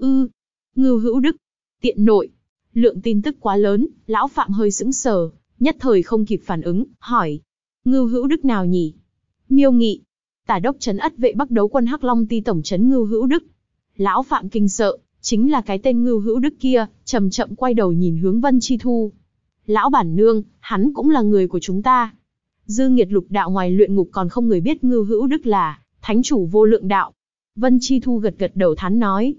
Ngưu Hữu Đức. Tiện nội. Lượng tin tức quá lớn, Lão Phạm hơi sững sờ, nhất thời không kịp phản ứng, hỏi. Ngưu Hữu Đức nào nhỉ? Miêu Nghị. Tả đốc trấn ất vệ Bắc Đấu quân Hắc Long ti tổng trấn Ngưu Hữu Đức. Lão Phạm kinh sợ, chính là cái tên Ngưu Hữu Đức kia, chậm chậm quay đầu nhìn hướng Vân Chi Thu. Lão bản nương, hắn cũng là người của chúng ta. Dư Nghiệt Lục đạo ngoài luyện ngục còn không người biết Ngưu Hữu Đức là thánh chủ vô lượng đạo. Vân Chi Thu gật gật đầu thán nói.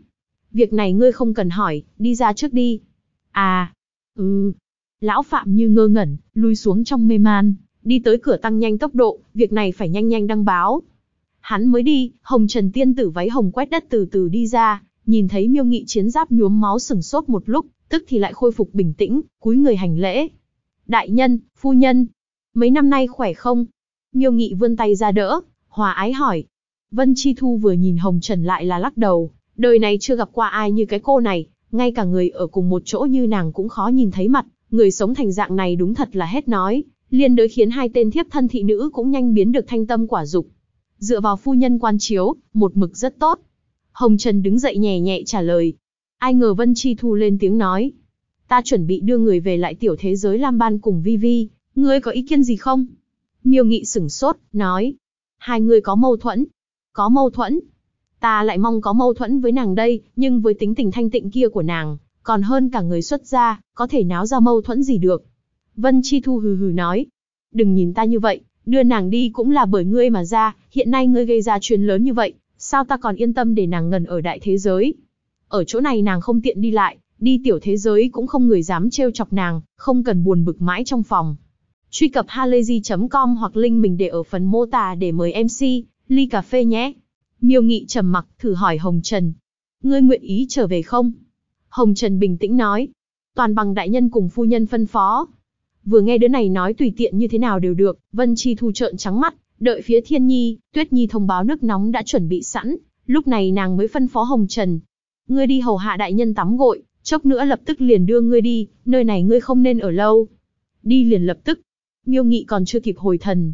Việc này ngươi không cần hỏi, đi ra trước đi. À, Lão Phạm như ngơ ngẩn, lui xuống trong mê man, đi tới cửa tăng nhanh tốc độ, việc này phải nhanh nhanh đăng báo. Hắn mới đi, Hồng Trần tiên tử váy hồng quét đất từ từ đi ra, nhìn thấy Miêu Nghị chiến giáp nhuốm máu sừng sốt một lúc, tức thì lại khôi phục bình tĩnh, cúi người hành lễ. Đại nhân, phu nhân, mấy năm nay khỏe không? Miêu Nghị vươn tay ra đỡ, hòa ái hỏi. Vân Chi Thu vừa nhìn Hồng Trần lại là lắc đầu, đời này chưa gặp qua ai như cái cô này, ngay cả người ở cùng một chỗ như nàng cũng khó nhìn thấy mặt, người sống thành dạng này đúng thật là hết nói, liên đới khiến hai tên thiếp thân thị nữ cũng nhanh biến được thanh tâm quả dục. Dựa vào phu nhân quan chiếu, một mực rất tốt. Hồng Trần đứng dậy nhẹ nhẹ trả lời. Ai ngờ Vân Chi Thu lên tiếng nói. Ta chuẩn bị đưa người về lại tiểu thế giới Lam Ban cùng Vi Vi, ngươi có ý kiến gì không? Miêu Nghị sửng sốt, nói. Hai người có mâu thuẫn. Có mâu thuẫn. Ta lại mong có mâu thuẫn với nàng đây, nhưng với tính tình thanh tịnh kia của nàng, còn hơn cả người xuất gia, có thể náo ra mâu thuẫn gì được. Vân Chi Thu hừ hừ nói. Đừng nhìn ta như vậy, đưa nàng đi cũng là bởi ngươi mà ra, hiện nay ngươi gây ra chuyện lớn như vậy, sao ta còn yên tâm để nàng ngần ở đại thế giới. Ở chỗ này nàng không tiện đi lại, đi tiểu thế giới cũng không người dám trêu chọc nàng, không cần buồn bực mãi trong phòng. Truy cập halayzi.com hoặc link mình để ở phần mô tả để mời MC, ly cà phê nhé. Miêu Nghị trầm mặc, thử hỏi Hồng Trần. Ngươi nguyện ý trở về không? Hồng Trần bình tĩnh nói. Toàn bằng đại nhân cùng phu nhân phân phó. Vừa nghe đứa này nói tùy tiện như thế nào đều được, Vân Chi Thu trợn trắng mắt, đợi phía Thiên Nhi, Tuyết Nhi thông báo nước nóng đã chuẩn bị sẵn, lúc này nàng mới phân phó Hồng Trần. Ngươi đi hầu hạ đại nhân tắm gội, chốc nữa lập tức liền đưa ngươi đi, nơi này ngươi không nên ở lâu. Đi liền lập tức. Miêu Nghị còn chưa kịp hồi thần.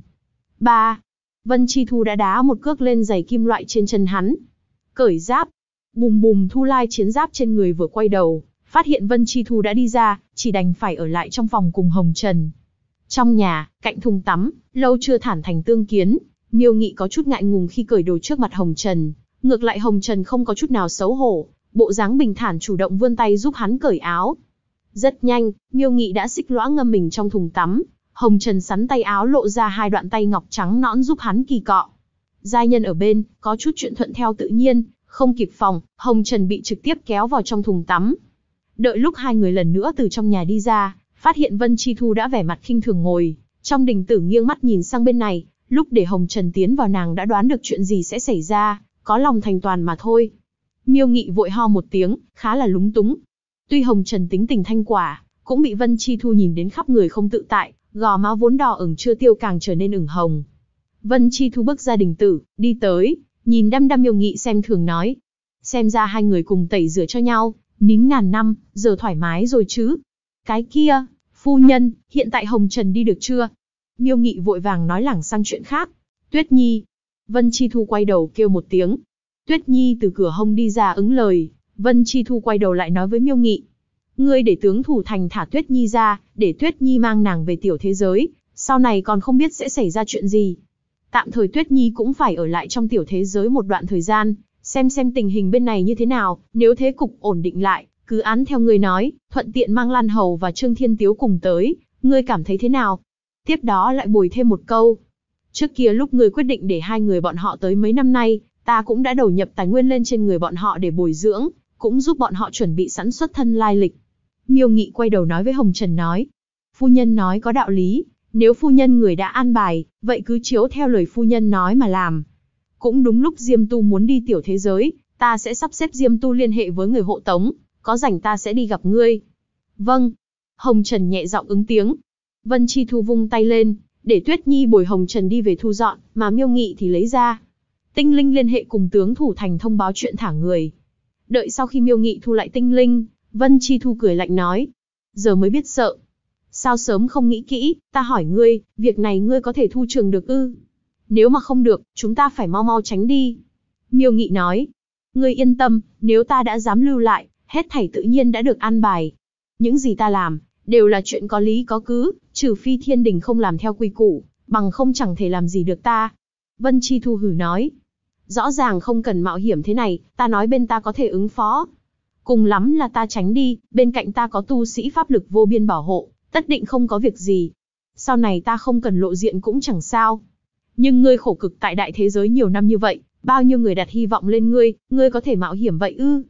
Vân Chi Thu đã đá một cước lên giày kim loại trên chân hắn. Cởi giáp. Bùm bùm Thu Lai chiến giáp trên người vừa quay đầu, phát hiện Vân Chi Thu đã đi ra, chỉ đành phải ở lại trong phòng cùng Hồng Trần. Trong nhà, cạnh thùng tắm, lâu chưa thản thành tương kiến, Miêu Nghị có chút ngại ngùng khi cởi đồ trước mặt Hồng Trần. Ngược lại Hồng Trần không có chút nào xấu hổ, bộ dáng bình thản chủ động vươn tay giúp hắn cởi áo. Rất nhanh, Miêu Nghị đã xích lõa ngâm mình trong thùng tắm. Hồng Trần sắn tay áo lộ ra hai đoạn tay ngọc trắng nõn giúp hắn kỳ cọ. Giai nhân ở bên, có chút chuyện thuận theo tự nhiên, không kịp phòng, Hồng Trần bị trực tiếp kéo vào trong thùng tắm. Đợi lúc hai người lần nữa từ trong nhà đi ra, phát hiện Vân Chi Thu đã vẻ mặt khinh thường ngồi, trong đình tử nghiêng mắt nhìn sang bên này, lúc để Hồng Trần tiến vào nàng đã đoán được chuyện gì sẽ xảy ra, có lòng thành toàn mà thôi. Miêu Nghị vội ho một tiếng, khá là lúng túng. Tuy Hồng Trần tính tình thanh quả, cũng bị Vân Chi Thu nhìn đến khắp người không tự tại, gò má vốn đỏ ửng chưa tiêu càng trở nên ửng hồng. Vân Chi Thu bước ra đình tử, đi tới, nhìn đăm đăm Miêu Nghị xem thường nói. Xem ra hai người cùng tẩy rửa cho nhau, nín ngàn năm, giờ thoải mái rồi chứ. Cái kia, phu nhân, hiện tại Hồng Trần đi được chưa? Miêu Nghị vội vàng nói lảng sang chuyện khác. Tuyết Nhi. Vân Chi Thu quay đầu kêu một tiếng. Tuyết Nhi từ cửa hông đi ra ứng lời. Vân Chi Thu quay đầu lại nói với Miêu Nghị. Ngươi để tướng thủ thành thả Tuyết Nhi ra, để Tuyết Nhi mang nàng về tiểu thế giới, sau này còn không biết sẽ xảy ra chuyện gì. Tạm thời Tuyết Nhi cũng phải ở lại trong tiểu thế giới một đoạn thời gian, xem tình hình bên này như thế nào, nếu thế cục ổn định lại, cứ án theo ngươi nói, thuận tiện mang Lan Hầu và Trương Thiên Tiếu cùng tới, ngươi cảm thấy thế nào? Tiếp đó lại bồi thêm một câu. Trước kia lúc ngươi quyết định để hai người bọn họ tới mấy năm nay, ta cũng đã đầu nhập tài nguyên lên trên người bọn họ để bồi dưỡng, cũng giúp bọn họ chuẩn bị sẵn xuất thân lai lịch. Miêu Nghị quay đầu nói với Hồng Trần nói. Phu nhân nói có đạo lý, nếu phu nhân người đã an bài, vậy cứ chiếu theo lời phu nhân nói mà làm. Cũng đúng lúc Diêm Tu muốn đi tiểu thế giới, ta sẽ sắp xếp Diêm Tu liên hệ với người hộ tống, có rảnh ta sẽ đi gặp ngươi. Vâng. Hồng Trần nhẹ giọng ứng tiếng. Vân Chi Thu vung tay lên, để Tuyết Nhi bồi Hồng Trần đi về thu dọn, mà Miêu Nghị thì lấy ra tinh linh liên hệ cùng tướng thủ thành thông báo chuyện thả người. Đợi sau khi Miêu Nghị thu lại tinh linh, Vân Chi Thu cười lạnh nói. Giờ mới biết sợ. Sao sớm không nghĩ kỹ, ta hỏi ngươi, việc này ngươi có thể thu trường được ư? Nếu mà không được, chúng ta phải mau mau tránh đi. Miêu Nghị nói. Ngươi yên tâm, nếu ta đã dám lưu lại, hết thảy tự nhiên đã được an bài. Những gì ta làm, đều là chuyện có lý có cứ, trừ phi thiên đình không làm theo quy củ, bằng không chẳng thể làm gì được ta. Vân Chi Thu hử nói. Rõ ràng không cần mạo hiểm thế này, ta nói bên ta có thể ứng phó. Cùng lắm là ta tránh đi, bên cạnh ta có tu sĩ pháp lực vô biên bảo hộ, tất định không có việc gì. Sau này ta không cần lộ diện cũng chẳng sao. Nhưng ngươi khổ cực tại đại thế giới nhiều năm như vậy, bao nhiêu người đặt hy vọng lên ngươi, ngươi có thể mạo hiểm vậy ư?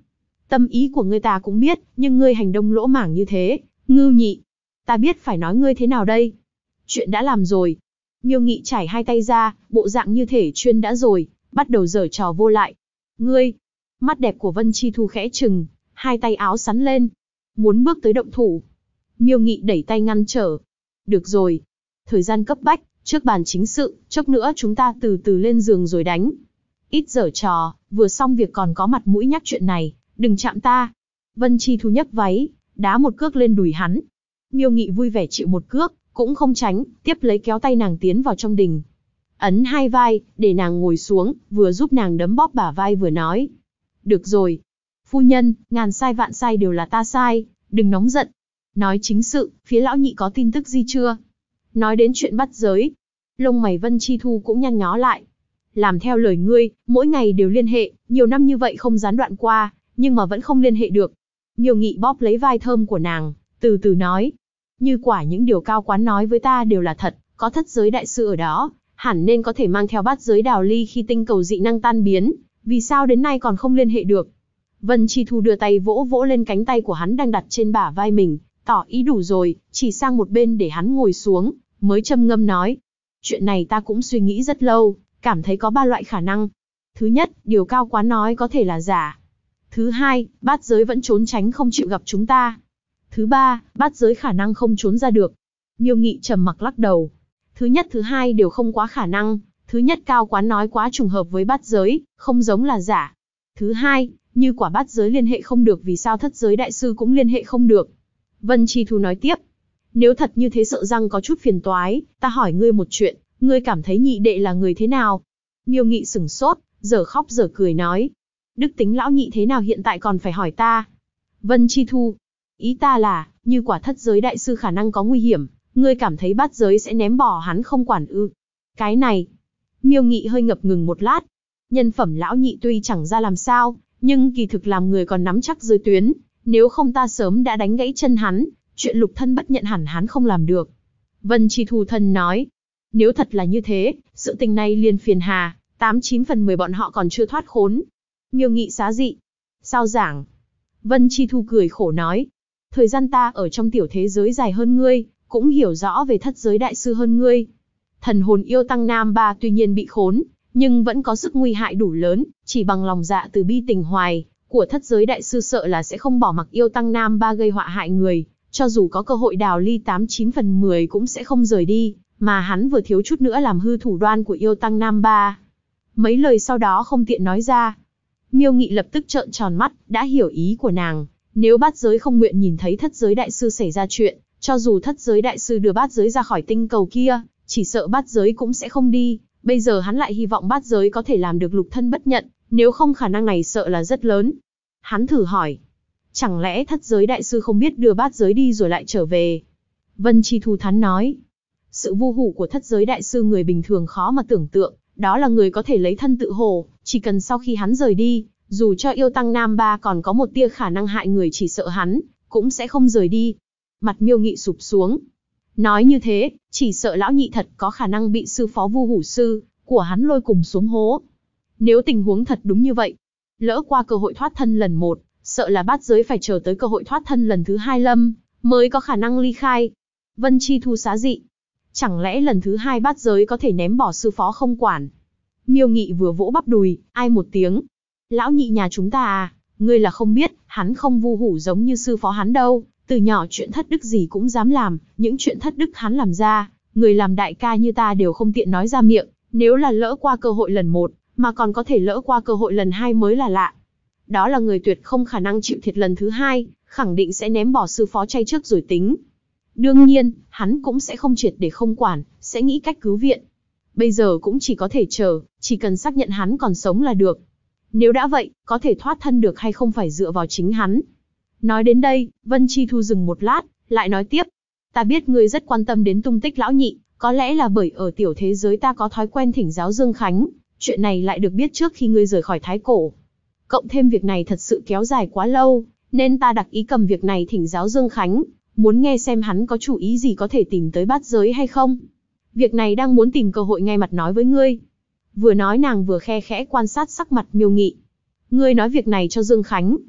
Tâm ý của ngươi ta cũng biết, nhưng ngươi hành động lỗ mãng như thế, Ngưu Nhị. Ta biết phải nói ngươi thế nào đây? Chuyện đã làm rồi. Miêu Nghị trải hai tay ra, bộ dạng như thể chuyên đã rồi, bắt đầu giở trò vô lại. Ngươi! Mắt đẹp của Vân Chi Thu khẽ trừng, hai tay áo sắn lên. Muốn bước tới động thủ. Miêu Nghị đẩy tay ngăn trở. Được rồi. Thời gian cấp bách, trước bàn chính sự, chốc nữa chúng ta từ từ lên giường rồi đánh. Ít giở trò, vừa xong việc còn có mặt mũi nhắc chuyện này, đừng chạm ta. Vân Chi Thu nhấc váy, đá một cước lên đùi hắn. Miêu Nghị vui vẻ chịu một cước, cũng không tránh, tiếp lấy kéo tay nàng tiến vào trong đình. Ấn hai vai, để nàng ngồi xuống, vừa giúp nàng đấm bóp bả vai vừa nói. Được rồi. Phu nhân, ngàn sai vạn sai đều là ta sai, đừng nóng giận. Nói chính sự, phía lão nhị có tin tức gì chưa? Nói đến chuyện bắt giới. Lông mày Vân Chi Thu cũng nhăn nhó lại. Làm theo lời ngươi, mỗi ngày đều liên hệ, nhiều năm như vậy không gián đoạn qua, nhưng mà vẫn không liên hệ được. Miêu Nghị bóp lấy vai thơm của nàng, từ từ nói. Như quả những điều cao quán nói với ta đều là thật, có thất giới đại sư ở đó, hẳn nên có thể mang theo bát giới đào ly khi tinh cầu dị năng tan biến, vì sao đến nay còn không liên hệ được? Vân Chi Thu đưa tay vỗ vỗ lên cánh tay của hắn đang đặt trên bả vai mình, tỏ ý đủ rồi, chỉ sang một bên để hắn ngồi xuống, mới trầm ngâm nói. Chuyện này ta cũng suy nghĩ rất lâu, cảm thấy có ba loại khả năng. Thứ nhất, điều cao quán nói có thể là giả. Thứ hai, bát giới vẫn trốn tránh không chịu gặp chúng ta. Thứ ba, bát giới khả năng không trốn ra được. Miêu Nghị trầm mặc lắc đầu. Thứ nhất thứ hai đều không quá khả năng. Thứ nhất cao quán nói quá trùng hợp với bát giới, không giống là giả. Thứ hai, như quả bát giới liên hệ không được vì sao thất giới đại sư cũng liên hệ không được. Vân Chi Thu nói tiếp. Nếu thật như thế sợ rằng có chút phiền toái, ta hỏi ngươi một chuyện, ngươi cảm thấy nhị đệ là người thế nào? Miêu Nghị sửng sốt, giờ khóc giờ cười nói. Đức tính lão nhị thế nào hiện tại còn phải hỏi ta? Vân Chi Thu. Ý ta là, như quả thất giới đại sư khả năng có nguy hiểm, ngươi cảm thấy bát giới sẽ ném bỏ hắn không quản ư? Cái này. Miêu Nghị hơi ngập ngừng một lát. Nhân phẩm lão nhị tuy chẳng ra làm sao, nhưng kỳ thực làm người còn nắm chắc giới tuyến, nếu không ta sớm đã đánh gãy chân hắn, chuyện lục thân bất nhận hẳn hắn không làm được. Vân Chi Thu thân nói. Nếu thật là như thế, sự tình này liền phiền hà, 89 phần 10 bọn họ còn chưa thoát khốn. Miêu Nghị xá dị. Sao giảng? Vân Chi Thu cười khổ nói. Thời gian ta ở trong tiểu thế giới dài hơn ngươi, cũng hiểu rõ về thất giới đại sư hơn ngươi. Thần hồn yêu tăng nam ba tuy nhiên bị khốn, nhưng vẫn có sức nguy hại đủ lớn, chỉ bằng lòng dạ từ bi tình hoài của thất giới đại sư sợ là sẽ không bỏ mặc yêu tăng nam ba gây họa hại người, cho dù có cơ hội đào ly 89 phần 10 cũng sẽ không rời đi, mà hắn vừa thiếu chút nữa làm hư thủ đoan của yêu tăng nam ba. Mấy lời sau đó không tiện nói ra. Miêu Nghị lập tức trợn tròn mắt, đã hiểu ý của nàng. Nếu bát giới không nguyện nhìn thấy thất giới đại sư xảy ra chuyện, cho dù thất giới đại sư đưa bát giới ra khỏi tinh cầu kia, chỉ sợ bát giới cũng sẽ không đi. Bây giờ hắn lại hy vọng bát giới có thể làm được lục thân bất nhận, nếu không khả năng này sợ là rất lớn. Hắn thử hỏi, chẳng lẽ thất giới đại sư không biết đưa bát giới đi rồi lại trở về? Vân Chi Thu thắn nói, sự vô hủ của thất giới đại sư người bình thường khó mà tưởng tượng, đó là người có thể lấy thân tự hồ, chỉ cần sau khi hắn rời đi, dù cho yêu tăng nam ba còn có một tia khả năng hại người chỉ sợ hắn, cũng sẽ không rời đi. Mặt Miêu Nghị sụp xuống. Nói như thế, chỉ sợ lão nhị thật có khả năng bị sư phó vu hủ sư của hắn lôi cùng xuống hố. Nếu tình huống thật đúng như vậy, lỡ qua cơ hội thoát thân lần một, sợ là bát giới phải chờ tới cơ hội thoát thân lần thứ hai lâm, mới có khả năng ly khai. Vân Chi Thu xá dị. Chẳng lẽ lần thứ hai bát giới có thể ném bỏ sư phó không quản? Miêu Nghị vừa vỗ bắp đùi, ai một tiếng. Lão nhị nhà chúng ta à, ngươi là không biết, hắn không vu hủ giống như sư phó hắn đâu, từ nhỏ chuyện thất đức gì cũng dám làm, những chuyện thất đức hắn làm ra, người làm đại ca như ta đều không tiện nói ra miệng, nếu là lỡ qua cơ hội lần một, mà còn có thể lỡ qua cơ hội lần hai mới là lạ. Đó là người tuyệt không khả năng chịu thiệt lần thứ hai, khẳng định sẽ ném bỏ sư phó chay trước rồi tính. Đương nhiên, hắn cũng sẽ không triệt để không quản, sẽ nghĩ cách cứu viện. Bây giờ cũng chỉ có thể chờ, chỉ cần xác nhận hắn còn sống là được. Nếu đã vậy, có thể thoát thân được hay không phải dựa vào chính hắn. Nói đến đây, Vân Chi Thu dừng một lát, lại nói tiếp. Ta biết ngươi rất quan tâm đến tung tích lão nhị, có lẽ là bởi ở tiểu thế giới ta có thói quen thỉnh giáo Dương Khánh, chuyện này lại được biết trước khi ngươi rời khỏi Thái Cổ. Cộng thêm việc này thật sự kéo dài quá lâu, nên ta đặc ý cầm việc này thỉnh giáo Dương Khánh, muốn nghe xem hắn có chủ ý gì có thể tìm tới bát giới hay không. Việc này đang muốn tìm cơ hội ngay mặt nói với ngươi. Vừa nói nàng vừa khe khẽ quan sát sắc mặt Miêu Nghị. Ngươi nói việc này cho Dương Khánh.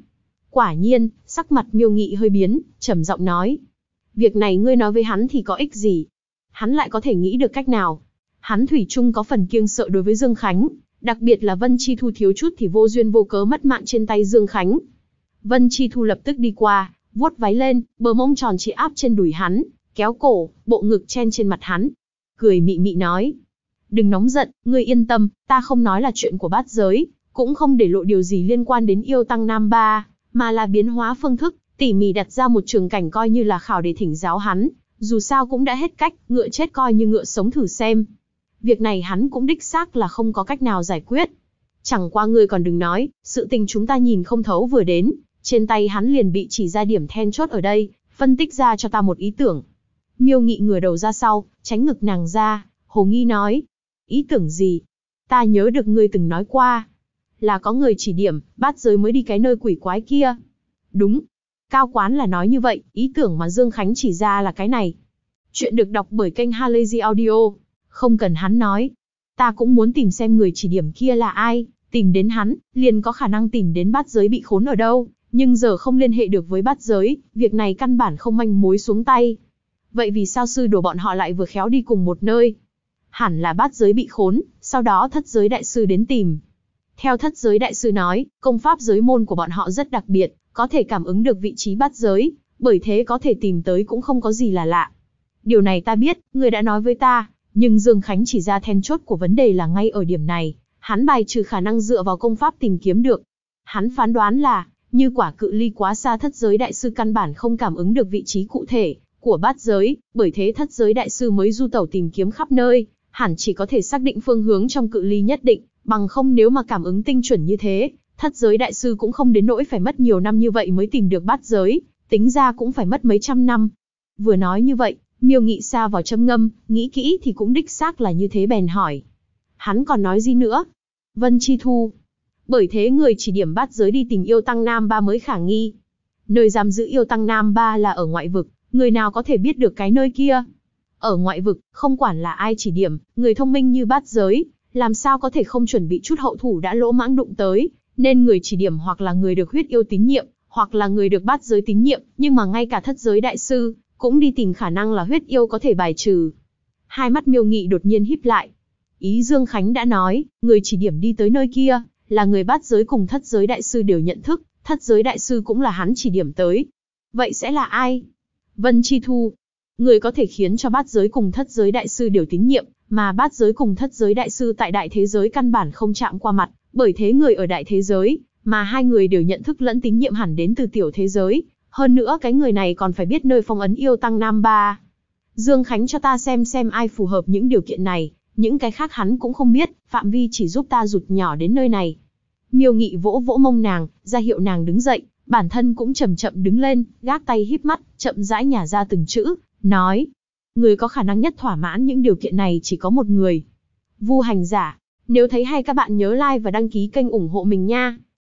Quả nhiên, sắc mặt Miêu Nghị hơi biến, trầm giọng nói. Việc này ngươi nói với hắn thì có ích gì? Hắn lại có thể nghĩ được cách nào? Hắn thủy chung có phần kiêng sợ đối với Dương Khánh, đặc biệt là Vân Chi Thu thiếu chút thì vô duyên vô cớ mất mạng trên tay Dương Khánh. Vân Chi Thu lập tức đi qua, vuốt váy lên, bờ mông tròn trịa áp trên đùi hắn, kéo cổ, bộ ngực chen trên mặt hắn. Cười mị mị nói. Đừng nóng giận, ngươi yên tâm, ta không nói là chuyện của bát giới, cũng không để lộ điều gì liên quan đến yêu tăng Nam Ba, mà là biến hóa phương thức, tỉ mỉ đặt ra một trường cảnh coi như là khảo để thỉnh giáo hắn, dù sao cũng đã hết cách, ngựa chết coi như ngựa sống thử xem. Việc này hắn cũng đích xác là không có cách nào giải quyết. Chẳng qua ngươi còn đừng nói, sự tình chúng ta nhìn không thấu vừa đến, trên tay hắn liền bị chỉ ra điểm then chốt ở đây, phân tích ra cho ta một ý tưởng. Miêu Nghị ngửa đầu ra sau, tránh ngực nàng ra, hồ nghi nói. Ý tưởng gì? Ta nhớ được ngươi từng nói qua. Là có người chỉ điểm, bát giới mới đi cái nơi quỷ quái kia. Đúng. Cao quán là nói như vậy, ý tưởng mà Dương Khánh chỉ ra là cái này. Chuyện được đọc bởi kênh Halazy Audio. Không cần hắn nói. Ta cũng muốn tìm xem người chỉ điểm kia là ai, tìm đến hắn, liền có khả năng tìm đến bát giới bị khốn ở đâu, nhưng giờ không liên hệ được với bát giới, việc này căn bản không manh mối xuống tay. Vậy vì sao sư đồ bọn họ lại vừa khéo đi cùng một nơi? Hẳn là bát giới bị khốn, sau đó thất giới đại sư đến tìm. Theo thất giới đại sư nói, công pháp giới môn của bọn họ rất đặc biệt, có thể cảm ứng được vị trí bát giới, bởi thế có thể tìm tới cũng không có gì là lạ. Điều này ta biết, người đã nói với ta, nhưng Dương Khánh chỉ ra then chốt của vấn đề là ngay ở điểm này, hắn bài trừ khả năng dựa vào công pháp tìm kiếm được. Hắn phán đoán là, như quả cự ly quá xa thất giới đại sư căn bản không cảm ứng được vị trí cụ thể của bát giới, bởi thế thất giới đại sư mới du tẩu tìm kiếm khắp nơi, hẳn chỉ có thể xác định phương hướng trong cự ly nhất định, bằng không nếu mà cảm ứng tinh chuẩn như thế, thất giới đại sư cũng không đến nỗi phải mất nhiều năm như vậy mới tìm được bát giới, tính ra cũng phải mất mấy trăm năm. Vừa nói như vậy, Miêu Nghị sa vào châm ngâm, nghĩ kỹ thì cũng đích xác là như thế bèn hỏi. Hắn còn nói gì nữa? Vân Chi Thu. Bởi thế người chỉ điểm bát giới đi tìm yêu tăng Nam Ba mới khả nghi. Nơi giam giữ yêu tăng Nam Ba là ở ngoại vực, người nào có thể biết được cái nơi kia? Ở ngoại vực, không quản là ai chỉ điểm, người thông minh như bát giới, làm sao có thể không chuẩn bị chút hậu thủ đã lỗ mãng đụng tới, nên người chỉ điểm hoặc là người được huyết yêu tín nhiệm, hoặc là người được bát giới tín nhiệm, nhưng mà ngay cả thất giới đại sư, cũng đi tìm khả năng là huyết yêu có thể bài trừ. Hai mắt Miêu Nghị đột nhiên híp lại. Ý Dương Khánh đã nói, người chỉ điểm đi tới nơi kia, là người bát giới cùng thất giới đại sư đều nhận thức, thất giới đại sư cũng là hắn chỉ điểm tới. Vậy sẽ là ai? Vân Chi Thu. Người có thể khiến cho bát giới cùng thất giới đại sư đều tín nhiệm, mà bát giới cùng thất giới đại sư tại đại thế giới căn bản không chạm qua mặt, bởi thế người ở đại thế giới, mà hai người đều nhận thức lẫn tín nhiệm hẳn đến từ tiểu thế giới. Hơn nữa cái người này còn phải biết nơi phong ấn yêu tăng Nam Ba. Dương Khánh cho ta xem ai phù hợp những điều kiện này, những cái khác hắn cũng không biết, phạm vi chỉ giúp ta rụt nhỏ đến nơi này. Miêu Nghị vỗ vỗ mông nàng, ra hiệu nàng đứng dậy, bản thân cũng chậm chậm đứng lên, gác tay híp mắt, chậm rãi nhả ra từng chữ, nói. Người có khả năng nhất thỏa mãn những điều kiện này chỉ có một người. Vu Hành Giả. Nếu thấy hay các bạn nhớ like và đăng ký kênh ủng hộ mình nha.